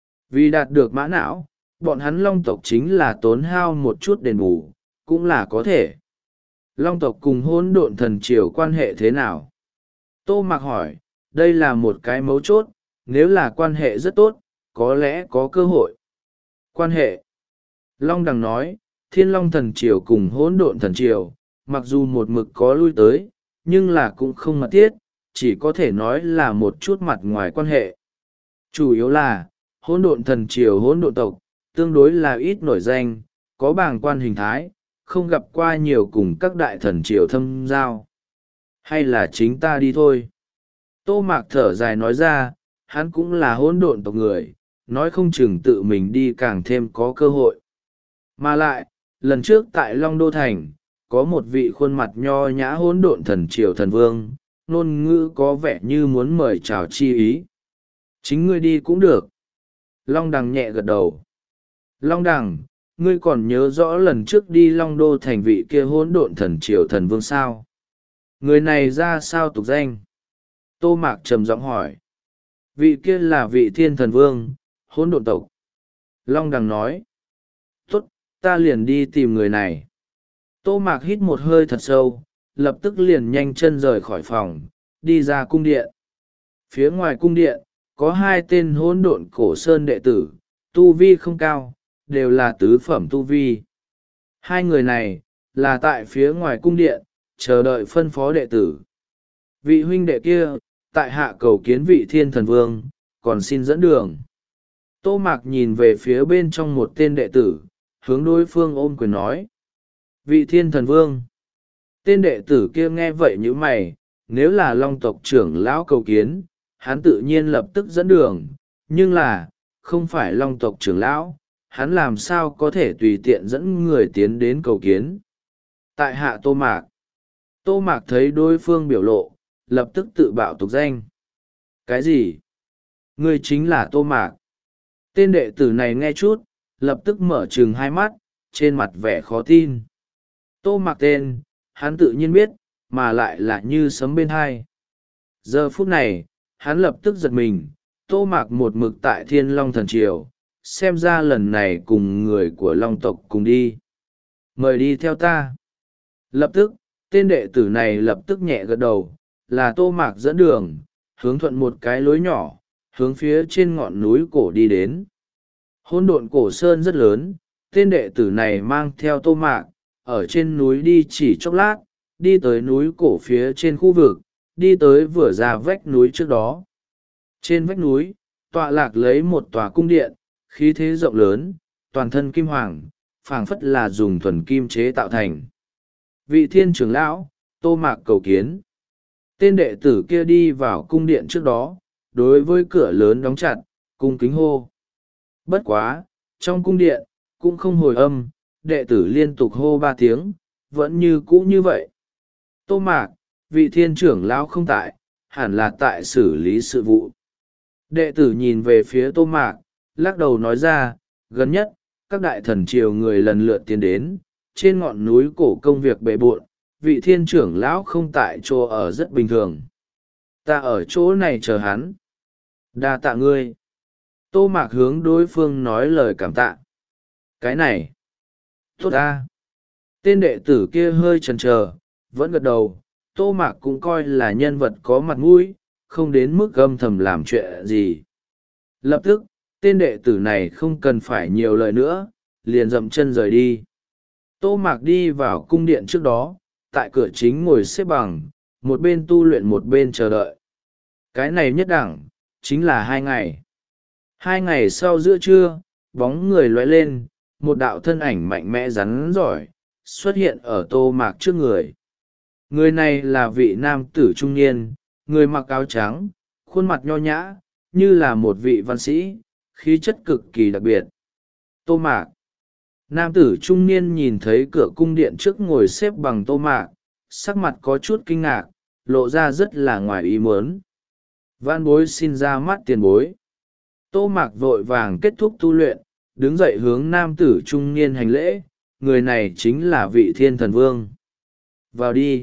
vì đạt được mã não, bọn hắn Long tộc chính là tốn hao một chút đền bù, cũng là có thể. Long tộc cùng hỗn độn thần triều quan hệ thế nào? Tô Mạc hỏi, đây là một cái mấu chốt, nếu là quan hệ rất tốt, có lẽ có cơ hội. Quan hệ. Long Đằng nói, Thiên Long thần triều cùng hỗn độn thần triều, mặc dù một mực có lui tới, nhưng là cũng không mật thiết, chỉ có thể nói là một chút mặt ngoài quan hệ. Chủ yếu là, hỗn độn thần triều hỗn độn tộc, tương đối là ít nổi danh, có bảng quan hình thái, không gặp qua nhiều cùng các đại thần triều thâm giao. Hay là chính ta đi thôi. Tô Mạc thở dài nói ra, hắn cũng là hỗn độn tộc người, nói không chừng tự mình đi càng thêm có cơ hội. Mà lại, lần trước tại Long Đô Thành, có một vị khuôn mặt nho nhã hỗn độn thần triều thần vương, ngôn ngữ có vẻ như muốn mời chào chi ý. Chính ngươi đi cũng được. Long Đằng nhẹ gật đầu. Long Đằng, ngươi còn nhớ rõ lần trước đi Long Đô Thành vị kia hỗn độn thần triều thần vương sao? Người này ra sao tục danh? Tô Mạc trầm giọng hỏi. Vị kia là vị thiên thần vương, hỗn độn tộc. Long Đằng nói. Tốt, ta liền đi tìm người này. Tô Mạc hít một hơi thật sâu, lập tức liền nhanh chân rời khỏi phòng, đi ra cung điện. Phía ngoài cung điện, có hai tên hỗn độn cổ sơn đệ tử, tu vi không cao, đều là tứ phẩm tu vi. Hai người này, là tại phía ngoài cung điện, chờ đợi phân phó đệ tử. Vị huynh đệ kia, tại hạ cầu kiến vị thiên thần vương, còn xin dẫn đường. Tô Mạc nhìn về phía bên trong một tên đệ tử, hướng đối phương ôm quyền nói. Vị thiên thần vương. Tên đệ tử kia nghe vậy như mày, nếu là Long tộc trưởng lão cầu kiến, hắn tự nhiên lập tức dẫn đường, nhưng là, không phải Long tộc trưởng lão, hắn làm sao có thể tùy tiện dẫn người tiến đến cầu kiến. Tại hạ Tô Mạc. Tô Mạc thấy đối phương biểu lộ, lập tức tự bạo tục danh. Cái gì? Ngươi chính là Tô Mạc. Tên đệ tử này nghe chút, lập tức mở trừng hai mắt, trên mặt vẻ khó tin. Tô Mạc tên, hắn tự nhiên biết, mà lại là như sấm bên hai. Giờ phút này hắn lập tức giật mình. Tô Mạc một mực tại Thiên Long Thần Triều, xem ra lần này cùng người của Long tộc cùng đi. Mời đi theo ta. Lập tức tên đệ tử này lập tức nhẹ gật đầu, là Tô Mạc dẫn đường, hướng thuận một cái lối nhỏ, hướng phía trên ngọn núi cổ đi đến. Hỗn độn cổ sơn rất lớn, tên đệ tử này mang theo Tô Mạc, ở trên núi đi chỉ chốc lát, đi tới núi cổ phía trên khu vực, đi tới vừa ra vách núi trước đó. Trên vách núi, tọa lạc lấy một tòa cung điện, khí thế rộng lớn, toàn thân kim hoàng, phảng phất là dùng thuần kim chế tạo thành. Vị Thiên trưởng lão, Tô Mạc cầu kiến. Tên đệ tử kia đi vào cung điện trước đó, đối với cửa lớn đóng chặt, cung kính hô. Bất quá, trong cung điện, cũng không hồi âm, đệ tử liên tục hô ba tiếng, vẫn như cũ như vậy. Tô Mạc, vị Thiên trưởng lão không tại, hẳn là tại xử lý sự vụ. Đệ tử nhìn về phía Tô Mạc, lắc đầu nói ra, gần nhất, các đại thần triều người lần lượt tiến đến, trên ngọn núi cổ công việc bề bộn, vị Thiên trưởng lão không tại chỗ ở rất bình thường. Ta ở chỗ này chờ hắn. Đa tạ ngươi. Tô Mạc hướng đối phương nói lời cảm tạ. Cái này. Tốt ta. Tên đệ tử kia hơi chần chờ, vẫn gật đầu. Tô Mạc cũng coi là nhân vật có mặt mũi, không đến mức âm thầm làm chuyện gì. Lập tức, tên đệ tử này không cần phải nhiều lời nữa, liền dậm chân rời đi. Tô Mạc đi vào cung điện trước đó, tại cửa chính ngồi xếp bằng, một bên tu luyện một bên chờ đợi. Cái này nhất đẳng, chính là hai ngày. Hai ngày sau giữa trưa, bóng người lóe lên, một đạo thân ảnh mạnh mẽ rắn giỏi, xuất hiện ở Tô Mạc trước người. Người này là vị nam tử trung niên, người mặc áo trắng, khuôn mặt nho nhã, như là một vị văn sĩ, khí chất cực kỳ đặc biệt. Tô Mạc. Nam tử trung niên nhìn thấy cửa cung điện trước ngồi xếp bằng Tô Mạc, sắc mặt có chút kinh ngạc, lộ ra rất là ngoài ý muốn. Vãn bối xin ra mắt tiền bối. Tô Mạc vội vàng kết thúc tu luyện, đứng dậy hướng nam tử trung niên hành lễ, người này chính là vị Thiên Thần Vương. Vào đi.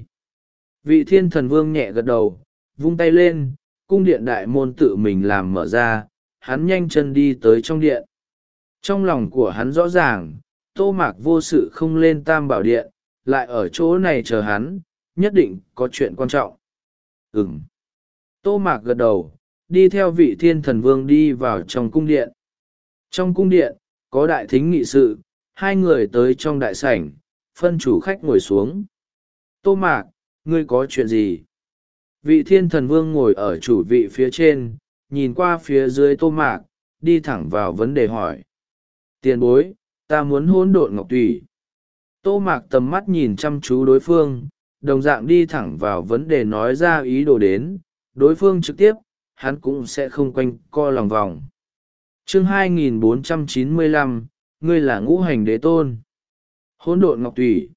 Vị Thiên Thần Vương nhẹ gật đầu, vung tay lên, cung điện đại môn tự mình làm mở ra, hắn nhanh chân đi tới trong điện. Trong lòng của hắn rõ ràng, Tô Mạc vô sự không lên Tam Bảo Điện, lại ở chỗ này chờ hắn, nhất định có chuyện quan trọng. Ừm. Tô Mạc gật đầu, đi theo vị Thiên Thần Vương đi vào trong cung điện. Trong cung điện, có đại thính nghị sự, hai người tới trong đại sảnh, phân chủ khách ngồi xuống. Tô Mạc, ngươi có chuyện gì? Vị Thiên Thần Vương ngồi ở chủ vị phía trên, nhìn qua phía dưới Tô Mạc, đi thẳng vào vấn đề hỏi. Tiền bối, ta muốn hỗn độn ngọc tùy. Tô Mạc tầm mắt nhìn chăm chú đối phương, đồng dạng đi thẳng vào vấn đề nói ra ý đồ đến, đối phương trực tiếp, hắn cũng sẽ không quanh co lòng vòng. Chương hai nghìn bốn trăm chín mươi lăm, ngươi là ngũ hành đế tôn. Hỗn độn ngọc tùy.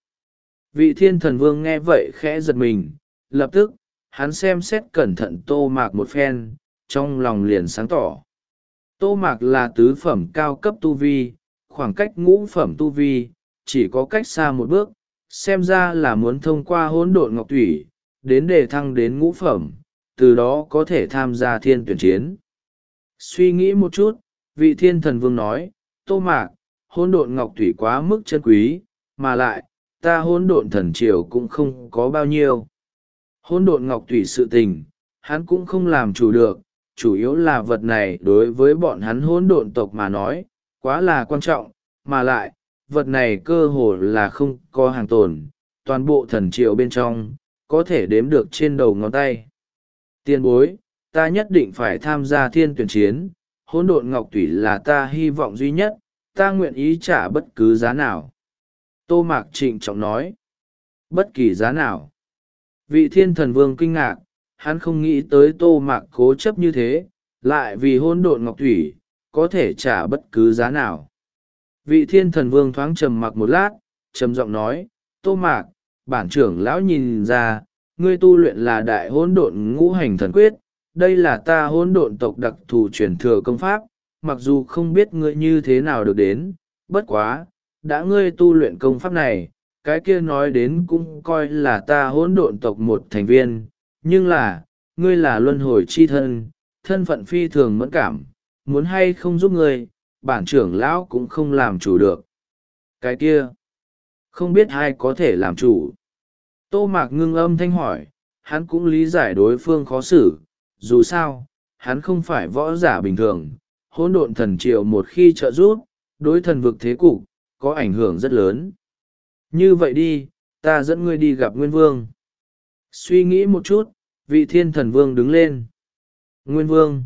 Vị Thiên Thần Vương nghe vậy khẽ giật mình, lập tức, hắn xem xét cẩn thận Tô Mạc một phen, trong lòng liền sáng tỏ. Tô Mạc là tứ phẩm cao cấp tu vi, khoảng cách ngũ phẩm tu vi, chỉ có cách xa một bước, xem ra là muốn thông qua hỗn độn ngọc thủy, đến đề thăng đến ngũ phẩm, từ đó có thể tham gia thiên tuyển chiến. Suy nghĩ một chút, vị Thiên Thần Vương nói, Tô Mạc, hỗn độn ngọc thủy quá mức chân quý, mà lại, ta hỗn độn thần triều cũng không có bao nhiêu. Hỗn độn ngọc thủy sự tình, hắn cũng không làm chủ được, chủ yếu là vật này đối với bọn hắn hỗn độn tộc mà nói, quá là quan trọng, mà lại, vật này cơ hồ là không có hàng tồn, toàn bộ thần triều bên trong, có thể đếm được trên đầu ngón tay. Tiên bối, ta nhất định phải tham gia thiên tuyển chiến, hỗn độn ngọc thủy là ta hy vọng duy nhất, ta nguyện ý trả bất cứ giá nào. Tô Mạc trịnh trọng nói, bất kỳ giá nào. Vị Thiên Thần Vương kinh ngạc, hắn không nghĩ tới Tô Mạc cố chấp như thế, lại vì hỗn độn ngọc thủy, có thể trả bất cứ giá nào. Vị Thiên Thần Vương thoáng trầm mặc một lát, trầm giọng nói, Tô Mạc, bản trưởng lão nhìn ra, ngươi tu luyện là đại hỗn độn ngũ hành thần quyết, đây là ta hỗn độn tộc đặc thù truyền thừa công pháp, mặc dù không biết ngươi như thế nào được đến, bất quá, đã ngươi tu luyện công pháp này, cái kia nói đến cũng coi là ta hỗn độn tộc một thành viên, nhưng là, ngươi là luân hồi chi thân, thân phận phi thường mẫn cảm, muốn hay không giúp ngươi, bản trưởng lão cũng không làm chủ được. Cái kia, không biết ai có thể làm chủ. Tô Mạc ngưng âm thanh hỏi, hắn cũng lý giải đối phương khó xử, dù sao, hắn không phải võ giả bình thường, hỗn độn thần triều một khi trợ giúp, đối thần vực thế cục, có ảnh hưởng rất lớn. Như vậy đi, ta dẫn ngươi đi gặp Nguyên Vương. Suy nghĩ một chút, vị thiên thần vương đứng lên. Nguyên Vương.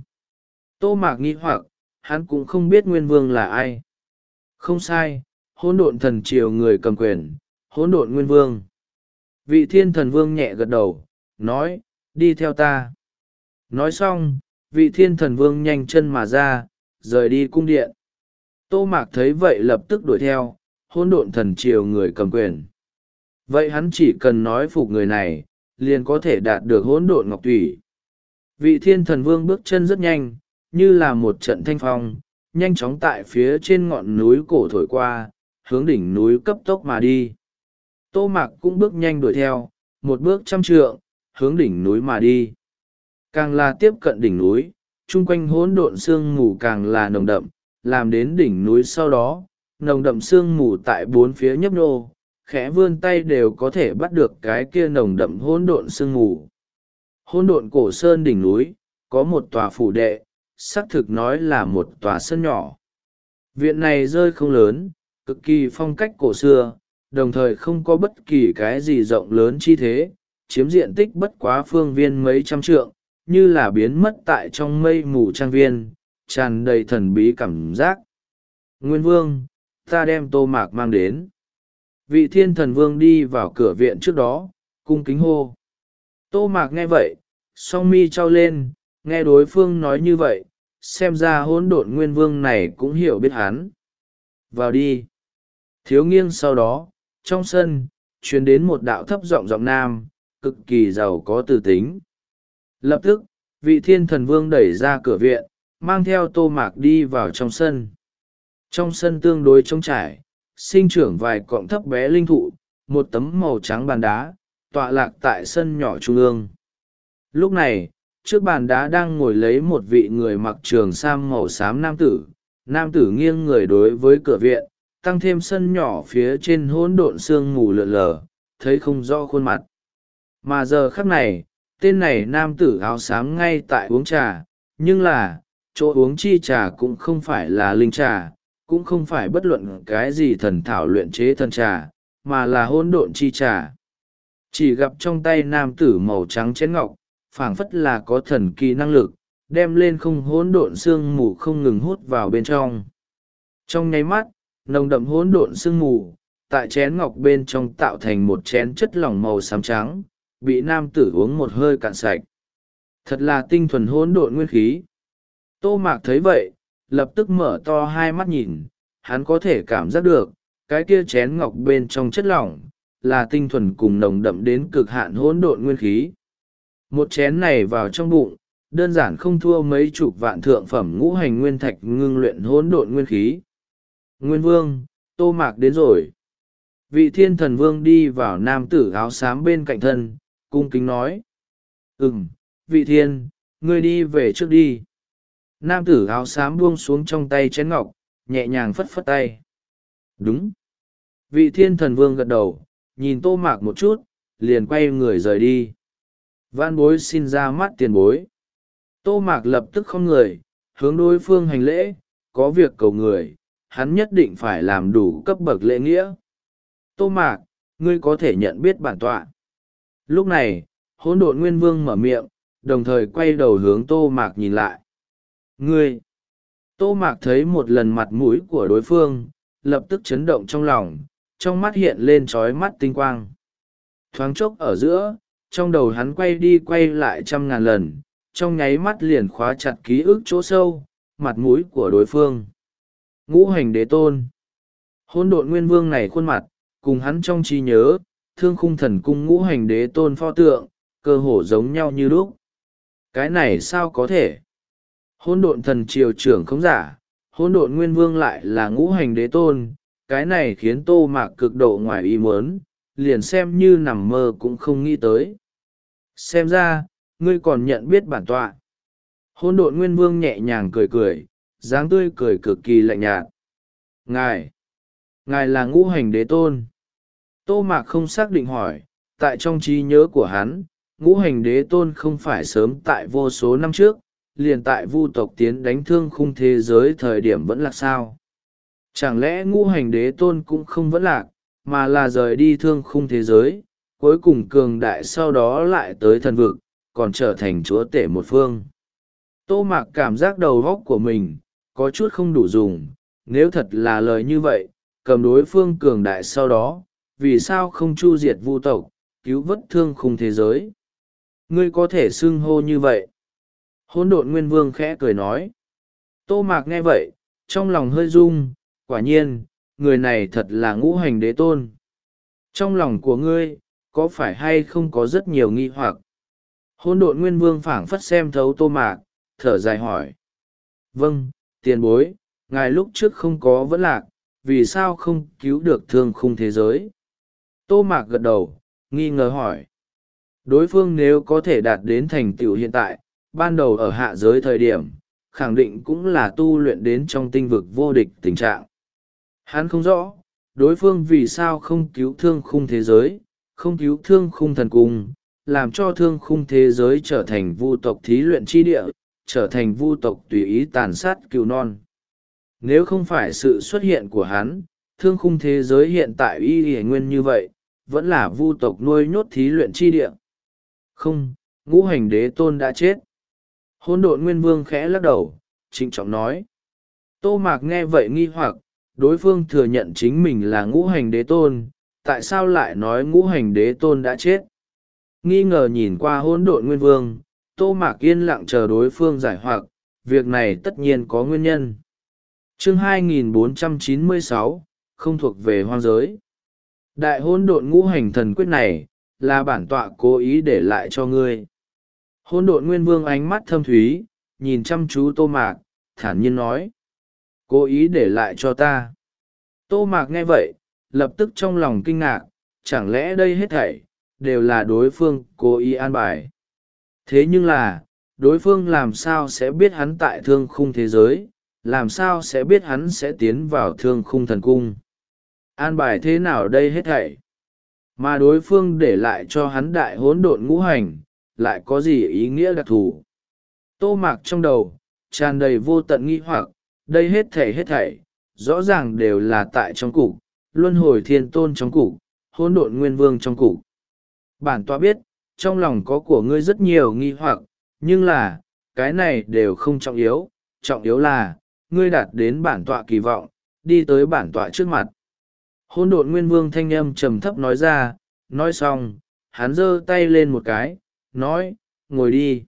Tô Mạc nghi hoặc, hắn cũng không biết Nguyên Vương là ai. Không sai, hỗn độn thần triều người cầm quyền, hỗn độn Nguyên Vương. Vị thiên thần vương nhẹ gật đầu, nói, đi theo ta. Nói xong, vị thiên thần vương nhanh chân mà ra, rời đi cung điện. Tô Mạc thấy vậy lập tức đuổi theo, hỗn độn thần triều người cầm quyền. Vậy hắn chỉ cần nói phục người này, liền có thể đạt được hỗn độn ngọc thủy. Vị thiên thần vương bước chân rất nhanh, như là một trận thanh phong, nhanh chóng tại phía trên ngọn núi cổ thổi qua, hướng đỉnh núi cấp tốc mà đi. Tô Mạc cũng bước nhanh đuổi theo, một bước trăm trượng, hướng đỉnh núi mà đi. Càng là tiếp cận đỉnh núi, chung quanh hỗn độn sương mù càng là nồng đậm, làm đến đỉnh núi sau đó, nồng đậm sương mù tại bốn phía nhấp nhô, khẽ vươn tay đều có thể bắt được cái kia nồng đậm hỗn độn sương mù. Hỗn độn cổ sơn đỉnh núi, có một tòa phủ đệ, xác thực nói là một tòa sân nhỏ. Viện này rơi không lớn, cực kỳ phong cách cổ xưa, đồng thời không có bất kỳ cái gì rộng lớn chi thế, chiếm diện tích bất quá phương viên mấy trăm trượng, như là biến mất tại trong mây mù trang viên, tràn đầy thần bí cảm giác. Nguyên Vương, ta đem Tô Mạc mang đến. Vị thiên thần vương đi vào cửa viện trước đó, cung kính hô. Tô Mạc nghe vậy, song mi trao lên, nghe đối phương nói như vậy, xem ra hỗn độn Nguyên Vương này cũng hiểu biết hắn. Vào đi. Thiếu nghiêng sau đó, trong sân, truyền đến một đạo thấp giọng giọng nam, cực kỳ giàu có tư tính. Lập tức, vị thiên thần vương đẩy ra cửa viện, mang theo Tô Mạc đi vào trong sân. Trong sân tương đối trống trải, sinh trưởng vài cọng thấp bé linh thụ, một tấm màu trắng bàn đá, tọa lạc tại sân nhỏ trung ương. Lúc này, trước bàn đá đang ngồi lấy một vị người mặc trường sam màu xám nam tử. Nam tử nghiêng người đối với cửa viện, tăng thêm sân nhỏ phía trên hỗn độn sương mù lượn lờ, thấy không rõ khuôn mặt. Mà giờ khắc này, tên này nam tử áo xám ngay tại uống trà, nhưng là, chỗ uống chi trà cũng không phải là linh trà, cũng không phải bất luận cái gì thần thảo luyện chế thần trà, mà là hỗn độn chi trà. Chỉ gặp trong tay nam tử màu trắng chén ngọc, phảng phất là có thần kỳ năng lực, đem lên không hỗn độn sương mù không ngừng hút vào bên trong. Trong nháy mắt, nồng đậm hỗn độn sương mù, tại chén ngọc bên trong tạo thành một chén chất lỏng màu xám trắng, bị nam tử uống một hơi cạn sạch. Thật là tinh thuần hỗn độn nguyên khí. Tô Mạc thấy vậy, lập tức mở to hai mắt nhìn, hắn có thể cảm giác được, cái kia chén ngọc bên trong chất lỏng, là tinh thuần cùng nồng đậm đến cực hạn hỗn độn nguyên khí. Một chén này vào trong bụng, đơn giản không thua mấy chục vạn thượng phẩm ngũ hành nguyên thạch ngưng luyện hỗn độn nguyên khí. Nguyên Vương, Tô Mạc đến rồi. Vị thiên thần vương đi vào nam tử áo xám bên cạnh thân, cung kính nói. Ừm, vị thiên, ngươi đi về trước đi. Nam tử áo xám buông xuống trong tay chén ngọc, nhẹ nhàng phất phất tay. Đúng. Vị thiên thần vương gật đầu, nhìn Tô Mạc một chút, liền quay người rời đi. Vãn bối xin ra mắt tiền bối. Tô Mạc lập tức không người, hướng đối phương hành lễ, có việc cầu người, hắn nhất định phải làm đủ cấp bậc lễ nghĩa. Tô Mạc, ngươi có thể nhận biết bản tọa. Lúc này, hỗn độn Nguyên Vương mở miệng, đồng thời quay đầu hướng Tô Mạc nhìn lại. Ngươi! Tô Mạc thấy một lần mặt mũi của đối phương, lập tức chấn động trong lòng, trong mắt hiện lên trói mắt tinh quang. Thoáng chốc ở giữa, trong đầu hắn quay đi quay lại trăm ngàn lần, trong nháy mắt liền khóa chặt ký ức chỗ sâu, mặt mũi của đối phương. Ngũ hành đế tôn. Hỗn độn Nguyên Vương này khuôn mặt, cùng hắn trong trí nhớ, thương khung thần cung ngũ hành đế tôn pho tượng, cơ hồ giống nhau như lúc. Cái này sao có thể? Hỗn độn thần triều trưởng không giả, hỗn độn Nguyên Vương lại là ngũ hành đế tôn, cái này khiến Tô Mạc cực độ ngoài ý muốn, liền xem như nằm mơ cũng không nghĩ tới. Xem ra, ngươi còn nhận biết bản tọa. Hôn độn nguyên vương nhẹ nhàng cười cười, dáng tươi cười cực kỳ lạnh nhạt. Ngài, ngài là ngũ hành đế tôn. Tô Mạc không xác định hỏi, tại trong trí nhớ của hắn, ngũ hành đế tôn không phải sớm tại vô số năm trước, liền tại vu tộc tiến đánh thương khung thế giới thời điểm vẫn lạc sao. Chẳng lẽ ngũ hành đế tôn cũng không vẫn lạc, mà là rời đi thương khung thế giới, cuối cùng cường đại sau đó lại tới thần vực, còn trở thành chúa tể một phương. Tô Mạc cảm giác đầu óc của mình có chút không đủ dùng, nếu thật là lời như vậy, cầm đối phương cường đại sau đó, vì sao không chu diệt vu tộc, cứu vớt thương khung thế giới? Ngươi có thể xưng hô như vậy. Hỗn độn nguyên vương khẽ cười nói. Tô Mạc nghe vậy, trong lòng hơi rung, quả nhiên, người này thật là ngũ hành đế tôn. Trong lòng của ngươi, có phải hay không có rất nhiều nghi hoặc? Hỗn độn nguyên vương phảng phất xem thấu Tô Mạc, thở dài hỏi. Vâng, tiền bối, ngài lúc trước không có vẫn lạc, vì sao không cứu được thương khung thế giới? Tô Mạc gật đầu, nghi ngờ hỏi. Đối phương nếu có thể đạt đến thành tựu hiện tại, ban đầu ở hạ giới thời điểm, khẳng định cũng là tu luyện đến trong tinh vực vô địch tình trạng. Hắn không rõ, đối phương vì sao không cứu thương khung thế giới, không cứu thương khung thần cung, làm cho thương khung thế giới trở thành vu tộc thí luyện chi địa, trở thành vu tộc tùy ý tàn sát cừu non. Nếu không phải sự xuất hiện của hắn, thương khung thế giới hiện tại y y nguyên như vậy, vẫn là vu tộc nuôi nhốt thí luyện chi địa. Không, ngũ hành đế tôn đã chết. Hôn độn nguyên vương khẽ lắc đầu, trịnh trọng nói. Tô Mạc nghe vậy nghi hoặc, đối phương thừa nhận chính mình là ngũ hành đế tôn, tại sao lại nói ngũ hành đế tôn đã chết? Nghi ngờ nhìn qua hôn độn nguyên vương, Tô Mạc yên lặng chờ đối phương giải hoặc, việc này tất nhiên có nguyên nhân. Chương hai nghìn bốn trăm chín mươi sáu, không thuộc về hoang giới. Đại hôn độn ngũ hành thần quyết này, là bản tọa cố ý để lại cho ngươi. Hôn độn nguyên vương ánh mắt thâm thúy, nhìn chăm chú Tô Mạc, thản nhiên nói. Cố ý để lại cho ta. Tô Mạc nghe vậy, lập tức trong lòng kinh ngạc, chẳng lẽ đây hết thảy đều là đối phương cố ý an bài. Thế nhưng là, đối phương làm sao sẽ biết hắn tại thương khung thế giới, làm sao sẽ biết hắn sẽ tiến vào thương khung thần cung. An bài thế nào đây hết thảy? Mà đối phương để lại cho hắn đại hỗn độn ngũ hành, lại có gì ý nghĩa đặc thù? Tô Mạc trong đầu, tràn đầy vô tận nghi hoặc, đây hết thảy hết thảy, rõ ràng đều là tại trong cục, luân hồi thiên tôn trong cục, hỗn độn nguyên vương trong cục. Bản tọa biết, trong lòng có của ngươi rất nhiều nghi hoặc, nhưng là, cái này đều không trọng yếu, trọng yếu là, ngươi đạt đến bản tọa kỳ vọng, đi tới bản tọa trước mặt. Hôn độn nguyên vương thanh âm trầm thấp nói ra, nói xong, hắn giơ tay lên một cái, nói, ngồi đi.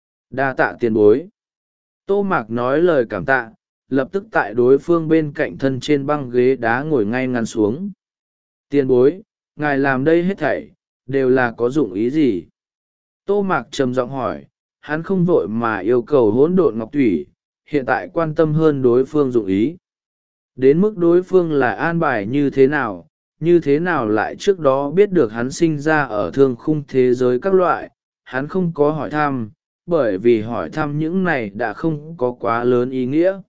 Đa tạ tiền bối. Tô Mạc nói lời cảm tạ, lập tức tại đối phương bên cạnh thân trên băng ghế đá ngồi ngay ngắn xuống. Tiền bối, ngài làm đây hết thảy, đều là có dụng ý gì? Tô Mạc trầm giọng hỏi, hắn không vội mà yêu cầu hỗn độn ngọc thủy, hiện tại quan tâm hơn đối phương dụng ý. Đến mức đối phương là an bài như thế nào, như thế nào lại trước đó biết được hắn sinh ra ở thương khung thế giới các loại, hắn không có hỏi thăm, bởi vì hỏi thăm những này đã không có quá lớn ý nghĩa.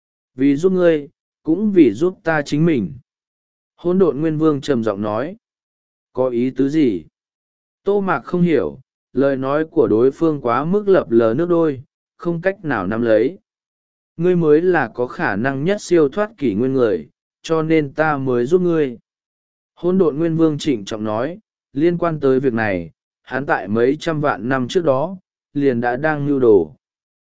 Vì giúp ngươi, cũng vì giúp ta chính mình. Hỗn độn nguyên vương trầm giọng nói. Có ý tứ gì? Tô Mạc không hiểu, lời nói của đối phương quá mức lập lờ nước đôi, không cách nào nắm lấy. Ngươi mới là có khả năng nhất siêu thoát kỷ nguyên người, cho nên ta mới giúp ngươi. Hôn độn nguyên vương trịnh trọng nói, liên quan tới việc này, hắn tại mấy trăm vạn năm trước đó, liền đã đang nưu đồ.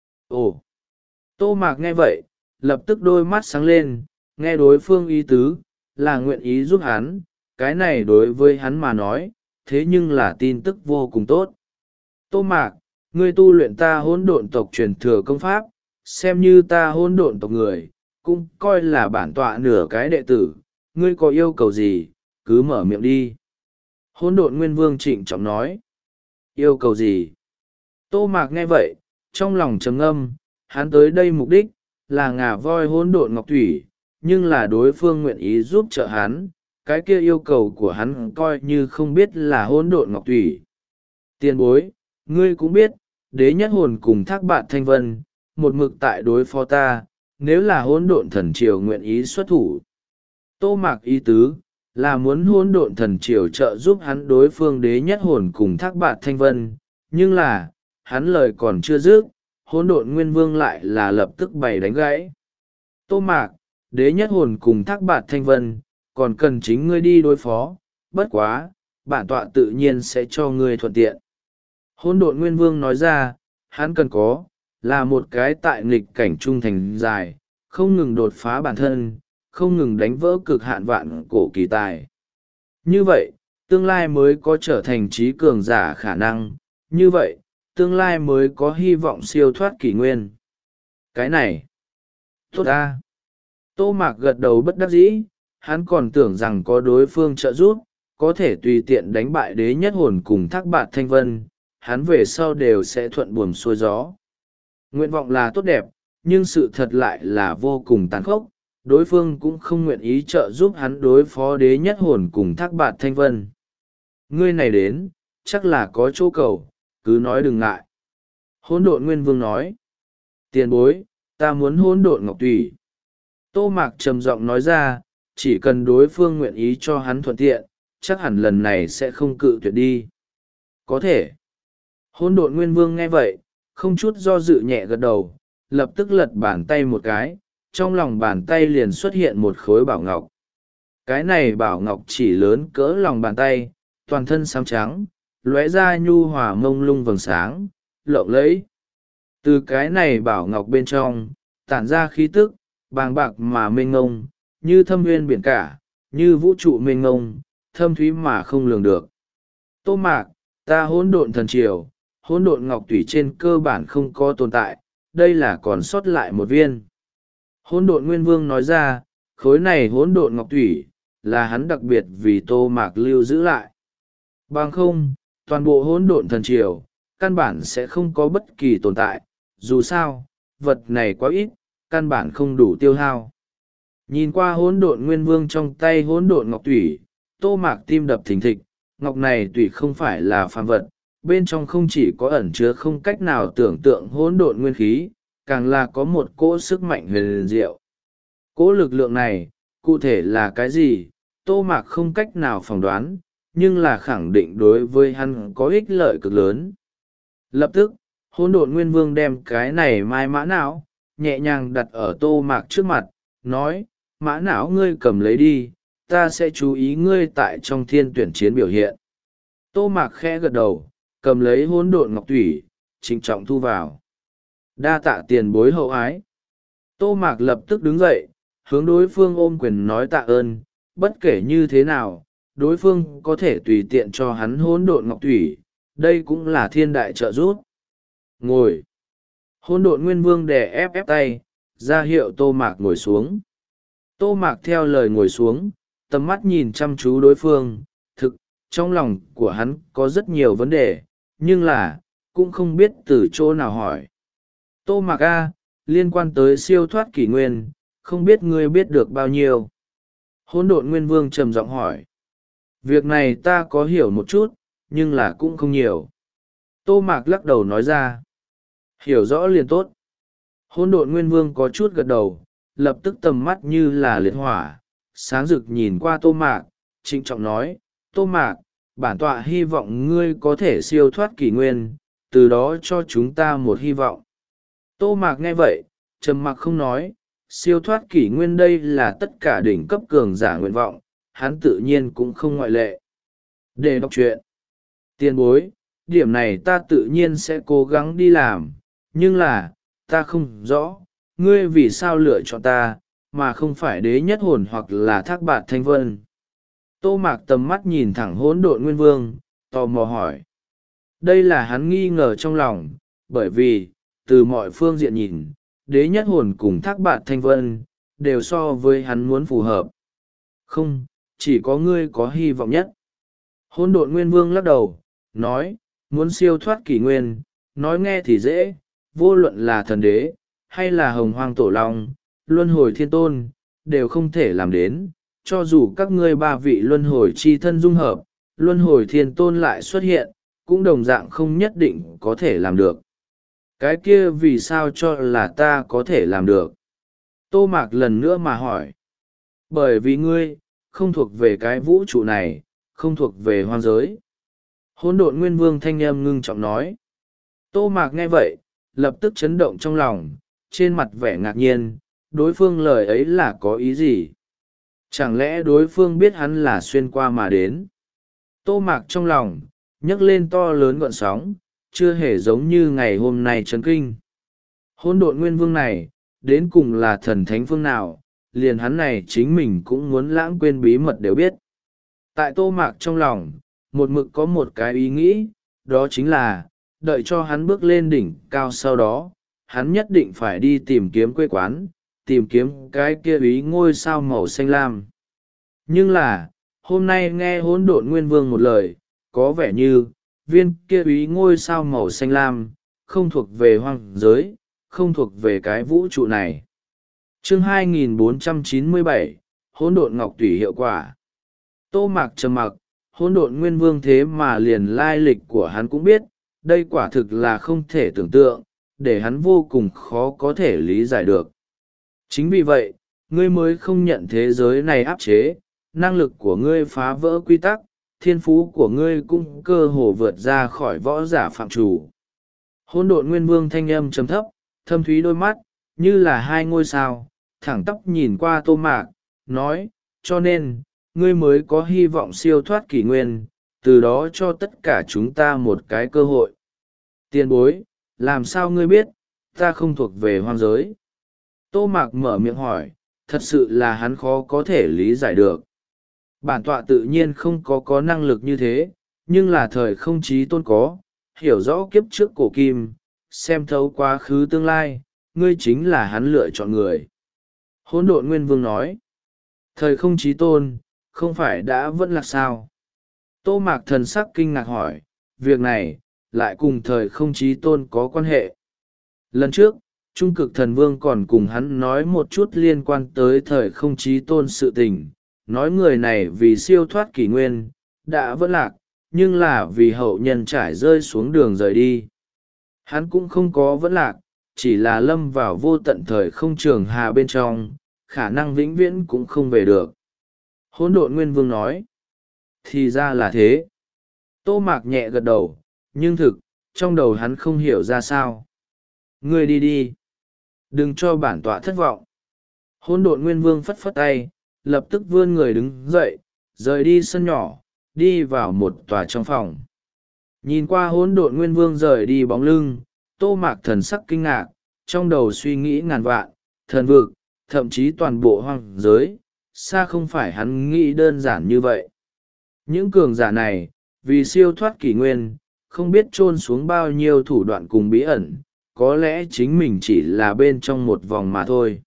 Ồ! Tô Mạc nghe vậy, lập tức đôi mắt sáng lên, nghe đối phương ý tứ, là nguyện ý giúp hắn, cái này đối với hắn mà nói, thế nhưng là tin tức vô cùng tốt. Tô Mạc, ngươi tu luyện ta hỗn độn tộc truyền thừa công pháp, xem như ta hỗn độn tộc người, cũng coi là bản tọa nửa cái đệ tử, ngươi có yêu cầu gì, cứ mở miệng đi. Hỗn độn nguyên vương trịnh trọng nói. Yêu cầu gì? Tô Mạc nghe vậy, trong lòng trầm ngâm, hắn tới đây mục đích, là ngà voi hỗn độn ngọc thủy, nhưng là đối phương nguyện ý giúp trợ hắn, cái kia yêu cầu của hắn coi như không biết là hỗn độn ngọc thủy. Tiền bối, ngươi cũng biết, đế nhất hồn cùng thác bạt thanh vân, một mực tại đối phó ta, nếu là hỗn độn thần triều nguyện ý xuất thủ. Tô Mạc ý tứ, là muốn hỗn độn thần triều trợ giúp hắn đối phương đế nhất hồn cùng thác bạt thanh vân, nhưng là, hắn lời còn chưa dứt, hỗn độn nguyên vương lại là lập tức bày đánh gãy. Tô Mạc, đế nhất hồn cùng thác bạt thanh vân, còn cần chính ngươi đi đối phó, bất quá, bản tọa tự nhiên sẽ cho ngươi thuận tiện. Hỗn độn nguyên vương nói ra, hắn cần có, là một cái tại nghịch cảnh trung thành dài, không ngừng đột phá bản thân, không ngừng đánh vỡ cực hạn vạn cổ kỳ tài. Như vậy, tương lai mới có trở thành trí cường giả khả năng, như vậy, tương lai mới có hy vọng siêu thoát kỷ nguyên. Cái này, tốt ta. Tô Mạc gật đầu bất đắc dĩ, hắn còn tưởng rằng có đối phương trợ giúp, có thể tùy tiện đánh bại đế nhất hồn cùng thác bạt thanh vân, hắn về sau đều sẽ thuận buồm xuôi gió. Nguyện vọng là tốt đẹp, nhưng sự thật lại là vô cùng tàn khốc, đối phương cũng không nguyện ý trợ giúp hắn đối phó đế nhất hồn cùng thác bạt thanh vân. Ngươi này đến, chắc là có chỗ cầu, cứ nói đừng ngại. Hỗn độn nguyên vương nói. Tiền bối, ta muốn hỗn độn ngọc tùy. Tô Mạc trầm giọng nói ra, chỉ cần đối phương nguyện ý cho hắn thuận tiện, chắc hẳn lần này sẽ không cự tuyệt đi. Có thể. Hỗn độn nguyên vương nghe vậy, không chút do dự nhẹ gật đầu, lập tức lật bàn tay một cái, trong lòng bàn tay liền xuất hiện một khối bảo ngọc. Cái này bảo ngọc chỉ lớn cỡ lòng bàn tay, toàn thân xám trắng, lóe ra nhu hòa mông lung vầng sáng, lộng lẫy. Từ cái này bảo ngọc bên trong, tản ra khí tức, bàng bạc mà mênh ngông, như thâm nguyên biển cả, như vũ trụ mênh ngông, thâm thúy mà không lường được. Tô Mạc, ta hỗn độn thần triều, hỗn độn ngọc tủy trên cơ bản không có tồn tại, đây là còn sót lại một viên. Hỗn độn nguyên vương nói ra, khối này hỗn độn ngọc tủy, là hắn đặc biệt vì Tô Mạc lưu giữ lại. Bằng không, toàn bộ hỗn độn thần triều, căn bản sẽ không có bất kỳ tồn tại, dù sao, vật này quá ít, căn bản không đủ tiêu hao. Nhìn qua hỗn độn nguyên vương trong tay hỗn độn ngọc tủy, Tô Mạc tim đập thình thịch, ngọc này tủy không phải là phàm vật, bên trong không chỉ có ẩn chứa không cách nào tưởng tượng hỗn độn nguyên khí, càng là có một cỗ sức mạnh huyền diệu. Cỗ lực lượng này, cụ thể là cái gì, Tô Mạc không cách nào phỏng đoán, nhưng là khẳng định đối với hắn có ích lợi cực lớn. Lập tức, hỗn độn nguyên vương đem cái này mai mã não, nhẹ nhàng đặt ở Tô Mạc trước mặt, nói, mã não ngươi cầm lấy đi, ta sẽ chú ý ngươi tại trong thiên tuyển chiến biểu hiện. Tô Mạc khẽ gật đầu, cầm lấy hỗn độn ngọc thủy, trịnh trọng thu vào. Đa tạ tiền bối hậu ái. Tô Mạc lập tức đứng dậy, hướng đối phương ôm quyền nói tạ ơn, bất kể như thế nào, đối phương có thể tùy tiện cho hắn hỗn độn ngọc thủy, đây cũng là thiên đại trợ giúp. Ngồi. Hỗn độn nguyên vương đè ép ép tay, ra hiệu Tô Mạc ngồi xuống. Tô Mạc theo lời ngồi xuống, tầm mắt nhìn chăm chú đối phương, thực, trong lòng của hắn có rất nhiều vấn đề, nhưng là, cũng không biết từ chỗ nào hỏi. Tô Mạc A, liên quan tới siêu thoát kỷ nguyên, không biết ngươi biết được bao nhiêu. Hỗn độn nguyên vương trầm giọng hỏi. Việc này ta có hiểu một chút, nhưng là cũng không nhiều. Tô Mạc lắc đầu nói ra. Hiểu rõ liền tốt. Hỗn độn nguyên vương có chút gật đầu, lập tức tầm mắt như là liệt hỏa, sáng rực nhìn qua Tô Mạc, trịnh trọng nói, Tô Mạc, bản tọa hy vọng ngươi có thể siêu thoát kỷ nguyên, từ đó cho chúng ta một hy vọng. Tô Mạc nghe vậy, trầm mặc không nói, siêu thoát kỷ nguyên đây là tất cả đỉnh cấp cường giả nguyện vọng, hắn tự nhiên cũng không ngoại lệ. Để đọc truyện. Tiền bối, điểm này ta tự nhiên sẽ cố gắng đi làm, nhưng là, ta không rõ, ngươi vì sao lựa chọn ta, mà không phải đế nhất hồn hoặc là thác bạt thanh vân. Tô Mạc tầm mắt nhìn thẳng hỗn độn nguyên vương, tò mò hỏi. Đây là hắn nghi ngờ trong lòng, bởi vì, từ mọi phương diện nhìn, đế nhất hồn cùng thác bạt thanh vân, đều so với hắn muốn phù hợp. Không, chỉ có ngươi có hy vọng nhất. Hỗn độn nguyên vương lắc đầu, nói, muốn siêu thoát kỷ nguyên, nói nghe thì dễ, vô luận là thần đế, hay là hồng hoang tổ long, luân hồi thiên tôn, đều không thể làm đến, cho dù các ngươi ba vị luân hồi chi thân dung hợp, luân hồi thiên tôn lại xuất hiện, cũng đồng dạng không nhất định có thể làm được. Cái kia vì sao cho là ta có thể làm được? Tô Mạc lần nữa mà hỏi. Bởi vì ngươi, không thuộc về cái vũ trụ này, không thuộc về hoang giới. Hỗn độn nguyên vương thanh âm ngưng trọng nói. Tô Mạc nghe vậy, lập tức chấn động trong lòng, trên mặt vẻ ngạc nhiên, đối phương lời ấy là có ý gì? Chẳng lẽ đối phương biết hắn là xuyên qua mà đến? Tô Mạc trong lòng, nhấc lên to lớn gọn sóng, chưa hề giống như ngày hôm nay chấn kinh. Hỗn độn nguyên vương này, đến cùng là thần thánh phương nào, liền hắn này chính mình cũng muốn lãng quên bí mật đều biết. Tại Tô Mạc trong lòng, một mực có một cái ý nghĩ, đó chính là, đợi cho hắn bước lên đỉnh cao sau đó, hắn nhất định phải đi tìm kiếm quê quán, tìm kiếm cái kia ý ngôi sao màu xanh lam. Nhưng là, hôm nay nghe hỗn độn nguyên vương một lời, có vẻ như, viên kia ý ngôi sao màu xanh lam, không thuộc về hoang giới, không thuộc về cái vũ trụ này. Chương hai nghìn bốn trăm chín mươi bảy, hỗn độn ngọc tủy hiệu quả. Tô Mạc trầm mặc, hỗn độn nguyên vương thế mà liền lai lịch của hắn cũng biết, đây quả thực là không thể tưởng tượng, để hắn vô cùng khó có thể lý giải được. Chính vì vậy, ngươi mới không nhận thế giới này áp chế, năng lực của ngươi phá vỡ quy tắc, thiên phú của ngươi cũng cơ hồ vượt ra khỏi võ giả phạm chủ. Hỗn độn nguyên vương thanh âm trầm thấp, thâm thúy đôi mắt, như là hai ngôi sao, thẳng tóc nhìn qua Tô Mạc, nói, cho nên, ngươi mới có hy vọng siêu thoát kỷ nguyên, từ đó cho tất cả chúng ta một cái cơ hội. Tiền bối, làm sao ngươi biết, ta không thuộc về hoang giới? Tô Mạc mở miệng hỏi, thật sự là hắn khó có thể lý giải được. Bản tọa tự nhiên không có có năng lực như thế, nhưng là thời không chí tôn có, hiểu rõ kiếp trước cổ kim, xem thấu quá khứ tương lai, ngươi chính là hắn lựa chọn người. Hỗn độn nguyên vương nói, thời không chí tôn, không phải đã vẫn là sao? Tô Mạc thần sắc kinh ngạc hỏi, việc này, lại cùng thời không chí tôn có quan hệ. Lần trước, Trung cực thần vương còn cùng hắn nói một chút liên quan tới thời không chí tôn sự tình, nói người này vì siêu thoát kỷ nguyên, đã vẫn lạc, nhưng là vì hậu nhân trải rơi xuống đường rời đi. Hắn cũng không có vẫn lạc, chỉ là lâm vào vô tận thời không trường hà bên trong, khả năng vĩnh viễn cũng không về được. Hỗn độn nguyên vương nói, thì ra là thế. Tô Mạc nhẹ gật đầu, nhưng thực, trong đầu hắn không hiểu ra sao. Ngươi đi đi. Đừng cho bản tọa thất vọng. Hỗn độn nguyên vương phất phất tay, lập tức vươn người đứng dậy, rời đi sân nhỏ, đi vào một tòa trong phòng. Nhìn qua hỗn độn nguyên vương rời đi bóng lưng, Tô Mạc thần sắc kinh ngạc, trong đầu suy nghĩ ngàn vạn, thần vực, thậm chí toàn bộ hoang giới, xa không phải hắn nghĩ đơn giản như vậy. Những cường giả này, vì siêu thoát kỷ nguyên, không biết chôn xuống bao nhiêu thủ đoạn cùng bí ẩn, có lẽ chính mình chỉ là bên trong một vòng mà thôi.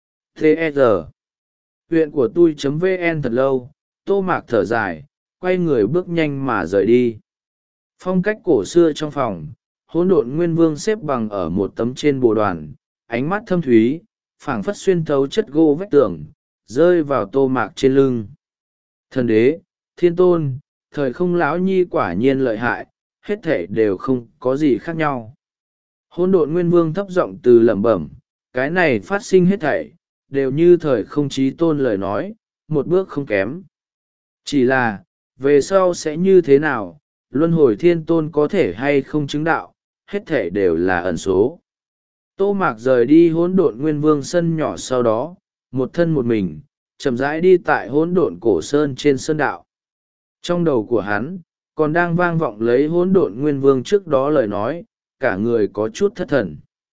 tê e rờ Huyện của tôi.vn thật lâu, Tô Mạc thở dài, quay người bước nhanh mà rời đi. Phong cách cổ xưa trong phòng, hỗn độn nguyên vương xếp bằng ở một tấm trên bồ đoàn, ánh mắt thâm thúy, phảng phất xuyên thấu chất gỗ vách tường, rơi vào Tô Mạc trên lưng. Thần đế, thiên tôn, thời không lão nhi quả nhiên lợi hại, hết thể đều không có gì khác nhau. Hỗn độn nguyên vương thấp giọng từ lẩm bẩm, cái này phát sinh hết thảy, đều như thời không chí tôn lời nói, một bước không kém. Chỉ là, về sau sẽ như thế nào, luân hồi thiên tôn có thể hay không chứng đạo, hết thảy đều là ẩn số. Tô Mạc rời đi hỗn độn nguyên vương sân nhỏ sau đó, một thân một mình, chậm rãi đi tại hỗn độn cổ sơn trên sơn đạo. Trong đầu của hắn, còn đang vang vọng lấy hỗn độn nguyên vương trước đó lời nói, cả người có chút thất thần.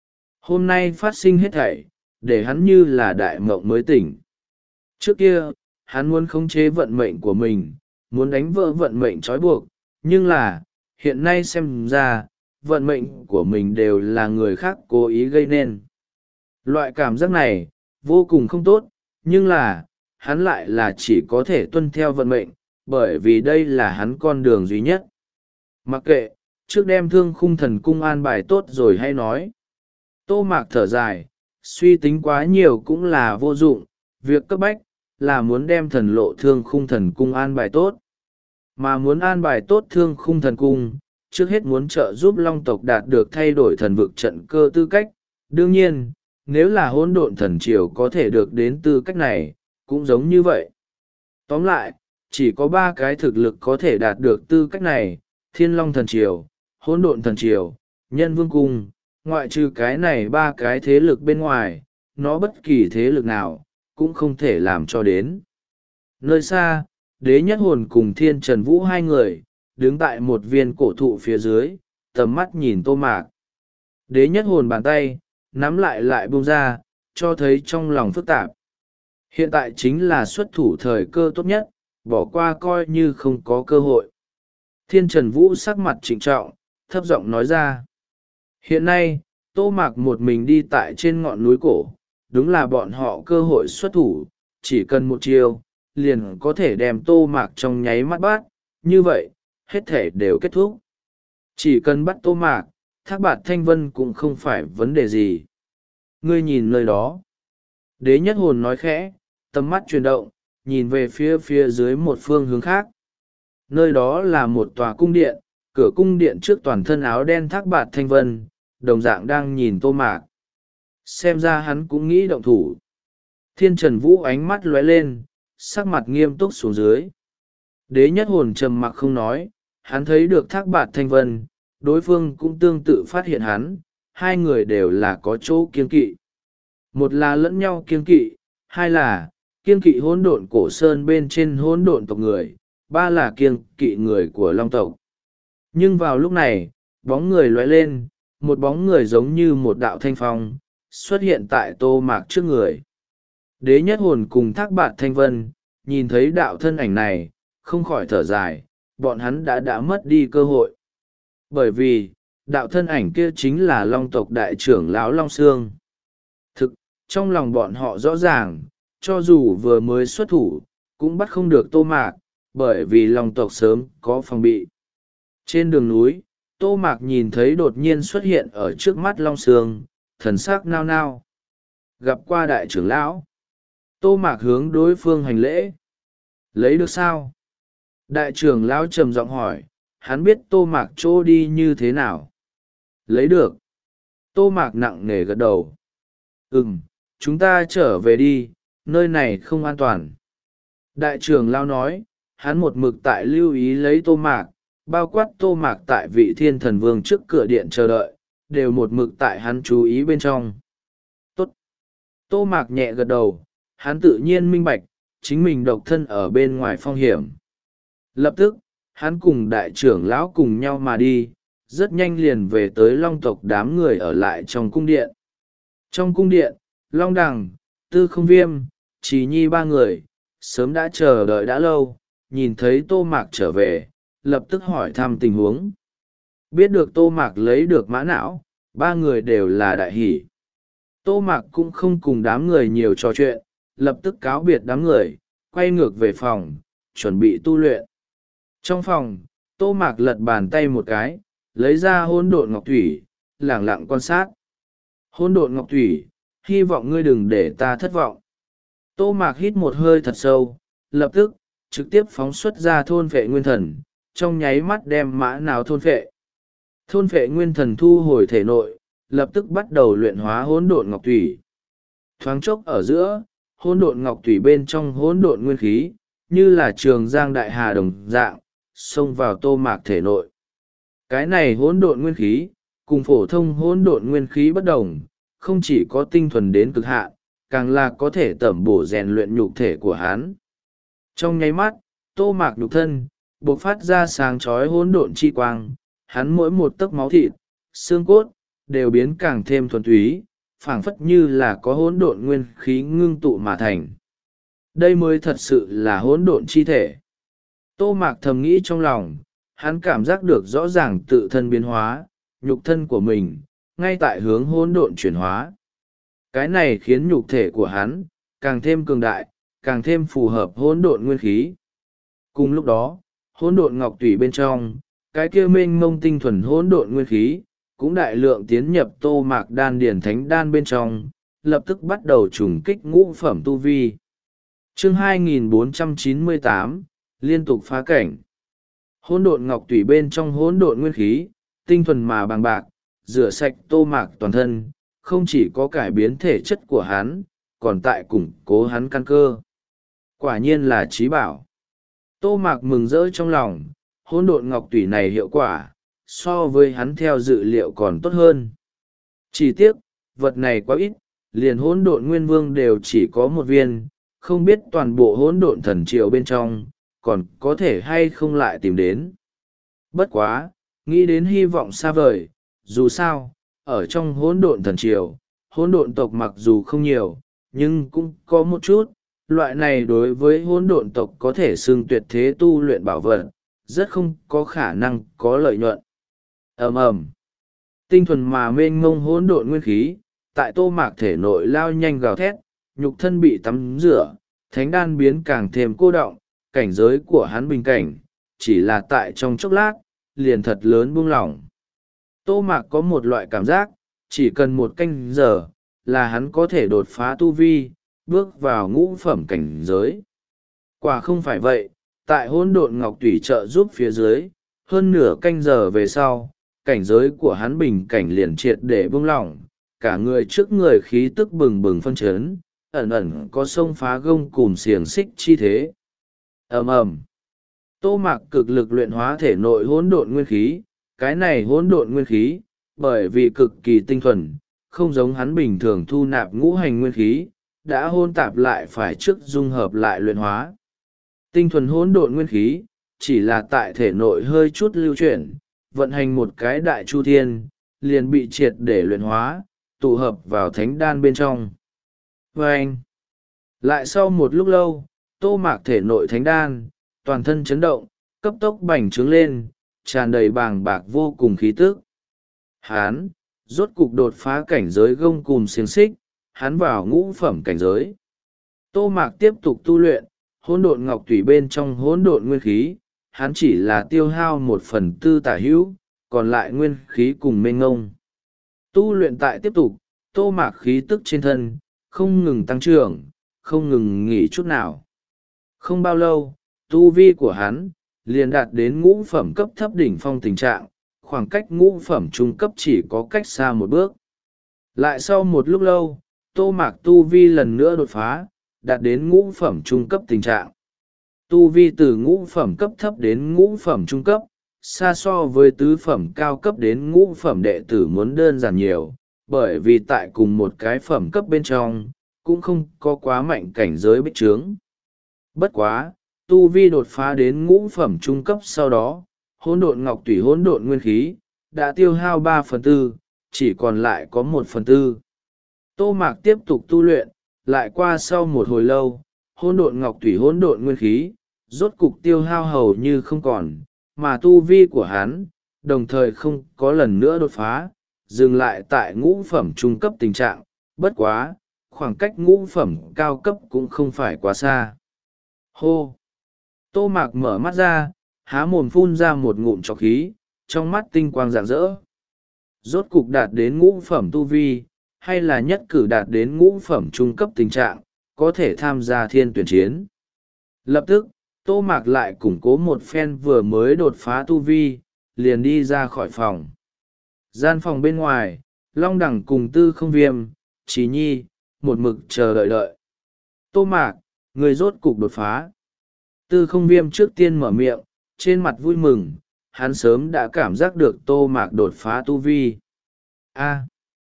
Hôm nay phát sinh hết thảy, để hắn như là đại mộng mới tỉnh. Trước kia, hắn muốn khống chế vận mệnh của mình, muốn đánh vỡ vận mệnh trói buộc, nhưng là, hiện nay xem ra, vận mệnh của mình đều là người khác cố ý gây nên. Loại cảm giác này, vô cùng không tốt, nhưng là, hắn lại là chỉ có thể tuân theo vận mệnh, bởi vì đây là hắn con đường duy nhất. Mặc kệ, trước đem thương khung thần cung an bài tốt rồi hay nói. Tô Mạc thở dài, suy tính quá nhiều cũng là vô dụng, việc cấp bách, là muốn đem thần lộ thương khung thần cung an bài tốt. Mà muốn an bài tốt thương khung thần cung, trước hết muốn trợ giúp long tộc đạt được thay đổi thần vực trận cơ tư cách. Đương nhiên, nếu là hỗn độn thần triều có thể được đến tư cách này, cũng giống như vậy. Tóm lại, chỉ có ba cái thực lực có thể đạt được tư cách này: Thiên Long thần triều, hỗn độn thần triều, Nhân Vương cung. Ngoại trừ cái này ba cái thế lực bên ngoài, nó bất kỳ thế lực nào cũng không thể làm cho đến. Nơi xa, Đế Nhất Hồn cùng Thiên Trần Vũ hai người đứng tại một viên cổ thụ phía dưới, tầm mắt nhìn Tô Mạc. Đế Nhất Hồn bàn tay nắm lại lại buông ra, cho thấy trong lòng phức tạp. Hiện tại chính là xuất thủ thời cơ tốt nhất, bỏ qua coi như không có cơ hội. Thiên Trần Vũ sắc mặt trịnh trọng, thấp giọng nói ra. Hiện nay, Tô Mạc một mình đi tại trên ngọn núi cổ, đúng là bọn họ cơ hội xuất thủ, chỉ cần một chiều, liền có thể đem Tô Mạc trong nháy mắt bắt, như vậy, hết thể đều kết thúc. Chỉ cần bắt Tô Mạc, Thác Bạt Thanh Vân cũng không phải vấn đề gì. Ngươi nhìn nơi đó. Đế Nhất Hồn nói khẽ, tầm mắt chuyển động, nhìn về phía phía dưới một phương hướng khác. Nơi đó là một tòa cung điện, cửa cung điện trước toàn thân áo đen Thác Bạt Thanh Vân, đồng dạng đang nhìn Tô Mạc. Xem ra hắn cũng nghĩ động thủ. Thiên Trần Vũ ánh mắt lóe lên, sắc mặt nghiêm túc xuống dưới. Đế Nhất Hồn trầm mặc không nói, hắn thấy được Thác Bạt Thanh Vân, đối phương cũng tương tự phát hiện hắn, hai người đều là có chỗ kiêng kỵ. Một là lẫn nhau kiêng kỵ, hai là kiêng kỵ hỗn độn cổ sơn bên trên hỗn độn tộc người, ba là kiêng kỵ người của Long tộc. Nhưng vào lúc này, bóng người lóe lên, một bóng người giống như một đạo thanh phong, xuất hiện tại Tô Mạc trước người. Đế Nhất Hồn cùng Thác Bạt Thanh Vân, nhìn thấy đạo thân ảnh này, không khỏi thở dài, bọn hắn đã đã mất đi cơ hội. Bởi vì, đạo thân ảnh kia chính là Long tộc đại trưởng lão Long Xương. Thực, trong lòng bọn họ rõ ràng, cho dù vừa mới xuất thủ, cũng bắt không được Tô Mạc, bởi vì Long tộc sớm có phòng bị. Trên đường núi, Tô Mạc nhìn thấy đột nhiên xuất hiện ở trước mắt Long Xương, thần sắc nao nao. Gặp qua đại trưởng lão, Tô Mạc hướng đối phương hành lễ. Lấy được sao? Đại trưởng lão trầm giọng hỏi, hắn biết Tô Mạc chỗ đi như thế nào. Lấy được. Tô Mạc nặng nề gật đầu. Ừm, chúng ta trở về đi, nơi này không an toàn. Đại trưởng lão nói, hắn một mực tại lưu ý lấy Tô Mạc, bao quát Tô Mạc tại vị Thiên Thần Vương trước cửa điện chờ đợi, đều một mực tại hắn chú ý bên trong. Tốt. Tô Mạc nhẹ gật đầu, hắn tự nhiên minh bạch, chính mình độc thân ở bên ngoài phong hiểm. Lập tức, hắn cùng đại trưởng lão cùng nhau mà đi, rất nhanh liền về tới Long tộc đám người ở lại trong cung điện. Trong cung điện, Long Đằng, Tư Không Viêm, Trì Nhi ba người, sớm đã chờ đợi đã lâu, nhìn thấy Tô Mạc trở về, lập tức hỏi thăm tình huống. Biết được Tô Mạc lấy được mã não, ba người đều là đại hỷ. Tô Mạc cũng không cùng đám người nhiều trò chuyện, lập tức cáo biệt đám người, quay ngược về phòng, chuẩn bị tu luyện. Trong phòng, Tô Mạc lật bàn tay một cái, lấy ra hỗn độn ngọc thủy, lẳng lặng quan sát. Hỗn độn ngọc thủy, hy vọng ngươi đừng để ta thất vọng. Tô Mạc hít một hơi thật sâu, lập tức, trực tiếp phóng xuất ra thôn vệ nguyên thần, trong nháy mắt đem mã nào thôn vệ. Thôn vệ nguyên thần thu hồi thể nội, lập tức bắt đầu luyện hóa hỗn độn ngọc thủy. Thoáng chốc ở giữa, hỗn độn ngọc thủy bên trong hỗn độn nguyên khí, như là trường giang đại hà đồng dạng, xông vào Tô Mạc thể nội. Cái này hỗn độn nguyên khí, cùng phổ thông hỗn độn nguyên khí bất đồng, không chỉ có tinh thuần đến cực hạn, càng là có thể tẩm bổ rèn luyện nhục thể của hắn. Trong nháy mắt, Tô Mạc nhục thân, bộc phát ra sáng chói hỗn độn chi quang, hắn mỗi một tấc máu thịt, xương cốt, đều biến càng thêm thuần túy, phảng phất như là có hỗn độn nguyên khí ngưng tụ mà thành. Đây mới thật sự là hỗn độn chi thể. Tô Mạc thầm nghĩ trong lòng, hắn cảm giác được rõ ràng tự thân biến hóa, nhục thân của mình, ngay tại hướng hỗn độn chuyển hóa. Cái này khiến nhục thể của hắn, càng thêm cường đại, càng thêm phù hợp hỗn độn nguyên khí. Cùng lúc đó, hỗn độn ngọc tủy bên trong, cái kia mênh mông tinh thuần hỗn độn nguyên khí, cũng đại lượng tiến nhập Tô Mạc đan điển thánh đan bên trong, lập tức bắt đầu trùng kích ngũ phẩm tu vi. Chương hai nghìn bốn trăm chín mươi tám, liên tục phá cảnh. hỗn độn ngọc tủy bên trong hỗn độn nguyên khí, tinh thuần mà bằng bạc, rửa sạch Tô Mạc toàn thân, không chỉ có cải biến thể chất của hắn, còn tại củng cố hắn căn cơ. Quả nhiên là trí bảo. Tô Mạc mừng rỡ trong lòng, hỗn độn ngọc tủy này hiệu quả, so với hắn theo dự liệu còn tốt hơn. Chỉ tiếc, vật này quá ít, liền hỗn độn nguyên vương đều chỉ có một viên, không biết toàn bộ hỗn độn thần triều bên trong, còn có thể hay không lại tìm đến. Bất quá, nghĩ đến hy vọng xa vời, dù sao, ở trong hỗn độn thần triều, hỗn độn tộc mặc dù không nhiều, nhưng cũng có một chút, loại này đối với hỗn độn tộc có thể xưng tuyệt thế tu luyện bảo vật, rất không có khả năng có lợi nhuận. Ầm ầm, tinh thuần mà mênh mông hỗn độn nguyên khí, tại Tô Mạc thể nội lao nhanh gào thét, nhục thân bị tắm rửa, thánh đan biến càng thêm cô đọng, cảnh giới của hắn bình cảnh, chỉ là tại trong chốc lát, liền thật lớn buông lỏng. Tô Mạc có một loại cảm giác, chỉ cần một canh giờ, là hắn có thể đột phá tu vi, bước vào ngũ phẩm cảnh giới. Quả không phải vậy, tại hỗn độn ngọc tủy trợ giúp phía dưới, hơn nửa canh giờ về sau, cảnh giới của hắn bình cảnh liền triệt để buông lỏng, cả người trước người khí tức bừng bừng phân chấn, ẩn ẩn có sông phá gông cùm xiềng xích chi thế. Ầm ầm, Tô Mạc cực lực luyện hóa thể nội hỗn độn nguyên khí, cái này hỗn độn nguyên khí, bởi vì cực kỳ tinh thuần, không giống hắn bình thường thu nạp ngũ hành nguyên khí, đã hôn tạp lại phải trước dung hợp lại luyện hóa. Tinh thuần hỗn độn nguyên khí, chỉ là tại thể nội hơi chút lưu chuyển, vận hành một cái đại chu thiên, liền bị triệt để luyện hóa, tụ hợp vào thánh đan bên trong. Và anh, lại sau một lúc lâu, Tô Mạc thể nội thánh đan, toàn thân chấn động, cấp tốc bành trướng lên, tràn đầy bàng bạc vô cùng khí tức. Hán, rốt cục đột phá cảnh giới gông cùm xiềng xích, hắn vào ngũ phẩm cảnh giới. Tô Mạc tiếp tục tu luyện, hỗn độn ngọc tủy bên trong hỗn độn nguyên khí, hắn chỉ là tiêu hao một phần tư tả hữu, còn lại nguyên khí cùng mênh ngông. Tu luyện tại tiếp tục, Tô Mạc khí tức trên thân, không ngừng tăng trưởng, không ngừng nghỉ chút nào. Không bao lâu, tu vi của hắn, liền đạt đến ngũ phẩm cấp thấp đỉnh phong tình trạng, khoảng cách ngũ phẩm trung cấp chỉ có cách xa một bước. Lại sau một lúc lâu, Tô Mạc tu vi lần nữa đột phá, đạt đến ngũ phẩm trung cấp tình trạng. Tu vi từ ngũ phẩm cấp thấp đến ngũ phẩm trung cấp, xa so với tứ phẩm cao cấp đến ngũ phẩm đệ tử muốn đơn giản nhiều, bởi vì tại cùng một cái phẩm cấp bên trong, cũng không có quá mạnh cảnh giới bích trướng. Bất quá, tu vi đột phá đến ngũ phẩm trung cấp sau đó, hỗn độn ngọc tủy hỗn độn nguyên khí, đã tiêu hao ba phần tư, chỉ còn lại có một phần tư. Tô Mạc tiếp tục tu luyện, lại qua sau một hồi lâu, hỗn độn ngọc tủy hỗn độn nguyên khí, rốt cục tiêu hao hầu như không còn, mà tu vi của hắn, đồng thời không có lần nữa đột phá, dừng lại tại ngũ phẩm trung cấp tình trạng, bất quá, khoảng cách ngũ phẩm cao cấp cũng không phải quá xa. Hô! Tô Mạc mở mắt ra, há mồm phun ra một ngụm trọc khí, trong mắt tinh quang rạng rỡ. Rốt cục đạt đến ngũ phẩm tu vi, hay là nhất cử đạt đến ngũ phẩm trung cấp tình trạng, có thể tham gia thiên tuyển chiến. Lập tức, Tô Mạc lại củng cố một phen vừa mới đột phá tu vi, liền đi ra khỏi phòng. Gian phòng bên ngoài, Long Đẳng cùng Tư Không Viêm, Trí Nhi, một mực chờ đợi đợi. Tô Mạc, người rốt cục đột phá. Tư Không Viêm trước tiên mở miệng, trên mặt vui mừng, hắn sớm đã cảm giác được Tô Mạc đột phá tu vi. A,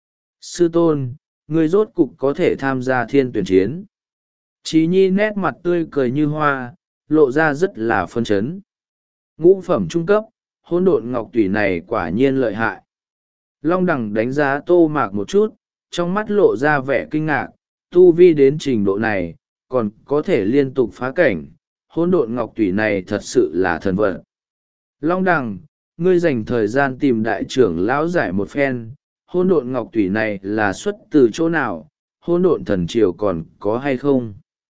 sư tôn, người rốt cục có thể tham gia thiên tuyển chiến. Trí Nhi nét mặt tươi cười như hoa, lộ ra rất là phân chấn. Ngũ phẩm trung cấp, hỗn độn ngọc tủy này quả nhiên lợi hại. Long Đẳng đánh giá Tô Mạc một chút, trong mắt lộ ra vẻ kinh ngạc, tu vi đến trình độ này, còn có thể liên tục phá cảnh, hỗn độn ngọc tủy này thật sự là thần vật. Long Đẳng, ngươi dành thời gian tìm đại trưởng lão giải một phen, hỗn độn ngọc tủy này là xuất từ chỗ nào, hỗn độn thần triều còn có hay không?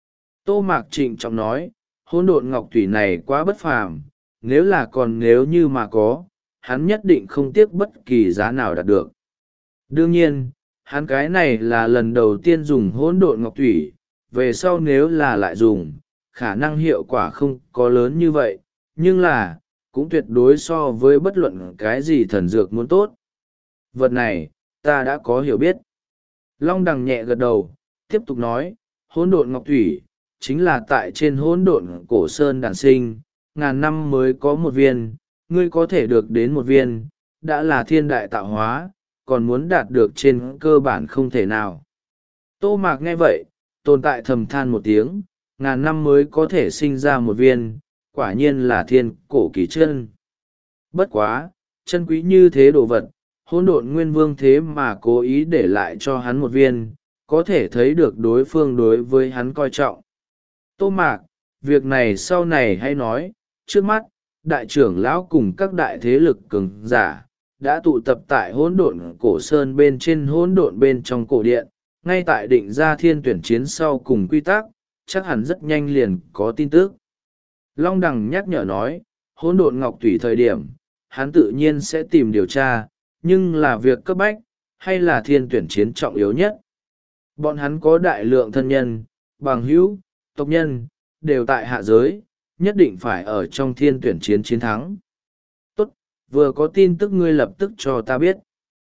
Tô Mạc trịnh trọng nói, hỗn độn ngọc tủy này quá bất phàm, nếu là còn nếu như mà có, hắn nhất định không tiếc bất kỳ giá nào đạt được. Đương nhiên, hắn cái này là lần đầu tiên dùng hỗn độn ngọc tủy, về sau nếu là lại dùng, khả năng hiệu quả không có lớn như vậy, nhưng là, cũng tuyệt đối so với bất luận cái gì thần dược muốn tốt. Vật này, ta đã có hiểu biết. Long đằng nhẹ gật đầu, tiếp tục nói, hỗn độn ngọc thủy, chính là tại trên hỗn độn cổ sơn đản sinh, ngàn năm mới có một viên, ngươi có thể được đến một viên, đã là thiên đại tạo hóa, còn muốn đạt được trên cơ bản không thể nào. Tô Mạc nghe vậy, tồn tại thầm than một tiếng, ngàn năm mới có thể sinh ra một viên, quả nhiên là thiên cổ kỳ chân. Bất quá, chân quý như thế đồ vật, hỗn độn nguyên vương thế mà cố ý để lại cho hắn một viên, có thể thấy được đối phương đối với hắn coi trọng. Tô Mạc, việc này sau này hay nói, trước mắt, đại trưởng lão cùng các đại thế lực cường giả, đã tụ tập tại hỗn độn cổ sơn bên trên hỗn độn bên trong cổ điện, ngay tại định ra thiên tuyển chiến sau cùng quy tắc, chắc hẳn rất nhanh liền có tin tức. Long Đằng nhắc nhở nói, hỗn độn ngọc tùy thời điểm, hắn tự nhiên sẽ tìm điều tra, nhưng là việc cấp bách, hay là thiên tuyển chiến trọng yếu nhất. Bọn hắn có đại lượng thân nhân, bằng hữu, tộc nhân, đều tại hạ giới, nhất định phải ở trong thiên tuyển chiến chiến thắng. Tốt, vừa có tin tức ngươi lập tức cho ta biết.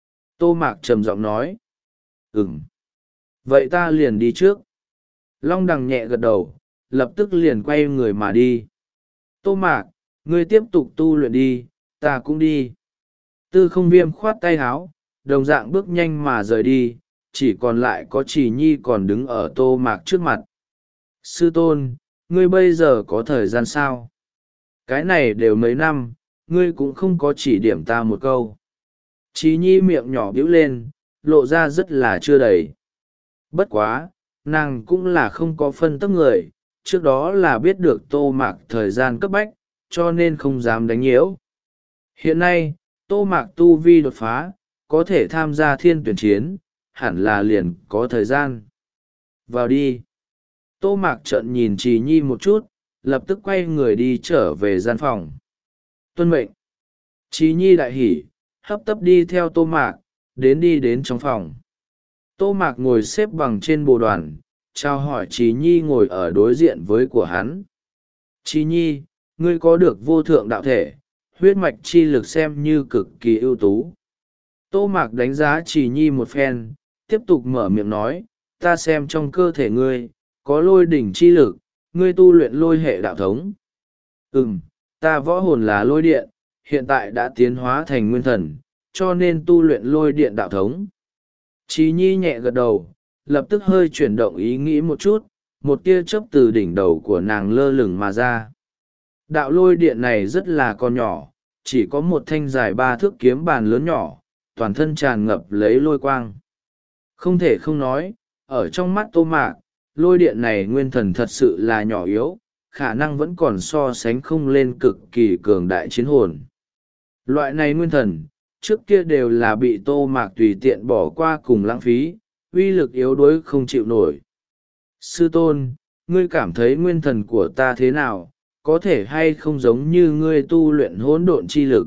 Tô Mạc trầm giọng nói. Ừm. Vậy ta liền đi trước. Long Đằng nhẹ gật đầu, lập tức liền quay người mà đi. Tô Mạc, ngươi tiếp tục tu luyện đi, ta cũng đi. Tư Không Viêm khoát tay háo, đồng dạng bước nhanh mà rời đi, chỉ còn lại có Chỉ Nhi còn đứng ở Tô Mạc trước mặt. Sư tôn, ngươi bây giờ có thời gian sao? Cái này đều mấy năm, ngươi cũng không có chỉ điểm ta một câu. Chỉ Nhi miệng nhỏ bĩu lên, lộ ra rất là chưa đầy. Bất quá, nàng cũng là không có phân tấp người, trước đó là biết được Tô Mạc thời gian cấp bách, cho nên không dám đánh nhiễu. Hiện nay, Tô Mạc tu vi đột phá, có thể tham gia thiên tuyển chiến, hẳn là liền có thời gian. Vào đi. Tô Mạc trợn nhìn Trì Nhi một chút, lập tức quay người đi trở về gian phòng. Tuân mệnh. Trì Nhi đại hỉ, hấp tấp đi theo Tô Mạc, đến đi đến trong phòng. Tô Mạc ngồi xếp bằng trên bồ đoàn, chào hỏi Trì Nhi ngồi ở đối diện với của hắn. Trì Nhi, ngươi có được vô thượng đạo thể, huyết mạch chi lực xem như cực kỳ ưu tú. Tô Mạc đánh giá Trì Nhi một phen, tiếp tục mở miệng nói, ta xem trong cơ thể ngươi, có lôi đỉnh chi lực, ngươi tu luyện lôi hệ đạo thống. Ừm, ta võ hồn là lôi điện, hiện tại đã tiến hóa thành nguyên thần, cho nên tu luyện lôi điện đạo thống. Trì Nhi nhẹ gật đầu, lập tức hơi chuyển động ý nghĩ một chút, một tia chớp từ đỉnh đầu của nàng lơ lửng mà ra. Đạo lôi điện này rất là con nhỏ, chỉ có một thanh dài ba thước kiếm bàn lớn nhỏ, toàn thân tràn ngập lấy lôi quang. Không thể không nói, ở trong mắt Tô Mạc, lôi điện này nguyên thần thật sự là nhỏ yếu, khả năng vẫn còn so sánh không lên cực kỳ cường đại chiến hồn. Loại này nguyên thần, trước kia đều là bị Tô Mạc tùy tiện bỏ qua cùng lãng phí, uy lực yếu đuối không chịu nổi. Sư tôn, ngươi cảm thấy nguyên thần của ta thế nào, có thể hay không giống như ngươi tu luyện hỗn độn chi lực?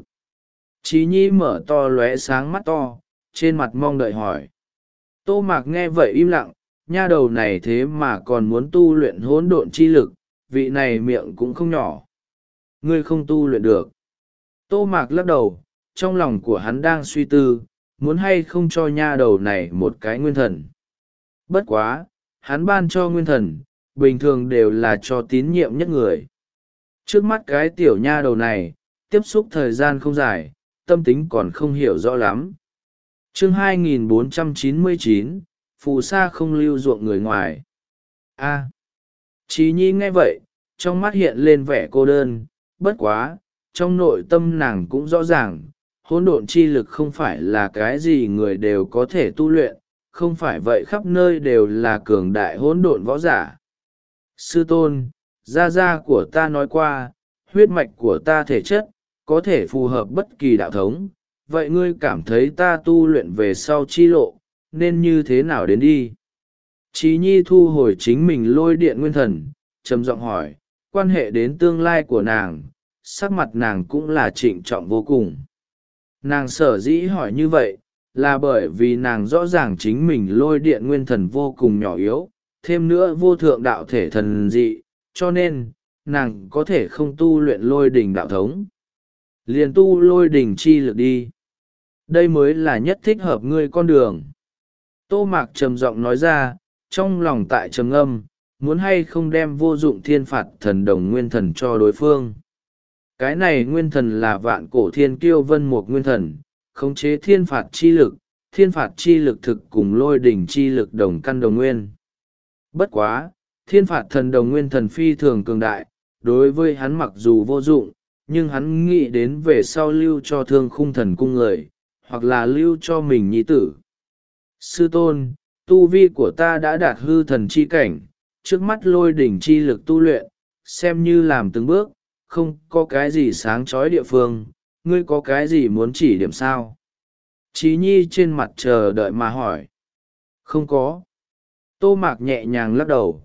Chí Nhi mở to lóe sáng mắt to, trên mặt mong đợi hỏi. Tô Mạc nghe vậy im lặng, nha đầu này thế mà còn muốn tu luyện hỗn độn chi lực, vị này miệng cũng không nhỏ. Ngươi không tu luyện được. Tô Mạc lắc đầu, trong lòng của hắn đang suy tư, muốn hay không cho nha đầu này một cái nguyên thần. Bất quá, hắn ban cho nguyên thần, bình thường đều là cho tín nhiệm nhất người. Trước mắt cái tiểu nha đầu này, tiếp xúc thời gian không dài, tâm tính còn không hiểu rõ lắm. Chương hai nghìn bốn trăm chín mươi chín, phù sa không lưu ruộng người ngoài. A. À. Chí Nhi nghe vậy, trong mắt hiện lên vẻ cô đơn, bất quá, trong nội tâm nàng cũng rõ ràng, hỗn độn chi lực không phải là cái gì người đều có thể tu luyện, không phải vậy khắp nơi đều là cường đại hỗn độn võ giả. Sư tôn, gia gia của ta nói qua, huyết mạch của ta thể chất, có thể phù hợp bất kỳ đạo thống, vậy ngươi cảm thấy ta tu luyện về sau chi lộ, nên như thế nào đến đi? Chí Nhi thu hồi chính mình lôi điện nguyên thần, trầm giọng hỏi, quan hệ đến tương lai của nàng, sắc mặt nàng cũng là trịnh trọng vô cùng. Nàng sở dĩ hỏi như vậy, là bởi vì nàng rõ ràng chính mình lôi điện nguyên thần vô cùng nhỏ yếu, thêm nữa vô thượng đạo thể thần dị, cho nên, nàng có thể không tu luyện lôi đỉnh đạo thống. liền tu lôi đỉnh chi lực đi. Đây mới là nhất thích hợp ngươi con đường. Tô Mạc trầm giọng nói ra, trong lòng tại trầm ngâm, muốn hay không đem vô dụng thiên phạt thần đồng nguyên thần cho đối phương. Cái này nguyên thần là vạn cổ thiên kiêu vân mục nguyên thần, khống chế thiên phạt chi lực, thiên phạt chi lực thực cùng lôi đỉnh chi lực đồng căn đồng nguyên. Bất quá, thiên phạt thần đồng nguyên thần phi thường cường đại, đối với hắn mặc dù vô dụng, nhưng hắn nghĩ đến về sau lưu cho thương khung thần cung người, hoặc là lưu cho mình nhi tử. Sư tôn, tu vi của ta đã đạt hư thần chi cảnh, trước mắt lôi đỉnh chi lực tu luyện, xem như làm từng bước, không có cái gì sáng chói địa phương, ngươi có cái gì muốn chỉ điểm sao? Chí Nhi trên mặt chờ đợi mà hỏi. Không có. Tô Mạc nhẹ nhàng lắc đầu.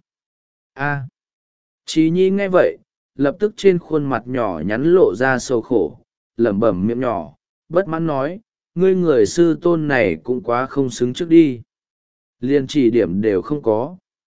a à. Chí Nhi nghe vậy, lập tức trên khuôn mặt nhỏ nhắn lộ ra sầu khổ, lẩm bẩm miệng nhỏ, bất mãn nói, ngươi người sư tôn này cũng quá không xứng trước đi. Liên chỉ điểm đều không có.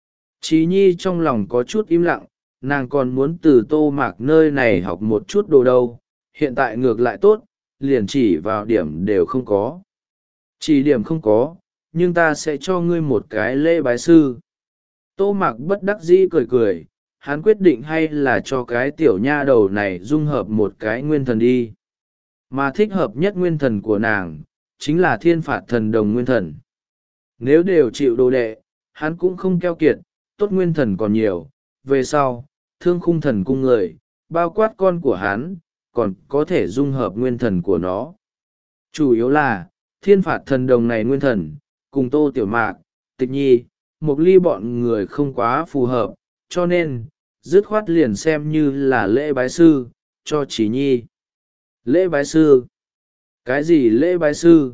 Chí Nhi trong lòng có chút im lặng, nàng còn muốn từ Tô Mạc nơi này học một chút đồ đâu, hiện tại ngược lại tốt, liền chỉ vào điểm đều không có. Chỉ điểm không có, nhưng ta sẽ cho ngươi một cái lễ bái sư. Tô Mạc bất đắc dĩ cười cười, hắn quyết định hay là cho cái tiểu nha đầu này dung hợp một cái nguyên thần đi. Mà thích hợp nhất nguyên thần của nàng, chính là thiên phạt thần đồng nguyên thần. Nếu đều chịu đồ đệ, hắn cũng không keo kiệt, tốt nguyên thần còn nhiều, về sau, thương khung thần cung người, bao quát con của hắn, còn có thể dung hợp nguyên thần của nó. Chủ yếu là, thiên phạt thần đồng này nguyên thần, cùng Tô Tiểu Mạc, Tịch Nhi, Mộc Ly bọn người không quá phù hợp, cho nên, dứt khoát liền xem như là lễ bái sư, cho Chí Nhi. Lễ bái sư? Cái gì lễ bái sư?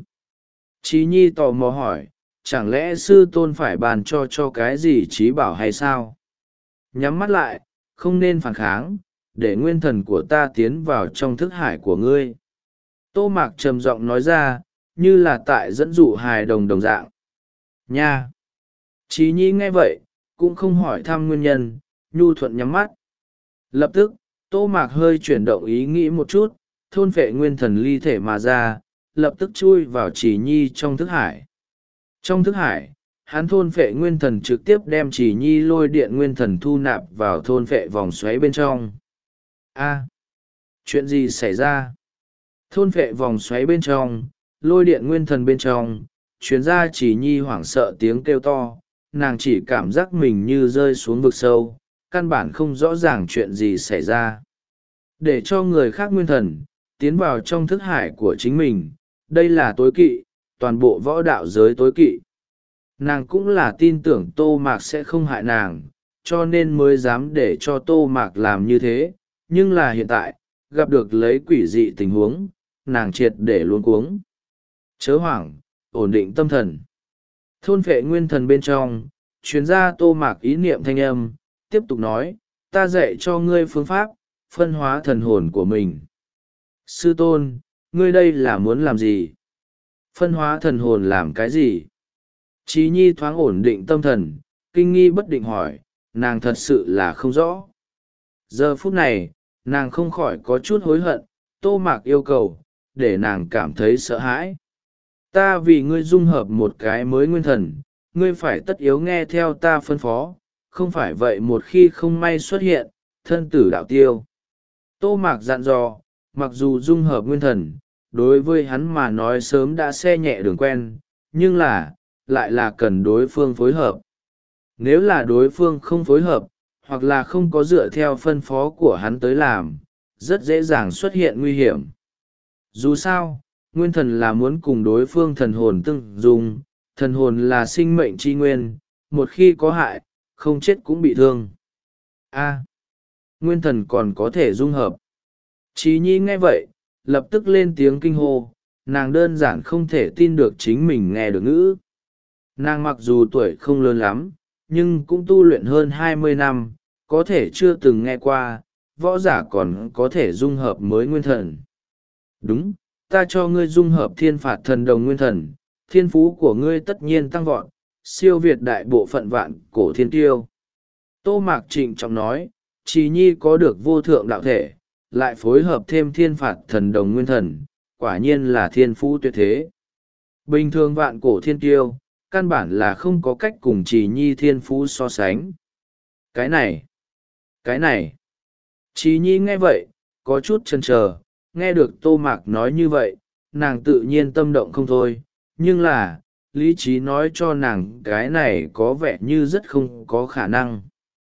Chí Nhi tò mò hỏi, chẳng lẽ sư tôn phải bàn cho cho cái gì trí bảo hay sao? Nhắm mắt lại, không nên phản kháng, để nguyên thần của ta tiến vào trong thức hải của ngươi. Tô Mạc trầm giọng nói ra, như là tại dẫn dụ hài đồng đồng dạng. Nha! Chí Nhi nghe vậy, cũng không hỏi thăm nguyên nhân, nhu thuận nhắm mắt. Lập tức, Tô Mạc hơi chuyển động ý nghĩ một chút, thôn phệ nguyên thần ly thể mà ra, lập tức chui vào Chí Nhi trong thức hải. Trong thức hải, hắn thôn phệ nguyên thần trực tiếp đem Chí Nhi lôi điện nguyên thần thu nạp vào thôn phệ vòng xoáy bên trong. A, chuyện gì xảy ra? Thôn phệ vòng xoáy bên trong, lôi điện nguyên thần bên trong, chuyến ra Chí Nhi hoảng sợ tiếng kêu to, nàng chỉ cảm giác mình như rơi xuống vực sâu, căn bản không rõ ràng chuyện gì xảy ra. Để cho người khác nguyên thần, tiến vào trong thức hải của chính mình, đây là tối kỵ, toàn bộ võ đạo giới tối kỵ. Nàng cũng là tin tưởng Tô Mạc sẽ không hại nàng, cho nên mới dám để cho Tô Mạc làm như thế, nhưng là hiện tại, gặp được lấy quỷ dị tình huống, nàng triệt để luống cuống. Chớ hoảng, ổn định tâm thần. Thôn phệ nguyên thần bên trong, chuyên gia Tô Mạc ý niệm thanh âm, tiếp tục nói, ta dạy cho ngươi phương pháp, phân hóa thần hồn của mình. Sư tôn, ngươi đây là muốn làm gì? Phân hóa thần hồn làm cái gì? Chí Nhi thoáng ổn định tâm thần, kinh nghi bất định hỏi, nàng thật sự là không rõ. Giờ phút này, nàng không khỏi có chút hối hận, Tô Mạc yêu cầu, để nàng cảm thấy sợ hãi. Ta vì ngươi dung hợp một cái mới nguyên thần, ngươi phải tất yếu nghe theo ta phân phó, không phải vậy một khi không may xuất hiện, thân tử đạo tiêu. Tô Mạc dặn dò, mặc dù dung hợp nguyên thần, đối với hắn mà nói sớm đã xe nhẹ đường quen, nhưng là, lại là cần đối phương phối hợp. Nếu là đối phương không phối hợp, hoặc là không có dựa theo phân phó của hắn tới làm, rất dễ dàng xuất hiện nguy hiểm. Dù sao, nguyên thần là muốn cùng đối phương thần hồn tương dung, thần hồn là sinh mệnh chi nguyên, một khi có hại, không chết cũng bị thương. A, nguyên thần còn có thể dung hợp. Chí Nhi nghe vậy, lập tức lên tiếng kinh hô, nàng đơn giản không thể tin được chính mình nghe được ngữ. Nàng mặc dù tuổi không lớn lắm, nhưng cũng tu luyện hơn hai mươi năm, có thể chưa từng nghe qua, võ giả còn có thể dung hợp mới nguyên thần. Đúng, ta cho ngươi dung hợp thiên phạt thần đồng nguyên thần, thiên phú của ngươi tất nhiên tăng vọt, siêu việt đại bộ phận vạn cổ thiên tiêu. Tô Mạc trịnh trọng nói, Chí Nhi có được vô thượng đạo thể, lại phối hợp thêm thiên phạt thần đồng nguyên thần, quả nhiên là thiên phú tuyệt thế. Bình thường vạn cổ thiên kiêu, căn bản là không có cách cùng Trì Nhi thiên phú so sánh. Cái này, cái này. Trì Nhi nghe vậy, có chút chần chờ, nghe được Tô Mạc nói như vậy, nàng tự nhiên tâm động không thôi, nhưng là, lý trí nói cho nàng cái này có vẻ như rất không có khả năng.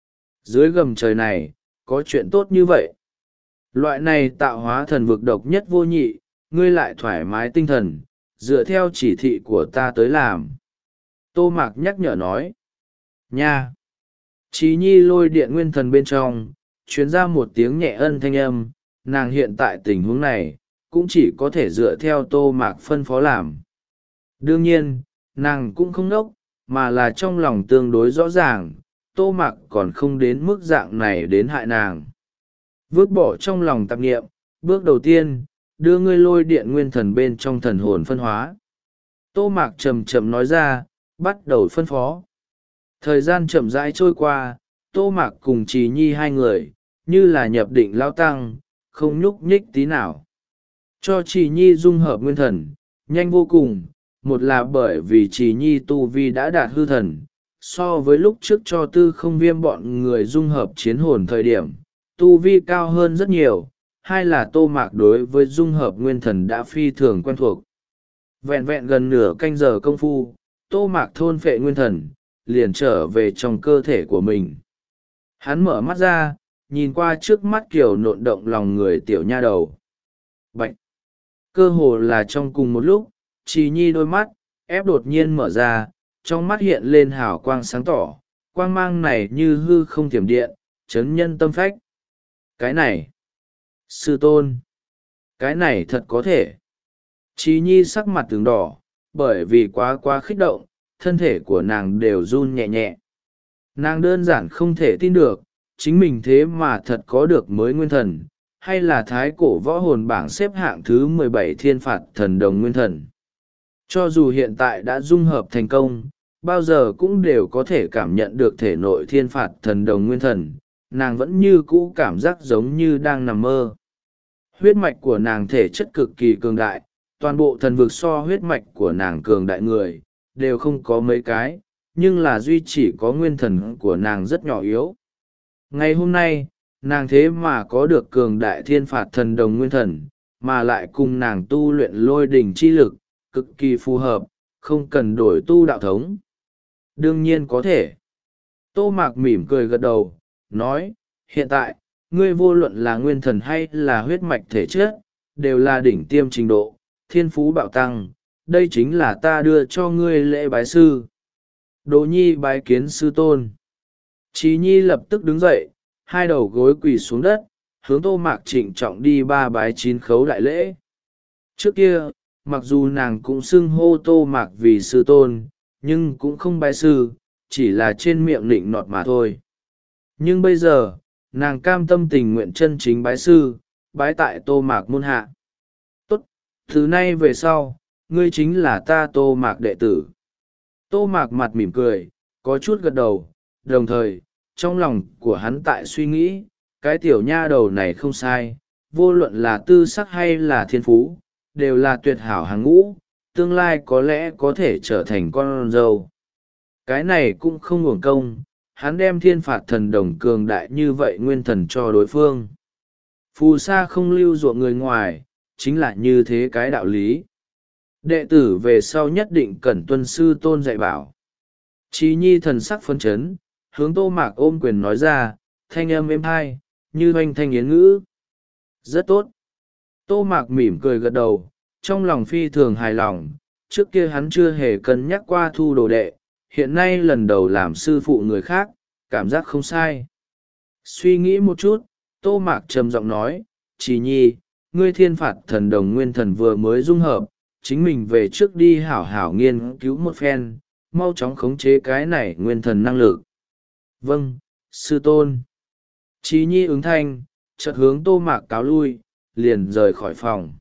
Dưới gầm trời này, có chuyện tốt như vậy. Loại này tạo hóa thần vực độc nhất vô nhị, ngươi lại thoải mái tinh thần, dựa theo chỉ thị của ta tới làm. Tô Mạc nhắc nhở nói. Nha! Chí Nhi lôi điện nguyên thần bên trong, chuyến ra một tiếng nhẹ ân thanh âm, nàng hiện tại tình huống này, cũng chỉ có thể dựa theo Tô Mạc phân phó làm. Đương nhiên, nàng cũng không nốc, mà là trong lòng tương đối rõ ràng, Tô Mạc còn không đến mức dạng này đến hại nàng. Vứt bỏ trong lòng tạp nghiệm, bước đầu tiên, đưa ngươi lôi điện nguyên thần bên trong thần hồn phân hóa. Tô Mạc chậm chậm nói ra, bắt đầu phân phó. Thời gian chậm rãi trôi qua, Tô Mạc cùng Trì Nhi hai người, như là nhập định lao tăng, không nhúc nhích tí nào. Cho Trì Nhi dung hợp nguyên thần, nhanh vô cùng, một là bởi vì Trì Nhi tu vi đã đạt hư thần, so với lúc trước cho Tư Không Viêm bọn người dung hợp chiến hồn thời điểm, tu vi cao hơn rất nhiều, hai là Tô Mạc đối với dung hợp nguyên thần đã phi thường quen thuộc. Vẹn vẹn gần nửa canh giờ công phu, Tô Mạc thôn phệ nguyên thần, liền trở về trong cơ thể của mình. Hắn mở mắt ra, nhìn qua trước mắt kiểu nộn động lòng người tiểu nha đầu. Bạch! Cơ hồ là trong cùng một lúc, Trì Nhi đôi mắt, ép đột nhiên mở ra, trong mắt hiện lên hào quang sáng tỏ, quang mang này như hư không thiểm điện, chấn nhân tâm phách. Cái này! Sư tôn! Cái này thật có thể! Trì Nhi sắc mặt tướng đỏ, bởi vì quá quá khích động, thân thể của nàng đều run nhẹ nhẹ. Nàng đơn giản không thể tin được, chính mình thế mà thật có được mới nguyên thần, hay là thái cổ võ hồn bảng xếp hạng thứ mười bảy thiên phạt thần đồng nguyên thần. Cho dù hiện tại đã dung hợp thành công, bao giờ cũng đều có thể cảm nhận được thể nội thiên phạt thần đồng nguyên thần, nàng vẫn như cũ cảm giác giống như đang nằm mơ. Huyết mạch của nàng thể chất cực kỳ cường đại, toàn bộ thần vực so huyết mạch của nàng cường đại người, đều không có mấy cái, nhưng là duy chỉ có nguyên thần của nàng rất nhỏ yếu. Ngày hôm nay, nàng thế mà có được cường đại thiên phạt thần đồng nguyên thần, mà lại cùng nàng tu luyện lôi đỉnh chi lực, cực kỳ phù hợp, không cần đổi tu đạo thống. Đương nhiên có thể. Tô Mạc mỉm cười gật đầu, nói, hiện tại, ngươi vô luận là nguyên thần hay là huyết mạch thể chất, đều là đỉnh tiêm trình độ, thiên phú bạo tăng, đây chính là ta đưa cho ngươi lễ bái sư. Đỗ Nhi bái kiến sư tôn. Chí Nhi lập tức đứng dậy, hai đầu gối quỳ xuống đất, hướng Tô Mạc trịnh trọng đi ba bái chín khấu đại lễ. Trước kia, mặc dù nàng cũng xưng hô Tô Mạc vì sư tôn, nhưng cũng không bái sư, chỉ là trên miệng nịnh nọt mà thôi. Nhưng bây giờ, nàng cam tâm tình nguyện chân chính bái sư, bái tại Tô Mạc môn hạ. Tốt, từ nay về sau, ngươi chính là ta Tô Mạc đệ tử. Tô Mạc mặt mỉm cười, có chút gật đầu, đồng thời, trong lòng của hắn tại suy nghĩ, cái tiểu nha đầu này không sai, vô luận là tư sắc hay là thiên phú, đều là tuyệt hảo hàng ngũ, tương lai có lẽ có thể trở thành con dâu. Cái này cũng không uổng công, hắn đem thiên phạt thần đồng cường đại như vậy nguyên thần cho đối phương. Phù sa không lưu ruộng người ngoài, chính là như thế cái đạo lý. Đệ tử về sau nhất định cần tuân sư tôn dạy bảo. Chí Nhi thần sắc phấn chấn, hướng Tô Mạc ôm quyền nói ra, thanh âm êm hai, như hoanh thanh yến ngữ. Rất tốt. Tô Mạc mỉm cười gật đầu, trong lòng phi thường hài lòng, trước kia hắn chưa hề cân nhắc qua thu đồ đệ, hiện nay lần đầu làm sư phụ người khác, cảm giác không sai. Suy nghĩ một chút, Tô Mạc trầm giọng nói, Chí Nhi, ngươi thiên phạt thần đồng nguyên thần vừa mới dung hợp, chính mình về trước đi hảo hảo nghiên cứu một phen, mau chóng khống chế cái này nguyên thần năng lực. Vâng, sư tôn. Chí Nhi ứng thanh, chợt hướng Tô Mạc cáo lui, liền rời khỏi phòng.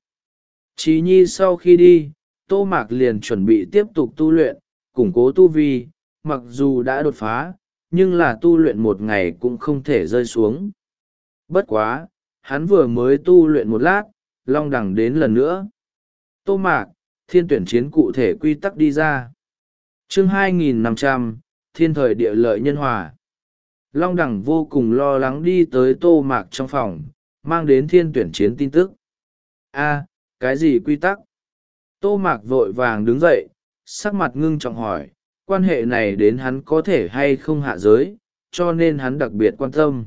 Chí Nhi sau khi đi, Tô Mạc liền chuẩn bị tiếp tục tu luyện, củng cố tu vi, mặc dù đã đột phá, nhưng là tu luyện một ngày cũng không thể rơi xuống. Bất quá, hắn vừa mới tu luyện một lát, Long Đằng đến lần nữa. Tô Mạc, thiên tuyển chiến cụ thể quy tắc đi ra. Chương hai nghìn năm trăm, thiên thời địa lợi nhân hòa. Long Đằng vô cùng lo lắng đi tới Tô Mạc trong phòng, mang đến thiên tuyển chiến tin tức. A, cái gì quy tắc? Tô Mạc vội vàng đứng dậy, sắc mặt ngưng trọng hỏi, quan hệ này đến hắn có thể hay không hạ giới, cho nên hắn đặc biệt quan tâm.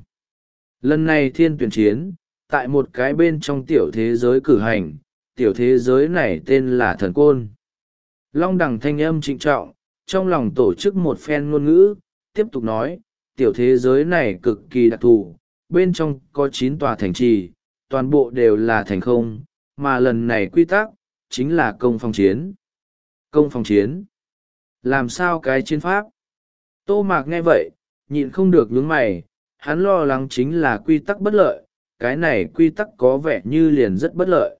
Lần này thiên tuyển chiến, tại một cái bên trong tiểu thế giới cử hành, tiểu thế giới này tên là Thần Côn. Long Đằng thanh âm trịnh trọng, trong lòng tổ chức một phen ngôn ngữ, tiếp tục nói, tiểu thế giới này cực kỳ đặc thù, bên trong có chín tòa thành trì, toàn bộ đều là thành không, mà lần này quy tắc, chính là công phòng chiến. Công phòng chiến? Làm sao cái chiến pháp? Tô Mạc nghe vậy, nhịn không được nhướng mày, hắn lo lắng chính là quy tắc bất lợi, cái này quy tắc có vẻ như liền rất bất lợi.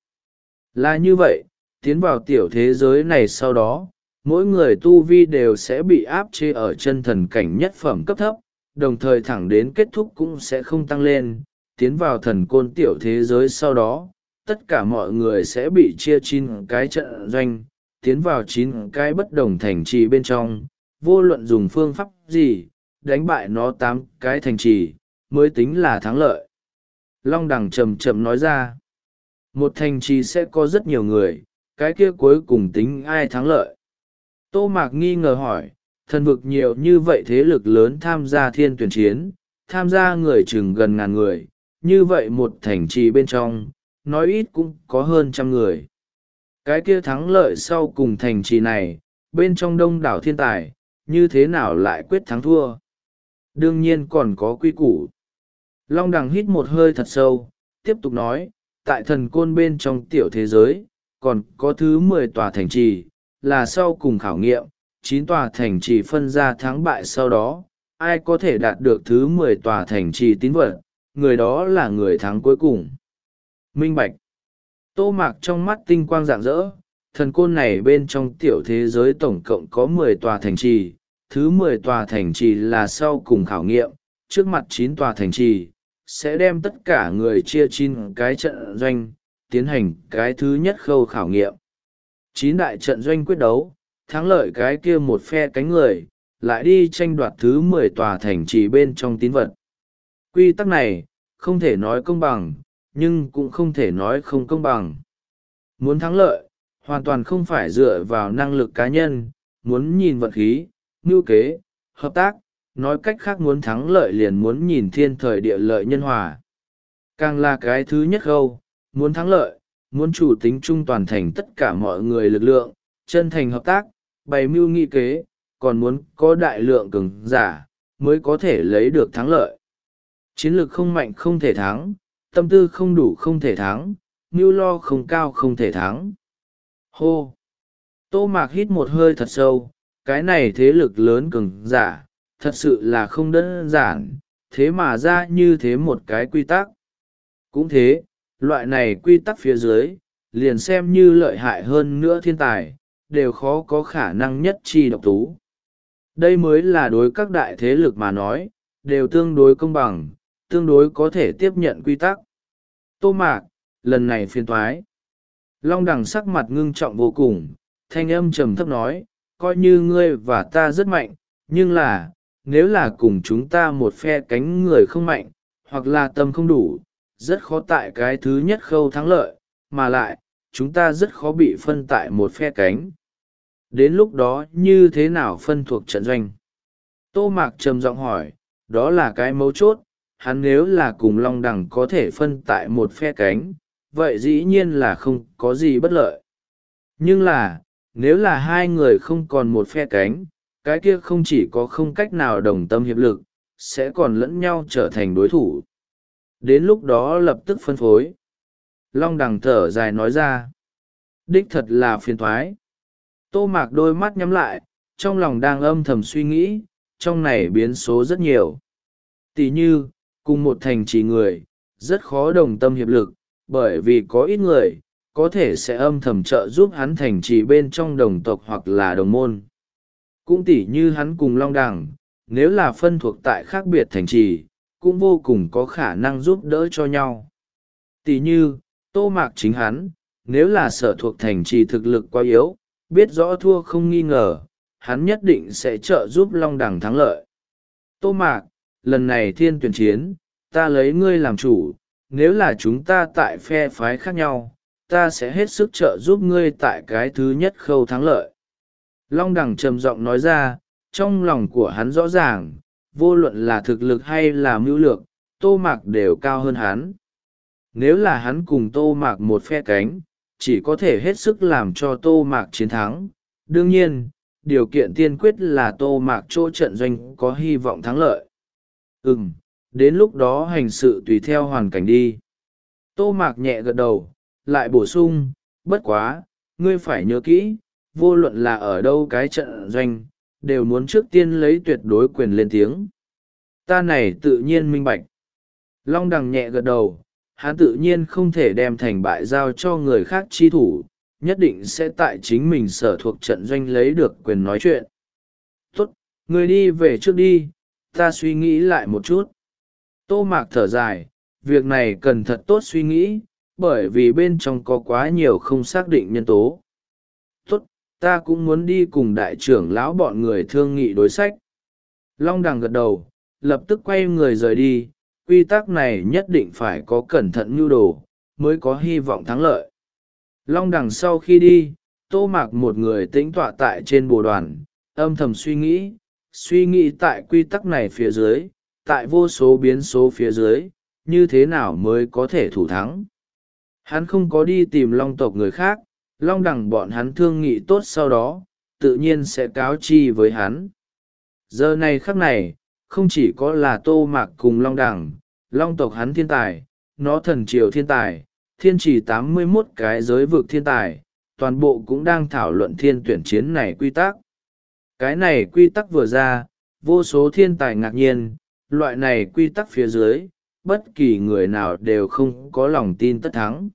Là như vậy, tiến vào tiểu thế giới này sau đó, mỗi người tu vi đều sẽ bị áp chế ở chân thần cảnh nhất phẩm cấp thấp, đồng thời thẳng đến kết thúc cũng sẽ không tăng lên. Tiến vào thần côn tiểu thế giới sau đó, tất cả mọi người sẽ bị chia chín cái trận doanh, tiến vào chín cái bất đồng thành trì bên trong, vô luận dùng phương pháp gì, đánh bại nó tám cái thành trì, mới tính là thắng lợi. Long Đằng chậm chậm nói ra, một thành trì sẽ có rất nhiều người, cái kia cuối cùng tính ai thắng lợi. Tô Mạc nghi ngờ hỏi, thần vực nhiều như vậy thế lực lớn tham gia thiên tuyển chiến, tham gia người chừng gần ngàn người, như vậy một thành trì bên trong, nói ít cũng có hơn trăm người. Cái kia thắng lợi sau cùng thành trì này, bên trong đông đảo thiên tài, như thế nào lại quyết thắng thua? Đương nhiên còn có quy củ. Long Đằng hít một hơi thật sâu, tiếp tục nói, tại thần côn bên trong tiểu thế giới, còn có thứ mười tòa thành trì, là sau cùng khảo nghiệm, chín tòa thành trì phân ra thắng bại sau đó, ai có thể đạt được thứ mười tòa thành trì tín vật, người đó là người thắng cuối cùng. Minh bạch. Tô Mạc trong mắt tinh quang rạng rỡ, thần côn này bên trong tiểu thế giới tổng cộng có mười tòa thành trì, thứ mười tòa thành trì là sau cùng khảo nghiệm, trước mặt chín tòa thành trì, sẽ đem tất cả người chia chín cái trận doanh, tiến hành cái thứ nhất khâu khảo nghiệm. Chín đại trận doanh quyết đấu, thắng lợi cái kia một phe cánh người, lại đi tranh đoạt thứ mười tòa thành trì bên trong tín vật. Quy tắc này, không thể nói công bằng, nhưng cũng không thể nói không công bằng. Muốn thắng lợi, hoàn toàn không phải dựa vào năng lực cá nhân, muốn nhìn vận khí, mưu kế, hợp tác, nói cách khác muốn thắng lợi liền muốn nhìn thiên thời địa lợi nhân hòa. Càng là cái thứ nhất khâu, muốn thắng lợi, muốn chủ tính trung toàn thành tất cả mọi người lực lượng, chân thành hợp tác, bày mưu nghị kế, còn muốn có đại lượng cường giả, mới có thể lấy được thắng lợi. Chiến lược không mạnh không thể thắng, tâm tư không đủ không thể thắng, mưu lo không cao không thể thắng. Hô! Tô Mạc hít một hơi thật sâu, cái này thế lực lớn cường giả, thật sự là không đơn giản, thế mà ra như thế một cái quy tắc. Cũng thế, loại này quy tắc phía dưới, liền xem như lợi hại hơn nữa thiên tài, đều khó có khả năng nhất chi độc tú. Đây mới là đối các đại thế lực mà nói, đều tương đối công bằng, tương đối có thể tiếp nhận quy tắc. Tô Mạc, lần này phiền toái. Long Đằng sắc mặt ngưng trọng vô cùng, thanh âm trầm thấp nói, coi như ngươi và ta rất mạnh, nhưng là, nếu là cùng chúng ta một phe cánh người không mạnh, hoặc là tâm không đủ, rất khó tại cái thứ nhất khâu thắng lợi, mà lại, chúng ta rất khó bị phân tại một phe cánh. Đến lúc đó như thế nào phân thuộc trận doanh? Tô Mạc trầm giọng hỏi, đó là cái mấu chốt, hắn nếu là cùng Long Đằng có thể phân tại một phe cánh, vậy dĩ nhiên là không có gì bất lợi. Nhưng là, nếu là hai người không còn một phe cánh, cái kia không chỉ có không cách nào đồng tâm hiệp lực, sẽ còn lẫn nhau trở thành đối thủ. Đến lúc đó lập tức phân phối. Long Đằng thở dài nói ra. Đích thật là phiền thoái. Tô Mạc đôi mắt nhắm lại, trong lòng đang âm thầm suy nghĩ, trong này biến số rất nhiều. Tỷ như, cùng một thành trì người, rất khó đồng tâm hiệp lực, bởi vì có ít người, có thể sẽ âm thầm trợ giúp hắn thành trì bên trong đồng tộc hoặc là đồng môn. Cũng tỷ như hắn cùng Long Đằng, nếu là phân thuộc tại khác biệt thành trì, cũng vô cùng có khả năng giúp đỡ cho nhau. Tỷ như, Tô Mạc chính hắn, nếu là sở thuộc thành trì thực lực quá yếu, biết rõ thua không nghi ngờ, hắn nhất định sẽ trợ giúp Long Đằng thắng lợi. Tô Mạc, lần này thiên tuyển chiến, ta lấy ngươi làm chủ, nếu là chúng ta tại phe phái khác nhau, ta sẽ hết sức trợ giúp ngươi tại cái thứ nhất khâu thắng lợi. Long Đằng trầm giọng nói ra, trong lòng của hắn rõ ràng, vô luận là thực lực hay là mưu lược, Tô Mạc đều cao hơn hắn. Nếu là hắn cùng Tô Mạc một phe cánh, chỉ có thể hết sức làm cho Tô Mạc chiến thắng. Đương nhiên, điều kiện tiên quyết là Tô Mạc chỗ trận doanh có hy vọng thắng lợi. Ừm, đến lúc đó hành sự tùy theo hoàn cảnh đi. Tô Mạc nhẹ gật đầu, lại bổ sung, bất quá, ngươi phải nhớ kỹ, vô luận là ở đâu cái trận doanh, đều muốn trước tiên lấy tuyệt đối quyền lên tiếng. Ta này tự nhiên minh bạch. Long Đằng nhẹ gật đầu, hắn tự nhiên không thể đem thành bại giao cho người khác chi thủ, nhất định sẽ tại chính mình sở thuộc trận doanh lấy được quyền nói chuyện. Tốt, người đi về trước đi, ta suy nghĩ lại một chút. Tô Mạc thở dài, việc này cần thật tốt suy nghĩ, bởi vì bên trong có quá nhiều không xác định nhân tố. Tốt, ta cũng muốn đi cùng đại trưởng lão bọn người thương nghị đối sách. Long Đằng gật đầu, lập tức quay người rời đi, quy tắc này nhất định phải có cẩn thận nhu đồ, mới có hy vọng thắng lợi. Long Đằng sau khi đi, Tô Mạc một người tĩnh tọa tại trên bồ đoàn, âm thầm suy nghĩ, suy nghĩ tại quy tắc này phía dưới, tại vô số biến số phía dưới, như thế nào mới có thể thủ thắng. Hắn không có đi tìm Long tộc người khác, Long Đằng bọn hắn thương nghị tốt sau đó, tự nhiên sẽ cáo chi với hắn. Giờ này khắc này, không chỉ có là Tô Mạc cùng Long Đằng, Long tộc hắn thiên tài, nó thần triều thiên tài, thiên chỉ tám mươi mốt cái giới vực thiên tài, toàn bộ cũng đang thảo luận thiên tuyển chiến này quy tắc. Cái này quy tắc vừa ra, vô số thiên tài ngạc nhiên, loại này quy tắc phía dưới, bất kỳ người nào đều không có lòng tin tất thắng.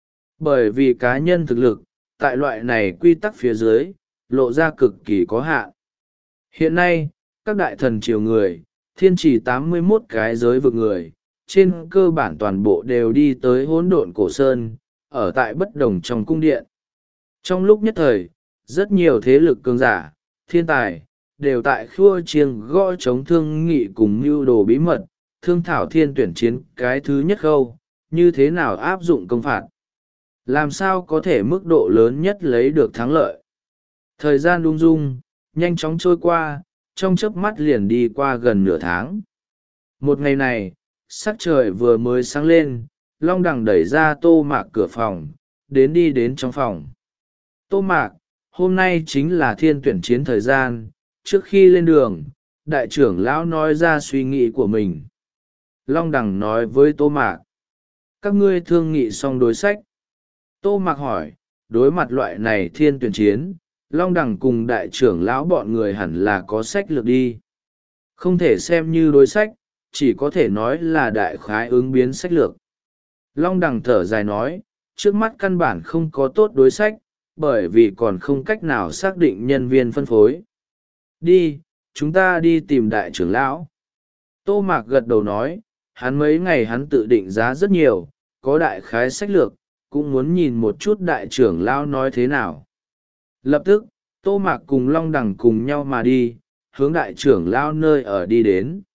Bởi vì cá nhân thực lực, tại loại này quy tắc phía dưới, lộ ra cực kỳ có hạn. Hiện nay, các đại thần triều người, thiên chỉ tám mươi mốt cái giới vực người, trên cơ bản toàn bộ đều đi tới hỗn độn cổ sơn, ở tại bất đồng trong cung điện. Trong lúc nhất thời, rất nhiều thế lực cường giả, thiên tài, đều tại khua chiêng gõ chống thương nghị cùng mưu đồ bí mật, thương thảo thiên tuyển chiến cái thứ nhất khâu, như thế nào áp dụng công phạt. Làm sao có thể mức độ lớn nhất lấy được thắng lợi. Thời gian lung dung, nhanh chóng trôi qua, trong chớp mắt liền đi qua gần nửa tháng. Một ngày này, sắc trời vừa mới sáng lên, Long Đằng đẩy ra Tô Mạc cửa phòng, đến đi đến trong phòng. Tô Mạc, hôm nay chính là thiên tuyển chiến thời gian, trước khi lên đường, đại trưởng lão nói ra suy nghĩ của mình. Long Đằng nói với Tô Mạc, các ngươi thương nghị xong đối sách. Tô Mạc hỏi, đối mặt loại này thiên tuyển chiến, Long Đằng cùng đại trưởng lão bọn người hẳn là có sách lược đi. Không thể xem như đối sách, chỉ có thể nói là đại khái ứng biến sách lược. Long Đằng thở dài nói, trước mắt căn bản không có tốt đối sách, bởi vì còn không cách nào xác định nhân viên phân phối. Đi, chúng ta đi tìm đại trưởng lão. Tô Mạc gật đầu nói, hắn mấy ngày hắn tự định giá rất nhiều, có đại khái sách lược, cũng muốn nhìn một chút đại trưởng lão nói thế nào. Lập tức, Tô Mạc cùng Long Đằng cùng nhau mà đi, hướng đại trưởng lão nơi ở đi đến.